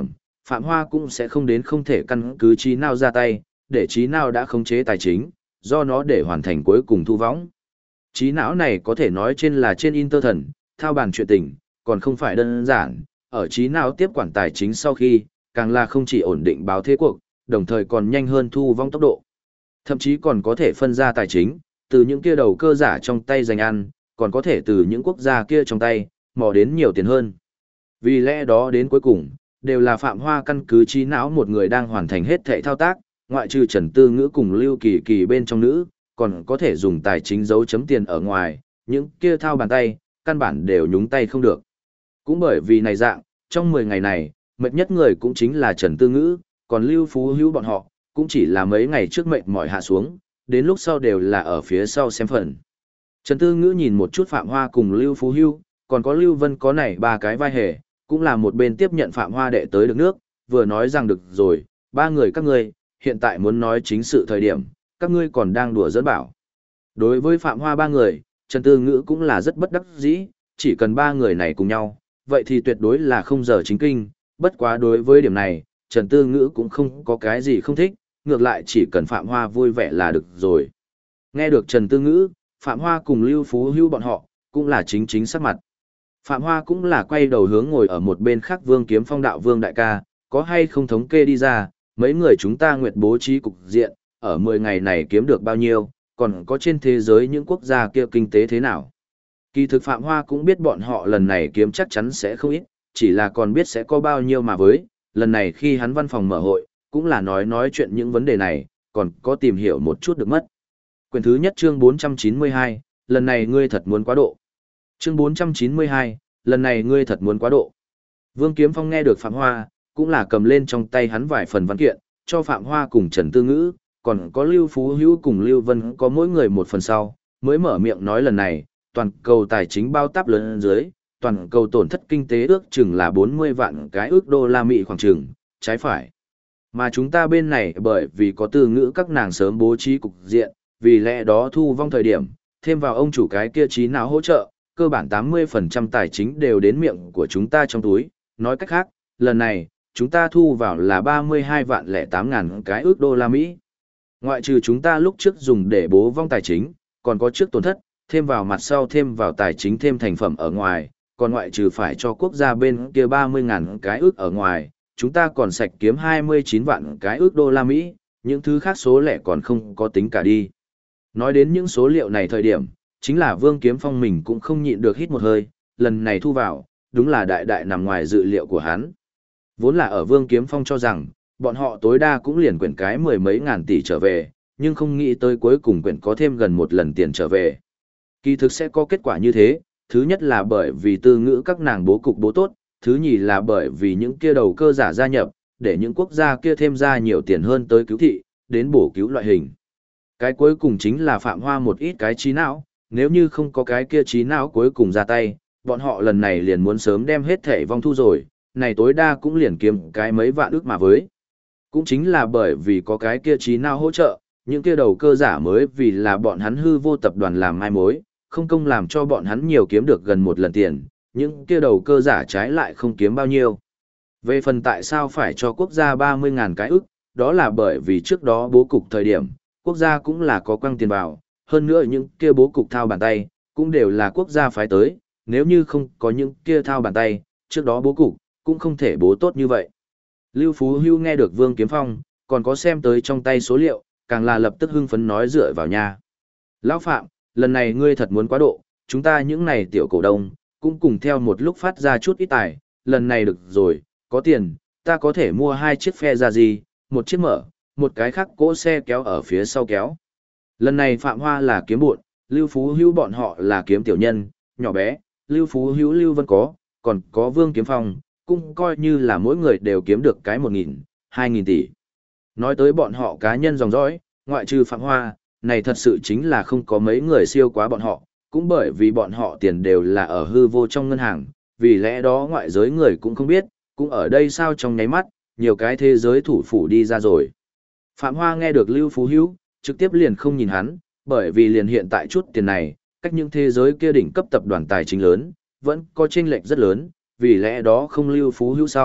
Phạm Hoa cũng sẽ không đến không thể căn cứ trí nào ra tay, để trí nào đã khống chế tài chính, do nó để hoàn thành cuối cùng thu võng. Trí não này có thể nói trên là trên Inter thần, thao bàn chuyện tình, còn không phải đơn giản, ở trí não tiếp quản tài chính sau khi, càng là không chỉ ổn định báo thế cuộc, đồng thời còn nhanh hơn thu vong tốc độ. Thậm chí còn có thể phân ra tài chính, từ những kia đầu cơ giả trong tay giành ăn, còn có thể từ những quốc gia kia trong tay, mò đến nhiều tiền hơn. Vì lẽ đó đến cuối cùng, đều là Phạm Hoa căn cứ trí não một người đang hoàn thành hết thảy thao tác, ngoại trừ Trần Tư Ngữ cùng Lưu Kỳ Kỳ bên trong nữ, còn có thể dùng tài chính giấu chấm tiền ở ngoài, những kia thao bàn tay, căn bản đều nhúng tay không được. Cũng bởi vì này dạng, trong 10 ngày này, mệt nhất người cũng chính là Trần Tư Ngữ, còn Lưu Phú Hữu bọn họ, cũng chỉ là mấy ngày trước mệt mỏi hạ xuống, đến lúc sau đều là ở phía sau xem phần. Trần Tư Ngữ nhìn một chút Phạm Hoa cùng Lưu Phú Hữu, còn có Lưu Vân có này ba cái vai hề, cũng là một bên tiếp nhận Phạm Hoa đệ tới được nước, vừa nói rằng được rồi, ba người các ngươi, hiện tại muốn nói chính sự thời điểm, các ngươi còn đang đùa giỡn bảo. Đối với Phạm Hoa ba người, Trần Tư Ngữ cũng là rất bất đắc dĩ, chỉ cần ba người này cùng nhau, vậy thì tuyệt đối là không giờ chính kinh, bất quá đối với điểm này, Trần Tư Ngữ cũng không có cái gì không thích, ngược lại chỉ cần Phạm Hoa vui vẻ là được rồi. Nghe được Trần Tư Ngữ, Phạm Hoa cùng Lưu Phú Hữu bọn họ, cũng là chính sắc mặt. Phạm Hoa cũng là quay đầu hướng ngồi ở một bên khác Vương Kiếm Phong đạo Vương đại ca, có hay không thống kê đi ra, mấy người chúng ta nguyệt bố trí cục diện, ở 10 ngày này kiếm được bao nhiêu, còn có trên thế giới những quốc gia kia kinh tế thế nào. Kỳ thực Phạm Hoa cũng biết bọn họ lần này kiếm chắc chắn sẽ không ít, chỉ là còn biết sẽ có bao nhiêu mà với, lần này khi hắn văn phòng mở hội, cũng là nói chuyện những vấn đề này, còn có tìm hiểu một chút được mất. Quyển thứ nhất chương 492, lần này ngươi thật muốn quá độ. Chương 492, lần này ngươi thật muốn quá độ. Vương Kiếm Phong nghe được Phạm Hoa, cũng là cầm lên trong tay hắn vài phần văn kiện, cho Phạm Hoa cùng Trần Tư Ngữ, còn có Lưu Phú Hữu cùng Lưu Vân có mỗi người một phần sau, mới mở miệng nói lần này, toàn cầu tài chính bao táp lớn dưới, toàn cầu tổn thất kinh tế ước chừng là 40 vạn cái ước đô la Mỹ khoảng chừng, trái phải. Mà chúng ta bên này bởi vì có Tư Ngữ các nàng sớm bố trí cục diện, vì lẽ đó thu vong thời điểm, thêm vào ông chủ cái kia trí não hỗ trợ, cơ bản 80% tài chính đều đến miệng của chúng ta trong túi, nói cách khác, lần này, chúng ta thu vào là 32 vạn lẻ 8 ngàn cái ước đô la Mỹ. Ngoại trừ chúng ta lúc trước dùng để bố vong tài chính, còn có trước tổn thất, thêm vào mặt sau thêm vào tài chính thêm thành phẩm ở ngoài, còn ngoại trừ phải cho quốc gia bên kia 30 ngàn cái ước ở ngoài, chúng ta còn sạch kiếm 29 vạn cái ước đô la Mỹ, những thứ khác số lẻ còn không có tính cả đi. Nói đến những số liệu này thời điểm, chính là Vương Kiếm Phong mình cũng không nhịn được hít một hơi, lần này thu vào, đúng là đại nằm ngoài dự liệu của hắn. Vốn là ở Vương Kiếm Phong cho rằng, bọn họ tối đa cũng liền quyển cái 10 mấy ngàn tỷ trở về, nhưng không nghĩ tới cuối cùng quyển có thêm gần một lần tiền trở về. Kỳ thực sẽ có kết quả như thế, thứ nhất là bởi vì Tư Ngữ các nàng bố cục bố tốt, thứ nhì là bởi vì những kia đầu cơ giả gia nhập, để những quốc gia kia thêm ra nhiều tiền hơn tới cứu thị, đến bổ cứu loại hình. Cái cuối cùng chính là Phạm Hoa một ít cái trí não, nếu như không có cái kia trí não cuối cùng ra tay, bọn họ lần này liền muốn sớm đem hết thẻ vong thu rồi, này tối đa cũng liền kiếm cái mấy vạn ức mà với. Cũng chính là bởi vì có cái kia trí não hỗ trợ, những kia đầu cơ giả mới vì là bọn hắn hư vô tập đoàn làm mai mối, không công làm cho bọn hắn nhiều kiếm được gần một lần tiền, những kia đầu cơ giả trái lại không kiếm bao nhiêu. Về phần tại sao phải cho quốc gia 30 ngàn cái ức, đó là bởi vì trước đó bố cục thời điểm, quốc gia cũng là có quăng tiền vào, hơn nữa những kia bố cục thao bàn tay, cũng đều là quốc gia phái tới, nếu như không có những kia thao bàn tay, trước đó bố cục, cũng không thể bố tốt như vậy. Lưu Phú Hưu nghe được Vương Kiếm Phong, còn có xem tới trong tay số liệu, càng là lập tức hưng phấn nói dựa vào nhà. Lão Phạm, lần này ngươi thật muốn quá độ, chúng ta những này tiểu cổ đông, cũng cùng theo một lúc phát ra chút ít tài, lần này được rồi, có tiền, ta có thể mua 2 chiếc phe ra gì, một chiếc mở, một cái khác cỗ xe kéo ở phía sau kéo. Lần này Phạm Hoa là kiếm bộn, Lưu Phú Hữu bọn họ là kiếm tiểu nhân, nhỏ bé, Lưu Phú Hữu Lưu Vân có, còn có Vương Kiếm Phong, cũng coi như là mỗi người đều kiếm được cái 1.000, 2.000 tỷ. Nói tới bọn họ cá nhân dòng dõi, ngoại trừ Phạm Hoa, này thật sự chính là không có mấy người siêu quá bọn họ, cũng bởi vì bọn họ tiền đều là ở hư vô trong ngân hàng, vì lẽ đó ngoại giới người cũng không biết, cũng ở đây sao trong nháy mắt, nhiều cái thế giới thủ phủ đi ra rồi. Phạm Hoa nghe được Lưu Phú Hữu, trực tiếp liền không nhìn hắn, bởi vì liền hiện tại chút tiền này, cách những thế giới kia đỉnh cấp tập đoàn tài chính lớn, vẫn có chênh lệch rất lớn, vì lẽ đó không Lưu Phú Hữu sau,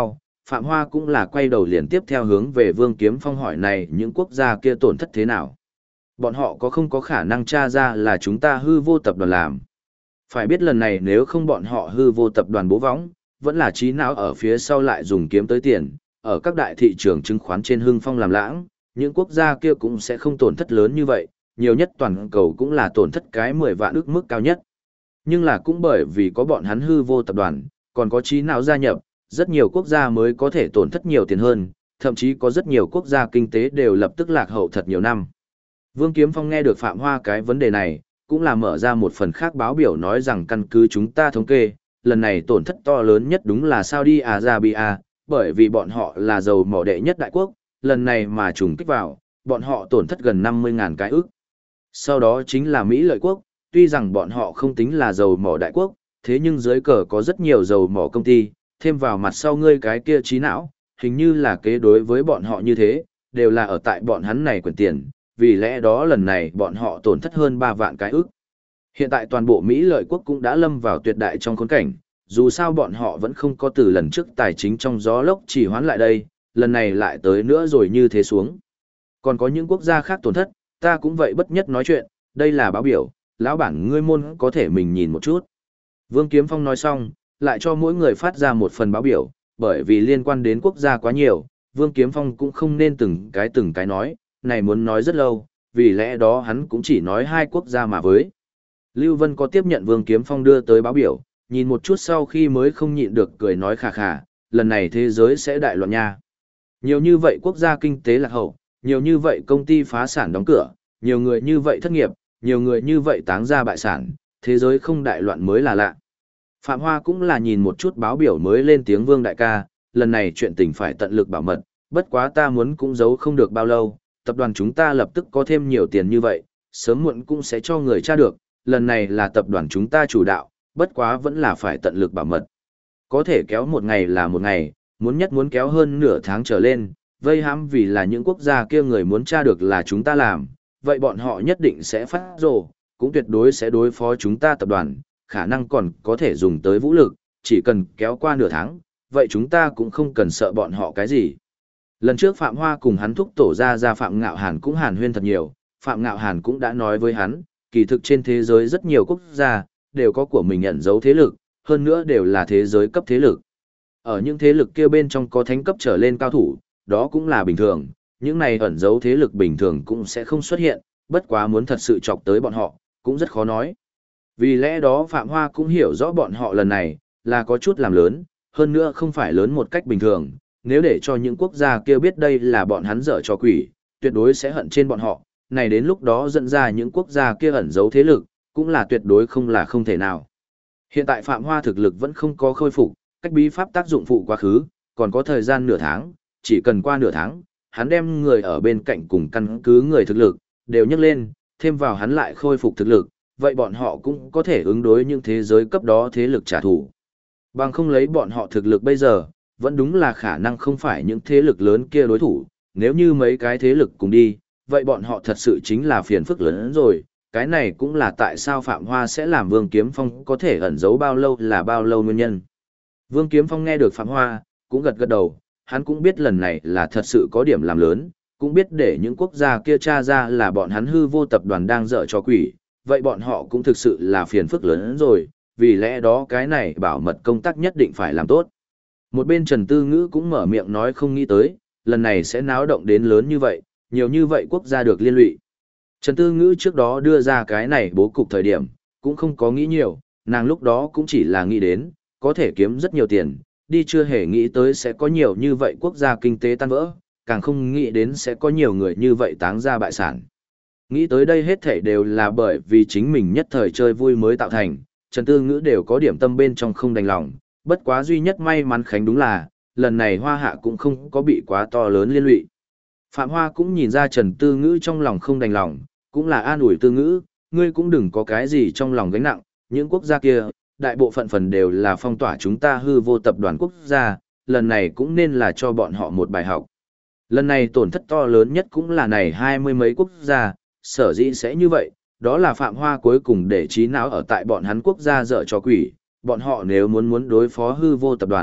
Phạm Hoa cũng là quay đầu liền tiếp theo hướng về Vương Kiếm Phong hỏi này những quốc gia kia tổn thất thế nào. Bọn họ có không có khả năng tra ra là chúng ta hư vô tập đoàn làm. Phải biết lần này nếu không bọn họ hư vô tập đoàn bố võng, vẫn là trí não ở phía sau lại dùng kiếm tới tiền, ở các đại thị trường chứng khoán trên hưng phong làm lãng, những quốc gia kia cũng sẽ không tổn thất lớn như vậy, nhiều nhất toàn cầu cũng là tổn thất cái 10 vạn ức mức cao nhất. Nhưng là cũng bởi vì có bọn hắn hư vô tập đoàn, còn có trí não gia nhập, rất nhiều quốc gia mới có thể tổn thất nhiều tiền hơn, thậm chí có rất nhiều quốc gia kinh tế đều lập tức lạc hậu thật nhiều năm. Vương Kiếm Phong nghe được Phạm Hoa cái vấn đề này, cũng là mở ra một phần khác báo biểu nói rằng căn cứ chúng ta thống kê, lần này tổn thất to lớn nhất đúng là Saudi Arabia, bởi vì bọn họ là dầu mỏ đệ nhất đại quốc, lần này mà trùng kích vào, bọn họ tổn thất gần 50.000 cái ức. Sau đó chính là Mỹ lợi quốc, tuy rằng bọn họ không tính là dầu mỏ đại quốc, thế nhưng dưới cờ có rất nhiều dầu mỏ công ty, thêm vào mặt sau ngươi cái kia trí não, hình như là kế đối với bọn họ như thế, đều là ở tại bọn hắn này quyền tiền, vì lẽ đó lần này bọn họ tổn thất hơn 3 vạn cái ức. Hiện tại toàn bộ Mỹ lợi quốc cũng đã lâm vào tuyệt đại trong khốn cảnh, dù sao bọn họ vẫn không có từ lần trước tài chính trong gió lốc chỉ hoán lại đây, lần này lại tới nữa rồi như thế xuống. Còn có những quốc gia khác tổn thất, ta cũng vậy bất nhất nói chuyện, đây là báo biểu, lão bản ngươi môn có thể mình nhìn một chút. Vương Kiếm Phong nói xong, lại cho mỗi người phát ra một phần báo biểu, bởi vì liên quan đến quốc gia quá nhiều, Vương Kiếm Phong cũng không nên từng cái nói, này muốn nói rất lâu, vì lẽ đó hắn cũng chỉ nói 2 quốc gia mà với. Lưu Vân có tiếp nhận Vương Kiếm Phong đưa tới báo biểu, nhìn một chút sau khi mới không nhịn được cười nói khà khà, lần này thế giới sẽ đại loạn nha. Nhiều như vậy quốc gia kinh tế lạc hậu, nhiều như vậy công ty phá sản đóng cửa, nhiều người như vậy thất nghiệp, nhiều người như vậy táng ra bại sản, thế giới không đại loạn mới là lạ. Phạm Hoa cũng là nhìn một chút báo biểu mới lên tiếng Vương đại ca, lần này chuyện tình phải tận lực bảo mật, bất quá ta muốn cũng giấu không được bao lâu, tập đoàn chúng ta lập tức có thêm nhiều tiền như vậy, sớm muộn cũng sẽ cho người tra được, lần này là tập đoàn chúng ta chủ đạo, bất quá vẫn là phải tận lực bảo mật. Có thể kéo một ngày là một ngày, muốn kéo hơn nửa tháng trở lên, vây hãm vì là những quốc gia kia người muốn tra được là chúng ta làm, vậy bọn họ nhất định sẽ phát rồ, cũng tuyệt đối sẽ đối phó chúng ta tập đoàn, khả năng còn có thể dùng tới vũ lực, chỉ cần kéo qua nửa tháng, vậy chúng ta cũng không cần sợ bọn họ cái gì. Lần trước Phạm Hoa cùng hắn thúc tổ ra Phạm Ngạo Hàn cũng hàn huyên thật nhiều, Phạm Ngạo Hàn cũng đã nói với hắn, kỳ thực trên thế giới rất nhiều quốc gia, đều có của mình ẩn giấu thế lực, hơn nữa đều là thế giới cấp thế lực. Ở những thế lực kia bên trong có thánh cấp trở lên cao thủ, đó cũng là bình thường, những này ẩn giấu thế lực bình thường cũng sẽ không xuất hiện, bất quá muốn thật sự chọc tới bọn họ, cũng rất khó nói. Vì lẽ đó Phạm Hoa cũng hiểu rõ bọn họ lần này, là có chút làm lớn, hơn nữa không phải lớn một cách bình thường, nếu để cho những quốc gia kia biết đây là bọn hắn dở trò quỷ, tuyệt đối sẽ hận trên bọn họ, này đến lúc đó dẫn ra những quốc gia kia ẩn giấu thế lực, cũng là tuyệt đối không thể nào. Hiện tại Phạm Hoa thực lực vẫn không có khôi phục, cách bí pháp tác dụng phụ quá khứ, còn có thời gian nửa tháng, chỉ cần qua nửa tháng, hắn đem người ở bên cạnh cùng căn cứ người thực lực, đều nhấc lên, thêm vào hắn lại khôi phục thực lực, vậy bọn họ cũng có thể ứng đối những thế giới cấp đó thế lực trả thù. Bằng không lấy bọn họ thực lực bây giờ, vẫn đúng là khả năng không phải những thế lực lớn kia đối thủ, nếu như mấy cái thế lực cùng đi, vậy bọn họ thật sự chính là phiền phức lớn rồi, cái này cũng là tại sao Phạm Hoa sẽ làm Vương Kiếm Phong có thể ẩn giấu bao lâu là bao lâu nguyên nhân. Vương Kiếm Phong nghe được Phạm Hoa, cũng gật gật đầu, hắn cũng biết lần này là thật sự có điểm làm lớn, cũng biết để những quốc gia kia tra ra là bọn hắn hư vô tập đoàn đang dở trò quỷ, vậy bọn họ cũng thực sự là phiền phức lớn rồi, vì lẽ đó cái này bảo mật công tác nhất định phải làm tốt. Một bên Trần Tư Ngữ cũng mở miệng nói không nghĩ tới, lần này sẽ náo động đến lớn như vậy, nhiều như vậy quốc gia được liên lụy. Trần Tư Ngữ trước đó đưa ra cái này bố cục thời điểm, cũng không có nghĩ nhiều, nàng lúc đó cũng chỉ là nghĩ đến, có thể kiếm rất nhiều tiền, đi chưa hề nghĩ tới sẽ có nhiều như vậy quốc gia kinh tế tan vỡ, càng không nghĩ đến sẽ có nhiều người như vậy táng ra bại sản. Nghĩ tới đây hết thảy đều là bởi vì chính mình nhất thời chơi vui mới tạo thành, Trần Tư Ngữ đều có điểm tâm bên trong không đành lòng, bất quá duy nhất may mắn khánh đúng là, lần này Hoa Hạ cũng không có bị quá to lớn liên lụy. Phạm Hoa cũng nhìn ra Trần Tư Ngữ trong lòng không đành lòng, cũng là an ủi Tư Ngữ, ngươi cũng đừng có cái gì trong lòng gánh nặng, những quốc gia kia, đại bộ phận phần đều là phong tỏa chúng ta hư vô tập đoàn quốc gia, lần này cũng nên là cho bọn họ một bài học. Lần này tổn thất to lớn nhất cũng là này 20 mấy quốc gia, sở dĩ sẽ như vậy, đó là Phạm Hoa cuối cùng để trí não ở tại bọn hắn quốc gia dở cho quỷ, bọn họ nếu muốn đối phó hư vô tập đoàn,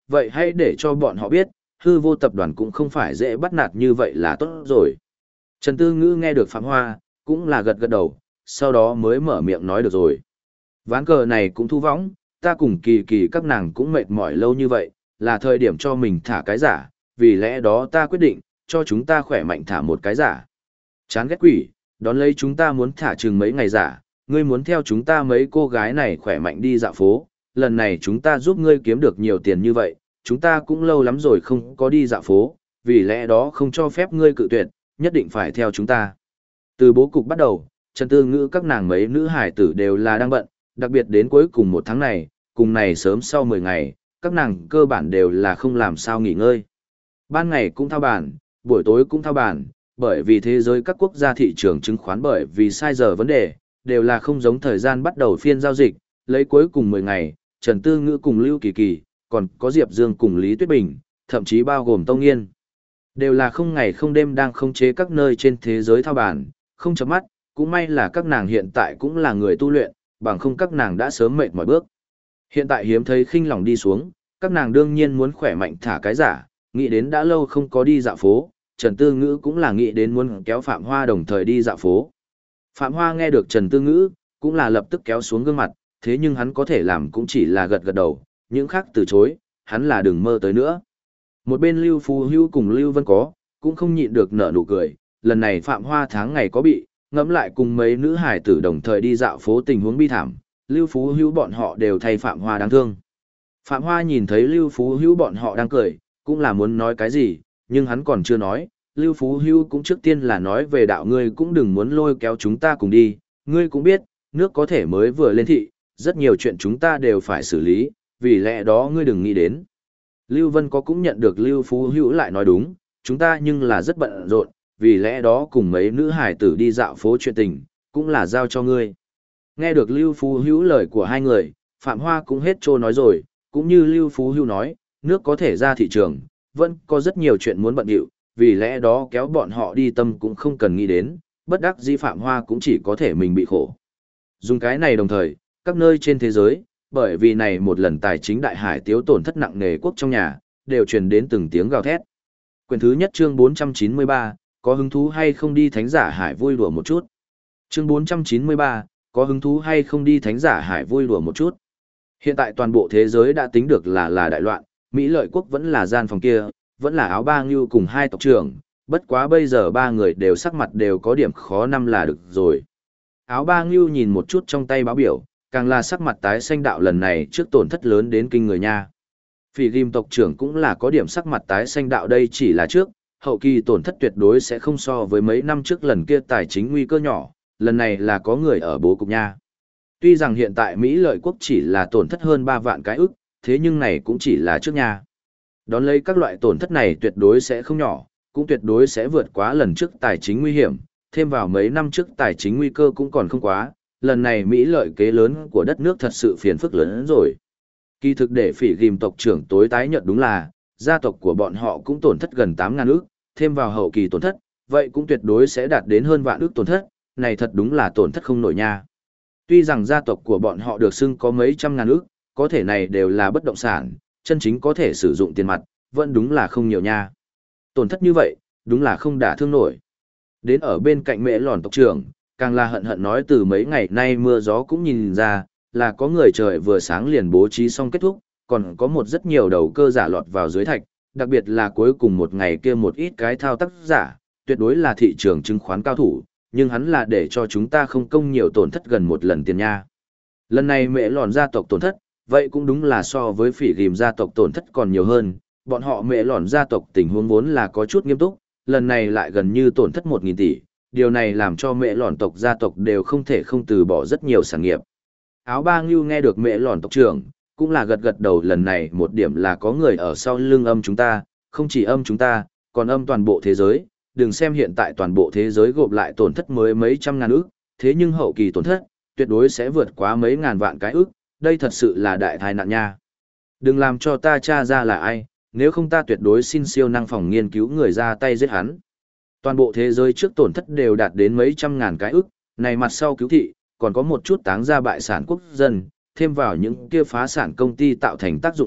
vậy hãy để cho bọn họ biết, hư vô tập đoàn cũng không phải dễ bắt nạt như vậy là tốt rồi. Trần Tư Ngữ nghe được Phạm Hoa, cũng là gật gật đầu, sau đó mới mở miệng nói được rồi. Ván cờ này cũng thu võng, ta cùng Kỳ Kỳ các nàng cũng mệt mỏi lâu như vậy, là thời điểm cho mình thả cái giả, vì lẽ đó ta quyết định, cho chúng ta khỏe mạnh thả một cái giả. Chán ghét quỷ, đón lấy chúng ta muốn thả chừng mấy ngày giả, ngươi muốn theo chúng ta mấy cô gái này khỏe mạnh đi dạo phố, lần này chúng ta giúp ngươi kiếm được nhiều tiền như vậy, chúng ta cũng lâu lắm rồi không có đi dạo phố, vì lẽ đó không cho phép ngươi cự tuyệt, nhất định phải theo chúng ta. Từ bố cục bắt đầu, Trần Tư Ngữ các nàng mấy nữ hải tử đều là đang bận, đặc biệt đến cuối cùng một tháng này, cùng này sớm sau 10 ngày, các nàng cơ bản đều là không làm sao nghỉ ngơi. Ban ngày cũng thao bàn, buổi tối cũng thao bàn, bởi vì thế giới các quốc gia thị trường chứng khoán bởi vì sai giờ vấn đề, đều là không giống thời gian bắt đầu phiên giao dịch, lấy cuối cùng 10 ngày, Trần Tư Ngữ cùng Lưu Kỳ Kỳ, còn có Diệp Dương cùng Lý Tuyết Bình, thậm chí bao gồm Tông Nghiên. Đều là không ngày không đêm đang khống chế các nơi trên thế giới thao bàn, không chấm mắt, cũng may là các nàng hiện tại cũng là người tu luyện, bằng không các nàng đã sớm mệt mỏi bước. Hiện tại hiếm thấy khinh lòng đi xuống, các nàng đương nhiên muốn khỏe mạnh thả cái giả, nghĩ đến đã lâu không có đi dạo phố, Trần Tư Ngữ cũng là nghĩ đến muốn kéo Phạm Hoa đồng thời đi dạo phố. Phạm Hoa nghe được Trần Tư Ngữ, cũng là lập tức kéo xuống gương mặt, thế nhưng hắn có thể làm cũng chỉ là gật gật đầu, những khác từ chối, hắn là đừng mơ tới nữa. Một bên Lưu Phú Hữu cùng Lưu Vân có, cũng không nhịn được nở nụ cười, lần này Phạm Hoa tháng ngày có bị, ngẫm lại cùng mấy nữ hải tử đồng thời đi dạo phố tình huống bi thảm, Lưu Phú Hữu bọn họ đều thay Phạm Hoa đáng thương. Phạm Hoa nhìn thấy Lưu Phú Hữu bọn họ đang cười, cũng là muốn nói cái gì, nhưng hắn còn chưa nói, Lưu Phú Hữu cũng trước tiên là nói về đạo ngươi cũng đừng muốn lôi kéo chúng ta cùng đi, ngươi cũng biết, nước có thể mới vừa lên thị, rất nhiều chuyện chúng ta đều phải xử lý, vì lẽ đó ngươi đừng nghĩ đến. Lưu Vân có cũng nhận được Lưu Phú Hữu lại nói đúng, chúng ta nhưng là rất bận rộn, vì lẽ đó cùng mấy nữ hải tử đi dạo phố chuyện tình, cũng là giao cho ngươi. Nghe được Lưu Phú Hữu lời của hai người, Phạm Hoa cũng hết trô nói rồi, cũng như Lưu Phú Hữu nói, nước có thể ra thị trường, vẫn có rất nhiều chuyện muốn bận điệu, vì lẽ đó kéo bọn họ đi tâm cũng không cần nghĩ đến, bất đắc dĩ Phạm Hoa cũng chỉ có thể mình bị khổ. Dùng cái này đồng thời, các nơi trên thế giới, bởi vì này một lần tài chính đại hải tiếu tổn thất nặng nề quốc trong nhà, đều truyền đến từng tiếng gào thét. Quyển thứ nhất chương 493, có hứng thú hay không đi thánh giả hải vui đùa một chút. Chương 493, có hứng thú hay không đi thánh giả hải vui đùa một chút. Hiện tại toàn bộ thế giới đã tính được là đại loạn, Mỹ lợi quốc vẫn là gian phòng kia, vẫn là áo ba ngưu cùng hai tộc trưởng, bất quá bây giờ ba người đều sắc mặt đều có điểm khó năm là được rồi. Áo ba ngưu nhìn một chút trong tay báo biểu, càng là sắc mặt tái xanh đạo lần này trước tổn thất lớn đến kinh người nha. Phỉ ghim tộc trưởng cũng là có điểm sắc mặt tái xanh đạo đây chỉ là trước, hậu kỳ tổn thất tuyệt đối sẽ không so với mấy năm trước lần kia tài chính nguy cơ nhỏ, lần này là có người ở bố cục nha. Tuy rằng hiện tại Mỹ lợi quốc chỉ là tổn thất hơn 3 vạn cái ức, thế nhưng này cũng chỉ là trước nha. Đón lấy các loại tổn thất này tuyệt đối sẽ không nhỏ, cũng tuyệt đối sẽ vượt quá lần trước tài chính nguy hiểm, thêm vào mấy năm trước tài chính nguy cơ cũng còn không quá, lần này Mỹ lợi kế lớn của đất nước thật sự phiền phức lớn hơn rồi. Kỳ thực để Phỉ ghim tộc trưởng tối tái nhận đúng là, gia tộc của bọn họ cũng tổn thất gần 8.000 ức, thêm vào hậu kỳ tổn thất, vậy cũng tuyệt đối sẽ đạt đến hơn vạn ức tổn thất, này thật đúng là tổn thất không nổi nha. Tuy rằng gia tộc của bọn họ được xưng có mấy trăm ngàn ức, có thể này đều là bất động sản, chân chính có thể sử dụng tiền mặt, vẫn đúng là không nhiều nha. Tổn thất như vậy, đúng là không đả thương nổi. Đến ở bên cạnh mẹ lòn tộc trưởng, càng là hận hận nói từ mấy ngày nay mưa gió cũng nhìn ra, là có người trời vừa sáng liền bố trí xong kết thúc, còn có một rất nhiều đầu cơ giả lọt vào dưới thạch, đặc biệt là cuối cùng một ngày kia một ít cái thao tác giả, tuyệt đối là thị trường chứng khoán cao thủ, nhưng hắn là để cho chúng ta không công nhiều tổn thất gần một lần tiền nha. Lần này mẹ lòn gia tộc tổn thất, vậy cũng đúng là so với Phỉ ghim gia tộc tổn thất còn nhiều hơn, bọn họ mẹ lòn gia tộc tình huống vốn là có chút nghiêm túc, lần này lại gần như tổn thất 1.000 tỷ, điều này làm cho mẹ lòn tộc gia tộc đều không thể không từ bỏ rất nhiều sản nghiệp. Áo ba ngưu nghe được mẹ lòn tộc trưởng, cũng là gật gật đầu lần này một điểm là có người ở sau lưng âm chúng ta, không chỉ âm chúng ta, còn âm toàn bộ thế giới, đừng xem hiện tại toàn bộ thế giới gộp lại tổn thất mới mấy trăm ngàn ức, thế nhưng hậu kỳ tổn thất, tuyệt đối sẽ vượt quá mấy ngàn vạn cái ức, đây thật sự là đại tai nạn nha. Đừng làm cho ta tra ra là ai, nếu không ta tuyệt đối xin siêu năng phòng nghiên cứu người ra tay giết hắn. Toàn bộ thế giới trước tổn thất đều đạt đến mấy trăm ngàn cái ức, này mặt sau cứu thị, còn có một chút táng ra bại sản quốc dân, thêm vào những kia phá sản công ty tạo thành tác dụng phụ,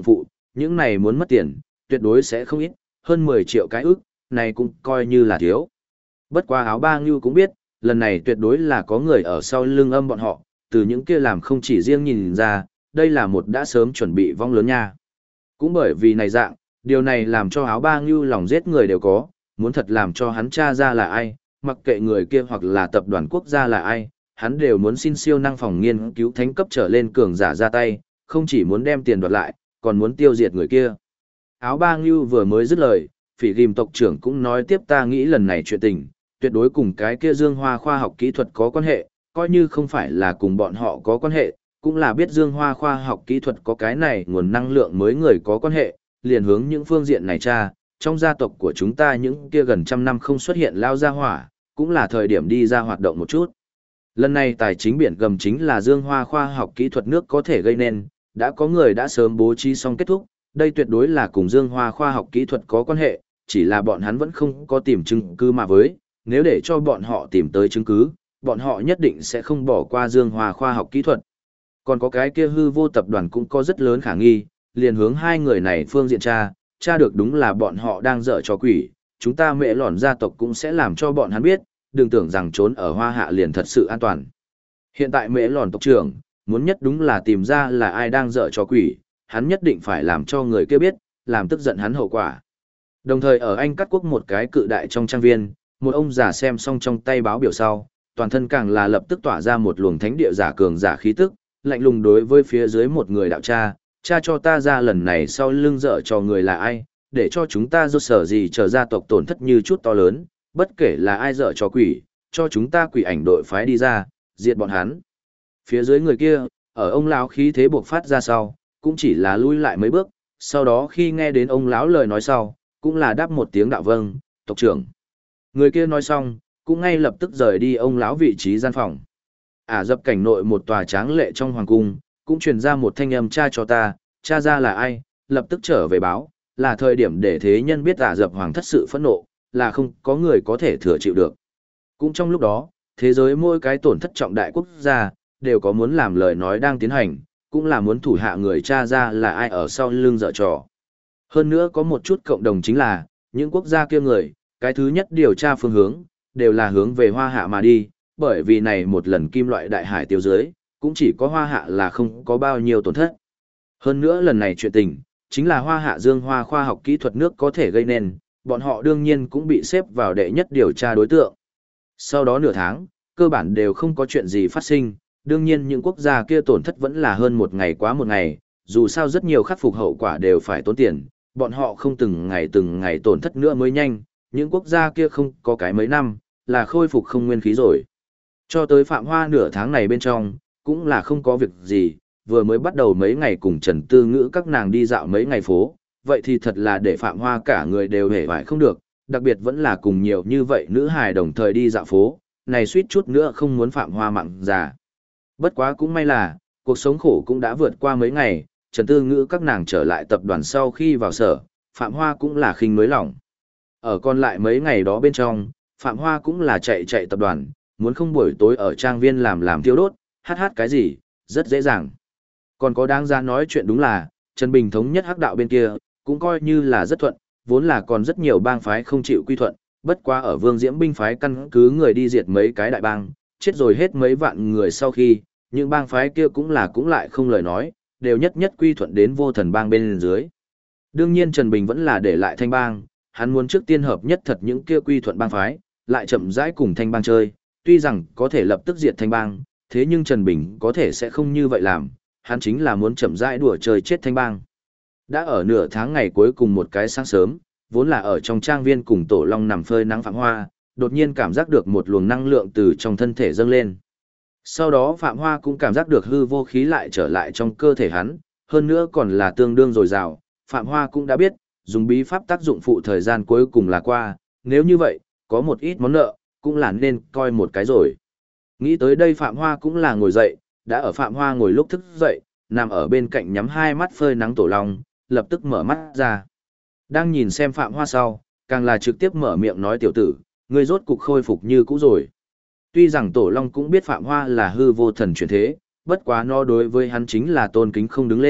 những này muốn mất tiền, tuyệt đối sẽ không ít, hơn 10 triệu cái ức, này cũng coi như là thiếu. Bất quá áo ba ngưu cũng biết, lần này tuyệt đối là có người ở sau lưng âm bọn họ, từ những kia làm không chỉ riêng nhìn ra, đây là một đã sớm chuẩn bị vong lớn nha. Cũng bởi vì này dạng, điều này làm cho áo ba ngưu lòng giết người đều có, muốn thật làm cho hắn tra ra là ai, mặc kệ người kia hoặc là tập đoàn quốc gia là ai, hắn đều muốn xin siêu năng phòng nghiên cứu thánh cấp trở lên cường giả ra tay, không chỉ muốn đem tiền đoạt lại, còn muốn tiêu diệt người kia. Áo ba ngưu vừa mới dứt lời, phỉ ghim tộc trưởng cũng nói tiếp ta nghĩ lần này chuyện tình, tuyệt đối cùng cái kia Dương Hoa khoa học kỹ thuật có quan hệ, coi như không phải là cùng bọn họ có quan hệ, cũng là biết Dương Hoa khoa học kỹ thuật có cái này nguồn năng lượng mới người có quan hệ, liền hướng những phương diện này tra, trong gia tộc của chúng ta những kia gần trăm năm không xuất hiện lao gia hỏa, cũng là thời điểm đi ra hoạt động một chút. Lần này tài chính biển gầm chính là Dương Hoa khoa học kỹ thuật nước có thể gây nên, đã có người đã sớm bố trí xong kết thúc, đây tuyệt đối là cùng Dương Hoa khoa học kỹ thuật có quan hệ, chỉ là bọn hắn vẫn không có tìm chứng cứ mà với, nếu để cho bọn họ tìm tới chứng cứ, bọn họ nhất định sẽ không bỏ qua Dương Hoa khoa học kỹ thuật. Còn có cái kia hư vô tập đoàn cũng có rất lớn khả nghi, liền hướng hai người này phương diện tra được đúng là bọn họ đang dở trò quỷ, chúng ta mẹ lòn gia tộc cũng sẽ làm cho bọn hắn biết, đừng tưởng rằng trốn ở Hoa Hạ liền thật sự an toàn. Hiện tại mẹ lòn tộc trưởng, muốn nhất đúng là tìm ra là ai đang dở trò quỷ, hắn nhất định phải làm cho người kia biết, làm tức giận hắn hậu quả. Đồng thời ở Anh Cắt Quốc một cái cự đại trong trang viên, một ông già xem xong trong tay báo biểu sau, toàn thân càng là lập tức tỏa ra một luồng thánh địa giả cường giả khí tức, lạnh lùng đối với phía dưới một người đạo cha cho ta ra lần này sau lưng dở cho người là ai, để cho chúng ta do sở gì trở gia tộc tổn thất như chút to lớn, bất kể là ai dở cho quỷ, cho chúng ta quỷ ảnh đội phái đi ra, diệt bọn hắn. Phía dưới người kia, ở ông lão khí thế buộc phát ra sau, cũng chỉ là lui lại mấy bước, sau đó khi nghe đến ông lão lời nói sau, cũng là đáp một tiếng đạo vâng, tộc trưởng. Người kia nói xong, cũng ngay lập tức rời đi ông lão vị trí gian phòng. Ả Dập cảnh nội một tòa tráng lệ trong hoàng cung, cũng truyền ra một thanh âm cha cho ta, cha ra là ai, lập tức trở về báo, là thời điểm để thế nhân biết Ả Dập hoàng thất sự phẫn nộ, là không có người có thể thừa chịu được. Cũng trong lúc đó, thế giới mỗi cái tổn thất trọng đại quốc gia, đều có muốn làm lời nói đang tiến hành, cũng là muốn thủ hạ người cha ra là ai ở sau lưng dở trò. Hơn nữa có một chút cộng đồng chính là, những quốc gia kia người, cái thứ nhất điều tra phương hướng, đều là hướng về Hoa Hạ mà đi, bởi vì này một lần kim loại đại hải tiêu dưới, cũng chỉ có Hoa Hạ là không có bao nhiêu tổn thất. Hơn nữa lần này chuyện tình, chính là Hoa Hạ Dương Hoa khoa học kỹ thuật nước có thể gây nên, bọn họ đương nhiên cũng bị xếp vào đệ nhất điều tra đối tượng. Sau đó nửa tháng, cơ bản đều không có chuyện gì phát sinh, đương nhiên những quốc gia kia tổn thất vẫn là hơn một ngày quá một ngày, dù sao rất nhiều khắc phục hậu quả đều phải tốn tiền, bọn họ không từng ngày tổn thất nữa mới nhanh, những quốc gia kia không có cái mấy năm, là khôi phục không nguyên khí rồi. Cho tới Phạm Hoa nửa tháng này bên trong, cũng là không có việc gì, vừa mới bắt đầu mấy ngày cùng Trần Tư Ngữ các nàng đi dạo mấy ngày phố, vậy thì thật là để Phạm Hoa cả người đều hề vải không được, đặc biệt vẫn là cùng nhiều như vậy nữ hài đồng thời đi dạo phố, này suýt chút nữa không muốn Phạm Hoa mặn già. Bất quá cũng may là, cuộc sống khổ cũng đã vượt qua mấy ngày, Trần Tư Ngữ các nàng trở lại tập đoàn sau khi vào sở, Phạm Hoa cũng là khinh nới lỏng. Ở còn lại mấy ngày đó bên trong, Phạm Hoa cũng là chạy tập đoàn, muốn không buổi tối ở trang viên làm thiêu đốt, hát cái gì, rất dễ dàng. Còn có đáng ra nói chuyện đúng là, Trần Bình thống nhất hắc đạo bên kia, cũng coi như là rất thuận, vốn là còn rất nhiều bang phái không chịu quy thuận, bất quá ở Vương Diễm binh phái căn cứ người đi diệt mấy cái đại bang, chết rồi hết mấy vạn người sau khi, những bang phái kia cũng lại không lời nói, đều nhất quy thuận đến vô thần bang bên dưới. Đương nhiên Trần Bình vẫn là để lại thanh bang, hắn muốn trước tiên hợp nhất thật những kia quy thuận bang phái, lại chậm rãi cùng thanh bang chơi, tuy rằng có thể lập tức diệt thanh bang, thế nhưng Trần Bình có thể sẽ không như vậy làm, hắn chính là muốn chậm rãi đùa chơi chết thanh bang. Đã ở nửa tháng ngày cuối cùng một cái sáng sớm, vốn là ở trong trang viên cùng Tổ Long nằm phơi nắng Phạm Hoa, đột nhiên cảm giác được một luồng năng lượng từ trong thân thể dâng lên. Sau đó Phạm Hoa cũng cảm giác được hư vô khí lại trở lại trong cơ thể hắn, hơn nữa còn là tương đương dồi dào. Phạm Hoa cũng đã biết, dùng bí pháp tác dụng phụ thời gian cuối cùng là qua, nếu như vậy, có một ít món nợ, cũng là nên coi một cái rồi. Nghĩ tới đây Phạm Hoa cũng là ngồi dậy, đã ở Phạm Hoa ngồi lúc thức dậy, nằm ở bên cạnh nhắm hai mắt phơi nắng Tổ Long, lập tức mở mắt ra. Đang nhìn xem Phạm Hoa sau, càng là trực tiếp mở miệng nói tiểu tử, ngươi rốt cục khôi phục như cũ rồi. Tuy rằng Tổ Long cũng biết Phạm Hoa là hư vô thần chuyển thế, bất quá nó đối với hắn chính là tôn kính không đứng lên,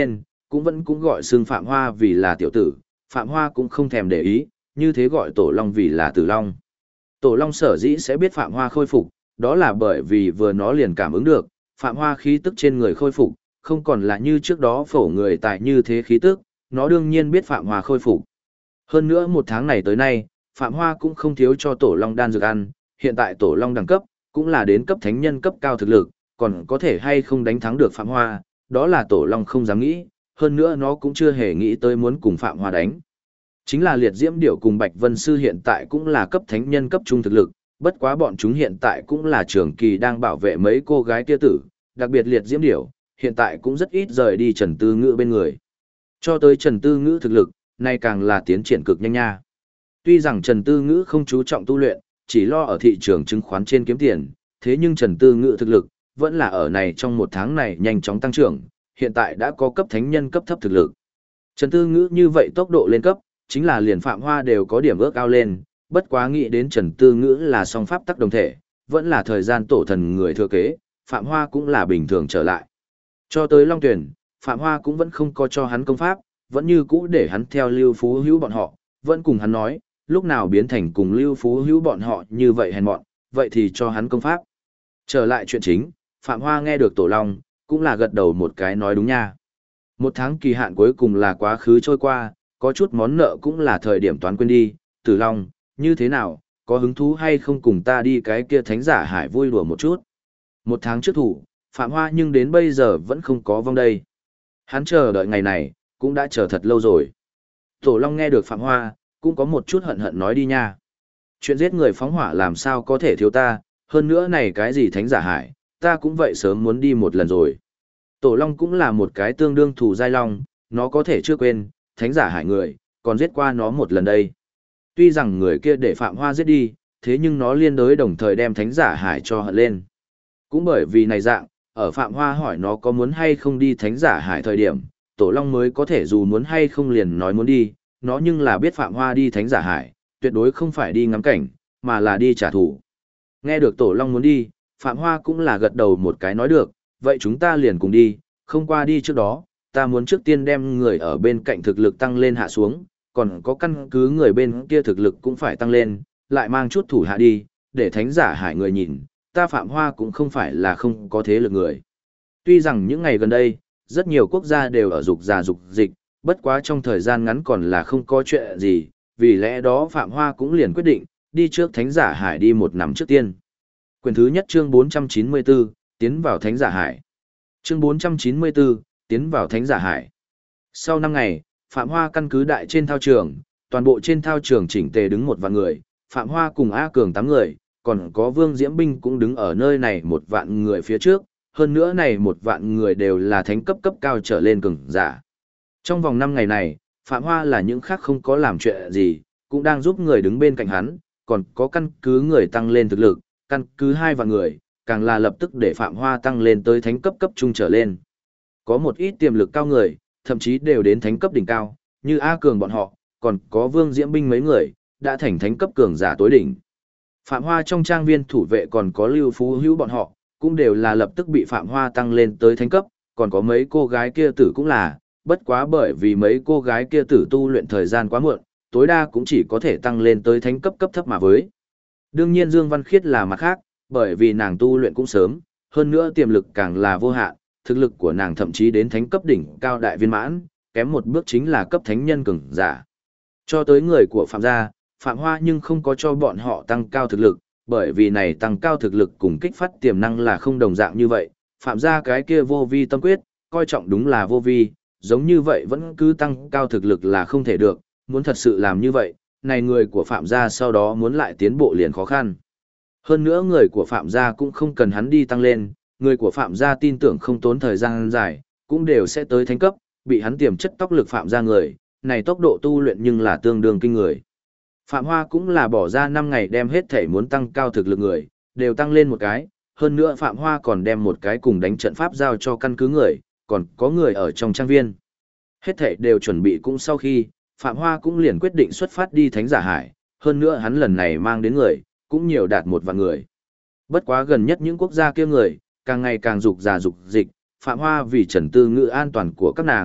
cũng vẫn cũng gọi xưng Phạm Hoa vì là tiểu tử, Phạm Hoa cũng không thèm để ý, như thế gọi Tổ Long vì là Tử Long. Tổ Long sở dĩ sẽ biết Phạm Hoa khôi phục, đó là bởi vì vừa nó liền cảm ứng được, Phạm Hoa khí tức trên người khôi phục, không còn là như trước đó phổ người tại như thế khí tức, nó đương nhiên biết Phạm Hoa khôi phục. Hơn nữa một tháng này tới nay, Phạm Hoa cũng không thiếu cho Tổ Long đan dược ăn, hiện tại Tổ Long đẳng cấp, cũng là đến cấp thánh nhân cấp cao thực lực, còn có thể hay không đánh thắng được Phạm Hoa, đó là Tổ Long không dám nghĩ, hơn nữa nó cũng chưa hề nghĩ tới muốn cùng Phạm Hoa đánh. Chính là Liệt Diễm Điểu cùng Bạch Vân Sư hiện tại cũng là cấp thánh nhân cấp trung thực lực, bất quá bọn chúng hiện tại cũng là trường kỳ đang bảo vệ mấy cô gái kia tử, đặc biệt Liệt Diễm Điểu, hiện tại cũng rất ít rời đi Trần Tư Ngữ bên người. Cho tới Trần Tư Ngữ thực lực, nay càng là tiến triển cực nhanh nha. Tuy rằng Trần Tư Ngữ không chú trọng tu luyện, chỉ lo ở thị trường chứng khoán trên kiếm tiền, thế nhưng Trần Tư Ngữ thực lực, vẫn là ở này trong một tháng này nhanh chóng tăng trưởng, hiện tại đã có cấp thánh nhân cấp thấp thực lực. Trần Tư Ngữ như vậy tốc độ lên cấp, chính là liền Phạm Hoa đều có điểm ước ao lên, bất quá nghĩ đến Trần Tư Ngữ là song pháp tắc đồng thể, vẫn là thời gian tổ thần người thừa kế, Phạm Hoa cũng là bình thường trở lại. Cho tới Long Tuyển, Phạm Hoa cũng vẫn không có cho hắn công pháp, vẫn như cũ để hắn theo Lưu Phú Hữu bọn họ, vẫn cùng hắn nói, lúc nào biến thành cùng Lưu Phú Hữu bọn họ như vậy hèn mọn, vậy thì cho hắn công pháp. Trở lại chuyện chính, Phạm Hoa nghe được Tổ Long, cũng là gật đầu một cái nói đúng nha. Một tháng kỳ hạn cuối cùng là quá khứ trôi qua, có chút món nợ cũng là thời điểm toán quên đi, Tử Long, như thế nào, có hứng thú hay không cùng ta đi cái kia thánh giả hải vui đùa một chút. Một tháng trước thủ, Phạm Hoa nhưng đến bây giờ vẫn không có vong đây. Hắn chờ đợi ngày này, cũng đã chờ thật lâu rồi. Tổ Long nghe được Phạm Hoa, cũng có một chút hận hận nói đi nha. Chuyện giết người phóng hỏa làm sao có thể thiếu ta, hơn nữa này cái gì thánh giả hải, ta cũng vậy sớm muốn đi một lần rồi. Tổ Long cũng là một cái tương đương thù giai long, nó có thể chưa quên, thánh giả hải người, còn giết qua nó một lần đây. Tuy rằng người kia để Phạm Hoa giết đi, thế nhưng nó liên đối đồng thời đem thánh giả hải cho hận lên. Cũng bởi vì này dạng, ở Phạm Hoa hỏi nó có muốn hay không đi thánh giả hải thời điểm, Tổ Long mới có thể dù muốn hay không liền nói muốn đi, nó nhưng là biết Phạm Hoa đi thánh giả hải, tuyệt đối không phải đi ngắm cảnh, mà là đi trả thù. Nghe được Tổ Long muốn đi, Phạm Hoa cũng là gật đầu một cái nói được, vậy chúng ta liền cùng đi, không qua đi trước đó, ta muốn trước tiên đem người ở bên cạnh thực lực tăng lên hạ xuống, còn có căn cứ người bên kia thực lực cũng phải tăng lên, lại mang chút thủ hạ đi, để thánh giả hải người nhìn, ta Phạm Hoa cũng không phải là không có thế lực người. Tuy rằng những ngày gần đây, rất nhiều quốc gia đều ở dục già dục dịch, bất quá trong thời gian ngắn còn là không có chuyện gì, vì lẽ đó Phạm Hoa cũng liền quyết định, đi trước thánh giả hải đi một năm trước tiên. Quyển thứ nhất chương 494, tiến vào thánh giả hải. Chương 494, tiến vào thánh giả hải. Sau 5 ngày, Phạm Hoa căn cứ đại trên thao trường, toàn bộ trên thao trường chỉnh tề đứng một vạn người, Phạm Hoa cùng A Cường 8 người, còn có Vương Diễm Binh cũng đứng ở nơi này một vạn người phía trước, hơn nữa này một vạn người đều là thánh cấp cấp cao trở lên cường giả. Trong vòng 5 ngày này, Phạm Hoa là những khác không có làm chuyện gì, cũng đang giúp người đứng bên cạnh hắn, còn có căn cứ người tăng lên thực lực, căn cứ 2 vạn người, càng là lập tức để Phạm Hoa tăng lên tới thánh cấp cấp trung trở lên. Có một ít tiềm lực cao người, thậm chí đều đến thánh cấp đỉnh cao, như A Cường bọn họ, còn có Vương Diễm Binh mấy người, đã thành thánh cấp cường giả tối đỉnh. Phạm Hoa trong trang viên thủ vệ còn có Lưu Phú Hữu bọn họ, cũng đều là lập tức bị Phạm Hoa tăng lên tới thánh cấp, còn có mấy cô gái kia tử cũng là, bất quá bởi vì mấy cô gái kia tử tu luyện thời gian quá muộn, tối đa cũng chỉ có thể tăng lên tới thánh cấp cấp thấp mà với. Đương nhiên Dương Văn Khiết là mặt khác, bởi vì nàng tu luyện cũng sớm, hơn nữa tiềm lực càng là vô hạn, thực lực của nàng thậm chí đến thánh cấp đỉnh cao đại viên mãn, kém một bước chính là cấp thánh nhân cường giả. Cho tới người của Phạm gia, Phạm Hoa nhưng không có cho bọn họ tăng cao thực lực, bởi vì này tăng cao thực lực cùng kích phát tiềm năng là không đồng dạng như vậy. Phạm gia cái kia vô vi tâm quyết, coi trọng đúng là vô vi, giống như vậy vẫn cứ tăng cao thực lực là không thể được, muốn thật sự làm như vậy, này người của Phạm gia sau đó muốn lại tiến bộ liền khó khăn. Hơn nữa người của Phạm gia cũng không cần hắn đi tăng lên, người của Phạm gia tin tưởng không tốn thời gian dài, cũng đều sẽ tới thánh cấp, bị hắn tiềm chất tốc lực Phạm gia người, này tốc độ tu luyện nhưng là tương đương kinh người. Phạm Hoa cũng là bỏ ra 5 ngày đem hết thể muốn tăng cao thực lực người, đều tăng lên một cái, hơn nữa Phạm Hoa còn đem một cái cùng đánh trận pháp giao cho căn cứ người, còn có người ở trong trang viên. Hết thể đều chuẩn bị cũng sau khi, Phạm Hoa cũng liền quyết định xuất phát đi Thánh Giả Hải, hơn nữa hắn lần này mang đến người, cũng nhiều đạt một vạn người. Bất quá gần nhất những quốc gia kia người, càng ngày càng dục già dục dịch, Phạm Hoa vì Trần Tư Ngữ an toàn của các nàng,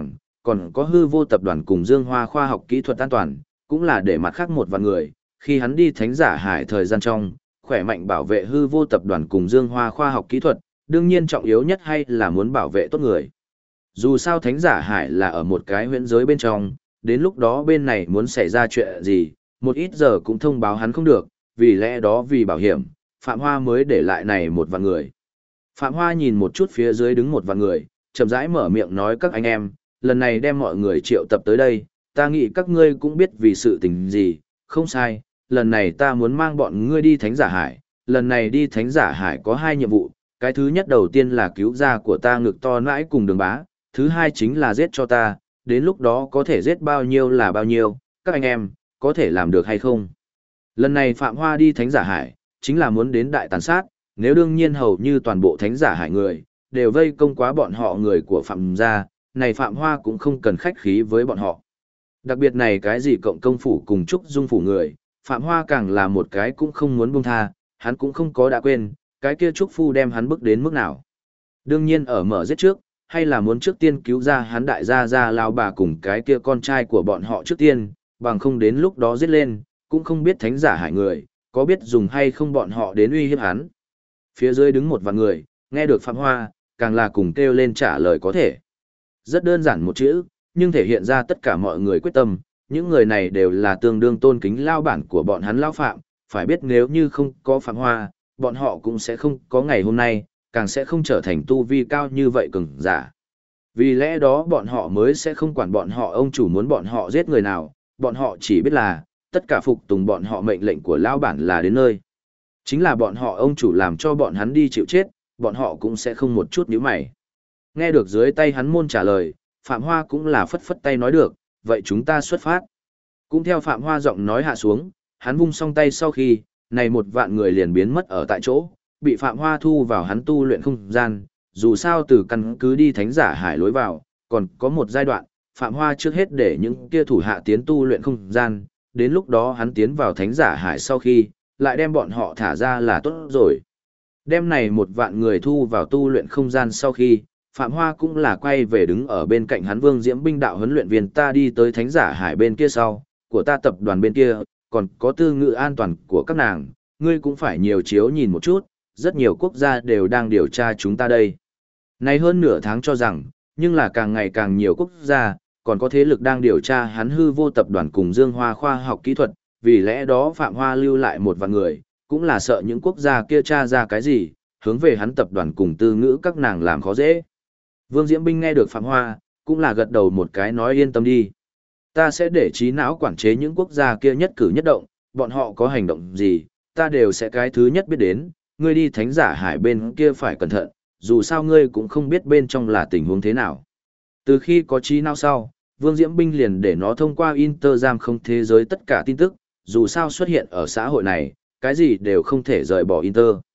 còn có hư vô tập đoàn cùng Dương Hoa khoa học kỹ thuật an toàn, cũng là để mặt khác một vạn người, khi hắn đi thánh giả hải thời gian trong, khỏe mạnh bảo vệ hư vô tập đoàn cùng Dương Hoa khoa học kỹ thuật, đương nhiên trọng yếu nhất hay là muốn bảo vệ tốt người. Dù sao thánh giả hải là ở một cái huyễn giới bên trong, đến lúc đó bên này muốn xảy ra chuyện gì, một ít giờ cũng thông báo hắn không được, vì lẽ đó vì bảo hiểm, Phạm Hoa mới để lại này một vạn người. Phạm Hoa nhìn một chút phía dưới đứng một vạn người, chậm rãi mở miệng nói các anh em, lần này đem mọi người triệu tập tới đây, ta nghĩ các ngươi cũng biết vì sự tình gì, không sai, lần này ta muốn mang bọn ngươi đi Thánh Giả Hải, lần này đi Thánh Giả Hải có hai nhiệm vụ, cái thứ nhất đầu tiên là cứu ra của ta ngực to nãi cùng Đường Bá, thứ hai chính là giết cho ta, đến lúc đó có thể giết bao nhiêu là bao nhiêu, các anh em, có thể làm được hay không? Lần này Phạm Hoa đi Thánh Giả Hải, chính là muốn đến đại tàn sát, nếu đương nhiên hầu như toàn bộ Thánh Giả Hải người, đều vây công quá bọn họ người của Phạm gia, này Phạm Hoa cũng không cần khách khí với bọn họ. Đặc biệt này cái gì cộng công phủ cùng Trúc Dung phủ người, Phạm Hoa càng là một cái cũng không muốn buông tha, hắn cũng không có đã quên, cái kia Trúc Phu đem hắn bước đến mức nào. Đương nhiên ở mở giết trước, hay là muốn trước tiên cứu ra hắn đại gia gia lao bà cùng cái kia con trai của bọn họ trước tiên, bằng không đến lúc đó giết lên, cũng không biết Thánh Giả Hải người, có biết dùng hay không bọn họ đến uy hiếp hắn. Phía dưới đứng một vạn người, nghe được Phạm Hoa, càng là cùng kêu lên trả lời có thể. Rất đơn giản một chữ, nhưng thể hiện ra tất cả mọi người quyết tâm, những người này đều là tương đương tôn kính lao bản của bọn hắn lao Phạm, phải biết nếu như không có Phạm Hoa, bọn họ cũng sẽ không có ngày hôm nay, càng sẽ không trở thành tu vi cao như vậy cường giả. Vì lẽ đó bọn họ mới sẽ không quản bọn họ ông chủ muốn bọn họ giết người nào, bọn họ chỉ biết là, tất cả phục tùng bọn họ mệnh lệnh của lao bản là đến nơi. Chính là bọn họ ông chủ làm cho bọn hắn đi chịu chết, bọn họ cũng sẽ không một chút nhíu mày. Nghe được dưới tay hắn môn trả lời, Phạm Hoa cũng là phất phất tay nói được, vậy chúng ta xuất phát. Cũng theo Phạm Hoa giọng nói hạ xuống, hắn vung song tay sau khi, này một vạn người liền biến mất ở tại chỗ, bị Phạm Hoa thu vào hắn tu luyện không gian, dù sao từ căn cứ đi Thánh Giả Hải lối vào, còn có một giai đoạn, Phạm Hoa trước hết để những kia thủ hạ tiến tu luyện không gian, đến lúc đó hắn tiến vào Thánh Giả Hải sau khi, lại đem bọn họ thả ra là tốt rồi. Đem này một vạn người thu vào tu luyện không gian sau khi, Phạm Hoa cũng là quay về đứng ở bên cạnh hắn Vương Diễm binh đạo huấn luyện viên ta đi tới Thánh Giả Hải bên kia sau, của ta tập đoàn bên kia, còn có tư ngữ an toàn của các nàng, ngươi cũng phải nhiều chiếu nhìn một chút, rất nhiều quốc gia đều đang điều tra chúng ta đây. Này hơn nửa tháng cho rằng, nhưng là càng ngày càng nhiều quốc gia, còn có thế lực đang điều tra hắn hư vô tập đoàn cùng Dương Hoa khoa học kỹ thuật, vì lẽ đó Phạm Hoa lưu lại một vạn người, cũng là sợ những quốc gia kia tra ra cái gì, hướng về hắn tập đoàn cùng tư ngữ các nàng làm khó dễ. Vương Diễm Binh nghe được Phạm Hoa, cũng là gật đầu một cái nói yên tâm đi. Ta sẽ để trí não quản chế những quốc gia kia nhất cử nhất động, bọn họ có hành động gì, ta đều sẽ cái thứ nhất biết đến, ngươi đi Thánh Giả Hải bên kia phải cẩn thận, dù sao ngươi cũng không biết bên trong là tình huống thế nào. Từ khi có trí não sau, Vương Diễm Binh liền để nó thông qua Intergiam không thế giới tất cả tin tức, dù sao xuất hiện ở xã hội này, cái gì đều không thể rời bỏ Inter.